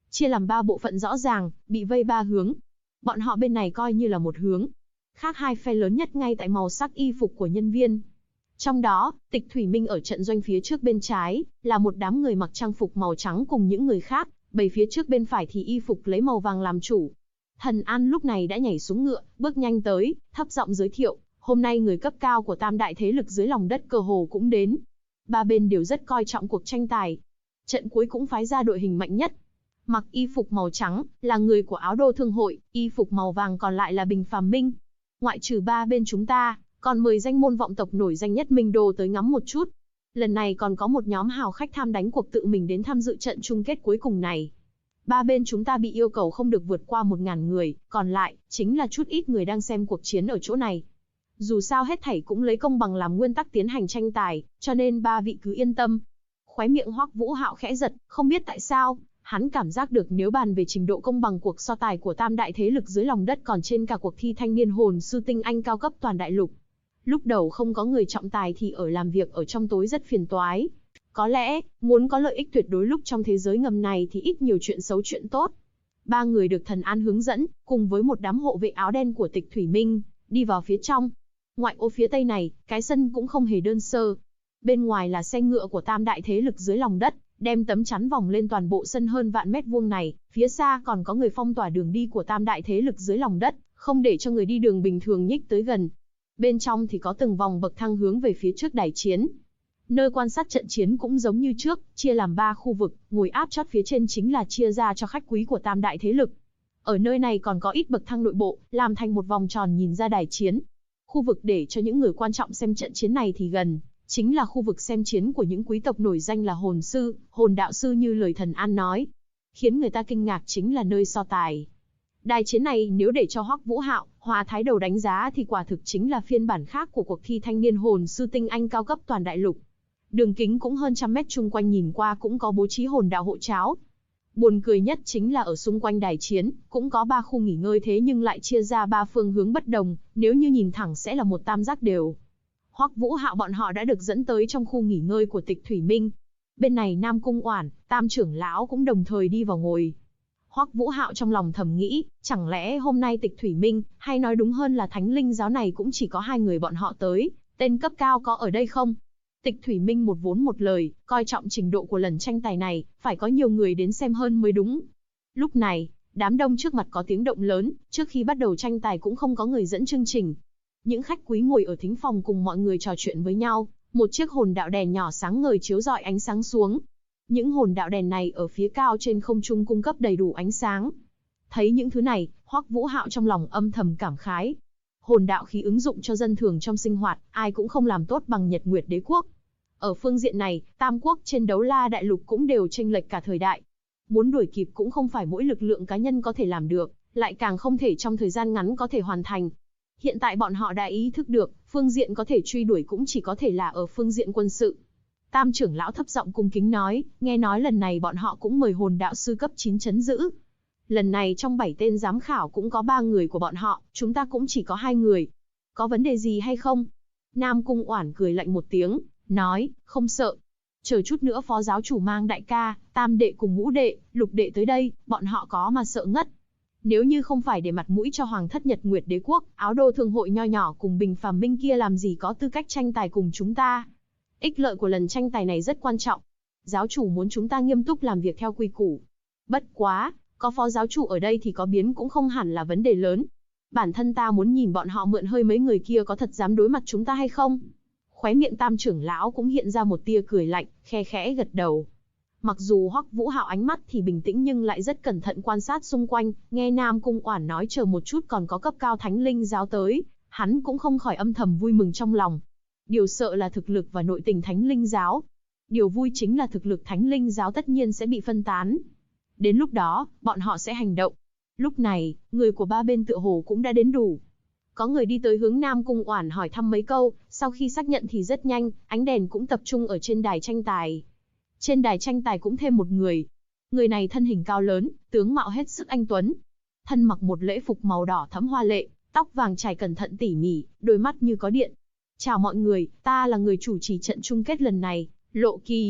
chia làm 3 bộ phận rõ ràng, bị vây 3 hướng. Bọn họ bên này coi như là một hướng. Khác hai phe lớn nhất ngay tại màu sắc y phục của nhân viên. Trong đó, Tịch Thủy Minh ở trận doanh phía trước bên trái, là một đám người mặc trang phục màu trắng cùng những người khác, bầy phía trước bên phải thì y phục lấy màu vàng làm chủ. Thần An lúc này đã nhảy xuống ngựa, bước nhanh tới, thấp giọng giới thiệu, hôm nay người cấp cao của tam đại thế lực dưới lòng đất cơ hồ cũng đến. Ba bên đều rất coi trọng cuộc tranh tài. Trận cuối cũng phái ra đội hình mạnh nhất. Mặc y phục màu trắng, là người của Áo Đô Thương hội, y phục màu vàng còn lại là Bình Phàm Minh. Ngoại trừ ba bên chúng ta, còn mời danh môn vọng tộc nổi danh nhất Minh Đô tới ngắm một chút. Lần này còn có một nhóm hào khách tham đánh cuộc tự mình đến tham dự trận chung kết cuối cùng này. Ba bên chúng ta bị yêu cầu không được vượt qua 1000 người, còn lại, chính là chút ít người đang xem cuộc chiến ở chỗ này. Dù sao hết thảy cũng lấy công bằng làm nguyên tắc tiến hành tranh tài, cho nên ba vị cứ yên tâm. Khóe miệng Hoắc Vũ Hạo khẽ giật, không biết tại sao, hắn cảm giác được nếu bàn về trình độ công bằng cuộc so tài của tam đại thế lực dưới lòng đất còn trên cả cuộc thi thanh niên hồn sư tinh anh cao cấp toàn đại lục. Lúc đầu không có người trọng tài thì ở làm việc ở trong tối rất phiền toái. Có lẽ, muốn có lợi ích tuyệt đối lúc trong thế giới ngầm này thì ít nhiều chuyện xấu chuyện tốt. Ba người được Thần An hướng dẫn, cùng với một đám hộ vệ áo đen của Tịch Thủy Minh, đi vào phía trong. Ngoại ô phía tây này, cái sân cũng không hề đơn sơ. Bên ngoài là xe ngựa của tam đại thế lực dưới lòng đất, đem tấm chắn vòng lên toàn bộ sân hơn vạn mét vuông này, phía xa còn có người phong tỏa đường đi của tam đại thế lực dưới lòng đất, không để cho người đi đường bình thường nhích tới gần. Bên trong thì có từng vòng bậc thang hướng về phía trước đài chiến. Nơi quan sát trận chiến cũng giống như trước, chia làm 3 khu vực, ngồi áp chót phía trên chính là chia ra cho khách quý của tam đại thế lực. Ở nơi này còn có ít bậc thang nội bộ, làm thành một vòng tròn nhìn ra đài chiến. Khu vực để cho những người quan trọng xem trận chiến này thì gần, chính là khu vực xem chiến của những quý tộc nổi danh là hồn sư, hồn đạo sư như lời Thần An nói. Khiến người ta kinh ngạc chính là nơi so tài. Đài chiến này nếu để cho Hoắc Vũ Hạo, Hoa Thái Đầu đánh giá thì quả thực chính là phiên bản khác của cuộc thi thanh niên hồn sư tinh anh cao cấp toàn đại lục. Đường kính cũng hơn 100 mét, chung quanh nhìn qua cũng có bố trí hồn đạo hộ cháo. Buồn cười nhất chính là ở xung quanh đài chiến, cũng có 3 khu nghỉ ngơi thế nhưng lại chia ra 3 phương hướng bất đồng, nếu như nhìn thẳng sẽ là một tam giác đều. Hoắc Vũ Hạo bọn họ đã được dẫn tới trong khu nghỉ ngơi của Tịch Thủy Minh. Bên này Nam Cung Oản, Tam trưởng lão cũng đồng thời đi vào ngồi. Hoắc Vũ Hạo trong lòng thầm nghĩ, chẳng lẽ hôm nay Tịch Thủy Minh, hay nói đúng hơn là Thánh Linh giáo này cũng chỉ có 2 người bọn họ tới, tên cấp cao có ở đây không? Tịch Thủy Minh một vốn một lời, coi trọng trình độ của lần tranh tài này, phải có nhiều người đến xem hơn mới đúng. Lúc này, đám đông trước mặt có tiếng động lớn, trước khi bắt đầu tranh tài cũng không có người dẫn chương trình. Những khách quý ngồi ở thính phòng cùng mọi người trò chuyện với nhau, một chiếc hồn đạo đèn nhỏ sáng ngời chiếu rọi ánh sáng xuống. Những hồn đạo đèn này ở phía cao trên không trung cung cấp đầy đủ ánh sáng. Thấy những thứ này, Hoắc Vũ Hạo trong lòng âm thầm cảm khái. Hồn đạo khí ứng dụng cho dân thường trong sinh hoạt, ai cũng không làm tốt bằng Nhật Nguyệt Đế quốc. Ở phương diện này, Tam quốc trên Đấu La đại lục cũng đều chênh lệch cả thời đại. Muốn đuổi kịp cũng không phải mỗi lực lượng cá nhân có thể làm được, lại càng không thể trong thời gian ngắn có thể hoàn thành. Hiện tại bọn họ đã ý thức được, phương diện có thể truy đuổi cũng chỉ có thể là ở phương diện quân sự. Tam trưởng lão thấp giọng cung kính nói, nghe nói lần này bọn họ cũng mời hồn đạo sư cấp 9 trấn giữ. Lần này trong 7 tên giám khảo cũng có 3 người của bọn họ, chúng ta cũng chỉ có 2 người. Có vấn đề gì hay không? Nam Cung Oản cười lạnh một tiếng, nói, không sợ. Chờ chút nữa phó giáo chủ mang đại ca, tam đệ cùng ngũ đệ, lục đệ tới đây, bọn họ có mà sợ ngất. Nếu như không phải để mặt mũi cho Hoàng thất Nhật Nguyệt Đế quốc, Áo Đô Thương hội nho nhỏ cùng Bình Phàm Minh kia làm gì có tư cách tranh tài cùng chúng ta. Ích lợi của lần tranh tài này rất quan trọng. Giáo chủ muốn chúng ta nghiêm túc làm việc theo quy củ. Bất quá, có phó giáo chủ ở đây thì có biến cũng không hẳn là vấn đề lớn. Bản thân ta muốn nhìn bọn họ mượn hơi mấy người kia có thật dám đối mặt chúng ta hay không. Khóe miệng Tam trưởng lão cũng hiện ra một tia cười lạnh, khe khẽ gật đầu. Mặc dù Hoắc Vũ Hạo ánh mắt thì bình tĩnh nhưng lại rất cẩn thận quan sát xung quanh, nghe Nam Cung Oản nói chờ một chút còn có cấp cao Thánh Linh giáo tới, hắn cũng không khỏi âm thầm vui mừng trong lòng. Điều sợ là thực lực và nội tình Thánh Linh giáo. Điều vui chính là thực lực Thánh Linh giáo tất nhiên sẽ bị phân tán. Đến lúc đó, bọn họ sẽ hành động. Lúc này, người của ba bên tựa hồ cũng đã đến đủ. Có người đi tới hướng Nam Cung Oản hỏi thăm mấy câu, sau khi xác nhận thì rất nhanh, ánh đèn cũng tập trung ở trên đài tranh tài. Trên đài tranh tài cũng thêm một người. Người này thân hình cao lớn, tướng mạo hết sức anh tuấn. Thân mặc một lễ phục màu đỏ thẫm hoa lệ, tóc vàng chải cẩn thận tỉ mỉ, đôi mắt như có điện. Chào mọi người, ta là người chủ trì trận chung kết lần này, Lộ Kỳ.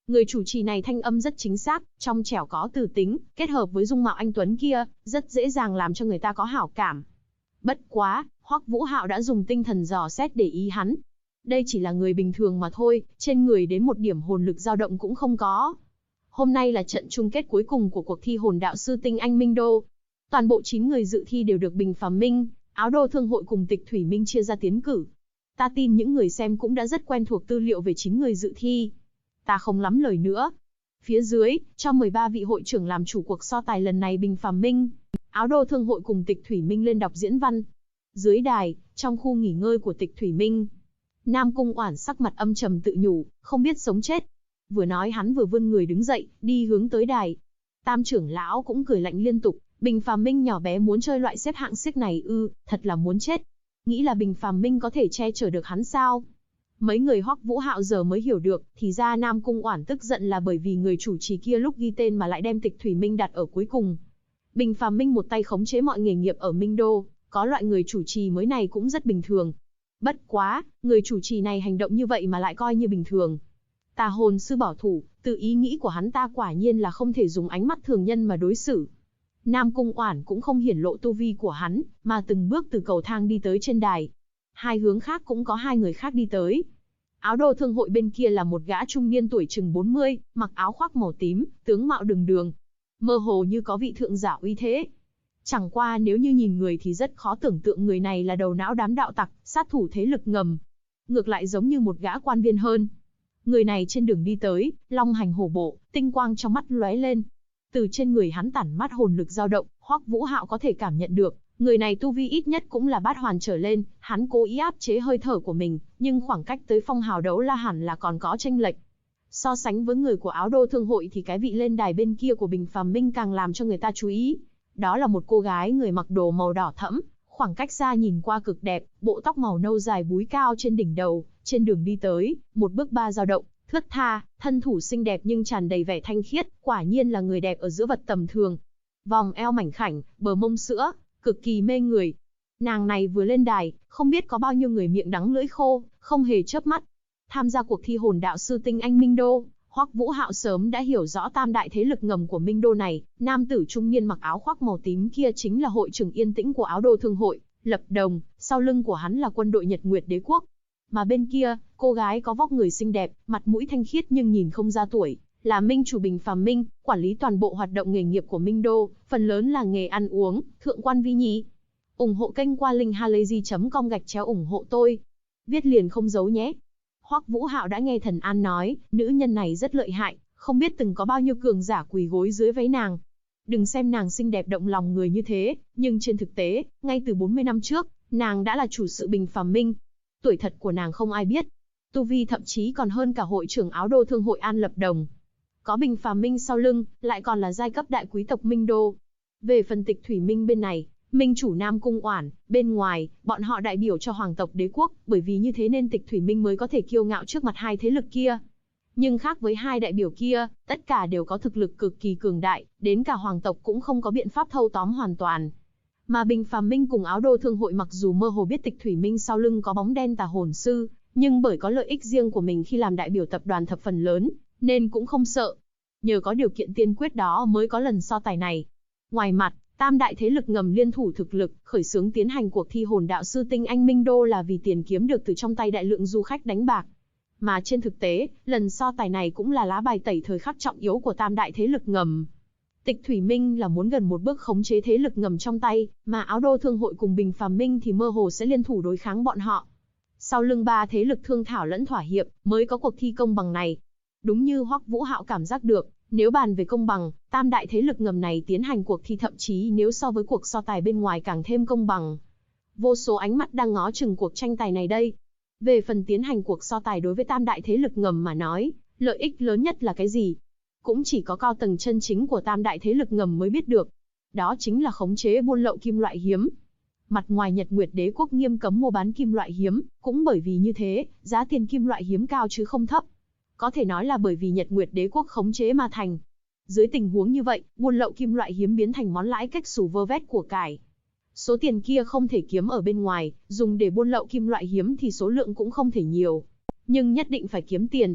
Người chủ trì này thanh âm rất chính xác, trong trẻo có từ tính, kết hợp với dung mạo anh tuấn kia, rất dễ dàng làm cho người ta có hảo cảm. Bất quá, Hoắc Vũ Hạo đã dùng tinh thần dò xét để ý hắn. Đây chỉ là người bình thường mà thôi, trên người đến một điểm hồn lực dao động cũng không có. Hôm nay là trận chung kết cuối cùng của cuộc thi hồn đạo sư tinh anh Minh Đô. Toàn bộ 9 người dự thi đều được Bình Phàm Minh, Áo Đô Thương Hội cùng Tịch Thủy Minh chia ra tiến cử. Ta tin những người xem cũng đã rất quen thuộc tư liệu về 9 người dự thi. Ta không lắm lời nữa. Phía dưới, cho 13 vị hội trưởng làm chủ cuộc so tài lần này Bình Phàm Minh, Áo Đô Thương Hội cùng Tịch Thủy Minh lên đọc diễn văn. Dưới đài, trong khu nghỉ ngơi của Tịch Thủy Minh, Nam Cung Oản sắc mặt âm trầm tự nhủ, không biết sống chết. Vừa nói hắn vừa vươn người đứng dậy, đi hướng tới đài. Tam trưởng lão cũng cười lạnh liên tục, Bình Phàm Minh nhỏ bé muốn chơi loại xếp hạng xiếc này ư, thật là muốn chết. Nghĩ là Bình Phàm Minh có thể che chở được hắn sao? Mấy người Hoắc Vũ Hạo giờ mới hiểu được, thì ra Nam Cung Oản tức giận là bởi vì người chủ trì kia lúc ghi tên mà lại đem Tịch Thủy Minh đặt ở cuối cùng. Bình Phàm Minh một tay khống chế mọi nghề nghiệp ở Minh Đô, có loại người chủ trì mới này cũng rất bình thường. Bất quá, người chủ trì này hành động như vậy mà lại coi như bình thường. Tà hồn sư bảo thủ, từ ý nghĩ của hắn ta quả nhiên là không thể dùng ánh mắt thường nhân mà đối xử. Nam Cung Oản cũng không hiển lộ tu vi của hắn, mà từng bước từ cầu thang đi tới trên đài. Hai hướng khác cũng có hai người khác đi tới. Áo Đô Thương Hội bên kia là một gã trung niên tuổi chừng 40, mặc áo khoác màu tím, tướng mạo đường đường. Mơ hồ như có vị thượng giả uy thế. Chẳng qua nếu như nhìn người thì rất khó tưởng tượng người này là đầu não đám đạo tặc, sát thủ thế lực ngầm. Ngược lại giống như một gã quan viên hơn. Người này trên đường đi tới, long hành hổ bộ, tinh quang trong mắt lóe lên. Từ trên người hắn tản mát hồn lực dao động, Hoắc Vũ Hạo có thể cảm nhận được, người này tu vi ít nhất cũng là bát hoàn trở lên, hắn cố ý áp chế hơi thở của mình, nhưng khoảng cách tới phong hào đấu la hẳn là còn có chênh lệch. So sánh với người của Áo Đô Thương Hội thì cái vị lên đài bên kia của Bình Phàm Minh càng làm cho người ta chú ý. Đó là một cô gái người mặc đồ màu đỏ thẫm, khoảng cách xa nhìn qua cực đẹp, bộ tóc màu nâu dài búi cao trên đỉnh đầu, trên đường đi tới, một bước ba dao động, thướt tha, thân thủ xinh đẹp nhưng tràn đầy vẻ thanh khiết, quả nhiên là người đẹp ở giữa vật tầm thường. Vòng eo mảnh khảnh, bờ mông sữa, cực kỳ mê người. Nàng này vừa lên đài, không biết có bao nhiêu người miệng đắng lưỡi khô, không hề chớp mắt. Tham gia cuộc thi hồn đạo sư tinh anh Minh Đô, Hoắc Vũ Hạo sớm đã hiểu rõ tam đại thế lực ngầm của Minh Đô này, nam tử trung niên mặc áo khoác màu tím kia chính là hội trưởng yên tĩnh của Áo Đô Thương Hội, Lập Đồng, sau lưng của hắn là quân đội Nhật Nguyệt Đế Quốc. Mà bên kia, cô gái có vóc người xinh đẹp, mặt mũi thanh khiết nhưng nhìn không ra tuổi, là Minh chủ Bình Phàm Minh, quản lý toàn bộ hoạt động nghề nghiệp của Minh Đô, phần lớn là nghề ăn uống, thượng quan Vi Nhi. Ủng hộ kênh qua linkhalazy.com/ủng hộ tôi. Viết liền không giấu nhé. Hoắc Vũ Hạo đã nghe Thần An nói, nữ nhân này rất lợi hại, không biết từng có bao nhiêu cường giả quỳ gối dưới váy nàng. Đừng xem nàng xinh đẹp động lòng người như thế, nhưng trên thực tế, ngay từ 40 năm trước, nàng đã là chủ sự Bình Phàm Minh. Tuổi thật của nàng không ai biết. Tu vi thậm chí còn hơn cả hội trưởng Áo Đô Thương Hội An Lập Đồng. Có Bình Phàm Minh sau lưng, lại còn là giai cấp đại quý tộc Minh Đô. Về phần Tịch Thủy Minh bên này, Minh chủ Nam Cung Oản, bên ngoài, bọn họ đại biểu cho Hoàng tộc Đế quốc, bởi vì như thế nên Tịch Thủy Minh mới có thể kiêu ngạo trước mặt hai thế lực kia. Nhưng khác với hai đại biểu kia, tất cả đều có thực lực cực kỳ cường đại, đến cả Hoàng tộc cũng không có biện pháp thâu tóm hoàn toàn. Mà Bình Phàm Minh cùng Áo Đô Thương Hội mặc dù mơ hồ biết Tịch Thủy Minh sau lưng có bóng đen tà hồn sư, nhưng bởi có lợi ích riêng của mình khi làm đại biểu tập đoàn thập phần lớn, nên cũng không sợ. Nhờ có điều kiện tiên quyết đó mới có lần so tài này. Ngoài mặt, tam đại thế lực ngầm liên thủ thực lực, khởi xướng tiến hành cuộc thi hồn đạo sư tinh anh Minh Đô là vì tiền kiếm được từ trong tay đại lượng du khách đánh bạc. Mà trên thực tế, lần so tài này cũng là lá bài tẩy thời khắc trọng yếu của tam đại thế lực ngầm. Tịch Thủy Minh là muốn gần một bước khống chế thế lực ngầm trong tay, mà Áo Đô Thương Hội cùng Bình Phàm Minh thì mơ hồ sẽ liên thủ đối kháng bọn họ. Sau lưng ba thế lực thương thảo lẫn thỏa hiệp, mới có cuộc thi công bằng này. Đúng như Hoắc Vũ Hạo cảm giác được, nếu bàn về công bằng, tam đại thế lực ngầm này tiến hành cuộc thi thậm chí nếu so với cuộc so tài bên ngoài càng thêm công bằng. Vô số ánh mắt đang ngó chừng cuộc tranh tài này đây. Về phần tiến hành cuộc so tài đối với tam đại thế lực ngầm mà nói, lợi ích lớn nhất là cái gì? Cũng chỉ có cao tầng chân chính của tam đại thế lực ngầm mới biết được. Đó chính là khống chế buôn lậu kim loại hiếm. Mặt ngoài Nhật Nguyệt Đế quốc nghiêm cấm mua bán kim loại hiếm, cũng bởi vì như thế, giá tiền kim loại hiếm cao chứ không thấp. Có thể nói là bởi vì Nhật Nguyệt Đế quốc khống chế mà thành. Dưới tình huống như vậy, buôn lậu kim loại hiếm biến thành món lãi cách xù vơ vét của cải. Số tiền kia không thể kiếm ở bên ngoài, dùng để buôn lậu kim loại hiếm thì số lượng cũng không thể nhiều. Nhưng nhất định phải kiếm tiền.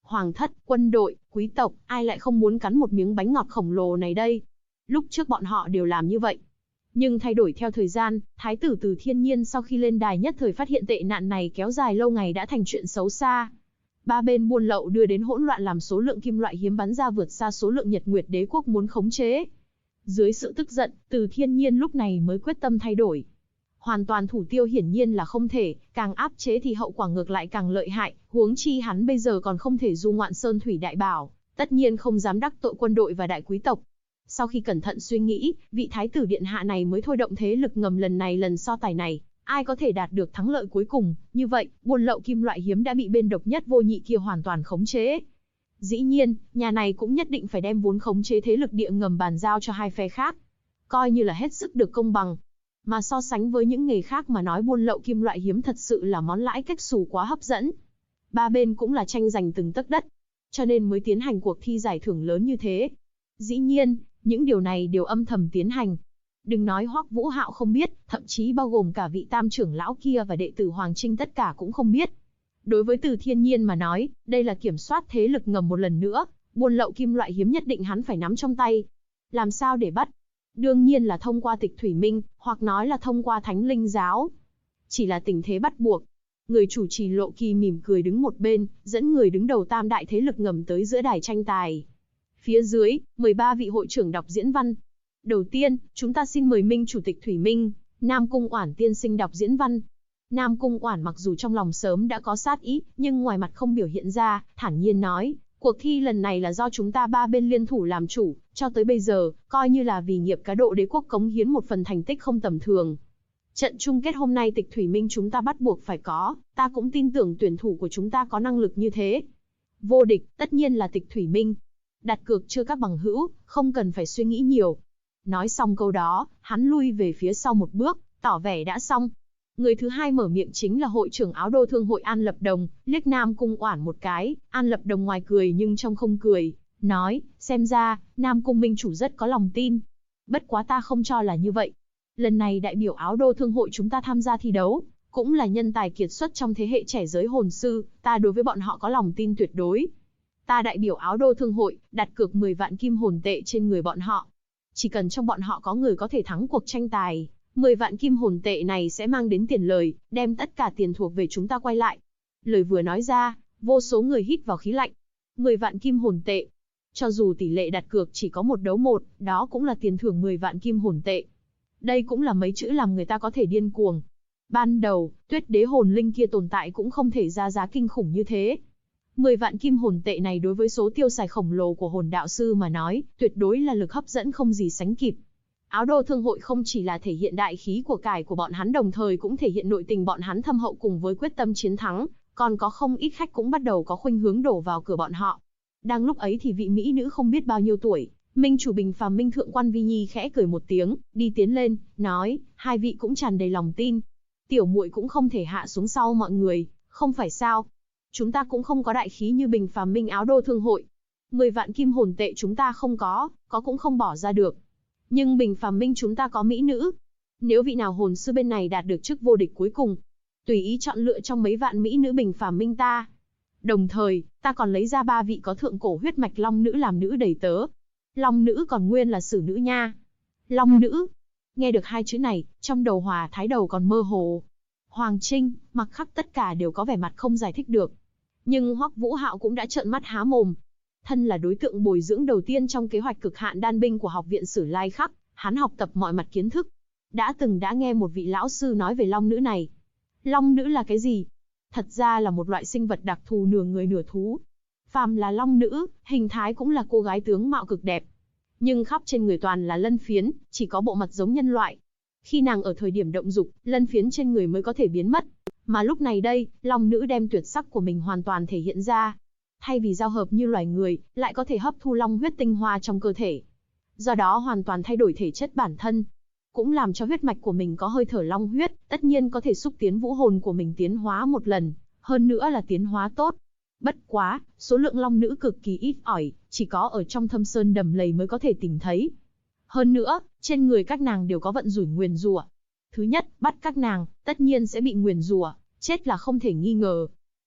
Hoàng thất, quân đội, quý tộc, ai lại không muốn cắn một miếng bánh ngọt khổng lồ này đây? Lúc trước bọn họ đều làm như vậy. Nhưng thay đổi theo thời gian, Thái tử Từ Thiên Nhiên sau khi lên đài nhất thời phát hiện tệ nạn này kéo dài lâu ngày đã thành chuyện xấu xa. Ba bên buôn lậu đưa đến hỗn loạn làm số lượng kim loại hiếm bắn ra vượt xa số lượng Nhật Nguyệt Đế quốc muốn khống chế. Dưới sự tức giận, Từ Thiên Nhiên lúc này mới quyết tâm thay đổi. Hoàn toàn thủ tiêu hiển nhiên là không thể, càng áp chế thì hậu quả ngược lại càng lợi hại, huống chi hắn bây giờ còn không thể du ngoạn sơn thủy đại bảo, tất nhiên không dám đắc tội quân đội và đại quý tộc. Sau khi cẩn thận suy nghĩ, vị thái tử điện hạ này mới thôi động thế lực ngầm lần so tài này, ai có thể đạt được thắng lợi cuối cùng, như vậy, buôn lậu kim loại hiếm đã bị bên độc nhất vô nhị kia hoàn toàn khống chế. Dĩ nhiên, nhà này cũng nhất định phải đem vốn khống chế thế lực địa ngầm bàn giao cho hai phe khác, coi như là hết sức được công bằng. Mà so sánh với những nghề khác mà nói buôn lậu kim loại hiếm thật sự là món lãi cách xù quá hấp dẫn. Ba bên cũng là tranh giành từng tấc đất, cho nên mới tiến hành cuộc thi giải thưởng lớn như thế. Dĩ nhiên, những điều này đều âm thầm tiến hành. Đừng nói Hoắc Vũ Hạo không biết, thậm chí bao gồm cả vị tam trưởng lão kia và đệ tử Hoàng Trinh tất cả cũng không biết. Đối với Từ Thiên Nhiên mà nói, đây là kiểm soát thế lực ngầm một lần nữa, buôn lậu kim loại hiếm nhất định hắn phải nắm trong tay. Làm sao để bắt? Đương nhiên là thông qua Tịch Thủy Minh, hoặc nói là thông qua Thánh Linh Giáo. Chỉ là tình thế bắt buộc. Người chủ trì Lộ Kỳ mỉm cười đứng một bên, dẫn người đứng đầu tam đại thế lực ngầm tới giữa đài tranh tài. Phía dưới, 13 vị hội trưởng đọc diễn văn. Đầu tiên, chúng ta xin mời Minh chủ Tịch Thủy Minh, Nam Cung Oản tiên sinh đọc diễn văn. Nam Cung Oản mặc dù trong lòng sớm đã có sát ý, nhưng ngoài mặt không biểu hiện ra, thản nhiên nói, cuộc thi lần này là do chúng ta ba bên liên thủ làm chủ, cho tới bây giờ, coi như là vì nghiệp cá độ đế quốc cống hiến một phần thành tích không tầm thường. Trận chung kết hôm nay Tịch Thủy Minh chúng ta bắt buộc phải có, ta cũng tin tưởng tuyển thủ của chúng ta có năng lực như thế. Vô địch, tất nhiên là Tịch Thủy Minh. Đặt cược chưa các bằng hữu, không cần phải suy nghĩ nhiều. Nói xong câu đó, hắn lui về phía sau một bước, tỏ vẻ đã xong. Người thứ hai mở miệng chính là hội trưởng Áo Đô Thương hội An Lập Đồng, liếc Nam Cung Oản một cái, An Lập Đồng ngoài cười nhưng trong không cười, nói, xem ra, Nam Cung minh chủ rất có lòng tin. Bất quá ta không cho là như vậy. Lần này đại biểu Áo Đô Thương hội chúng ta tham gia thi đấu, cũng là nhân tài kiệt xuất trong thế hệ trẻ giới hồn sư, ta đối với bọn họ có lòng tin tuyệt đối. Ta đại biểu Áo Đô Thương hội, đặt cược 10 vạn kim hồn tệ trên người bọn họ. Chỉ cần trong bọn họ có người có thể thắng cuộc tranh tài, 10 vạn kim hồn tệ này sẽ mang đến tiền lời, đem tất cả tiền thuộc về chúng ta quay lại. Lời vừa nói ra, vô số người hít vào khí lạnh. 10 vạn kim hồn tệ. Cho dù tỷ lệ đặt cược chỉ có 1 đấu 1, đó cũng là tiền thưởng 10 vạn kim hồn tệ. Đây cũng là mấy chữ làm người ta có thể điên cuồng. Ban đầu, Tuyết Đế hồn linh kia tồn tại cũng không thể ra giá kinh khủng như thế. 10 vạn kim hồn tệ này đối với số tiêu xài khổng lồ của hồn đạo sư mà nói, tuyệt đối là lực hấp dẫn không gì sánh kịp. Áo Đô Thương hội không chỉ là thể hiện đại khí của cải của bọn hắn, đồng thời cũng thể hiện nội tình bọn hắn thâm hậu cùng với quyết tâm chiến thắng, còn có không ít khách cũng bắt đầu có khuynh hướng đổ vào cửa bọn họ. Đang lúc ấy thì vị mỹ nữ không biết bao nhiêu tuổi, Minh chủ Bình Phàm Minh Thượng Quan Vi Nhi khẽ cười một tiếng, đi tiến lên, nói, hai vị cũng tràn đầy lòng tin. Tiểu muội cũng không thể hạ xuống sau mọi người, không phải sao? Chúng ta cũng không có đại khí như Bình Phàm Minh Áo Đô Thương hội. 10 vạn kim hồn tệ chúng ta không có cũng không bỏ ra được. Nhưng Bình Phàm Minh chúng ta có mỹ nữ. Nếu vị nào hồn sư bên này đạt được chức vô địch cuối cùng, tùy ý chọn lựa trong mấy vạn mỹ nữ Bình Phàm Minh ta. Đồng thời, ta còn lấy ra 3 vị có thượng cổ huyết mạch long nữ làm nữ đầy tớ. Long nữ còn nguyên là sử nữ nha. Long nữ. Nghe được hai chữ này, trong đầu Hòa Thái Đầu còn mơ hồ. Hoàng Trinh, Mặc Khắc tất cả đều có vẻ mặt không giải thích được. Nhưng Hoắc Vũ Hạo cũng đã trợn mắt há mồm. Thân là đối tượng bồi dưỡng đầu tiên trong kế hoạch cực hạn đan binh của học viện Sử Lai Khắc, hắn học tập mọi mặt kiến thức. Đã nghe một vị lão sư nói về long nữ này. Long nữ là cái gì? Thật ra là một loại sinh vật đặc thù nửa người nửa thú. Phàm là long nữ, hình thái cũng là cô gái tướng mạo cực đẹp. Nhưng khắp trên người toàn là lân phiến, chỉ có bộ mặt giống nhân loại. Khi nàng ở thời điểm động dục, lân phiến trên người mới có thể biến mất. Mà lúc này đây, long nữ đem tuyệt sắc của mình hoàn toàn thể hiện ra. Thay vì giao hợp như loài người, lại có thể hấp thu long huyết tinh hoa trong cơ thể. Do đó hoàn toàn thay đổi thể chất bản thân. Cũng làm cho huyết mạch của mình có hơi thở long huyết, tất nhiên có thể xúc tiến vũ hồn của mình tiến hóa một lần. Hơn nữa là tiến hóa tốt. Bất quá, số lượng long nữ cực kỳ ít ỏi, chỉ có ở trong thâm sơn đầm lầy mới có thể tìm thấy. Hơn nữa, trên người các nàng đều có vận rủi nguyền rủa. Thứ nhất, bắt các nàng, tất nhiên sẽ bị nguyền rủa, chết là không thể nghi ngờ.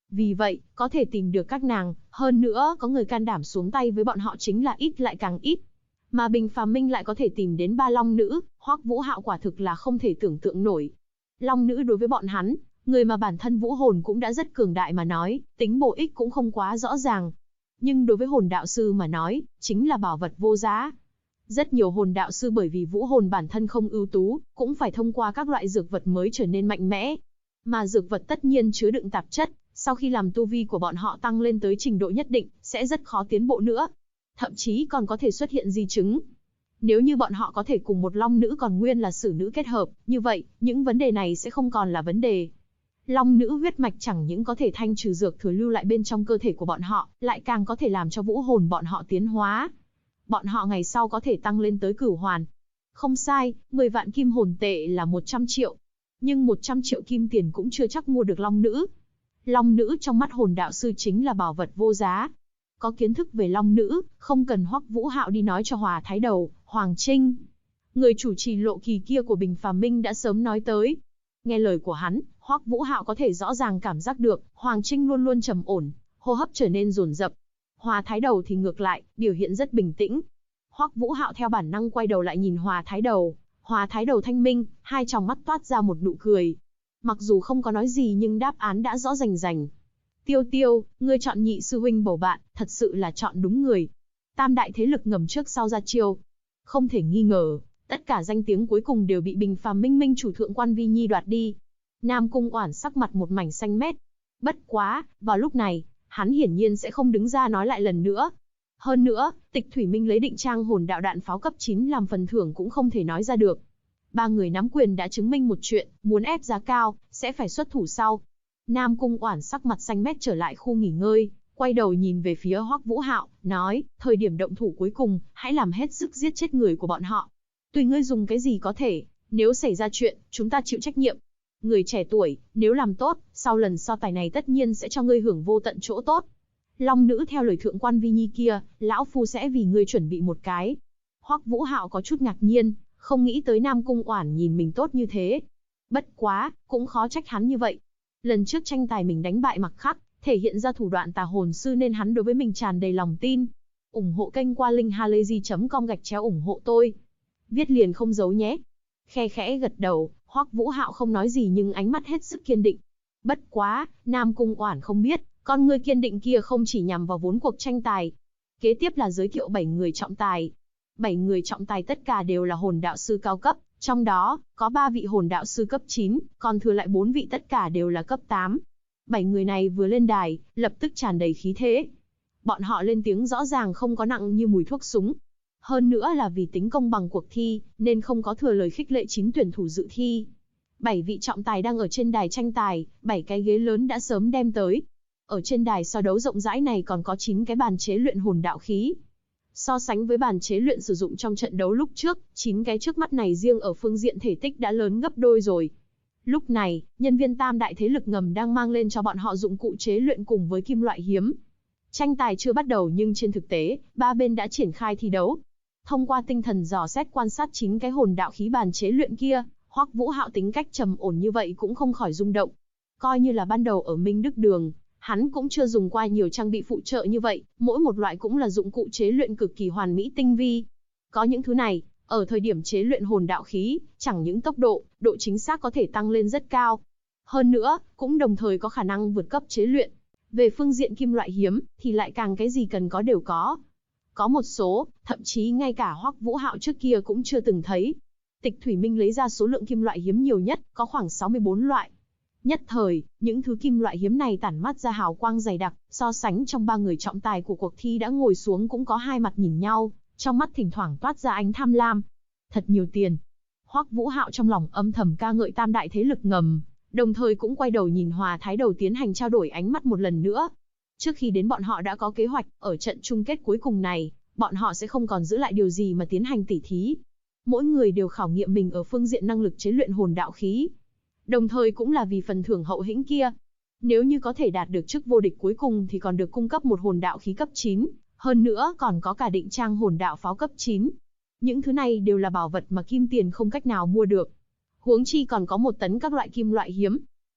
Vì vậy, có thể tìm được các nàng, hơn nữa có người can đảm xuống tay với bọn họ chính là ít lại càng ít. Mà Bình Phàm Minh lại có thể tìm đến 3 long nữ, Hoắc Vũ Hạo quả thực là không thể tưởng tượng nổi. Long nữ đối với bọn hắn, người mà bản thân vũ hồn cũng đã rất cường đại mà nói, tính bổ ích cũng không quá rõ ràng. Nhưng đối với hồn đạo sư mà nói, chính là bảo vật vô giá. Rất nhiều hồn đạo sư bởi vì vũ hồn bản thân không ưu tú, cũng phải thông qua các loại dược vật mới trở nên mạnh mẽ. Mà dược vật tất nhiên chứa đựng tạp chất, sau khi làm tu vi của bọn họ tăng lên tới trình độ nhất định, sẽ rất khó tiến bộ nữa. Thậm chí còn có thể xuất hiện di chứng. Nếu như bọn họ có thể cùng một long nữ còn nguyên là sử nữ kết hợp, như vậy, những vấn đề này sẽ không còn là vấn đề. Long nữ huyết mạch chẳng những có thể thanh trừ dược thừa lưu lại bên trong cơ thể của bọn họ, lại càng có thể làm cho vũ hồn bọn họ tiến hóa. Bọn họ ngày sau có thể tăng lên tới cửu hoàn. Không sai, 10 vạn kim hồn tệ là 100 triệu. Nhưng 100 triệu kim tiền cũng chưa chắc mua được long nữ. Long nữ trong mắt hồn đạo sư chính là bảo vật vô giá. Có kiến thức về long nữ, không cần Hoắc Vũ Hạo đi nói cho Hòa Thái Đầu, Hoàng Trinh. Người chủ trì lộ kỳ kia của Bình Phàm Minh đã sớm nói tới. Nghe lời của hắn, Hoắc Vũ Hạo có thể rõ ràng cảm giác được, Hoàng Trinh luôn luôn trầm ổn, hô hấp trở nên dồn dập. Hòa Thái Đầu thì ngược lại, biểu hiện rất bình tĩnh. Hoắc Vũ Hạo theo bản năng quay đầu lại nhìn Hòa Thái Đầu. Hòa Thái Đầu thanh minh, hai tròng mắt toát ra một nụ cười. Mặc dù không có nói gì nhưng đáp án đã rõ rành rành. Tiêu Tiêu, ngươi chọn nhị sư huynh bầu bạn, thật sự là chọn đúng người. Tam đại thế lực ngầm trước sau ra chiêu. Không thể nghi ngờ, tất cả danh tiếng cuối cùng đều bị Bình Phàm Minh Minh chủ thượng quan Vi Nhi đoạt đi. Nam Cung Oản sắc mặt một mảnh xanh mét. Bất quá, vào lúc này, hắn hiển nhiên sẽ không đứng ra nói lại lần nữa. Hơn nữa, Tịch Thủy Minh lấy định trang hồn đạo đạn pháo cấp 9 làm phần thưởng cũng không thể nói ra được. Ba người nắm quyền đã chứng minh một chuyện, muốn ép giá cao, sẽ phải xuất thủ sau. Nam Cung Oản sắc mặt xanh mét trở lại khu nghỉ ngơi, quay đầu nhìn về phía Hoắc Vũ Hạo, nói, thời điểm động thủ cuối cùng, hãy làm hết sức giết chết người của bọn họ. Tùy ngươi dùng cái gì có thể, nếu xảy ra chuyện, chúng ta chịu trách nhiệm. Người trẻ tuổi, nếu làm tốt, sau lần so tài này tất nhiên sẽ cho ngươi hưởng vô tận chỗ tốt. Long nữ theo lời thượng quan Vi Nhi kia, lão phu sẽ vì ngươi chuẩn bị một cái. Hoắc Vũ Hạo có chút ngạc nhiên, không nghĩ tới Nam Cung Oản nhìn mình tốt như thế. Bất quá, cũng khó trách hắn như vậy. Lần trước tranh tài mình đánh bại Mặc Khắc, thể hiện ra thủ đoạn tà hồn sư nên hắn đối với mình tràn đầy lòng tin. Ủng hộ kênh qua linkhalazy.com/ủng hộ tôi. Viết liền không giấu nhé. Khe khẽ gật đầu, Hoắc Vũ Hạo không nói gì nhưng ánh mắt hết sức kiên định. Bất quá, Nam Cung Oản không biết, con người kiên định kia không chỉ nhằm vào vốn cuộc tranh tài. Kế tiếp là giới thiệu 7 người trọng tài. 7 người trọng tài tất cả đều là hồn đạo sư cao cấp, trong đó, có 3 vị hồn đạo sư cấp 9, còn thừa lại 4 vị tất cả đều là cấp 8. 7 người này vừa lên đài, lập tức tràn đầy khí thế. Bọn họ lên tiếng rõ ràng không có nặng như mùi thuốc súng. Hơn nữa là vì tính công bằng cuộc thi, nên không có thừa lời khích lệ 9 tuyển thủ dự thi. 7 vị trọng tài đang ở trên đài tranh tài, 7 cái ghế lớn đã sớm đem tới. Ở trên đài so đấu rộng rãi này còn có 9 cái bàn chế luyện hồn đạo khí. So sánh với bàn chế luyện sử dụng trong trận đấu lúc trước, 9 cái trước mắt này riêng ở phương diện thể tích đã lớn gấp đôi rồi. Lúc này, nhân viên tam đại thế lực ngầm đang mang lên cho bọn họ dụng cụ chế luyện cùng với kim loại hiếm. Tranh tài chưa bắt đầu nhưng trên thực tế, ba bên đã triển khai thi đấu. Thông qua tinh thần dò xét quan sát 9 cái hồn đạo khí bàn chế luyện kia, Hoắc Vũ Hạo tính cách trầm ổn như vậy cũng không khỏi rung động. Coi như là ban đầu ở Minh Đức Đường, hắn cũng chưa dùng qua nhiều trang bị phụ trợ như vậy, mỗi một loại cũng là dụng cụ chế luyện cực kỳ hoàn mỹ tinh vi. Có những thứ này, ở thời điểm chế luyện hồn đạo khí, chẳng những tốc độ, độ chính xác có thể tăng lên rất cao. Hơn nữa, cũng đồng thời có khả năng vượt cấp chế luyện. Về phương diện kim loại hiếm, thì lại càng cái gì cần có đều có. Có một số, thậm chí ngay cả Hoắc Vũ Hạo trước kia cũng chưa từng thấy. Tịch Thủy Minh lấy ra số lượng kim loại hiếm nhiều nhất, có khoảng 64 loại. Nhất thời, những thứ kim loại hiếm này tản mát ra hào quang dày đặc, so sánh trong ba người trọng tài của cuộc thi đã ngồi xuống cũng có hai mặt nhìn nhau, trong mắt thỉnh thoảng toát ra ánh tham lam. Thật nhiều tiền. Hoắc Vũ Hạo trong lòng âm thầm ca ngợi tam đại thế lực ngầm, đồng thời cũng quay đầu nhìn Hòa Thái Đầu tiến hành trao đổi ánh mắt một lần nữa. Trước khi đến bọn họ đã có kế hoạch, ở trận chung kết cuối cùng này, bọn họ sẽ không còn giữ lại điều gì mà tiến hành tỉ thí. Mỗi người đều khảo nghiệm mình ở phương diện năng lực chế luyện hồn đạo khí. Đồng thời cũng là vì phần thưởng hậu hĩnh kia. Nếu như có thể đạt được chức vô địch cuối cùng thì còn được cung cấp một hồn đạo khí cấp 9, hơn nữa còn có cả định trang hồn đạo pháo cấp 9. Những thứ này đều là bảo vật mà kim tiền không cách nào mua được. Huống chi còn có 1 tấn các loại kim loại hiếm.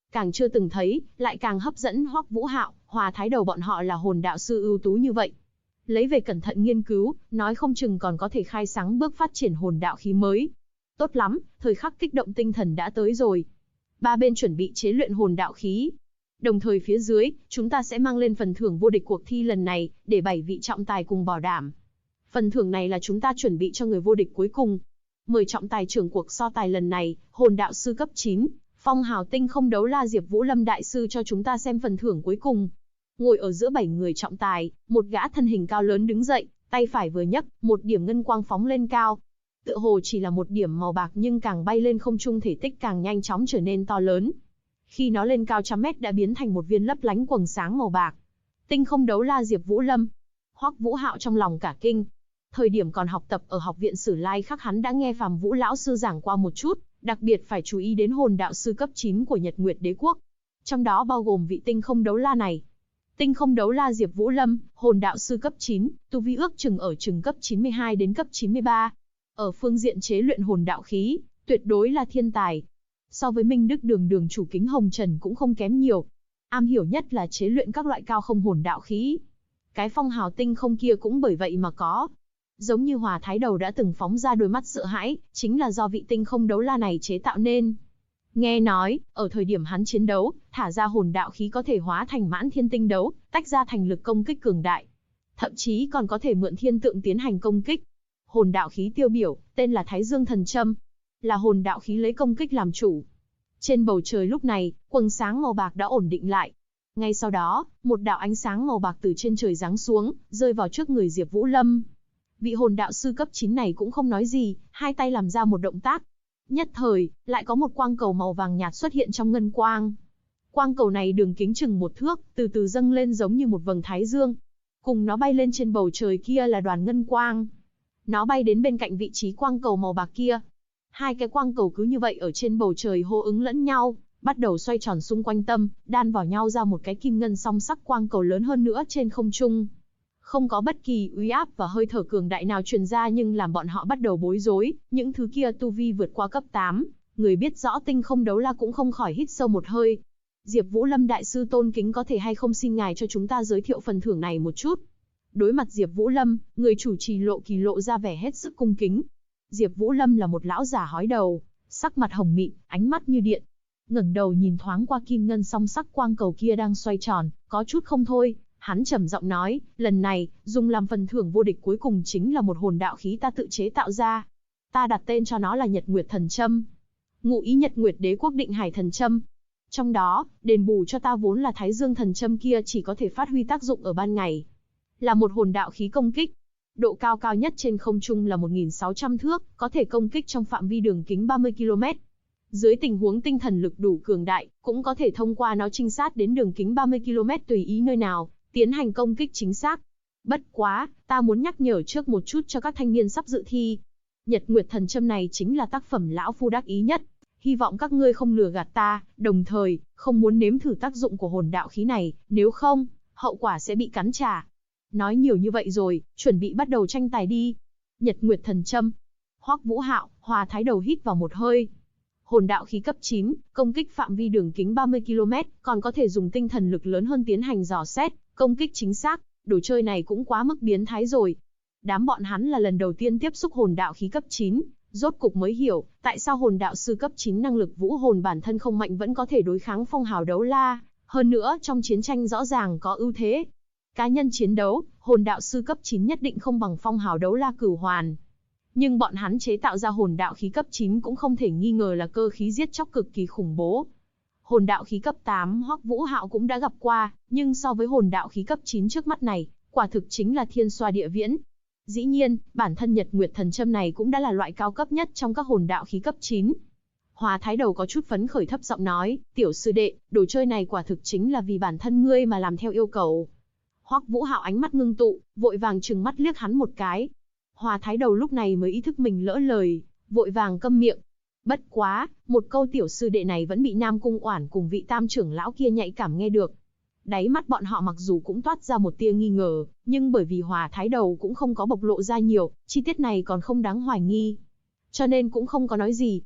Càng chưa từng thấy, lại càng hấp dẫn Hoắc Vũ Hạo, Hòa Thái Đầu bọn họ là hồn đạo sư ưu tú như vậy. Lấy về cẩn thận nghiên cứu, nói không chừng còn có thể khai sáng bước phát triển hồn đạo khí mới. Tốt lắm, thời khắc kích động tinh thần đã tới rồi. Ba bên chuẩn bị chế luyện hồn đạo khí. Đồng thời phía dưới, chúng ta sẽ mang lên phần thưởng vô địch cuộc thi lần này, để 7 vị trọng tài cùng bảo đảm. Phần thưởng này là chúng ta chuẩn bị cho người vô địch cuối cùng. Mời trọng tài trưởng cuộc so tài lần này, hồn đạo sư cấp 9, phong hào tinh không đấu la Diệp Vũ Lâm đại sư cho chúng ta xem phần thưởng cuối cùng. Ngồi ở giữa 7 người trọng tài, một gã thân hình cao lớn đứng dậy, tay phải vừa nhấc, một điểm ngân quang phóng lên cao. Tựa hồ chỉ là một điểm màu bạc nhưng càng bay lên không trung thể tích càng nhanh chóng trở nên to lớn. Khi nó lên cao trăm mét đã biến thành một viên lấp lánh quầng sáng màu bạc. Tinh không đấu la Diệp Vũ Lâm. Hoắc Vũ Hạo trong lòng cả kinh. Thời điểm còn học tập ở học viện Sử Lai Khắc hắn đã nghe Phàm Vũ lão sư giảng qua một chút, đặc biệt phải chú ý đến hồn đạo sư cấp 9 của Nhật Nguyệt Đế quốc. Trong đó bao gồm vị tinh không đấu la này. Tinh không đấu la Diệp Vũ Lâm, hồn đạo sư cấp 9, tu vi ước chừng ở chừng cấp 92 đến cấp 93. Ở phương diện chế luyện hồn đạo khí, tuyệt đối là thiên tài. So với Minh Đức đường chủ Kính Hồng Trần cũng không kém nhiều. Am hiểu nhất là chế luyện các loại cao không hồn đạo khí. Cái phong hào tinh không kia cũng bởi vậy mà có. Giống như Hòa Thái Đầu đã từng phóng ra đôi mắt sợ hãi, chính là do vị tinh không đấu la này chế tạo nên. Nghe nói, ở thời điểm hắn chiến đấu, thả ra hồn đạo khí có thể hóa thành mãn thiên tinh đấu, tách ra thành lực công kích cường đại. Thậm chí còn có thể mượn thiên tượng tiến hành công kích. Hồn đạo khí tiêu biểu, tên là Thái Dương Thần Châm. Là hồn đạo khí lấy công kích làm chủ. Trên bầu trời lúc này, quầng sáng màu bạc đã ổn định lại. Ngay sau đó, một đạo ánh sáng màu bạc từ trên trời giáng xuống, rơi vào trước người Diệp Vũ Lâm. Vị hồn đạo sư cấp 9 này cũng không nói gì, hai tay làm ra một động tác. Nhất thời, lại có một quang cầu màu vàng nhạt xuất hiện trong ngân quang. Quang cầu này đường kính chừng 1 thước, từ từ dâng lên giống như một vầng thái dương. Cùng nó bay lên trên bầu trời kia là đoàn ngân quang. Nó bay đến bên cạnh vị trí quang cầu màu bạc kia. Hai cái quang cầu cứ như vậy ở trên bầu trời hô ứng lẫn nhau, bắt đầu xoay tròn xung quanh tâm, đan vào nhau ra một cái kim ngân song sắc quang cầu lớn hơn nữa trên không trung. Không có bất kỳ uy áp và hơi thở cường đại nào truyền ra nhưng làm bọn họ bắt đầu bối rối, những thứ kia tu vi vượt qua cấp 8, người biết rõ tinh không đấu la cũng không khỏi hít sâu một hơi. Diệp Vũ Lâm đại sư tôn kính có thể hay không xin ngài cho chúng ta giới thiệu phần thưởng này một chút. Đối mặt Diệp Vũ Lâm, người chủ trì Lộ Kỳ lộ ra vẻ hết sức cung kính. Diệp Vũ Lâm là một lão già hói đầu, sắc mặt hồng mịn, ánh mắt như điện. Ngẩng đầu nhìn thoáng qua kim ngân song sắc quang cầu kia đang xoay tròn, có chút không thôi. Hắn trầm giọng nói, lần này, dùng làm phần thưởng vô địch cuối cùng chính là một hồn đạo khí ta tự chế tạo ra. Ta đặt tên cho nó là Nhật Nguyệt Thần Châm. Ngụ ý Nhật Nguyệt Đế quốc Định Hải Thần Châm. Trong đó, đền bù cho ta vốn là Thái Dương Thần Châm kia chỉ có thể phát huy tác dụng ở ban ngày. Là một hồn đạo khí công kích. Độ cao cao nhất trên không trung là 1.600 thước, có thể công kích trong phạm vi đường kính 30 km. Dưới tình huống tinh thần lực đủ cường đại, cũng có thể thông qua nó trinh sát đến đường kính 30 km tùy ý nơi nào, tiến hành công kích chính xác. Bất quá, ta muốn nhắc nhở trước một chút cho các thanh niên sắp dự thi. Nhật Nguyệt Thần Châm này chính là tác phẩm lão phu đắc ý nhất. Hy vọng các ngươi không lừa gạt ta, đồng thời, không muốn nếm thử tác dụng của hồn đạo khí này, nếu không, hậu quả sẽ bị cắn trả. Nói nhiều như vậy rồi, chuẩn bị bắt đầu tranh tài đi. Nhật Nguyệt Thần Châm. Hoắc Vũ Hạo, Hòa Thái Đầu hít vào một hơi. Hồn đạo khí cấp 9, công kích phạm vi đường kính 30 km, còn có thể dùng tinh thần lực lớn hơn tiến hành dò xét, công kích chính xác, đồ chơi này cũng quá mức biến thái rồi. Đám bọn hắn là lần đầu tiên tiếp xúc hồn đạo khí cấp 9, rốt cục mới hiểu, tại sao hồn đạo sư cấp 9 năng lực vũ hồn bản thân không mạnh vẫn có thể đối kháng phong hào đấu la, hơn nữa trong chiến tranh rõ ràng có ưu thế. Cá nhân chiến đấu, hồn đạo sư cấp 9 nhất định không bằng phong hào đấu la Cửu Hoàn. Nhưng bọn hắn chế tạo ra hồn đạo khí cấp 9 cũng không thể nghi ngờ là cơ khí giết chóc cực kỳ khủng bố. Hồn đạo khí cấp 8 Hoắc Vũ Hạo cũng đã gặp qua, nhưng so với hồn đạo khí cấp 9 trước mắt này, quả thực chính là thiên xoa địa viễn. Dĩ nhiên, bản thân Nhật Nguyệt Thần Châm này cũng đã là loại cao cấp nhất trong các hồn đạo khí cấp 9. Hòa Thái Đầu có chút phấn khởi thấp giọng nói, tiểu sư đệ, đồ chơi này quả thực chính là vì bản thân ngươi mà làm theo yêu cầu. Hoắc Vũ Hạo ánh mắt ngưng tụ, vội vàng trừng mắt liếc hắn một cái. Hòa Thái Đầu lúc này mới ý thức mình lỡ lời, vội vàng câm miệng. Bất quá, một câu tiểu sư đệ này vẫn bị Nam Cung Oản cùng vị tam trưởng lão kia nhạy cảm nghe được. Đáy mắt bọn họ mặc dù cũng toát ra một tia nghi ngờ, nhưng bởi vì Hòa Thái Đầu cũng không có bộc lộ ra nhiều, chi tiết này còn không đáng hoài nghi. Cho nên cũng không có nói gì.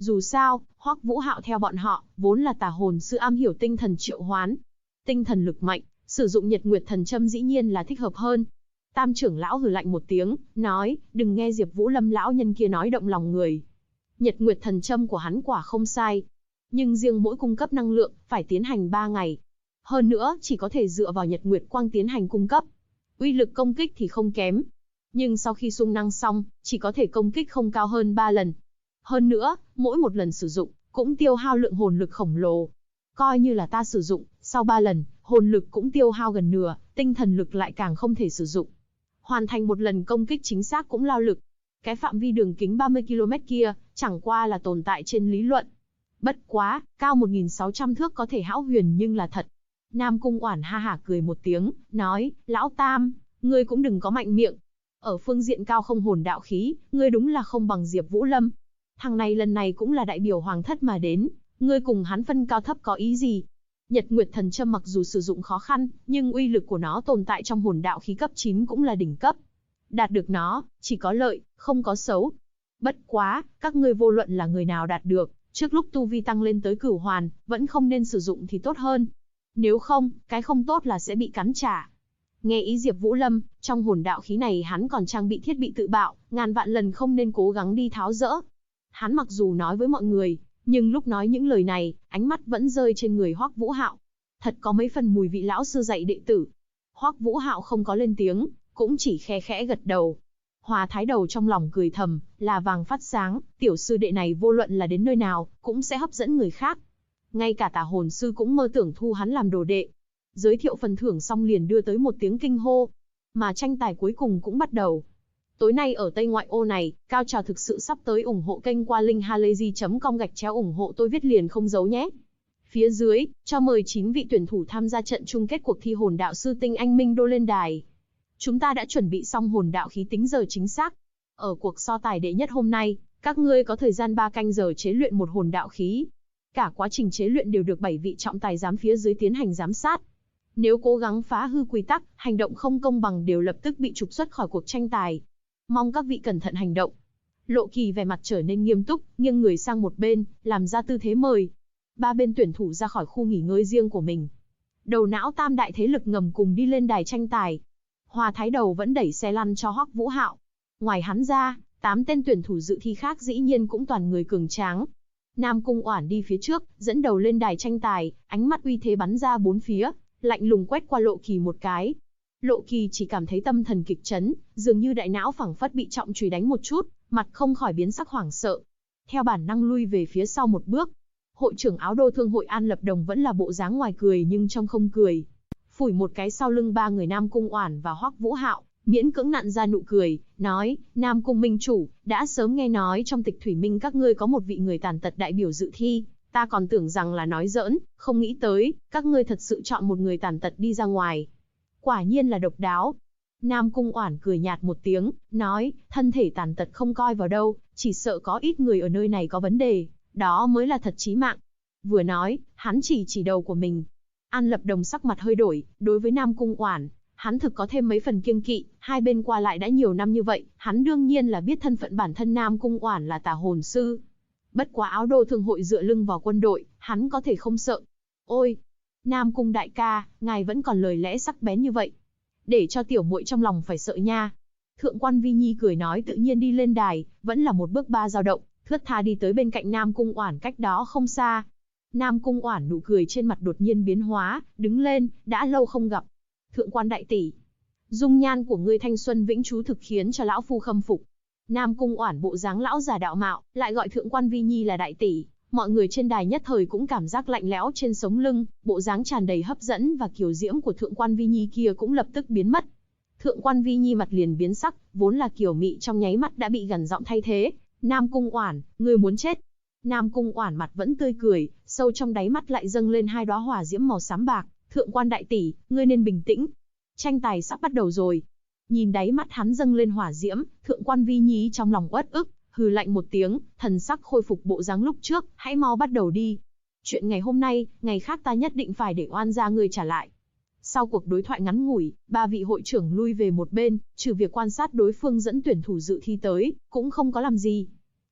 Dù sao, Hoắc Vũ Hạo theo bọn họ, vốn là tà hồn sư am hiểu tinh thần triệu hoán. Tinh thần lực mạnh, sử dụng Nhật Nguyệt Thần Châm dĩ nhiên là thích hợp hơn. Tam trưởng lão hừ lạnh một tiếng, nói, đừng nghe Diệp Vũ Lâm lão nhân kia nói động lòng người. Nhật Nguyệt Thần Châm của hắn quả không sai, nhưng riêng mỗi cung cấp năng lượng, phải tiến hành 3 ngày. Hơn nữa, chỉ có thể dựa vào Nhật Nguyệt Quang tiến hành cung cấp. Uy lực công kích thì không kém, nhưng sau khi xung năng xong, chỉ có thể công kích không cao hơn 3 lần. Hơn nữa, mỗi một lần sử dụng, cũng tiêu hao lượng hồn lực khổng lồ. Coi như là ta sử dụng, sau 3 lần, hồn lực cũng tiêu hao gần nửa, tinh thần lực lại càng không thể sử dụng. Hoàn thành một lần công kích chính xác cũng lao lực. Cái phạm vi đường kính 30 km kia, chẳng qua là tồn tại trên lý luận. Bất quá, cao 1.600 thước có thể hão huyền nhưng là thật. Nam Cung Oản ha hả cười một tiếng, nói, lão Tam, ngươi cũng đừng có mạnh miệng. Ở phương diện cao không hồn đạo khí, ngươi đúng là không bằng Diệp Vũ Lâm. Thằng này lần này cũng là đại biểu hoàng thất mà đến, ngươi cùng hắn phân cao thấp có ý gì? Nhật Nguyệt Thần Châm mặc dù sử dụng khó khăn, nhưng uy lực của nó tồn tại trong hồn đạo khí cấp 9 cũng là đỉnh cấp. Đạt được nó, chỉ có lợi, không có xấu. Bất quá, các ngươi vô luận là người nào đạt được, trước lúc tu vi tăng lên tới cửu hoàn, vẫn không nên sử dụng thì tốt hơn. Nếu không, cái không tốt là sẽ bị cắn trả. Nghe ý Diệp Vũ Lâm, trong hồn đạo khí này hắn còn trang bị thiết bị tự bạo, ngàn vạn lần không nên cố gắng đi tháo dỡ. Hắn mặc dù nói với mọi người, nhưng lúc nói những lời này, ánh mắt vẫn rơi trên người Hoắc Vũ Hạo. Thật có mấy phần mùi vị lão sư dạy đệ tử. Hoắc Vũ Hạo không có lên tiếng, cũng chỉ khe khẽ gật đầu. Hòa Thái Đầu trong lòng cười thầm, là vàng phát sáng, tiểu sư đệ này vô luận là đến nơi nào, cũng sẽ hấp dẫn người khác. Ngay cả tà hồn sư cũng mơ tưởng thu hắn làm đồ đệ. Giới thiệu phần thưởng xong liền đưa tới một tiếng kinh hô. Mà tranh tài cuối cùng cũng bắt đầu. Tối nay ở Tây Ngoại ô này, cao trào thực sự sắp tới, ủng hộ kênh qua link halayzi.com ủng hộ tôi viết liền không giấu nhé. Phía dưới, cho mời 9 vị tuyển thủ tham gia trận chung kết cuộc thi hồn đạo sư Tinh Anh Minh Đô lên đài. Chúng ta đã chuẩn bị xong hồn đạo khí tính giờ chính xác. Ở cuộc so tài đệ nhất hôm nay, các ngươi có thời gian 3 canh giờ chế luyện một hồn đạo khí. Cả quá trình chế luyện đều được 7 vị trọng tài giám phía dưới tiến hành giám sát. Nếu cố gắng phá hư quy tắc, hành động không công bằng đều lập tức bị trục xuất khỏi cuộc tranh tài. Mong các vị cẩn thận hành động. Lộ Kỳ vẻ mặt trở nên nghiêm túc, nghiêng người sang một bên, làm ra tư thế mời. 3 bên tuyển thủ ra khỏi khu nghỉ ngơi riêng của mình. Đầu não tam đại thế lực ngầm cùng đi lên đài tranh tài. Hòa Thái Đầu vẫn đẩy xe lăn cho Hoắc Vũ Hạo. Ngoài hắn ra, 8 tên tuyển thủ dự thi khác dĩ nhiên cũng toàn người cường tráng. Nam Cung Oản đi phía trước, dẫn đầu lên đài tranh tài, ánh mắt uy thế bắn ra bốn phía, lạnh lùng quét qua Lộ Kỳ một cái. Lộ Kỳ chỉ cảm thấy tâm thần kịch chấn, dường như đại não phảng phất bị trọng chùy đánh một chút, mặt không khỏi biến sắc hoảng sợ. Theo bản năng lui về phía sau một bước. Hội trưởng áo đô thương hội An Lập Đồng vẫn là bộ dáng ngoài cười nhưng trong không cười. Phủi một cái sau lưng 3 người Nam Cung Oản và Hoắc Vũ Hạo, miễn cưỡng nặn ra nụ cười, nói, Nam Cung Minh Chủ, đã sớm nghe nói trong tịch Thủy Minh các ngươi có một vị người tàn tật đại biểu dự thi, ta còn tưởng rằng là nói giỡn, không nghĩ tới, các ngươi thật sự chọn một người tàn tật đi ra ngoài. Quả nhiên là độc đáo. Nam Cung Oản cười nhạt một tiếng, nói, thân thể tàn tật không coi vào đâu, chỉ sợ có ít người ở nơi này có vấn đề, đó mới là thật chí mạng. Vừa nói, hắn chỉ đầu của mình. An Lập Đồng sắc mặt hơi đổi, đối với Nam Cung Oản, hắn thực có thêm mấy phần kiêng kỵ, hai bên qua lại đã nhiều năm như vậy, hắn đương nhiên là biết thân phận bản thân Nam Cung Oản là tà hồn sư. Bất quá áo đô thương hội dựa lưng vào quân đội, hắn có thể không sợ. Ôi, Nam Cung đại ca, ngài vẫn còn lời lẽ sắc bén như vậy, để cho tiểu muội trong lòng phải sợ nha. Thượng quan Vi Nhi cười nói tự nhiên đi lên đài, vẫn là một bước 3 dao động, thướt tha đi tới bên cạnh Nam Cung Oản cách đó không xa. Nam Cung Oản nụ cười trên mặt đột nhiên biến hóa, đứng lên, đã lâu không gặp. Thượng quan đại tỷ, dung nhan của ngươi thanh xuân vĩnh trú thực khiến cho lão phu khâm phục. Nam Cung Oản bộ dáng lão già đạo mạo, lại gọi Thượng quan Vi Nhi là đại tỷ, mọi người trên đài nhất thời cũng cảm giác lạnh lẽo trên sống lưng, bộ dáng tràn đầy hấp dẫn và kiều diễm của Thượng quan Vi Nhi kia cũng lập tức biến mất. Thượng quan Vi Nhi mặt liền biến sắc, vốn là kiều mị trong nháy mắt đã bị gằn giọng thay thế. Nam Cung Oản, ngươi muốn chết? Nam Cung Oản mặt vẫn tươi cười, sâu trong đáy mắt lại dâng lên 2 đóa hỏa diễm màu xám bạc. Thượng quan đại tỷ, ngươi nên bình tĩnh. Tranh tài sắp bắt đầu rồi. Nhìn đáy mắt hắn dâng lên hỏa diễm, Thượng quan Vi Nhi trong lòng uất ức, hừ lạnh một tiếng, thần sắc khôi phục bộ dáng lúc trước, hãy mau bắt đầu đi. Chuyện ngày hôm nay, ngày khác ta nhất định phải để oan gia ngươi trả lại. Sau cuộc đối thoại ngắn ngủi, 3 vị hội trưởng lui về một bên, trừ việc quan sát đối phương dẫn tuyển thủ dự thi tới, cũng không có làm gì.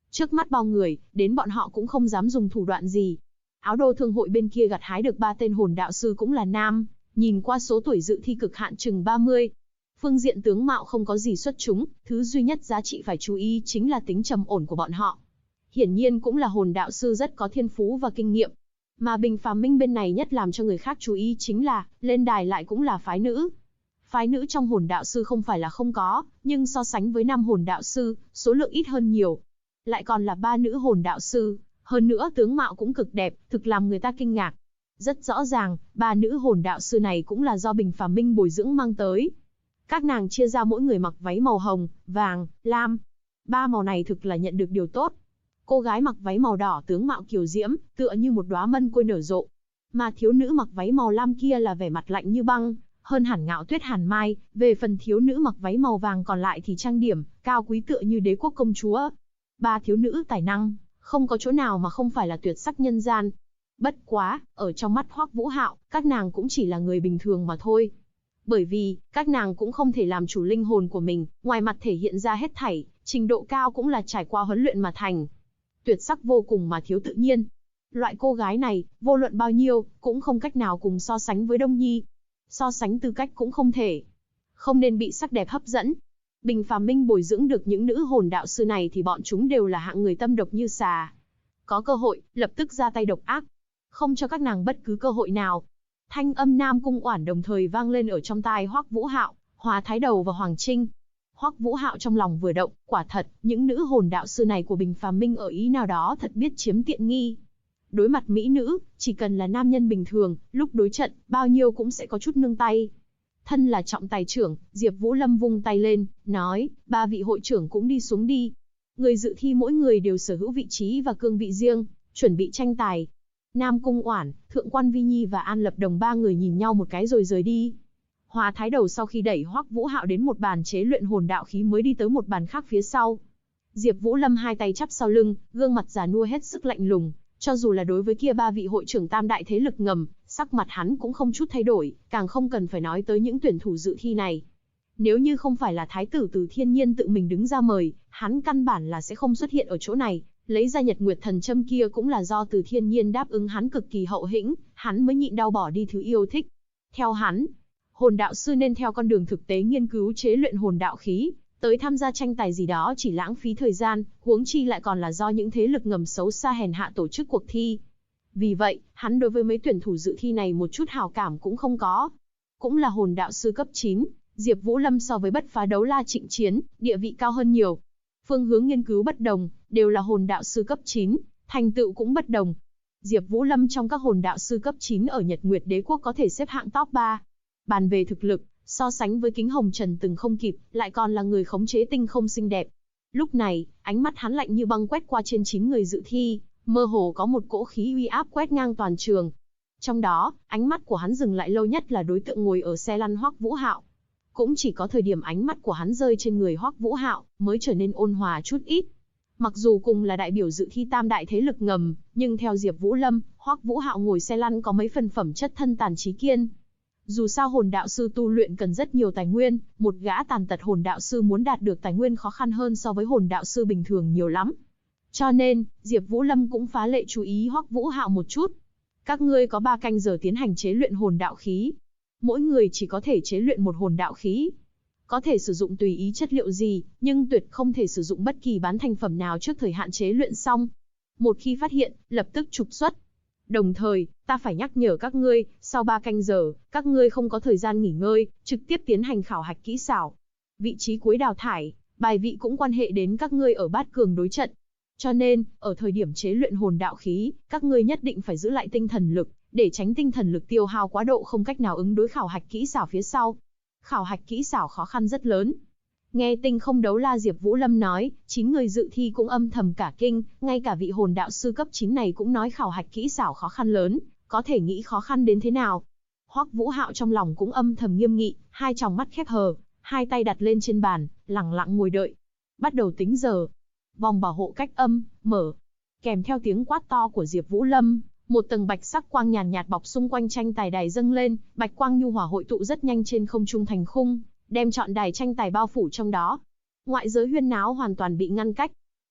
Trước mắt bao người, đến bọn họ cũng không dám dùng thủ đoạn gì. Áo đô thương hội bên kia gặt hái được 3 tên hồn đạo sư cũng là nam, nhìn qua số tuổi dự thi cực hạn chừng 30. Phương diện tướng mạo không có gì xuất chúng, thứ duy nhất giá trị phải chú ý chính là tính trầm ổn của bọn họ. Hiển nhiên cũng là hồn đạo sư rất có thiên phú và kinh nghiệm. Mà Bình Phàm Minh bên này nhất làm cho người khác chú ý chính là, lên đài lại cũng là phái nữ. Phái nữ trong hồn đạo sư không phải là không có, nhưng so sánh với nam hồn đạo sư, số lượng ít hơn nhiều. Lại còn là 3 nữ hồn đạo sư, hơn nữa tướng mạo cũng cực đẹp, thực làm người ta kinh ngạc. Rất rõ ràng, 3 nữ hồn đạo sư này cũng là do Bình Phàm Minh bồi dưỡng mang tới. Các nàng chia ra mỗi người mặc váy màu hồng, vàng, lam. 3 màu này thực là nhận được điều tốt. Cô gái mặc váy màu đỏ tướng mạo kiều diễm, tựa như một đóa mân côi nở rộ. Mà thiếu nữ mặc váy màu lam kia là vẻ mặt lạnh như băng, hơn hẳn Ngạo Tuyết Hàn Mai. Về phần thiếu nữ mặc váy màu vàng còn lại thì trang điểm, cao quý tựa như đế quốc công chúa. 3 thiếu nữ tài năng, không có chỗ nào mà không phải là tuyệt sắc nhân gian. Bất quá, ở trong mắt Hoắc Vũ Hạo, các nàng cũng chỉ là người bình thường mà thôi. Bởi vì, các nàng cũng không thể làm chủ linh hồn của mình, ngoài mặt thể hiện ra hết thảy, trình độ cao cũng là trải qua huấn luyện mà thành. Tuyệt sắc vô cùng mà thiếu tự nhiên. Loại cô gái này, vô luận bao nhiêu, cũng không cách nào cùng so sánh với Đông Nhi. So sánh tư cách cũng không thể. Không nên bị sắc đẹp hấp dẫn. Bình Phàm Minh bồi dưỡng được những nữ hồn đạo sư này thì bọn chúng đều là hạng người tâm độc như xà. Có cơ hội, lập tức ra tay độc ác. Không cho các nàng bất cứ cơ hội nào. Thanh âm Nam Cung Oản đồng thời vang lên ở trong tai Hoắc Vũ Hạo, Hòa Thái Đầu và Hoàng Trinh. Hoắc Vũ Hạo trong lòng vừa động, quả thật, những nữ hồn đạo sư này của Bình Phàm Minh ở ý nào đó thật biết chiếm tiện nghi. Đối mặt mỹ nữ, chỉ cần là nam nhân bình thường, lúc đối trận, bao nhiêu cũng sẽ có chút nương tay. Thân là trọng tài trưởng, Diệp Vũ Lâm vung tay lên, nói, 3 vị hội trưởng cũng đi xuống đi. Người dự thi mỗi người đều sở hữu vị trí và cương vị riêng, chuẩn bị tranh tài. Nam Cung Oản, Thượng quan Vi Nhi và An Lập Đồng 3 người nhìn nhau một cái rồi rời đi. Hòa Thái Đầu sau khi đẩy Hoắc Vũ Hạo đến một bàn chế luyện hồn đạo khí mới đi tới một bàn khác phía sau. Diệp Vũ Lâm hai tay chắp sau lưng, gương mặt già nua hết sức lạnh lùng, cho dù là đối với kia 3 vị hội trưởng tam đại thế lực ngầm, sắc mặt hắn cũng không chút thay đổi, càng không cần phải nói tới những tuyển thủ dự thi này. Nếu như không phải là thái tử Từ Thiên Nhiên tự mình đứng ra mời, hắn căn bản là sẽ không xuất hiện ở chỗ này, lấy ra Nhật Nguyệt Thần Châm kia cũng là do Từ Thiên Nhiên đáp ứng hắn cực kỳ hậu hĩnh, hắn mới nhịn đau bỏ đi thứ yêu thích. Theo hắn, hồn đạo sư nên theo con đường thực tế nghiên cứu chế luyện hồn đạo khí, tới tham gia tranh tài gì đó chỉ lãng phí thời gian, huống chi lại còn là do những thế lực ngầm xấu xa hèn hạ tổ chức cuộc thi. Vì vậy, hắn đối với mấy tuyển thủ dự thi này một chút hảo cảm cũng không có. Cũng là hồn đạo sư cấp 9, Diệp Vũ Lâm so với Bất Phá Đấu La Trịnh Chiến, địa vị cao hơn nhiều. Phương hướng nghiên cứu bất đồng, đều là hồn đạo sư cấp 9, thành tựu cũng bất đồng. Diệp Vũ Lâm trong các hồn đạo sư cấp 9 ở Nhật Nguyệt Đế quốc có thể xếp hạng top 3. Bàn về thực lực, so sánh với Kính Hồng Trần từng không kịp, lại còn là người khống chế tinh không xinh đẹp. Lúc này, ánh mắt hắn lạnh như băng quét qua trên 9 người dự thi, mơ hồ có một cỗ khí uy áp quét ngang toàn trường. Trong đó, ánh mắt của hắn dừng lại lâu nhất là đối tượng ngồi ở xe lăn Hoắc Vũ Hạo. Cũng chỉ có thời điểm ánh mắt của hắn rơi trên người Hoắc Vũ Hạo, mới trở nên ôn hòa chút ít. Mặc dù cùng là đại biểu dự thi tam đại thế lực ngầm, nhưng theo Diệp Vũ Lâm, Hoắc Vũ Hạo ngồi xe lăn có mấy phần phẩm chất thân tàn trí kiên. Dù sao hồn đạo sư tu luyện cần rất nhiều tài nguyên, một gã tàn tật hồn đạo sư muốn đạt được tài nguyên khó khăn hơn so với hồn đạo sư bình thường nhiều lắm. Cho nên, Diệp Vũ Lâm cũng phá lệ chú ý Hoắc Vũ Hạo một chút. Các ngươi có 3 canh giờ tiến hành chế luyện hồn đạo khí. Mỗi người chỉ có thể chế luyện một hồn đạo khí. Có thể sử dụng tùy ý chất liệu gì, nhưng tuyệt không thể sử dụng bất kỳ bán thành phẩm nào trước thời hạn chế luyện xong. Một khi phát hiện, lập tức trục xuất. Đồng thời, ta phải nhắc nhở các ngươi, sau 3 canh giờ, các ngươi không có thời gian nghỉ ngơi, trực tiếp tiến hành khảo hạch kỹ xảo. Vị trí cuối đào thải, bài vị cũng quan hệ đến các ngươi ở bát cường đối trận. Cho nên, ở thời điểm chế luyện hồn đạo khí, các ngươi nhất định phải giữ lại tinh thần lực, để tránh tinh thần lực tiêu hao quá độ không cách nào ứng đối khảo hạch kỹ xảo phía sau. Khảo hạch kỹ xảo khó khăn rất lớn. Nghe Tinh Không Đấu La Diệp Vũ Lâm nói, 9 người dự thi cũng âm thầm cả kinh, ngay cả vị hồn đạo sư cấp 9 này cũng nói khảo hạch kỹ xảo khó khăn lớn, có thể nghĩ khó khăn đến thế nào. Hoắc Vũ Hạo trong lòng cũng âm thầm nghiêm nghị, hai tròng mắt khép hờ, hai tay đặt lên trên bàn, lặng lặng ngồi đợi. Bắt đầu tính giờ. Vòng bảo hộ cách âm, mở. Kèm theo tiếng quát to của Diệp Vũ Lâm, một tầng bạch sắc quang nhàn nhạt bọc xung quanh tranh tài đài dâng lên, bạch quang nhu hòa hội tụ rất nhanh trên không trung thành khung, đem trọn đài tranh tài bao phủ trong đó. Ngoại giới huyên náo hoàn toàn bị ngăn cách.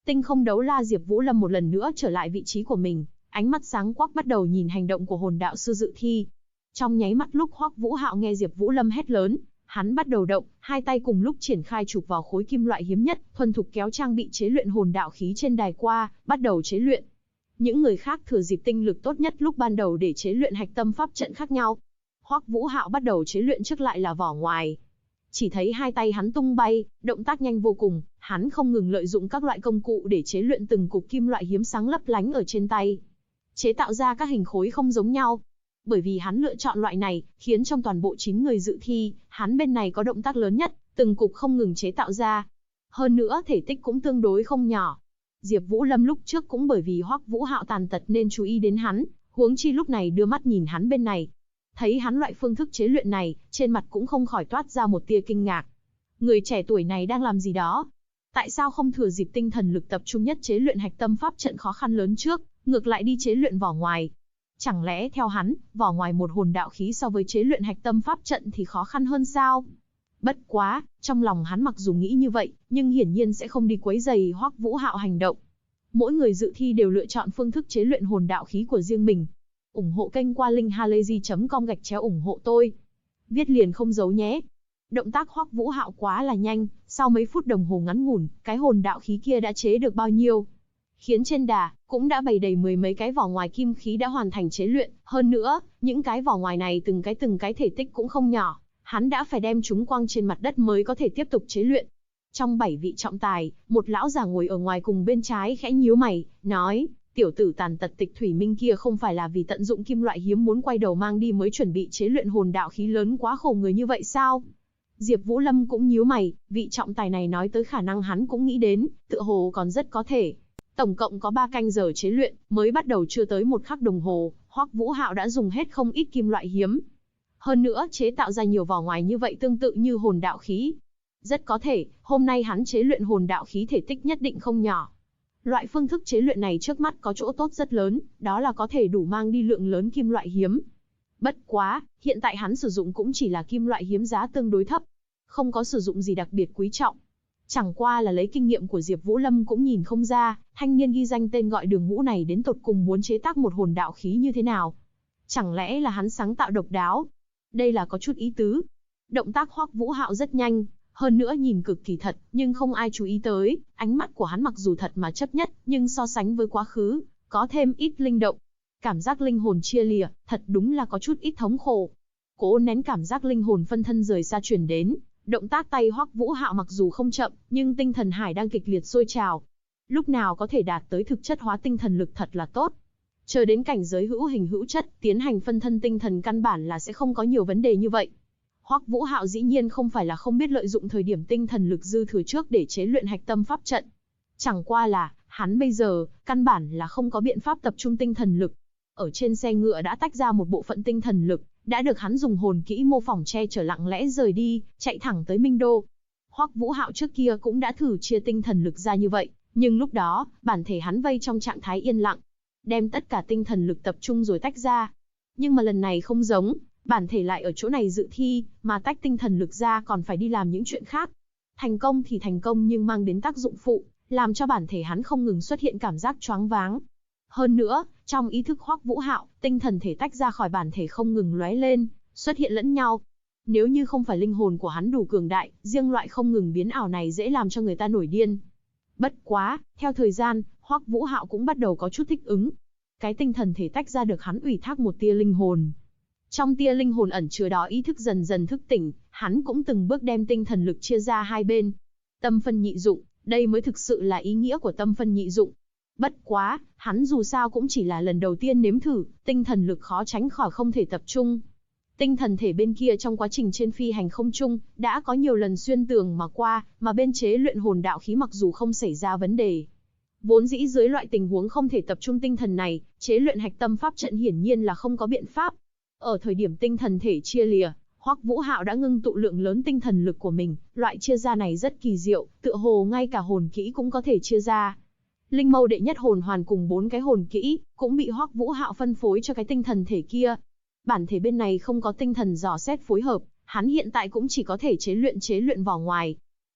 Tinh không đấu la Diệp Vũ Lâm một lần nữa trở lại vị trí của mình, ánh mắt sáng quắc bắt đầu nhìn hành động của hồn đạo sư dự thi. Trong nháy mắt lúc Hoắc Vũ Hạo nghe Diệp Vũ Lâm hét lớn, hắn bắt đầu động, hai tay cùng lúc triển khai chụp vào khối kim loại hiếm nhất, thuần thục kéo trang bị chế luyện hồn đạo khí trên đài qua, bắt đầu chế luyện. Những người khác thừa dịp tinh lực tốt nhất lúc ban đầu để chế luyện hạch tâm pháp trận khác nhau. Hoắc Vũ Hạo bắt đầu chế luyện trước lại là vỏ ngoài. Chỉ thấy hai tay hắn tung bay, động tác nhanh vô cùng, hắn không ngừng lợi dụng các loại công cụ để chế luyện từng cục kim loại hiếm sáng lấp lánh ở trên tay. Chế tạo ra các hình khối không giống nhau. Bởi vì hắn lựa chọn loại này, khiến trong toàn bộ 9 người dự thi, hắn bên này có động tác lớn nhất, từng cục không ngừng chế tạo ra. Hơn nữa thể tích cũng tương đối không nhỏ. Diệp Vũ Lâm lúc trước cũng bởi vì Hoắc Vũ Hạo tàn tật nên chú ý đến hắn, huống chi lúc này đưa mắt nhìn hắn bên này. Thấy hắn loại phương thức chế luyện này, trên mặt cũng không khỏi toát ra một tia kinh ngạc. Người trẻ tuổi này đang làm gì đó? Tại sao không thừa dịp tinh thần lực tập trung nhất chế luyện hạch tâm pháp trận khó khăn lớn trước, ngược lại đi chế luyện vỏ ngoài? Chẳng lẽ theo hắn, vỏ ngoài một hồn đạo khí so với chế luyện hạch tâm pháp trận thì khó khăn hơn sao? Bất quá, trong lòng hắn mặc dù nghĩ như vậy, nhưng hiển nhiên sẽ không đi quấy rầy Hoắc Vũ Hạo hành động. Mỗi người dự thi đều lựa chọn phương thức chế luyện hồn đạo khí của riêng mình. Ủng hộ kênh qua linkhalazy.com/ủng hộ tôi. Viết liền không giấu nhé. Động tác Hoắc Vũ Hạo quá là nhanh, sau mấy phút đồng hồ ngắn ngủn, cái hồn đạo khí kia đã chế được bao nhiêu? Khiến trên đà, cũng đã bày đầy mười mấy cái vỏ ngoài kim khí đã hoàn thành chế luyện, hơn nữa, những cái vỏ ngoài này từng cái thể tích cũng không nhỏ, hắn đã phải đem chúng quăng trên mặt đất mới có thể tiếp tục chế luyện. Trong 7 vị trọng tài, một lão già ngồi ở ngoài cùng bên trái khẽ nhíu mày, nói, tiểu tử tàn tật Tịch Thủy Minh kia không phải là vì tận dụng kim loại hiếm muốn quay đầu mang đi mới chuẩn bị chế luyện hồn đạo khí lớn quá khổ người như vậy sao? Diệp Vũ Lâm cũng nhíu mày, vị trọng tài này nói tới khả năng hắn cũng nghĩ đến, tựa hồ còn rất có thể. Tổng cộng có 3 canh giờ chế luyện, mới bắt đầu chưa tới 1 khắc đồng hồ, Hoắc Vũ Hạo đã dùng hết không ít kim loại hiếm. Hơn nữa, chế tạo ra nhiều vỏ ngoài như vậy tương tự như hồn đạo khí. Rất có thể, hôm nay hắn chế luyện hồn đạo khí thể tích nhất định không nhỏ. Loại phương thức chế luyện này trước mắt có chỗ tốt rất lớn, đó là có thể đủ mang đi lượng lớn kim loại hiếm. Bất quá, hiện tại hắn sử dụng cũng chỉ là kim loại hiếm giá tương đối thấp, không có sử dụng gì đặc biệt quý trọng. Chẳng qua là lấy kinh nghiệm của Diệp Vũ Lâm cũng nhìn không ra, thanh niên ghi danh tên gọi Đường Ngũ này đến tột cùng muốn chế tác một hồn đạo khí như thế nào. Chẳng lẽ là hắn sáng tạo độc đáo? Đây là có chút ý tứ. Động tác Hoắc Vũ Hạo rất nhanh, hơn nữa nhìn cực kỳ thật, nhưng không ai chú ý tới, ánh mắt của hắn mặc dù thật mà chấp nhất, nhưng so sánh với quá khứ, có thêm ít linh động. Cảm giác linh hồn chia lìa, thật đúng là có chút ít thống khổ. Cố nén cảm giác linh hồn phân thân rời xa truyền đến, động tác tay Hoắc Vũ Hạo mặc dù không chậm, nhưng tinh thần hải đang kịch liệt sôi trào. Lúc nào có thể đạt tới thực chất hóa tinh thần lực thật là tốt. Chờ đến cảnh giới hữu hình hữu chất, tiến hành phân thân tinh thần căn bản là sẽ không có nhiều vấn đề như vậy. Hoắc Vũ Hạo dĩ nhiên không phải là không biết lợi dụng thời điểm tinh thần lực dư thừa trước để chế luyện hạch tâm pháp trận. Chẳng qua là, hắn bây giờ, căn bản là không có biện pháp tập trung tinh thần lực. Ở trên xe ngựa đã tách ra một bộ phận tinh thần lực, đã được hắn dùng hồn kỹ mô phỏng che chở lặng lẽ rời đi, chạy thẳng tới Minh Đô. Hoắc Vũ Hạo trước kia cũng đã thử chia tinh thần lực ra như vậy, nhưng lúc đó, bản thể hắn vây trong trạng thái yên lặng, đem tất cả tinh thần lực tập trung rồi tách ra. Nhưng mà lần này không giống, bản thể lại ở chỗ này dự thi, mà tách tinh thần lực ra còn phải đi làm những chuyện khác. Thành công thì thành công nhưng mang đến tác dụng phụ, làm cho bản thể hắn không ngừng xuất hiện cảm giác choáng váng. Hơn nữa, trong ý thức Hoắc Vũ Hạo, tinh thần thể tách ra khỏi bản thể không ngừng lóe lên, xuất hiện lẫn nhau. Nếu như không phải linh hồn của hắn đủ cường đại, riêng loại không ngừng biến ảo này dễ làm cho người ta nổi điên. Bất quá, theo thời gian, Hoắc Vũ Hạo cũng bắt đầu có chút thích ứng. Cái tinh thần thể tách ra được hắn ủy thác một tia linh hồn. Trong tia linh hồn ẩn chứa đó ý thức dần dần thức tỉnh, hắn cũng từng bước đem tinh thần lực chia ra hai bên. Tâm phân nhị dụng, đây mới thực sự là ý nghĩa của tâm phân nhị dụng. Bất quá, hắn dù sao cũng chỉ là lần đầu tiên nếm thử, tinh thần lực khó tránh khỏi không thể tập trung. Tinh thần thể bên kia trong quá trình trên phi hành không trung, đã có nhiều lần xuyên tường mà qua, mà bên chế luyện hồn đạo khí mặc dù không xảy ra vấn đề. Vốn dĩ dưới loại tình huống không thể tập trung tinh thần này, chế luyện hạch tâm pháp trận hiển nhiên là không có biện pháp. Ở thời điểm tinh thần thể chia lìa, Hoắc Vũ Hạo đã ngưng tụ lượng lớn tinh thần lực của mình, loại chia ra này rất kỳ diệu, tựa hồ ngay cả hồn kỹ cũng có thể chia ra. Linh mâu đệ nhất hồn hoàn cùng 4 cái hồn kỹ, cũng bị Hoắc Vũ Hạo phân phối cho cái tinh thần thể kia. Bản thể bên này không có tinh thần dò xét phối hợp, hắn hiện tại cũng chỉ có thể chế luyện vỏ ngoài.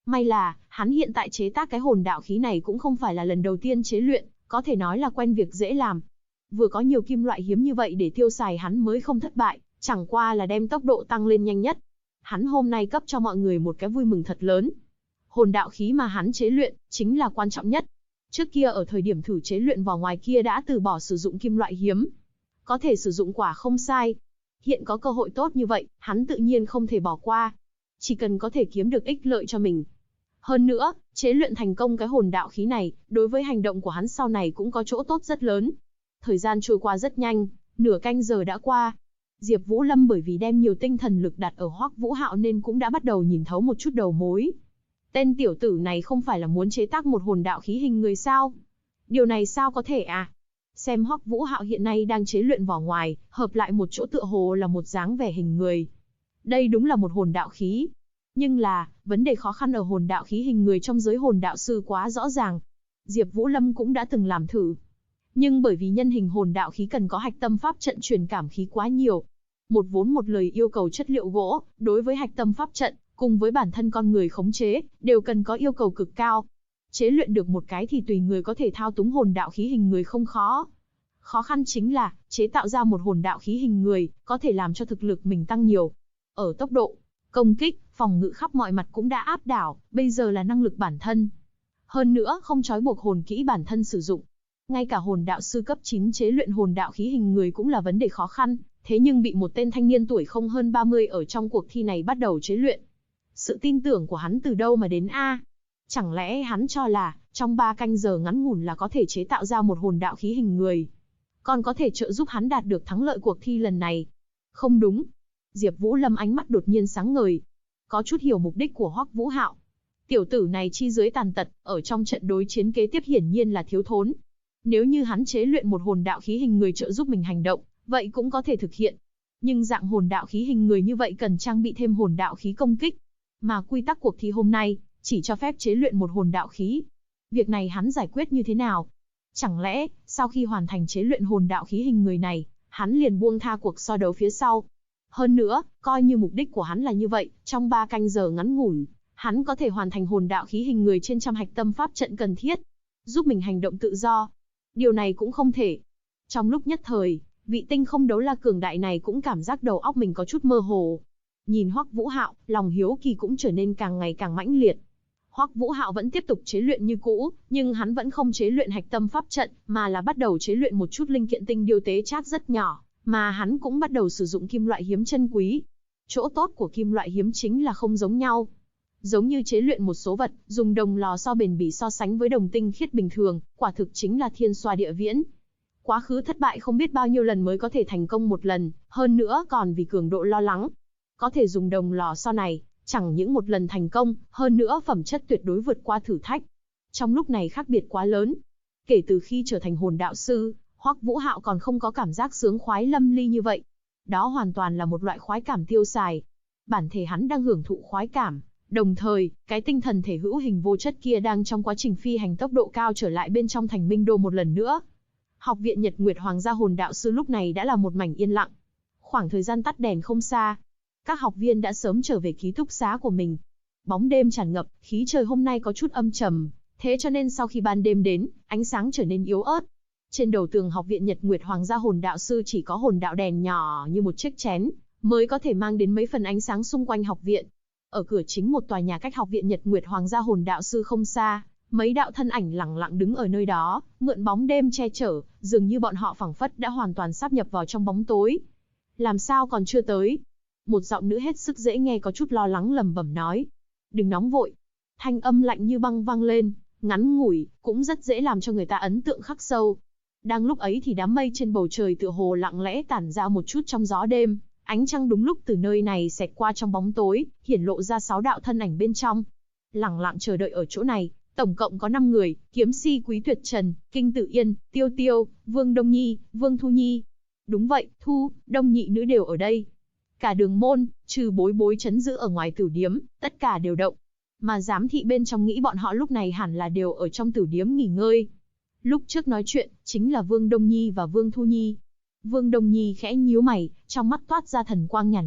May là, hắn hiện tại chế tác cái hồn đạo khí này cũng không phải là lần đầu tiên chế luyện, có thể nói là quen việc dễ làm. Vừa có nhiều kim loại hiếm như vậy để tiêu xài hắn mới không thất bại, chẳng qua là đem tốc độ tăng lên nhanh nhất. Hắn hôm nay cấp cho mọi người một cái vui mừng thật lớn. Hồn đạo khí mà hắn chế luyện, chính là quan trọng nhất. Trước kia ở thời điểm thử chế luyện vỏ ngoài kia đã từ bỏ sử dụng kim loại hiếm. Có thể sử dụng quả không sai. Hiện có cơ hội tốt như vậy, hắn tự nhiên không thể bỏ qua. Chỉ cần có thể kiếm được ích lợi cho mình. Hơn nữa, chế luyện thành công cái hồn đạo khí này, đối với hành động của hắn sau này cũng có chỗ tốt rất lớn. Thời gian trôi qua rất nhanh, nửa canh giờ đã qua. Diệp Vũ Lâm bởi vì đem nhiều tinh thần lực đặt ở Hoắc Vũ Hạo nên cũng đã bắt đầu nhìn thấu một chút đầu mối. Tên tiểu tử này không phải là muốn chế tác một hồn đạo khí hình người sao? Điều này sao có thể à? Xem Hoắc Vũ Hạo hiện nay đang chế luyện vỏ ngoài, hợp lại một chỗ tựa hồ là một dáng vẻ hình người. Đây đúng là một hồn đạo khí. Nhưng là, vấn đề khó khăn ở hồn đạo khí hình người trong giới hồn đạo sư quá rõ ràng. Diệp Vũ Lâm cũng đã từng làm thử. Nhưng bởi vì nhân hình hồn đạo khí cần có hạch tâm pháp trận truyền cảm khí quá nhiều. Một vốn một lời yêu cầu chất liệu gỗ, đối với hạch tâm pháp trận, cùng với bản thân con người khống chế, đều cần có yêu cầu cực cao. Chế luyện được một cái thì tùy người có thể thao túng hồn đạo khí hình người không khó. Khó khăn chính là, chế tạo ra một hồn đạo khí hình người, có thể làm cho thực lực mình tăng nhiều. Ở tốc độ, công kích, phòng ngự khắp mọi mặt cũng đã áp đảo, bây giờ là năng lực bản thân. Hơn nữa, không trói buộc hồn kỹ bản thân sử dụng. Ngay cả hồn đạo sư cấp 9 chế luyện hồn đạo khí hình người cũng là vấn đề khó khăn, thế nhưng bị một tên thanh niên tuổi không hơn 30 ở trong cuộc thi này bắt đầu chế luyện. Sự tin tưởng của hắn từ đâu mà đến a? Chẳng lẽ hắn cho là, trong 3 canh giờ ngắn ngủn là có thể chế tạo ra một hồn đạo khí hình người, còn có thể trợ giúp hắn đạt được thắng lợi cuộc thi lần này? Không đúng. Diệp Vũ Lâm ánh mắt đột nhiên sáng ngời, có chút hiểu mục đích của Hoắc Vũ Hạo. Tiểu tử này chi dưới tàn tật, ở trong trận đối chiến kế tiếp hiển nhiên là thiếu thốn. Nếu như hắn chế luyện một hồn đạo khí hình người trợ giúp mình hành động, vậy cũng có thể thực hiện. Nhưng dạng hồn đạo khí hình người như vậy cần trang bị thêm hồn đạo khí công kích. Mà quy tắc cuộc thi hôm nay, chỉ cho phép chế luyện một hồn đạo khí. Việc này hắn giải quyết như thế nào? Chẳng lẽ, sau khi hoàn thành chế luyện hồn đạo khí hình người này, hắn liền buông tha cuộc so đấu phía sau? Hơn nữa, coi như mục đích của hắn là như vậy, trong 3 canh giờ ngắn ngủn, hắn có thể hoàn thành hồn đạo khí hình người trên trăm hạch tâm pháp trận cần thiết, giúp mình hành động tự do. Điều này cũng không thể. Trong lúc nhất thời, vị tinh không đấu la cường đại này cũng cảm giác đầu óc mình có chút mơ hồ. Nhìn Hoắc Vũ Hạo, lòng hiếu kỳ cũng trở nên càng ngày càng mãnh liệt. Hoắc Vũ Hạo vẫn tiếp tục chế luyện như cũ, nhưng hắn vẫn không chế luyện hạch tâm pháp trận, mà là bắt đầu chế luyện một chút linh kiện tinh điêu tế chát rất nhỏ, mà hắn cũng bắt đầu sử dụng kim loại hiếm chân quý. Chỗ tốt của kim loại hiếm chính là không giống nhau. Giống như chế luyện một số vật, dùng đồng lò so bền bỉ so sánh với đồng tinh khiết bình thường, quả thực chính là thiên xoa địa viễn. Quá khứ thất bại không biết bao nhiêu lần mới có thể thành công một lần, hơn nữa còn vì cường độ lo lắng. Có thể dùng đồng lò so này, chẳng những một lần thành công, hơn nữa phẩm chất tuyệt đối vượt qua thử thách. Trong lúc này khác biệt quá lớn. Kể từ khi trở thành hồn đạo sư, Hoắc Vũ Hạo còn không có cảm giác sướng khoái lâm ly như vậy. Đó hoàn toàn là một loại khoái cảm tiêu xài. Bản thể hắn đang hưởng thụ khoái cảm, đồng thời, cái tinh thần thể hữu hình vô chất kia đang trong quá trình phi hành tốc độ cao trở lại bên trong thành Minh Đô một lần nữa. Học viện Nhật Nguyệt Hoàng gia hồn đạo sư lúc này đã là một mảnh yên lặng. Khoảng thời gian tắt đèn không xa, các học viên đã sớm trở về ký túc xá của mình. Bóng đêm tràn ngập, khí trời hôm nay có chút âm trầm, thế cho nên sau khi ban đêm đến, ánh sáng trở nên yếu ớt. Trên đầu tường học viện Nhật Nguyệt Hoàng gia hồn đạo sư chỉ có hồn đạo đèn nhỏ như một chiếc chén, mới có thể mang đến mấy phần ánh sáng xung quanh học viện. Ở cửa chính một tòa nhà cách học viện Nhật Nguyệt Hoàng gia hồn đạo sư không xa, mấy đạo thân ảnh lẳng lặng đứng ở nơi đó, mượn bóng đêm che chở, dường như bọn họ phảng phất đã hoàn toàn sáp nhập vào trong bóng tối. Làm sao còn chưa tới? Một giọng nữ hết sức dễ nghe có chút lo lắng lẩm bẩm nói. Đừng nóng vội. Thanh âm lạnh như băng vang lên, ngắn ngủi, cũng rất dễ làm cho người ta ấn tượng khắc sâu. Đang lúc ấy thì đám mây trên bầu trời tựa hồ lặng lẽ tản ra một chút trong gió đêm, ánh trăng đúng lúc từ nơi này xẹt qua trong bóng tối, hiển lộ ra 6 đạo thân ảnh bên trong. Lẳng lặng chờ đợi ở chỗ này, tổng cộng có 5 người, Kiếm Si Quý Tuyệt Trần, Kinh Tử Yên, Tiêu Tiêu, Vương Đông Nhi, Vương Thu Nhi. Đúng vậy, Thu, Đông nhị nữ đều ở đây. Cả đường môn, trừ Bối Bối trấn giữ ở ngoài tử điếm, tất cả đều động. Mà giám thị bên trong nghĩ bọn họ lúc này hẳn là đều ở trong tử điếm nghỉ ngơi. Lúc trước nói chuyện, chính là Vương Đông Nhi và Vương Thu Nhi. Vương Đông Nhi khẽ nhíu mày, trong mắt toát ra thần quang nhàn nhạt,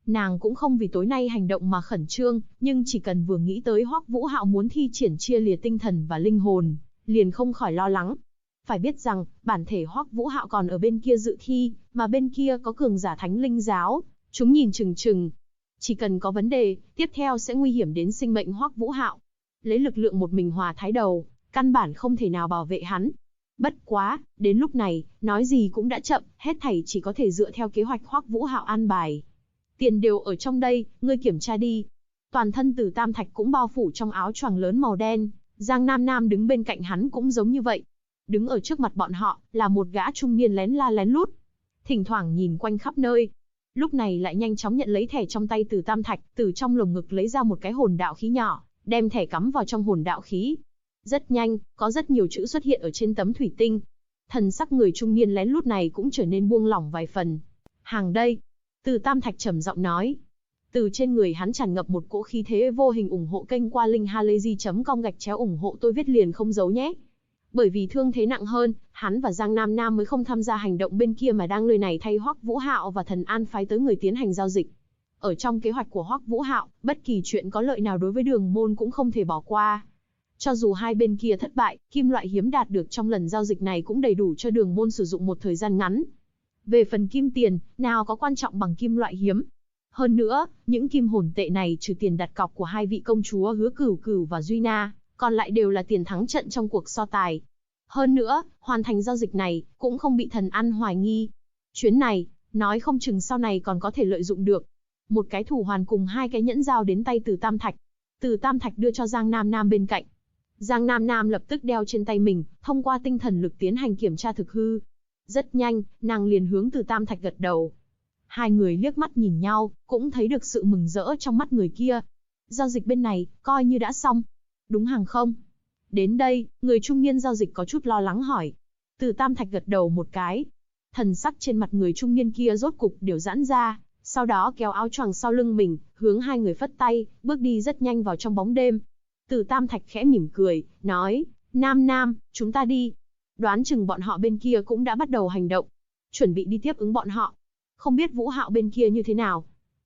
Nàng cũng không vì tối nay hành động mà khẩn trương, nhưng chỉ cần vừa nghĩ tới Hoắc Vũ Hạo muốn thi triển chia lìa tinh thần và linh hồn, liền không khỏi lo lắng. Phải biết rằng, bản thể Hoắc Vũ Hạo còn ở bên kia dự thi, mà bên kia có cường giả Thánh Linh giáo, chúng nhìn chừng chừng. Chỉ cần có vấn đề, tiếp theo sẽ nguy hiểm đến sinh mệnh Hoắc Vũ Hạo. Lấy lực lượng một mình Hòa Thái Đầu, căn bản không thể nào bảo vệ hắn. Bất quá, đến lúc này, nói gì cũng đã chậm, hết thảy chỉ có thể dựa theo kế hoạch Hoắc Vũ Hạo an bài. Tiền đều ở trong đây, ngươi kiểm tra đi. Toàn thân Từ Tam Thạch cũng bao phủ trong áo choàng lớn màu đen, Giang Nam Nam đứng bên cạnh hắn cũng giống như vậy. Đứng ở trước mặt bọn họ, là một gã trung niên lén la lén lút. Thỉnh thoảng nhìn quanh khắp nơi. Lúc này lại nhanh chóng nhận lấy thẻ trong tay Từ Tam Thạch, từ trong lồng ngực lấy ra một cái hồn đạo khí nhỏ, đem thẻ cắm vào trong hồn đạo khí. Rất nhanh, có rất nhiều chữ xuất hiện ở trên tấm thủy tinh. Thần sắc người trung niên lén lút này cũng trở nên buông lỏng vài phần. Hàng đây. Từ Tam Thạch trầm giọng nói. Từ trên người hắn tràn ngập một cỗ khí thế vô hình. Ủng hộ kênh qua link halayzi.com ủng hộ tôi viết liền không giấu nhé. Bởi vì thương thế nặng hơn, hắn và Giang Nam Nam mới không tham gia hành động bên kia mà đang nơi này thay Hoắc Vũ Hạo và Thần An phái tới người tiến hành giao dịch. Ở trong kế hoạch của Hoắc Vũ Hạo, bất kỳ chuyện có lợi nào đối với Đường Môn cũng không thể bỏ qua. Cho dù hai bên kia thất bại, kim loại hiếm đạt được trong lần giao dịch này cũng đầy đủ cho Đường Môn sử dụng một thời gian ngắn. Về phần kim tiền, nào có quan trọng bằng kim loại hiếm. Hơn nữa, những kim hồn tệ này trừ tiền đặt cọc của hai vị công chúa Hứa Cửu Cửu và Duy Na, còn lại đều là tiền thắng trận trong cuộc so tài. Hơn nữa, hoàn thành giao dịch này, cũng không bị Thần An hoài nghi. Chuyến này, nói không chừng sau này còn có thể lợi dụng được. Một cái thủ hoàn cùng hai cái nhẫn giao đến tay Từ Tam Thạch. Từ Tam Thạch đưa cho Giang Nam Nam bên cạnh. Giang Nam Nam lập tức đeo trên tay mình, thông qua tinh thần lực tiến hành kiểm tra thực hư. Rất nhanh, nàng liền hướng Từ Tam Thạch gật đầu. Hai người liếc mắt nhìn nhau, cũng thấy được sự mừng rỡ trong mắt người kia. Giao dịch bên này, coi như đã xong. Đúng hàng không? Đến đây, người trung niên giao dịch có chút lo lắng hỏi. Từ Tam Thạch gật đầu một cái. Thần sắc trên mặt người trung niên kia rốt cục đều giãn ra, sau đó kéo áo choàng sau lưng mình, hướng hai người phất tay, bước đi rất nhanh vào trong bóng đêm. Từ Tam Thạch khẽ mỉm cười, nói, Nam Nam, chúng ta đi. Đoán chừng bọn họ bên kia cũng đã bắt đầu hành động, chuẩn bị đi tiếp ứng bọn họ. Không biết Vũ Hạo bên kia như thế nào?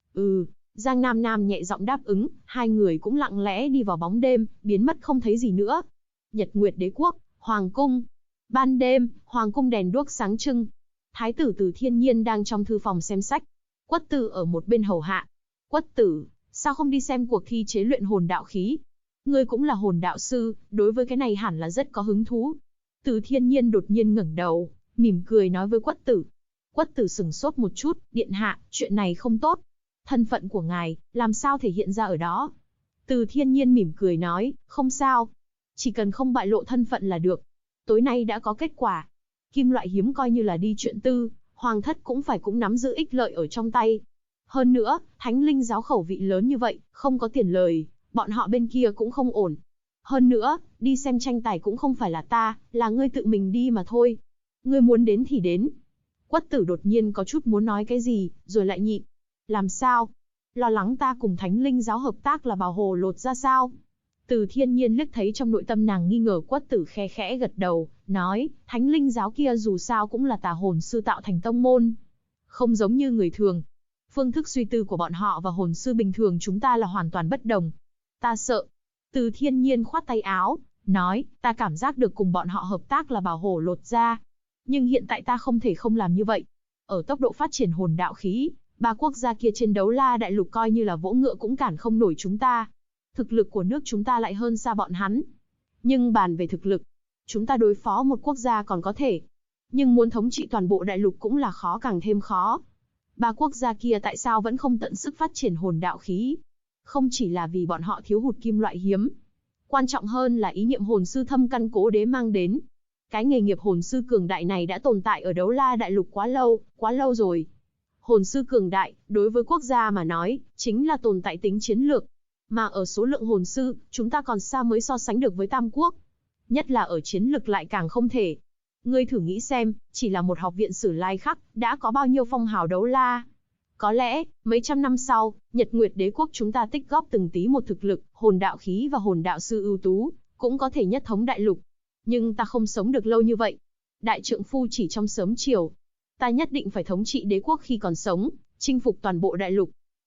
Giang Nam Nam nhẹ giọng đáp ứng, hai người cũng lặng lẽ đi vào bóng đêm, biến mất không thấy gì nữa. Nhật Nguyệt Đế quốc, Hoàng cung. Ban đêm, Hoàng cung đèn đuốc sáng trưng. Thái tử Từ Thiên Nhiên đang trong thư phòng xem sách. Quất Tử ở một bên hầu hạ. Quất Tử, sao không đi xem cuộc thi chế luyện hồn đạo khí? Ngươi cũng là hồn đạo sư, đối với cái này hẳn là rất có hứng thú. Từ Thiên Nhiên đột nhiên ngẩng đầu, mỉm cười nói với Quất Tử. Quất Tử sững sốt một chút, điện hạ, chuyện này không tốt. Thân phận của ngài, làm sao thể hiện ra ở đó? Từ Thiên Nhiên mỉm cười nói, không sao. Chỉ cần không bại lộ thân phận là được. Tối nay đã có kết quả. Kim loại hiếm coi như là đi chuyện tư, Hoàng thất cũng nắm giữ ích lợi ở trong tay. Hơn nữa, Thánh Linh giáo khẩu vị lớn như vậy, không có tiền lời, bọn họ bên kia cũng không ổn. Hơn nữa, đi xem tranh tài cũng không phải là ta, là ngươi tự mình đi mà thôi. Ngươi muốn đến thì đến. Quất Tử đột nhiên có chút muốn nói cái gì, rồi lại nhịn. Làm sao? Lo lắng ta cùng Thánh Linh giáo hợp tác là bảo hồ lột ra sao? Từ Thiên Nhiên liếc thấy trong nội tâm nàng nghi ngờ, Quất Tử khe khẽ gật đầu, nói, Thánh Linh giáo kia dù sao cũng là tà hồn sư tạo thành tông môn. Không giống như người thường. Phương thức suy tư của bọn họ và hồn sư bình thường chúng ta là hoàn toàn bất đồng. Ta sợ. Từ Thiên Nhiên khoát tay áo, nói, ta cảm giác được cùng bọn họ hợp tác là bảo hổ lột ra. Nhưng hiện tại ta không thể không làm như vậy. Ở tốc độ phát triển hồn đạo khí, ba quốc gia kia trên Đấu La đại lục coi như là vỗ ngựa cũng cản không nổi chúng ta. Thực lực của nước chúng ta lại hơn xa bọn hắn. Nhưng bàn về thực lực, chúng ta đối phó một quốc gia còn có thể. Nhưng muốn thống trị toàn bộ đại lục cũng là khó càng thêm khó. Ba quốc gia kia tại sao vẫn không tận sức phát triển hồn đạo khí? Không chỉ là vì bọn họ thiếu hụt kim loại hiếm. Quan trọng hơn là ý niệm hồn sư thâm căn cố đế mang đến. Cái nghề nghiệp hồn sư cường đại này đã tồn tại ở Đấu La đại lục quá lâu rồi. Hồn sư cường đại, đối với quốc gia mà nói, chính là tồn tại tính chiến lược. Mà ở số lượng hồn sư, chúng ta còn xa mới so sánh được với Tam Quốc. Nhất là ở chiến lực lại càng không thể. Ngươi thử nghĩ xem, chỉ là một học viện Sử Lai Khắc, đã có bao nhiêu phong hào Đấu La. Có lẽ, mấy trăm năm sau, Nhật Nguyệt Đế quốc chúng ta tích góp từng tí một thực lực, hồn đạo khí và hồn đạo sư ưu tú, cũng có thể nhất thống đại lục. Nhưng ta không sống được lâu như vậy. Đại trượng phu chỉ trong sớm chiều. Ta nhất định phải thống trị đế quốc khi còn sống, chinh phục toàn bộ đại lục.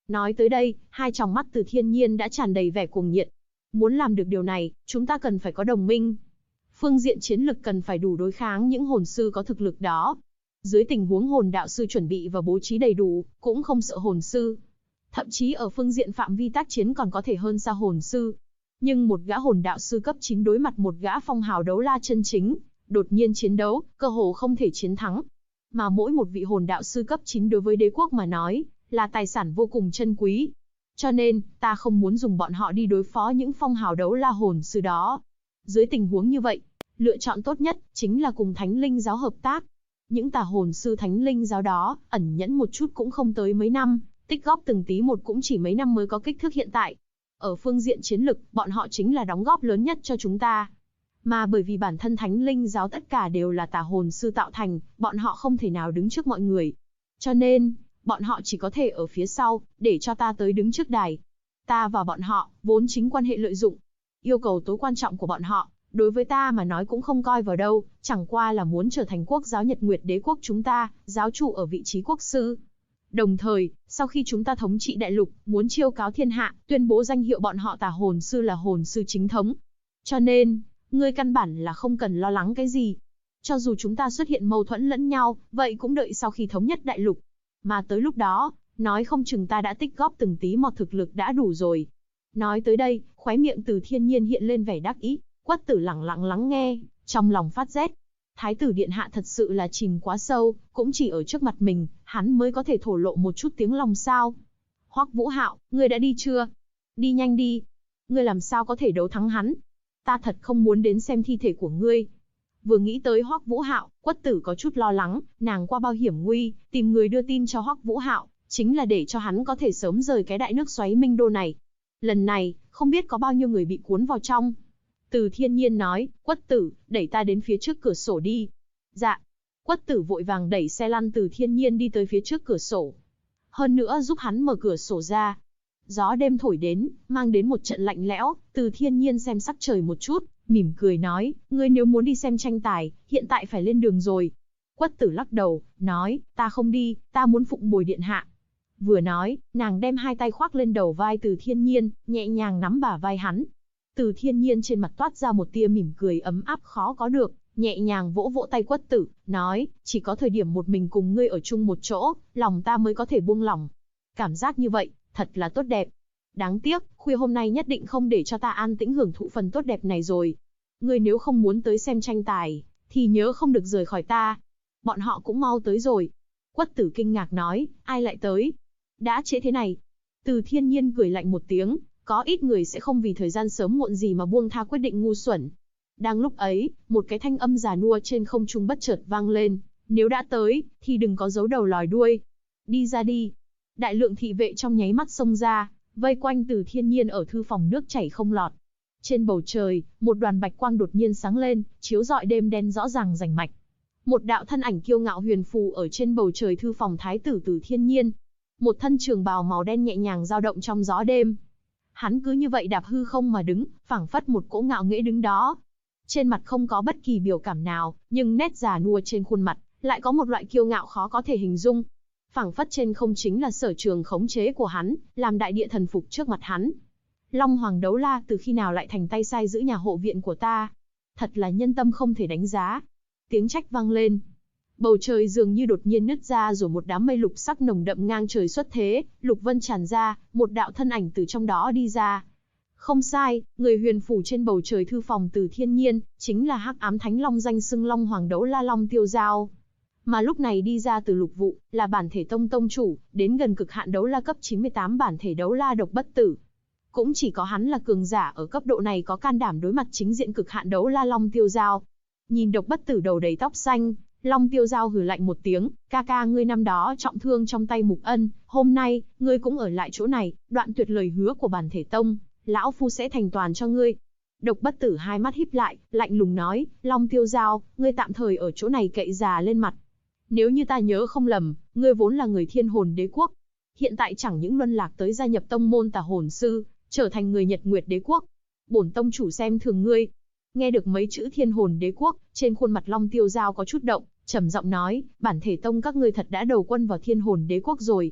Nói tới đây, hai tròng mắt Từ Thiên Nhiên đã tràn đầy vẻ cuồng nhiệt. Muốn làm được điều này, chúng ta cần phải có đồng minh. Phương diện chiến lực cần phải đủ đối kháng những hồn sư có thực lực đó. Dưới tình huống hồn đạo sư chuẩn bị và bố trí đầy đủ, cũng không sợ hồn sư. Thậm chí ở phương diện phạm vi tác chiến còn có thể hơn xa hồn sư. Nhưng một gã hồn đạo sư cấp 9 đối mặt một gã phong hào đấu la chân chính, đột nhiên chiến đấu, cơ hồ không thể chiến thắng. Mà mỗi một vị hồn đạo sư cấp 9 đối với đế quốc mà nói, là tài sản vô cùng chân quý. Cho nên, ta không muốn dùng bọn họ đi đối phó những phong hào đấu la hồn sư đó. Dưới tình huống như vậy, lựa chọn tốt nhất chính là cùng Thánh Linh giáo hợp tác. Những tà hồn sư Thánh Linh giáo đó, ẩn nhẫn một chút cũng không tới mấy năm, tích góp từng tí một cũng chỉ mấy năm mới có kích thước hiện tại. Ở phương diện chiến lực, bọn họ chính là đóng góp lớn nhất cho chúng ta. Mà bởi vì bản thân Thánh Linh giáo tất cả đều là tà hồn sư tạo thành, bọn họ không thể nào đứng trước mọi người. Cho nên, bọn họ chỉ có thể ở phía sau, để cho ta tới đứng trước đài. Ta và bọn họ, vốn chính quan hệ lợi dụng. Yêu cầu tối quan trọng của bọn họ, đối với ta mà nói cũng không coi vào đâu, chẳng qua là muốn trở thành quốc giáo Nhật Nguyệt Đế quốc chúng ta, giáo chủ ở vị trí quốc sư. Đồng thời, sau khi chúng ta thống trị đại lục, muốn chiêu cáo thiên hạ, tuyên bố danh hiệu bọn họ tà hồn sư là hồn sư chính thống. Cho nên, ngươi căn bản là không cần lo lắng cái gì. Cho dù chúng ta xuất hiện mâu thuẫn lẫn nhau, vậy cũng đợi sau khi thống nhất đại lục. Mà tới lúc đó, nói không chừng ta đã tích góp từng tí một thực lực đã đủ rồi. Nói tới đây, khóe miệng Từ Thiên Nhiên hiện lên vẻ đắc ý. Quất Tử lẳng lặng lắng nghe, trong lòng phát rét. Thái tử điện hạ thật sự là chìm quá sâu, cũng chỉ ở trước mặt mình, hắn mới có thể thổ lộ một chút tiếng lòng sao. Hoắc Vũ Hạo, ngươi đã đi chưa? Đi nhanh đi. Ngươi làm sao có thể đấu thắng hắn? Ta thật không muốn đến xem thi thể của ngươi. Vừa nghĩ tới Hoắc Vũ Hạo, Quất Tử có chút lo lắng, nàng qua bao hiểm nguy, tìm người đưa tin cho Hoắc Vũ Hạo, chính là để cho hắn có thể sớm rời cái đại nước xoáy Minh Đô này. Lần này, không biết có bao nhiêu người bị cuốn vào trong. Từ Thiên Nhiên nói, Quất Tử, đẩy ta đến phía trước cửa sổ đi. Dạ. Quất Tử vội vàng đẩy xe lăn Từ Thiên Nhiên đi tới phía trước cửa sổ. Hơn nữa giúp hắn mở cửa sổ ra. Gió đêm thổi đến, mang đến một trận lạnh lẽo, Từ Thiên Nhiên xem sắc trời một chút, mỉm cười nói, ngươi nếu muốn đi xem tranh tài, hiện tại phải lên đường rồi. Quất Tử lắc đầu, nói, ta không đi, ta muốn phụng bồi điện hạ. Vừa nói, nàng đem hai tay khoác lên đầu vai Từ Thiên Nhiên, nhẹ nhàng nắm bả vai hắn. Từ Thiên Nhiên trên mặt toát ra một tia mỉm cười ấm áp khó có được, nhẹ nhàng vỗ vỗ tay Quất Tử, nói, chỉ có thời điểm một mình cùng ngươi ở chung một chỗ, lòng ta mới có thể buông lỏng. Cảm giác như vậy, thật là tốt đẹp. Đáng tiếc, khuya hôm nay nhất định không để cho ta an tĩnh hưởng thụ phần tốt đẹp này rồi. Ngươi nếu không muốn tới xem tranh tài, thì nhớ không được rời khỏi ta. Bọn họ cũng mau tới rồi. Quất Tử kinh ngạc nói, ai lại tới? Đã trễ thế này. Từ Thiên Nhiên cười lạnh một tiếng, có ít người sẽ không vì thời gian sớm muộn gì mà buông tha quyết định ngu xuẩn. Đang lúc ấy, một cái thanh âm già nua trên không trung bất chợt vang lên, nếu đã tới, thì đừng có giấu đầu lòi đuôi. Đi ra đi. Đại lượng thị vệ trong nháy mắt xông ra, vây quanh Từ Thiên Nhiên ở thư phòng nước chảy không lọt. Trên bầu trời, một đoàn bạch quang đột nhiên sáng lên, chiếu rọi đêm đen rõ ràng rành mạch. Một đạo thân ảnh kiêu ngạo huyền phù ở trên bầu trời thư phòng thái tử Từ Thiên Nhiên. Một thân trường bào màu đen nhẹ nhàng dao động trong gió đêm. Hắn cứ như vậy đạp hư không mà đứng, phảng phất một cỗ ngạo nghễ đứng đó. Trên mặt không có bất kỳ biểu cảm nào, nhưng nét già nua trên khuôn mặt, lại có một loại kiêu ngạo khó có thể hình dung. Phảng phất trên không chính là sở trường khống chế của hắn, làm đại địa thần phục trước mặt hắn. Long Hoàng Đấu La từ khi nào lại thành tay sai giữ nhà hộ viện của ta? Thật là nhân tâm không thể đánh giá. Tiếng trách vang lên. Bầu trời dường như đột nhiên nứt ra rồi một đám mây lục sắc nồng đậm ngang trời xuất thế, lục vân tràn ra, một đạo thân ảnh từ trong đó đi ra. Không sai, người huyền phủ trên bầu trời thư phòng Từ Thiên Nhiên, chính là Hắc Ám Thánh Long danh xưng Long Hoàng Đấu La Long Tiêu Giao. Mà lúc này đi ra từ lục vụ, là bản thể tông tông chủ, đến gần cực hạn đấu la cấp 98 bản thể đấu la độc bất tử. Cũng chỉ có hắn là cường giả ở cấp độ này có can đảm đối mặt chính diện cực hạn đấu la Long Tiêu Giao. Nhìn độc bất tử đầu đầy tóc xanh, Long Tiêu Giao hừ lạnh một tiếng, ca ca ngươi năm đó trọng thương trong tay Mục Ân, hôm nay, ngươi cũng ở lại chỗ này, đoạn tuyệt lời hứa của bản thể tông, lão phu sẽ thành toàn cho ngươi. Độc bất tử hai mắt híp lại, lạnh lùng nói, Long Tiêu Giao, ngươi tạm thời ở chỗ này cậy già lên mặt. Nếu như ta nhớ không lầm, ngươi vốn là người Thiên Hồn Đế quốc. Hiện tại chẳng những luân lạc tới gia nhập tông môn tà hồn sư, trở thành người Nhật Nguyệt Đế quốc. Bổn tông chủ xem thường ngươi. Nghe được mấy chữ Thiên Hồn Đế quốc, trên khuôn mặt Long Tiêu Giao có chút động, trầm giọng nói, bản thể tông các ngươi thật đã đầu quân vào Thiên Hồn Đế quốc rồi.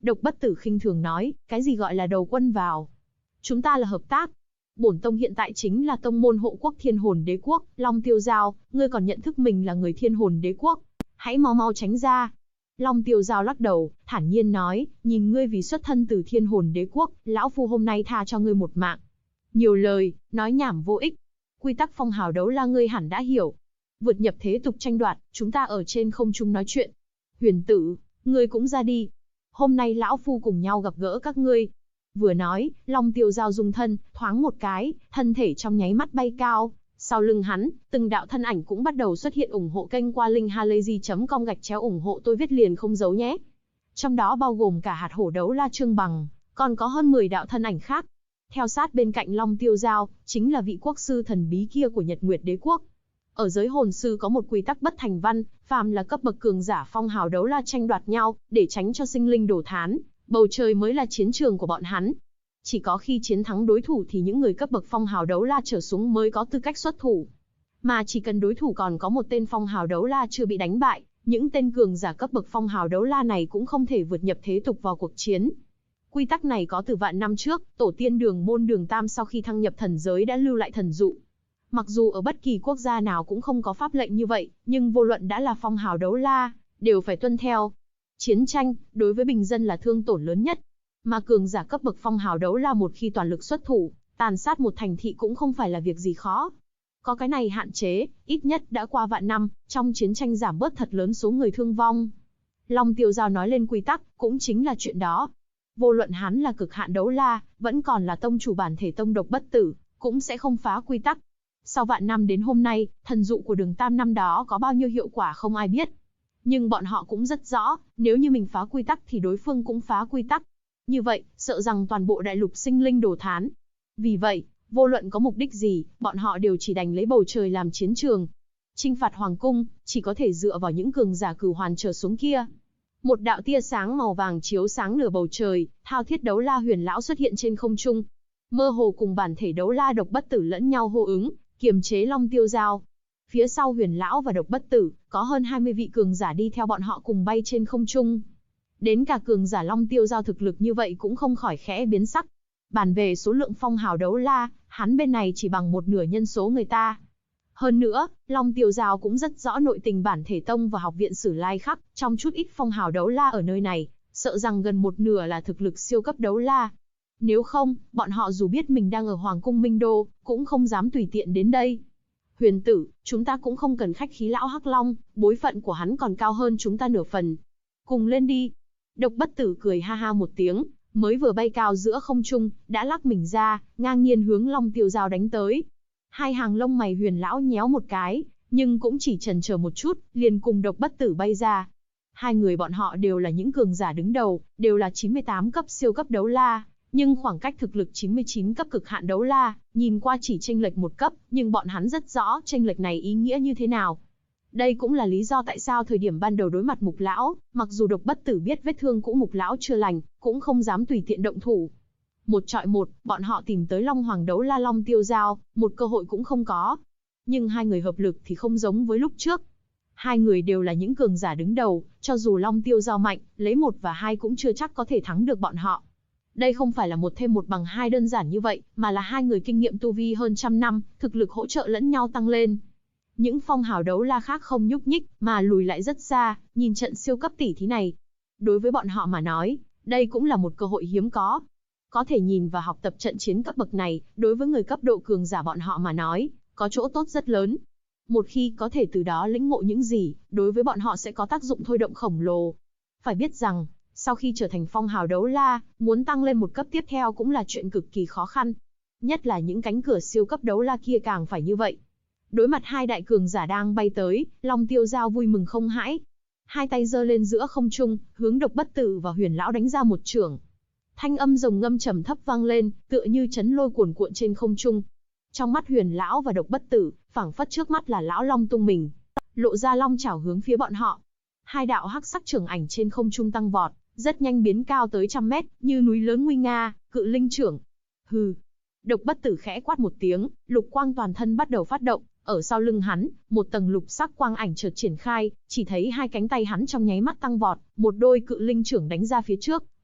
Độc Bất Tử khinh thường nói, cái gì gọi là đầu quân vào? Chúng ta là hợp tác. Bổn tông hiện tại chính là tông môn hộ quốc Thiên Hồn Đế quốc, Long Tiêu Giao, ngươi còn nhận thức mình là người Thiên Hồn Đế quốc? Hãy mau mau tránh ra. Long Tiêu Giao lắc đầu, thản nhiên nói, nhìn ngươi vì xuất thân từ Thiên Hồn Đế quốc, lão phu hôm nay tha cho ngươi một mạng. Nhiều lời, nói nhảm vô ích. Quy tắc phong hào đấu la ngươi hẳn đã hiểu. Vượt nhập thế tục tranh đoạt, chúng ta ở trên không trung nói chuyện. Huyền Tử, ngươi cũng ra đi. Hôm nay lão phu cùng nhau gặp gỡ các ngươi. Vừa nói, Long Tiêu Giao dung thân, thoáng một cái, thân thể trong nháy mắt bay cao. Sau lưng hắn, từng đạo thân ảnh cũng bắt đầu xuất hiện. Ủng hộ kênh qua linkhalazy.com ủng hộ tôi viết liền không giấu nhé. Trong đó bao gồm cả hạt hổ đấu la Trương Bằng, còn có hơn 10 đạo thân ảnh khác. Theo sát bên cạnh Long Tiêu Giao, chính là vị quốc sư thần bí kia của Nhật Nguyệt Đế quốc. Ở giới hồn sư có một quy tắc bất thành văn, phàm là cấp bậc cường giả phong hào đấu la tranh đoạt nhau, để tránh cho sinh linh đổ thán, bầu trời mới là chiến trường của bọn hắn. Chỉ có khi chiến thắng đối thủ thì những người cấp bậc phong hào đấu la trở xuống mới có tư cách xuất thủ. Mà chỉ cần đối thủ còn có một tên phong hào đấu la chưa bị đánh bại, những tên cường giả cấp bậc phong hào đấu la này cũng không thể vượt nhập thế tục vào cuộc chiến. Quy tắc này có từ vạn năm trước, tổ tiên Đường Môn Đường Tam sau khi thăng nhập thần giới đã lưu lại thần dụ. Mặc dù ở bất kỳ quốc gia nào cũng không có pháp lệnh như vậy, nhưng vô luận đã là phong hào đấu la, đều phải tuân theo. Chiến tranh, đối với bình dân là thương tổn lớn nhất. Mà cường giả cấp bậc phong hào đấu la một khi toàn lực xuất thủ, tàn sát một thành thị cũng không phải là việc gì khó. Có cái này hạn chế, ít nhất đã qua vạn năm, trong chiến tranh giảm bớt thật lớn số người thương vong. Long Tiêu Giao nói lên quy tắc, cũng chính là chuyện đó. Vô luận hắn là cực hạn đấu la, vẫn còn là tông chủ bản thể tông Độc Bất Tử, cũng sẽ không phá quy tắc. Sau vạn năm đến hôm nay, thần dụ của Đường Tam năm đó có bao nhiêu hiệu quả không ai biết. Nhưng bọn họ cũng rất rõ, nếu như mình phá quy tắc thì đối phương cũng phá quy tắc. Như vậy, sợ rằng toàn bộ đại lục sinh linh đổ thán. Vì vậy, vô luận có mục đích gì, bọn họ đều chỉ đành lấy bầu trời làm chiến trường. Chinh phạt hoàng cung, chỉ có thể dựa vào những cường giả cửu hoàn trở xuống kia. Một đạo tia sáng màu vàng chiếu sáng nửa bầu trời, thao thiết đấu la Huyền Lão xuất hiện trên không trung. Mơ hồ cùng bản thể đấu la Độc Bất Tử lẫn nhau hô ứng, kiềm chế Long Tiêu Giao. Phía sau Huyền Lão và Độc Bất Tử, có hơn 20 vị cường giả đi theo bọn họ cùng bay trên không trung. Đến cả cường giả Long Tiêu Giao thực lực như vậy cũng không khỏi khẽ biến sắc. Bàn về số lượng phong hào đấu la, hắn bên này chỉ bằng một nửa nhân số người ta. Hơn nữa, Long Tiêu Giao cũng rất rõ nội tình bản thể tông và học viện Sử Lai Khắc, trong chút ít phong hào đấu la ở nơi này, sợ rằng gần một nửa là thực lực siêu cấp đấu la. Nếu không, bọn họ dù biết mình đang ở Hoàng cung Minh Đô, cũng không dám tùy tiện đến đây. Huyền Tử, chúng ta cũng không cần khách khí lão Hắc Long, bối phận của hắn còn cao hơn chúng ta nửa phần. Cùng lên đi. Độc Bất Tử cười ha ha một tiếng, mới vừa bay cao giữa không trung, đã lắc mình ra, ngang nhiên hướng Long Tiêu Giao đánh tới. Hai hàng lông mày Huyền Lão nhéo một cái, nhưng cũng chỉ chần chờ một chút, liền cùng Độc Bất Tử bay ra. Hai người bọn họ đều là những cường giả đứng đầu, đều là 98 cấp siêu cấp đấu la, nhưng khoảng cách thực lực 99 cấp cực hạn đấu la, nhìn qua chỉ chênh lệch một cấp, nhưng bọn hắn rất rõ chênh lệch này ý nghĩa như thế nào. Đây cũng là lý do tại sao thời điểm ban đầu đối mặt Mục Lão, mặc dù Độc Bất Tử biết vết thương cũ Mục Lão chưa lành, cũng không dám tùy tiện động thủ. Một chọi một, bọn họ tìm tới Long Hoàng đấu la Long Tiêu Giao, một cơ hội cũng không có. Nhưng hai người hợp lực thì không giống với lúc trước. Hai người đều là những cường giả đứng đầu, cho dù Long Tiêu Giao mạnh, lấy 1 và 2 cũng chưa chắc có thể thắng được bọn họ. Đây không phải là 1 thêm 1 bằng 2 đơn giản như vậy, mà là hai người kinh nghiệm tu vi hơn trăm năm, thực lực hỗ trợ lẫn nhau tăng lên. Những phong hào đấu la khác không nhúc nhích, mà lùi lại rất xa, nhìn trận siêu cấp tỷ thí này. Đối với bọn họ mà nói, đây cũng là một cơ hội hiếm có. Có thể nhìn và học tập trận chiến cấp bậc này, đối với người cấp độ cường giả bọn họ mà nói, có chỗ tốt rất lớn. Một khi có thể từ đó lĩnh ngộ những gì, đối với bọn họ sẽ có tác dụng thôi động khổng lồ. Phải biết rằng, sau khi trở thành phong hào đấu la, muốn tăng lên một cấp tiếp theo cũng là chuyện cực kỳ khó khăn. Nhất là những cánh cửa siêu cấp đấu la kia càng phải như vậy. Đối mặt hai đại cường giả đang bay tới, Long Tiêu Giao vui mừng không hãi. Hai tay giơ lên giữa không trung, hướng Độc Bất Tử và Huyền Lão đánh ra một chưởng. Thanh âm rồng ngâm trầm thấp vang lên, tựa như chấn lôi cuồn cuộn trên không trung. Trong mắt Huyền Lão và Độc Bất Tử, phảng phất trước mắt là lão long tung mình, lộ ra long chảo hướng phía bọn họ. Hai đạo hắc sắc chưởng ảnh trên không trung tăng vọt, rất nhanh biến cao tới 100 mét, như núi lớn nguy nga, cự linh chưởng. Hừ. Độc Bất Tử khẽ quát một tiếng, lục quang toàn thân bắt đầu phát động, ở sau lưng hắn, một tầng lục sắc quang ảnh chợt triển khai, chỉ thấy hai cánh tay hắn trong nháy mắt tăng vọt, một đôi cự linh chưởng đánh ra phía trước,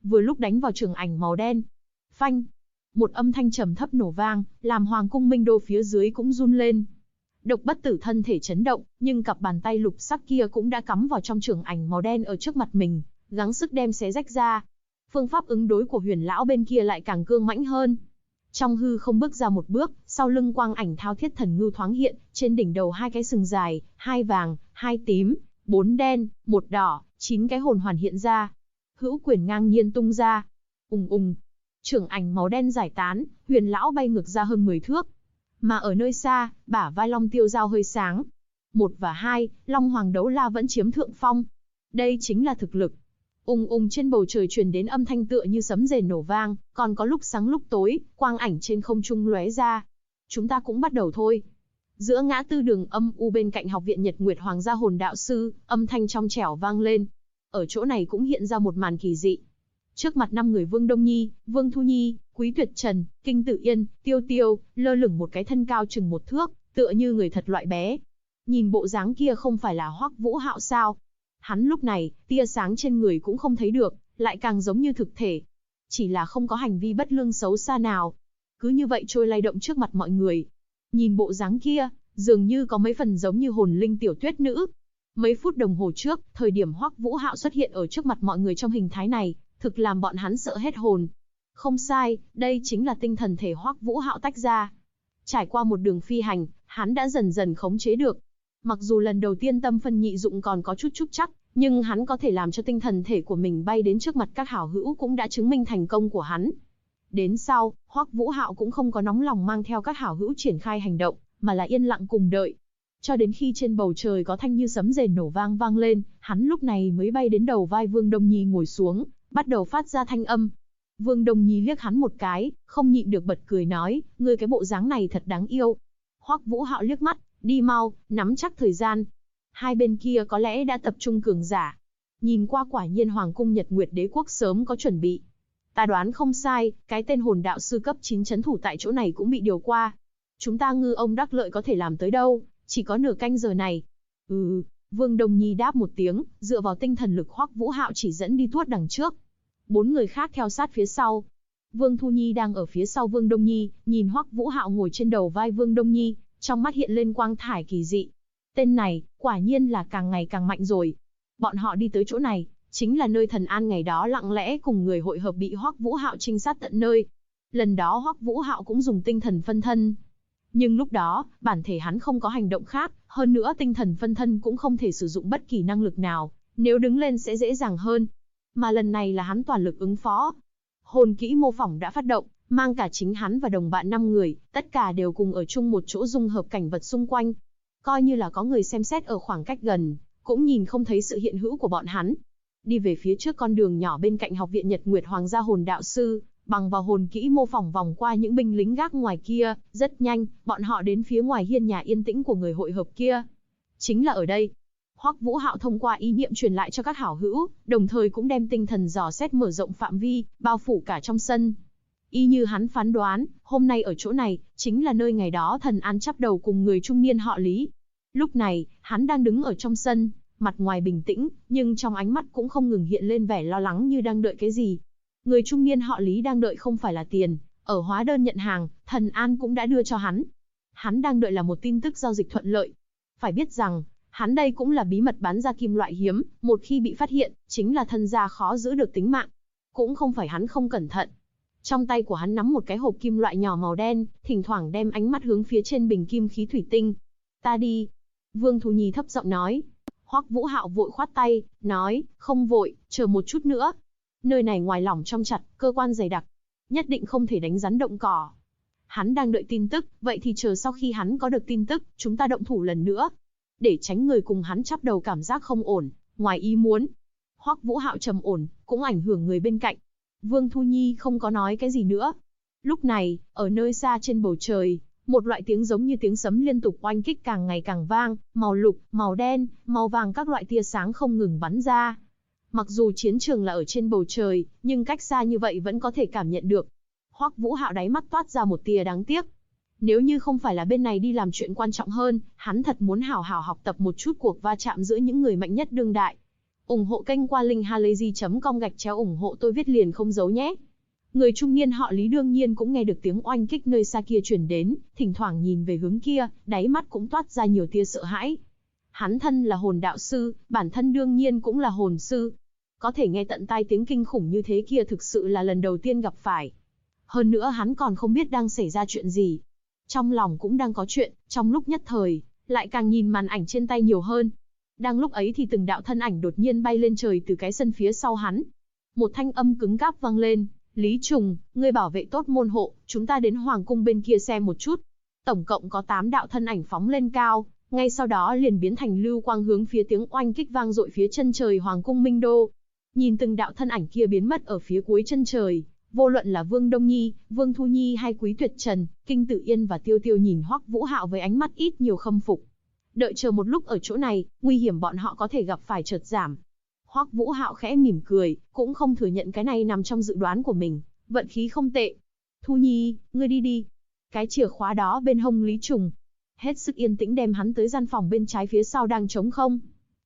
vừa lúc đánh vào trường ảnh màu đen. Phanh! Một âm thanh trầm thấp nổ vang, làm hoàng cung Minh Đô phía dưới cũng run lên. Độc Bất Tử thân thể chấn động, nhưng cặp bàn tay lục sắc kia cũng đã cắm vào trong trường ảnh màu đen ở trước mặt mình, gắng sức đem xé rách ra. Phương pháp ứng đối của Huyền lão bên kia lại càng cương mãnh hơn. Trong hư không bước ra một bước, sau lưng quang ảnh thao thiết thần ngưu thoáng hiện, trên đỉnh đầu 2 cái sừng dài, 2 vàng, 2 tím, 4 đen, 1 đỏ, 9 cái hồn hoàn hiện ra. Hữu quyền ngang nhiên tung ra. Ùng ùng. Trường ảnh màu đen giải tán, Huyền lão bay ngược ra hơn 10 thước. Mà ở nơi xa, bả vai Long Tiêu Dao hơi sáng. 1 và 2, Long Hoàng Đấu La vẫn chiếm thượng phong. Đây chính là thực lực. Ùng ùng trên bầu trời truyền đến âm thanh tựa như sấm rền nổ vang, còn có lúc sáng lúc tối, quang ảnh trên không trung lóe ra. Chúng ta cũng bắt đầu thôi. Giữa ngã tư đường âm u bên cạnh học viện Nhật Nguyệt Hoàng gia hồn đạo sư, âm thanh trong trẻo vang lên. Ở chỗ này cũng hiện ra một màn kỳ dị. Trước mặt 5 người Vương Đông Nhi, Vương Thu Nhi, Quý Tuyệt Trần, Kinh Tự Yên, Tiêu Tiêu, lơ lửng một cái thân cao chừng 1 thước, tựa như người thật loại bé. Nhìn bộ dáng kia không phải là Hoắc Vũ Hạo sao? Hắn lúc này, tia sáng trên người cũng không thấy được, lại càng giống như thực thể. Chỉ là không có hành vi bất lương xấu xa nào. Cứ như vậy trôi lay động trước mặt mọi người. Nhìn bộ dáng kia, dường như có mấy phần giống như hồn linh tiểu tuyết nữ. Mấy phút đồng hồ trước, thời điểm Hoắc Vũ Hạo xuất hiện ở trước mặt mọi người trong hình thái này, thực làm bọn hắn sợ hết hồn. Không sai, đây chính là tinh thần thể Hoắc Vũ Hạo tách ra. Trải qua một đường phi hành, hắn đã dần dần khống chế được. Mặc dù lần đầu tiên tâm phân nhị dụng còn có chút trúc trắc, nhưng hắn có thể làm cho tinh thần thể của mình bay đến trước mặt các hảo hữu cũng đã chứng minh thành công của hắn. Đến sau, Hoắc Vũ Hạo cũng không có nóng lòng mang theo các hảo hữu triển khai hành động, mà là yên lặng cùng đợi. Cho đến khi trên bầu trời có thanh như sấm rền nổ vang lên, hắn lúc này mới bay đến đầu vai Vương Đông Nhi ngồi xuống, bắt đầu phát ra thanh âm. Vương Đông Nhi liếc hắn một cái, không nhịn được bật cười nói, ngươi cái bộ dáng này thật đáng yêu. Hoắc Vũ Hạo liếc mắt, đi mau, nắm chắc thời gian. Hai bên kia có lẽ đã tập trung cường giả. Nhìn qua quả nhiên Hoàng cung Nhật Nguyệt Đế quốc sớm có chuẩn bị. Ta đoán không sai, cái tên hồn đạo sư cấp 9 trấn thủ tại chỗ này cũng bị điều qua. Chúng ta ngư ông đắc lợi có thể làm tới đâu, chỉ có nửa canh giờ này. Vương Đông Nhi đáp một tiếng, dựa vào tinh thần lực Hoắc Vũ Hạo chỉ dẫn đi tuốt đằng trước. 4 người khác theo sát phía sau. Vương Thu Nhi đang ở phía sau Vương Đông Nhi, nhìn Hoắc Vũ Hạo ngồi trên đầu vai Vương Đông Nhi, trong mắt hiện lên quang thải kỳ dị. Tên này, quả nhiên là càng ngày càng mạnh rồi. Bọn họ đi tới chỗ này, chính là nơi Thần An ngày đó lặng lẽ cùng người hội hợp bị Hoắc Vũ Hạo trinh sát tận nơi. Lần đó Hoắc Vũ Hạo cũng dùng tinh thần phân thân. Nhưng lúc đó, bản thể hắn không có hành động khác, hơn nữa tinh thần phân thân cũng không thể sử dụng bất kỳ năng lực nào, nếu đứng lên sẽ dễ dàng hơn. Mà lần này là hắn toàn lực ứng phó. Hồn kỹ mô phỏng đã phát động, mang cả chính hắn và đồng bạn 5 người, tất cả đều cùng ở chung một chỗ dung hợp cảnh vật xung quanh. Coi như là có người xem xét ở khoảng cách gần, cũng nhìn không thấy sự hiện hữu của bọn hắn. Đi về phía trước con đường nhỏ bên cạnh học viện Nhật Nguyệt Hoàng gia hồn đạo sư, bằng vào hồn kỹ mô phỏng vòng qua những binh lính gác ngoài kia, rất nhanh, bọn họ đến phía ngoài hiên nhà yên tĩnh của người hội hợp kia. Chính là ở đây. Hoắc Vũ Hạo thông qua ý niệm truyền lại cho các hảo hữu, đồng thời cũng đem tinh thần dò xét mở rộng phạm vi, bao phủ cả trong sân. Y như hắn phán đoán, hôm nay ở chỗ này, chính là nơi ngày đó Thần An chắp đầu cùng người trung niên họ Lý. Lúc này, hắn đang đứng ở trong sân, mặt ngoài bình tĩnh, nhưng trong ánh mắt cũng không ngừng hiện lên vẻ lo lắng như đang đợi cái gì. Người trung niên họ Lý đang đợi không phải là tiền, ở hóa đơn nhận hàng, Thần An cũng đã đưa cho hắn. Hắn đang đợi là một tin tức giao dịch thuận lợi. Phải biết rằng, hắn đây cũng là bí mật bán ra kim loại hiếm, một khi bị phát hiện, chính là thân gia khó giữ được tính mạng. Cũng không phải hắn không cẩn thận. Trong tay của hắn nắm một cái hộp kim loại nhỏ màu đen, thỉnh thoảng đem ánh mắt hướng phía trên bình kim khí thủy tinh. Ta đi. Vương Thu Nhi thấp giọng nói. Hoắc Vũ Hạo vội khoát tay, nói, không vội, chờ một chút nữa. Nơi này ngoài lỏng trong chặt, cơ quan dày đặc. Nhất định không thể đánh rắn động cỏ. Hắn đang đợi tin tức, vậy thì chờ sau khi hắn có được tin tức, chúng ta động thủ lần nữa. Để tránh người cùng hắn chắp đầu cảm giác không ổn, ngoài ý muốn. Hoắc Vũ Hạo trầm ổn, cũng ảnh hưởng người bên cạnh. Vương Thu Nhi không có nói cái gì nữa. Lúc này, ở nơi xa trên bầu trời, một loại tiếng giống như tiếng sấm liên tục oanh kích càng ngày càng vang, màu lục, màu đen, màu vàng các loại tia sáng không ngừng bắn ra. Mặc dù chiến trường là ở trên bầu trời, nhưng cách xa như vậy vẫn có thể cảm nhận được. Hoắc Vũ Hạo đáy mắt toát ra một tia đáng tiếc. Nếu như không phải là bên này đi làm chuyện quan trọng hơn, hắn thật muốn hảo hảo học tập một chút cuộc va chạm giữa những người mạnh nhất đương đại. Ủng hộ kênh qua link halayzi.com/ủng hộ tôi viết liền không giấu nhé. Người trung niên họ Lý đương nhiên cũng nghe được tiếng oanh kích nơi xa kia truyền đến, thỉnh thoảng nhìn về hướng kia, đáy mắt cũng toát ra nhiều tia sợ hãi. Hắn thân là hồn đạo sư, bản thân đương nhiên cũng là hồn sư. Có thể nghe tận tai tiếng kinh khủng như thế kia thực sự là lần đầu tiên gặp phải. Hơn nữa hắn còn không biết đang xảy ra chuyện gì. Trong lòng cũng đang có chuyện, trong lúc nhất thời, lại càng nhìn màn ảnh trên tay nhiều hơn. Đang lúc ấy thì từng đạo thân ảnh đột nhiên bay lên trời từ cái sân phía sau hắn. Một thanh âm cứng cáp vang lên, Lý Trùng, ngươi bảo vệ tốt môn hộ, chúng ta đến Hoàng cung bên kia xem một chút. Tổng cộng có 8 đạo thân ảnh phóng lên cao, ngay sau đó liền biến thành lưu quang hướng phía tiếng oanh kích vang dội phía chân trời Hoàng cung Minh Đô. Nhìn từng đạo thân ảnh kia biến mất ở phía cuối chân trời, vô luận là Vương Đông Nhi, Vương Thu Nhi hay Quý Tuyệt Trần, Kinh Tử Yên và Tiêu Tiêu nhìn Hoắc Vũ Hạo với ánh mắt ít nhiều khâm phục. Đợi chờ một lúc ở chỗ này, nguy hiểm bọn họ có thể gặp phải chợt giảm. Hoắc Vũ Hạo khẽ mỉm cười, cũng không thừa nhận cái này nằm trong dự đoán của mình, vận khí không tệ. Thu Nhi, ngươi đi đi. Cái chìa khóa đó bên hông Lý Trùng. Hết sức yên tĩnh đem hắn tới gian phòng bên trái phía sau đang trống không.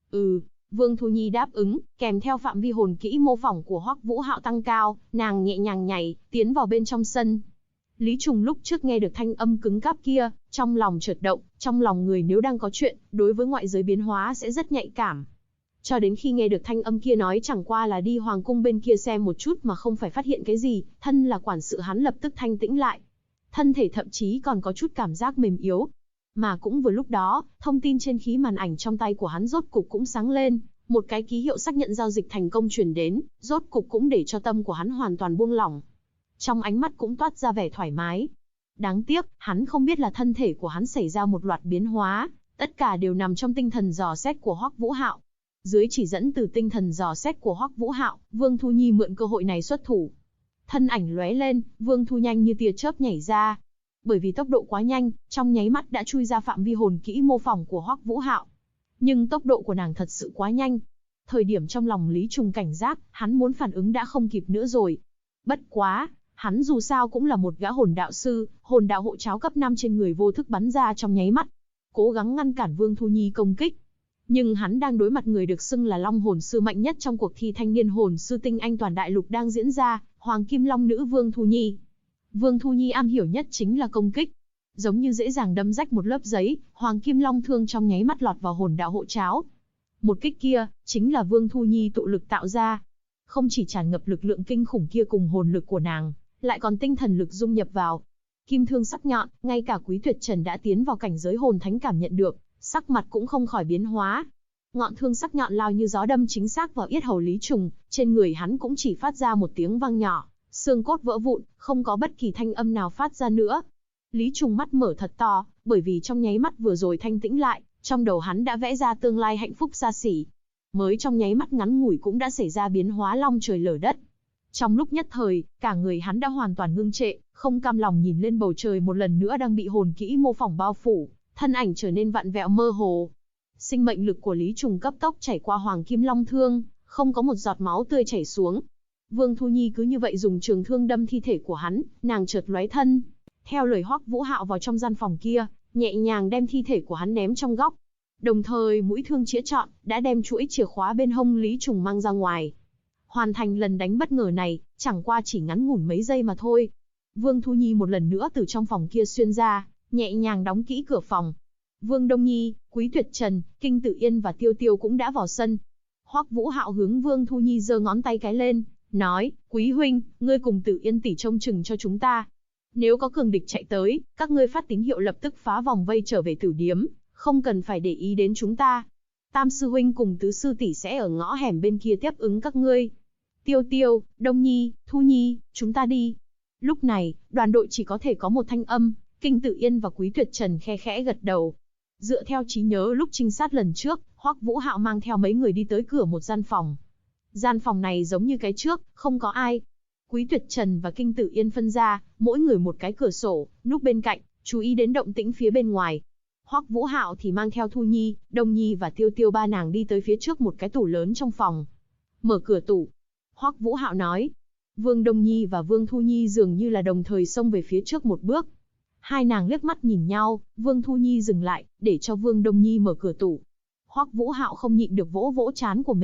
Vương Thu Nhi đáp ứng, kèm theo phạm vi hồn kỹ mô phỏng của Hoắc Vũ Hạo tăng cao, nàng nhẹ nhàng nhảy, tiến vào bên trong sân. Lý Trùng lúc trước nghe được thanh âm cứng cáp kia, trong lòng chợt động, trong lòng người nếu đang có chuyện, đối với ngoại giới biến hóa sẽ rất nhạy cảm. Cho đến khi nghe được thanh âm kia nói chẳng qua là đi hoàng cung bên kia xem một chút mà không phải phát hiện cái gì, thân là quản sự hắn lập tức thanh tĩnh lại. Thân thể thậm chí còn có chút cảm giác mềm yếu. Mà cũng vừa lúc đó, thông tin trên khí màn ảnh trong tay của hắn rốt cục cũng sáng lên, một cái ký hiệu xác nhận giao dịch thành công truyền đến, rốt cục cũng để cho tâm của hắn hoàn toàn buông lỏng. Trong ánh mắt cũng toát ra vẻ thoải mái. Đáng tiếc, hắn không biết là thân thể của hắn xảy ra một loạt biến hóa, tất cả đều nằm trong tinh thần dò xét của Hoắc Vũ Hạo. Dưới chỉ dẫn từ tinh thần dò xét của Hoắc Vũ Hạo, Vương Thu Nhi mượn cơ hội này xuất thủ. Thân ảnh lóe lên, Vương Thu nhanh như tia chớp nhảy ra. Bởi vì tốc độ quá nhanh, trong nháy mắt đã chui ra phạm vi hồn kỹ mô phỏng của Hoắc Vũ Hạo. Nhưng tốc độ của nàng thật sự quá nhanh. Thời điểm trong lòng Lý Trùng cảnh giác, hắn muốn phản ứng đã không kịp nữa rồi. Bất quá, hắn dù sao cũng là một gã hồn đạo sư, hồn đạo hộ cháo cấp 5 trên người vô thức bắn ra trong nháy mắt, cố gắng ngăn cản Vương Thu Nhi công kích. Nhưng hắn đang đối mặt người được xưng là Long hồn sư mạnh nhất trong cuộc thi thanh niên hồn sư tinh anh toàn đại lục đang diễn ra, Hoàng Kim Long nữ Vương Thu Nhi. Vương Thu Nhi am hiểu nhất chính là công kích. Giống như dễ dàng đâm rách một lớp giấy, Hoàng Kim Long thương trong nháy mắt lọt vào hồn đạo hộ cháo. Một kích kia, chính là Vương Thu Nhi tụ lực tạo ra. Không chỉ tràn ngập lực lượng kinh khủng kia cùng hồn lực của nàng, lại còn tinh thần lực dung nhập vào. Kim thương sắc nhọn, ngay cả Quý Tuyệt Trần đã tiến vào cảnh giới hồn thánh cảm nhận được, sắc mặt cũng không khỏi biến hóa. Ngọn thương sắc nhọn lao như gió đâm chính xác vào yết hầu Lý Trùng, trên người hắn cũng chỉ phát ra một tiếng vang nhỏ, xương cốt vỡ vụn, không có bất kỳ thanh âm nào phát ra nữa. Lý Trùng mắt mở thật to, bởi vì trong nháy mắt vừa rồi thanh tĩnh lại, trong đầu hắn đã vẽ ra tương lai hạnh phúc xa xỉ. Mới trong nháy mắt ngắn ngủi cũng đã xảy ra biến hóa long trời lở đất. Trong lúc nhất thời, cả người hắn đã hoàn toàn ngưng trệ, không cam lòng nhìn lên bầu trời một lần nữa đang bị hồn kỹ mô phỏng bao phủ, thân ảnh trở nên vặn vẹo mơ hồ. Sinh mệnh lực của Lý Trùng cấp tốc chảy qua Hoàng Kim Long thương, không có một giọt máu tươi chảy xuống. Vương Thu Nhi cứ như vậy dùng trường thương đâm thi thể của hắn, nàng chợt lóe thân, theo lời Hoắc Vũ Hạo vào trong gian phòng kia, nhẹ nhàng đem thi thể của hắn ném trong góc. Đồng thời mũi thương chĩa trọn đã đem chuỗi chìa khóa bên hông Lý Trùng mang ra ngoài. Hoàn thành lần đánh bất ngờ này, chẳng qua chỉ ngắn ngủn mấy giây mà thôi. Vương Thu Nhi một lần nữa từ trong phòng kia xuyên ra, nhẹ nhàng đóng kỹ cửa phòng. Vương Đông Nhi, Quý Tuyệt Trần, Kinh Tử Yên và Tiêu Tiêu cũng đã vào sân. Hoắc Vũ Hạo hướng Vương Thu Nhi giơ ngón tay cái lên, nói, Quý huynh, ngươi cùng Tử Yên tỷ trông chừng cho chúng ta. Nếu có cường địch chạy tới, các ngươi phát tín hiệu lập tức phá vòng vây trở về tử điếm, không cần phải để ý đến chúng ta. Tam sư huynh cùng tứ sư tỷ sẽ ở ngõ hẻm bên kia tiếp ứng các ngươi. Tiêu Tiêu, Đông Nhi, Thu Nhi, chúng ta đi. Lúc này, đoàn đội chỉ có thể có một thanh âm, Kinh Tử Yên và Quý Tuyệt Trần khe khẽ gật đầu. Dựa theo trí nhớ lúc trinh sát lần trước, Hoắc Vũ Hạo mang theo mấy người đi tới cửa một gian phòng. Gian phòng này giống như cái trước, không có ai. Quý Tuyệt Trần và Kinh Tử Yên phân ra, mỗi người một cái cửa sổ, núp bên cạnh, chú ý đến động tĩnh phía bên ngoài. Hoắc Vũ Hạo thì mang theo Thu Nhi, Đông Nhi và Tiêu Tiêu ba nàng đi tới phía trước một cái tủ lớn trong phòng. Mở cửa tủ. Hoắc Vũ Hạo nói. Vương Đông Nhi và Vương Thu Nhi dường như là đồng thời xông về phía trước một bước. Hai nàng liếc mắt nhìn nhau, Vương Thu Nhi dừng lại, để cho Vương Đông Nhi mở cửa tủ. Hoắc Vũ Hạo không nhịn được vỗ vỗ trán của mình,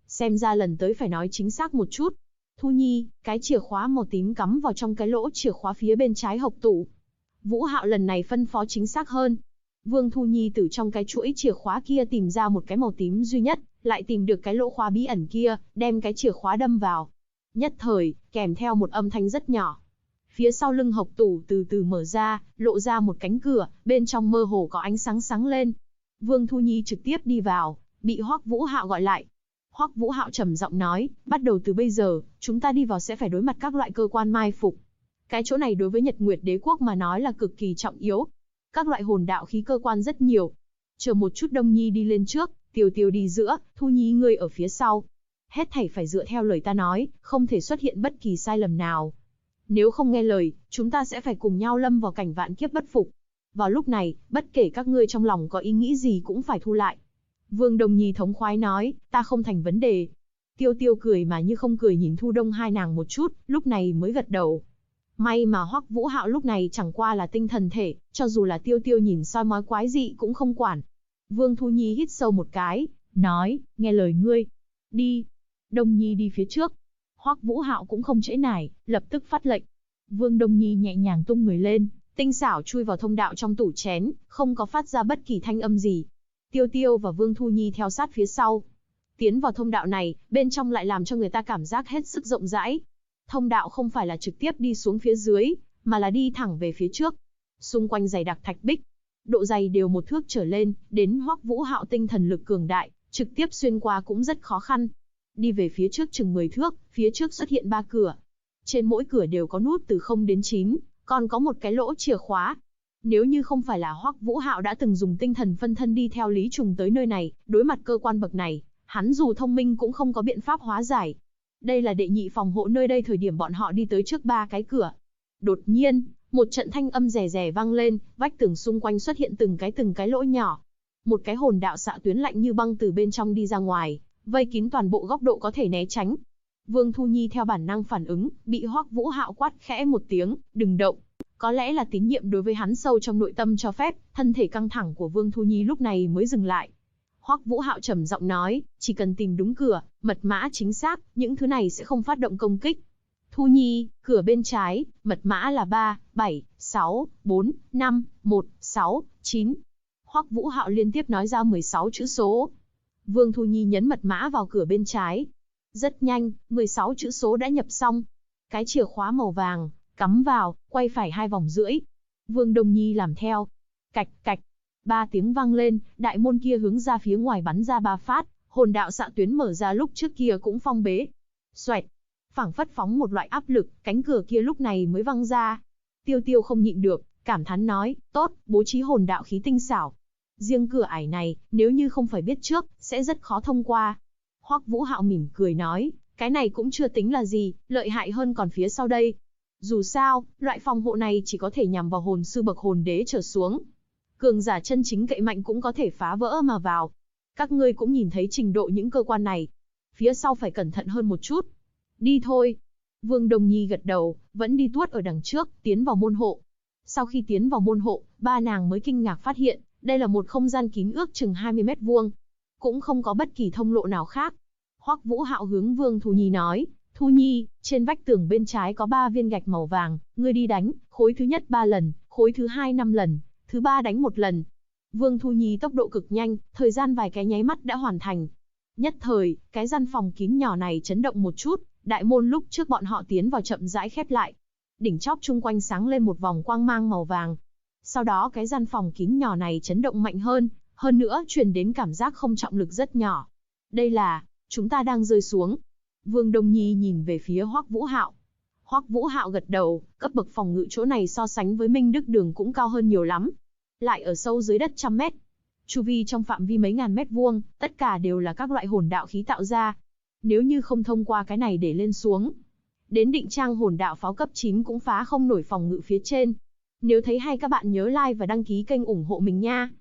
Xem ra lần tới phải nói chính xác một chút. Thu Nhi, cái chìa khóa màu tím cắm vào trong cái lỗ chìa khóa phía bên trái hộc tủ. Vũ Hạo lần này phân phó chính xác hơn. Vương Thu Nhi từ trong cái chuỗi chìa khóa kia tìm ra một cái màu tím duy nhất, lại tìm được cái lỗ khóa bí ẩn kia, đem cái chìa khóa đâm vào. Nhất thời, kèm theo một âm thanh rất nhỏ. Phía sau lưng hộc tủ từ từ mở ra, lộ ra một cánh cửa, bên trong mơ hồ có ánh sáng sáng lên. Vương Thu Nhi trực tiếp đi vào, bị Hoắc Vũ Hạo gọi lại. Hoắc Vũ Hạo trầm giọng nói, bắt đầu từ bây giờ, chúng ta đi vào sẽ phải đối mặt các loại cơ quan mai phục. Cái chỗ này đối với Nhật Nguyệt Đế quốc mà nói là cực kỳ trọng yếu. Các loại hồn đạo khí cơ quan rất nhiều. Chờ một chút, Đông Nhi đi lên trước, Tiêu Tiêu đi giữa, Thu Nhi ngươi ở phía sau. Hết thảy phải dựa theo lời ta nói, không thể xuất hiện bất kỳ sai lầm nào. Nếu không nghe lời, chúng ta sẽ phải cùng nhau lâm vào cảnh vạn kiếp bất phục. Vào lúc này, bất kể các ngươi trong lòng có ý nghĩ gì cũng phải thu lại. Vương Đồng Nhi thống khoái nói, ta không thành vấn đề. Tiêu Tiêu cười mà như không cười nhìn Thu Đông hai nàng một chút, lúc này mới gật đầu. May mà Hoắc Vũ Hạo lúc này chẳng qua là tinh thần thể, cho dù là Tiêu Tiêu nhìn soi mói quái dị cũng không quản. Vương Thu Nhi hít sâu một cái, nói, nghe lời ngươi. Đi. Đông Nhi đi phía trước. Hoắc Vũ Hạo cũng không trễ nải, lập tức phát lệnh. Vương Đông Nhi nhẹ nhàng tung người lên, tinh xảo chui vào thông đạo trong tủ chén, không có phát ra bất kỳ thanh âm gì. Tiêu Tiêu và Vương Thu Nhi theo sát phía sau. Tiến vào thông đạo này, bên trong lại làm cho người ta cảm giác hết sức rộng rãi. Thông đạo không phải là trực tiếp đi xuống phía dưới, mà là đi thẳng về phía trước. Xung quanh dày đặc thạch bích, độ dày đều 1 thước trở lên, đến Hoắc Vũ Hạo tinh thần lực cường đại, trực tiếp xuyên qua cũng rất khó khăn. Đi về phía trước chừng 10 thước, phía trước xuất hiện 3 cửa. Trên mỗi cửa đều có nút từ 0 đến 9, còn có một cái lỗ chìa khóa. Nếu như không phải là Hoắc Vũ Hạo đã từng dùng tinh thần phân thân đi theo Lý Trùng tới nơi này, đối mặt cơ quan bậc này, hắn dù thông minh cũng không có biện pháp hóa giải. Đây là đệ nhị phòng hộ nơi đây thời điểm bọn họ đi tới trước 3 cái cửa. Đột nhiên, một trận thanh âm rè rè vang lên, vách tường xung quanh xuất hiện từng cái lỗ nhỏ. Một cái hồn đạo xạ tuyến lạnh như băng từ bên trong đi ra ngoài, vây kín toàn bộ góc độ có thể né tránh. Vương Thu Nhi theo bản năng phản ứng, bị Hoắc Vũ Hạo quát khẽ một tiếng, đừng động. Có lẽ là tín nhiệm đối với hắn sâu trong nội tâm cho phép, thân thể căng thẳng của Vương Thu Nhi lúc này mới dừng lại. Hoắc Vũ Hạo trầm giọng nói, chỉ cần tìm đúng cửa, mật mã chính xác, những thứ này sẽ không phát động công kích. Thu Nhi, cửa bên trái, mật mã là 3, 7, 6, 4, 5, 1, 6, 9. Hoắc Vũ Hạo liên tiếp nói ra 16 chữ số. Vương Thu Nhi nhấn mật mã vào cửa bên trái. Rất nhanh, 16 chữ số đã nhập xong. Cái chìa khóa màu vàng, cắm vào, quay phải 2 vòng rưỡi. Vương Đông Nhi làm theo. Cạch cạch. 3 tiếng vang lên, đại môn kia hướng ra phía ngoài bắn ra 3 phát, hồn đạo xạ tuyến mở ra lúc trước kia cũng phong bế. Xoẹt. Phảng phất phóng một loại áp lực, cánh cửa kia lúc này mới văng ra. Tiêu Tiêu không nhịn được, cảm thán nói, tốt, bố trí hồn đạo khí tinh xảo. Riêng cửa ải này, nếu như không phải biết trước, sẽ rất khó thông qua. Hoắc Vũ Hạo mỉm cười nói, cái này cũng chưa tính là gì, lợi hại hơn còn phía sau đây. Dù sao, loại phòng hộ này chỉ có thể nhằm vào hồn sư bậc hồn đế trở xuống. Cường giả chân chính cậy mạnh cũng có thể phá vỡ mà vào. Các ngươi cũng nhìn thấy trình độ những cơ quan này. Phía sau phải cẩn thận hơn một chút. Đi thôi. Vương Đồng Nhi gật đầu, vẫn đi tuốt ở đằng trước, tiến vào môn hộ. Sau khi tiến vào môn hộ, 3 nàng mới kinh ngạc phát hiện, đây là một không gian kín ước chừng 20 mét vuông. Cũng không có bất kỳ thông lộ nào khác. Hoắc Vũ Hạo hướng Vương Thu Nhi nói, Thu Nhi, trên vách tường bên trái có 3 viên gạch màu vàng, ngươi đi đánh, khối thứ nhất 3 lần, khối thứ hai 5 lần, thứ 3 đánh 1 lần. Vương Thu Nhi tốc độ cực nhanh, thời gian vài cái nháy mắt đã hoàn thành. Nhất thời, cái gian phòng kín nhỏ này chấn động một chút, đại môn lúc trước bọn họ tiến vào chậm rãi khép lại. Đỉnh chóp chung quanh sáng lên một vòng quang mang màu vàng. Sau đó cái gian phòng kín nhỏ này chấn động mạnh hơn nữa truyền đến cảm giác không trọng lực rất nhỏ. Đây là, chúng ta đang rơi xuống. Vương Đông Nhi nhìn về phía Hoắc Vũ Hạo. Hoắc Vũ Hạo gật đầu, cấp bậc phòng ngự chỗ này so sánh với Minh Đức Đường cũng cao hơn nhiều lắm. Lại ở sâu dưới đất 100 mét. Chu vi trong phạm vi mấy ngàn mét vuông, tất cả đều là các loại hồn đạo khí tạo ra. Nếu như không thông qua cái này để lên xuống, đến định trang hồn đạo pháo cấp 9 cũng phá không nổi phòng ngự phía trên. Nếu thấy hay các bạn nhớ like và đăng ký kênh ủng hộ mình nha.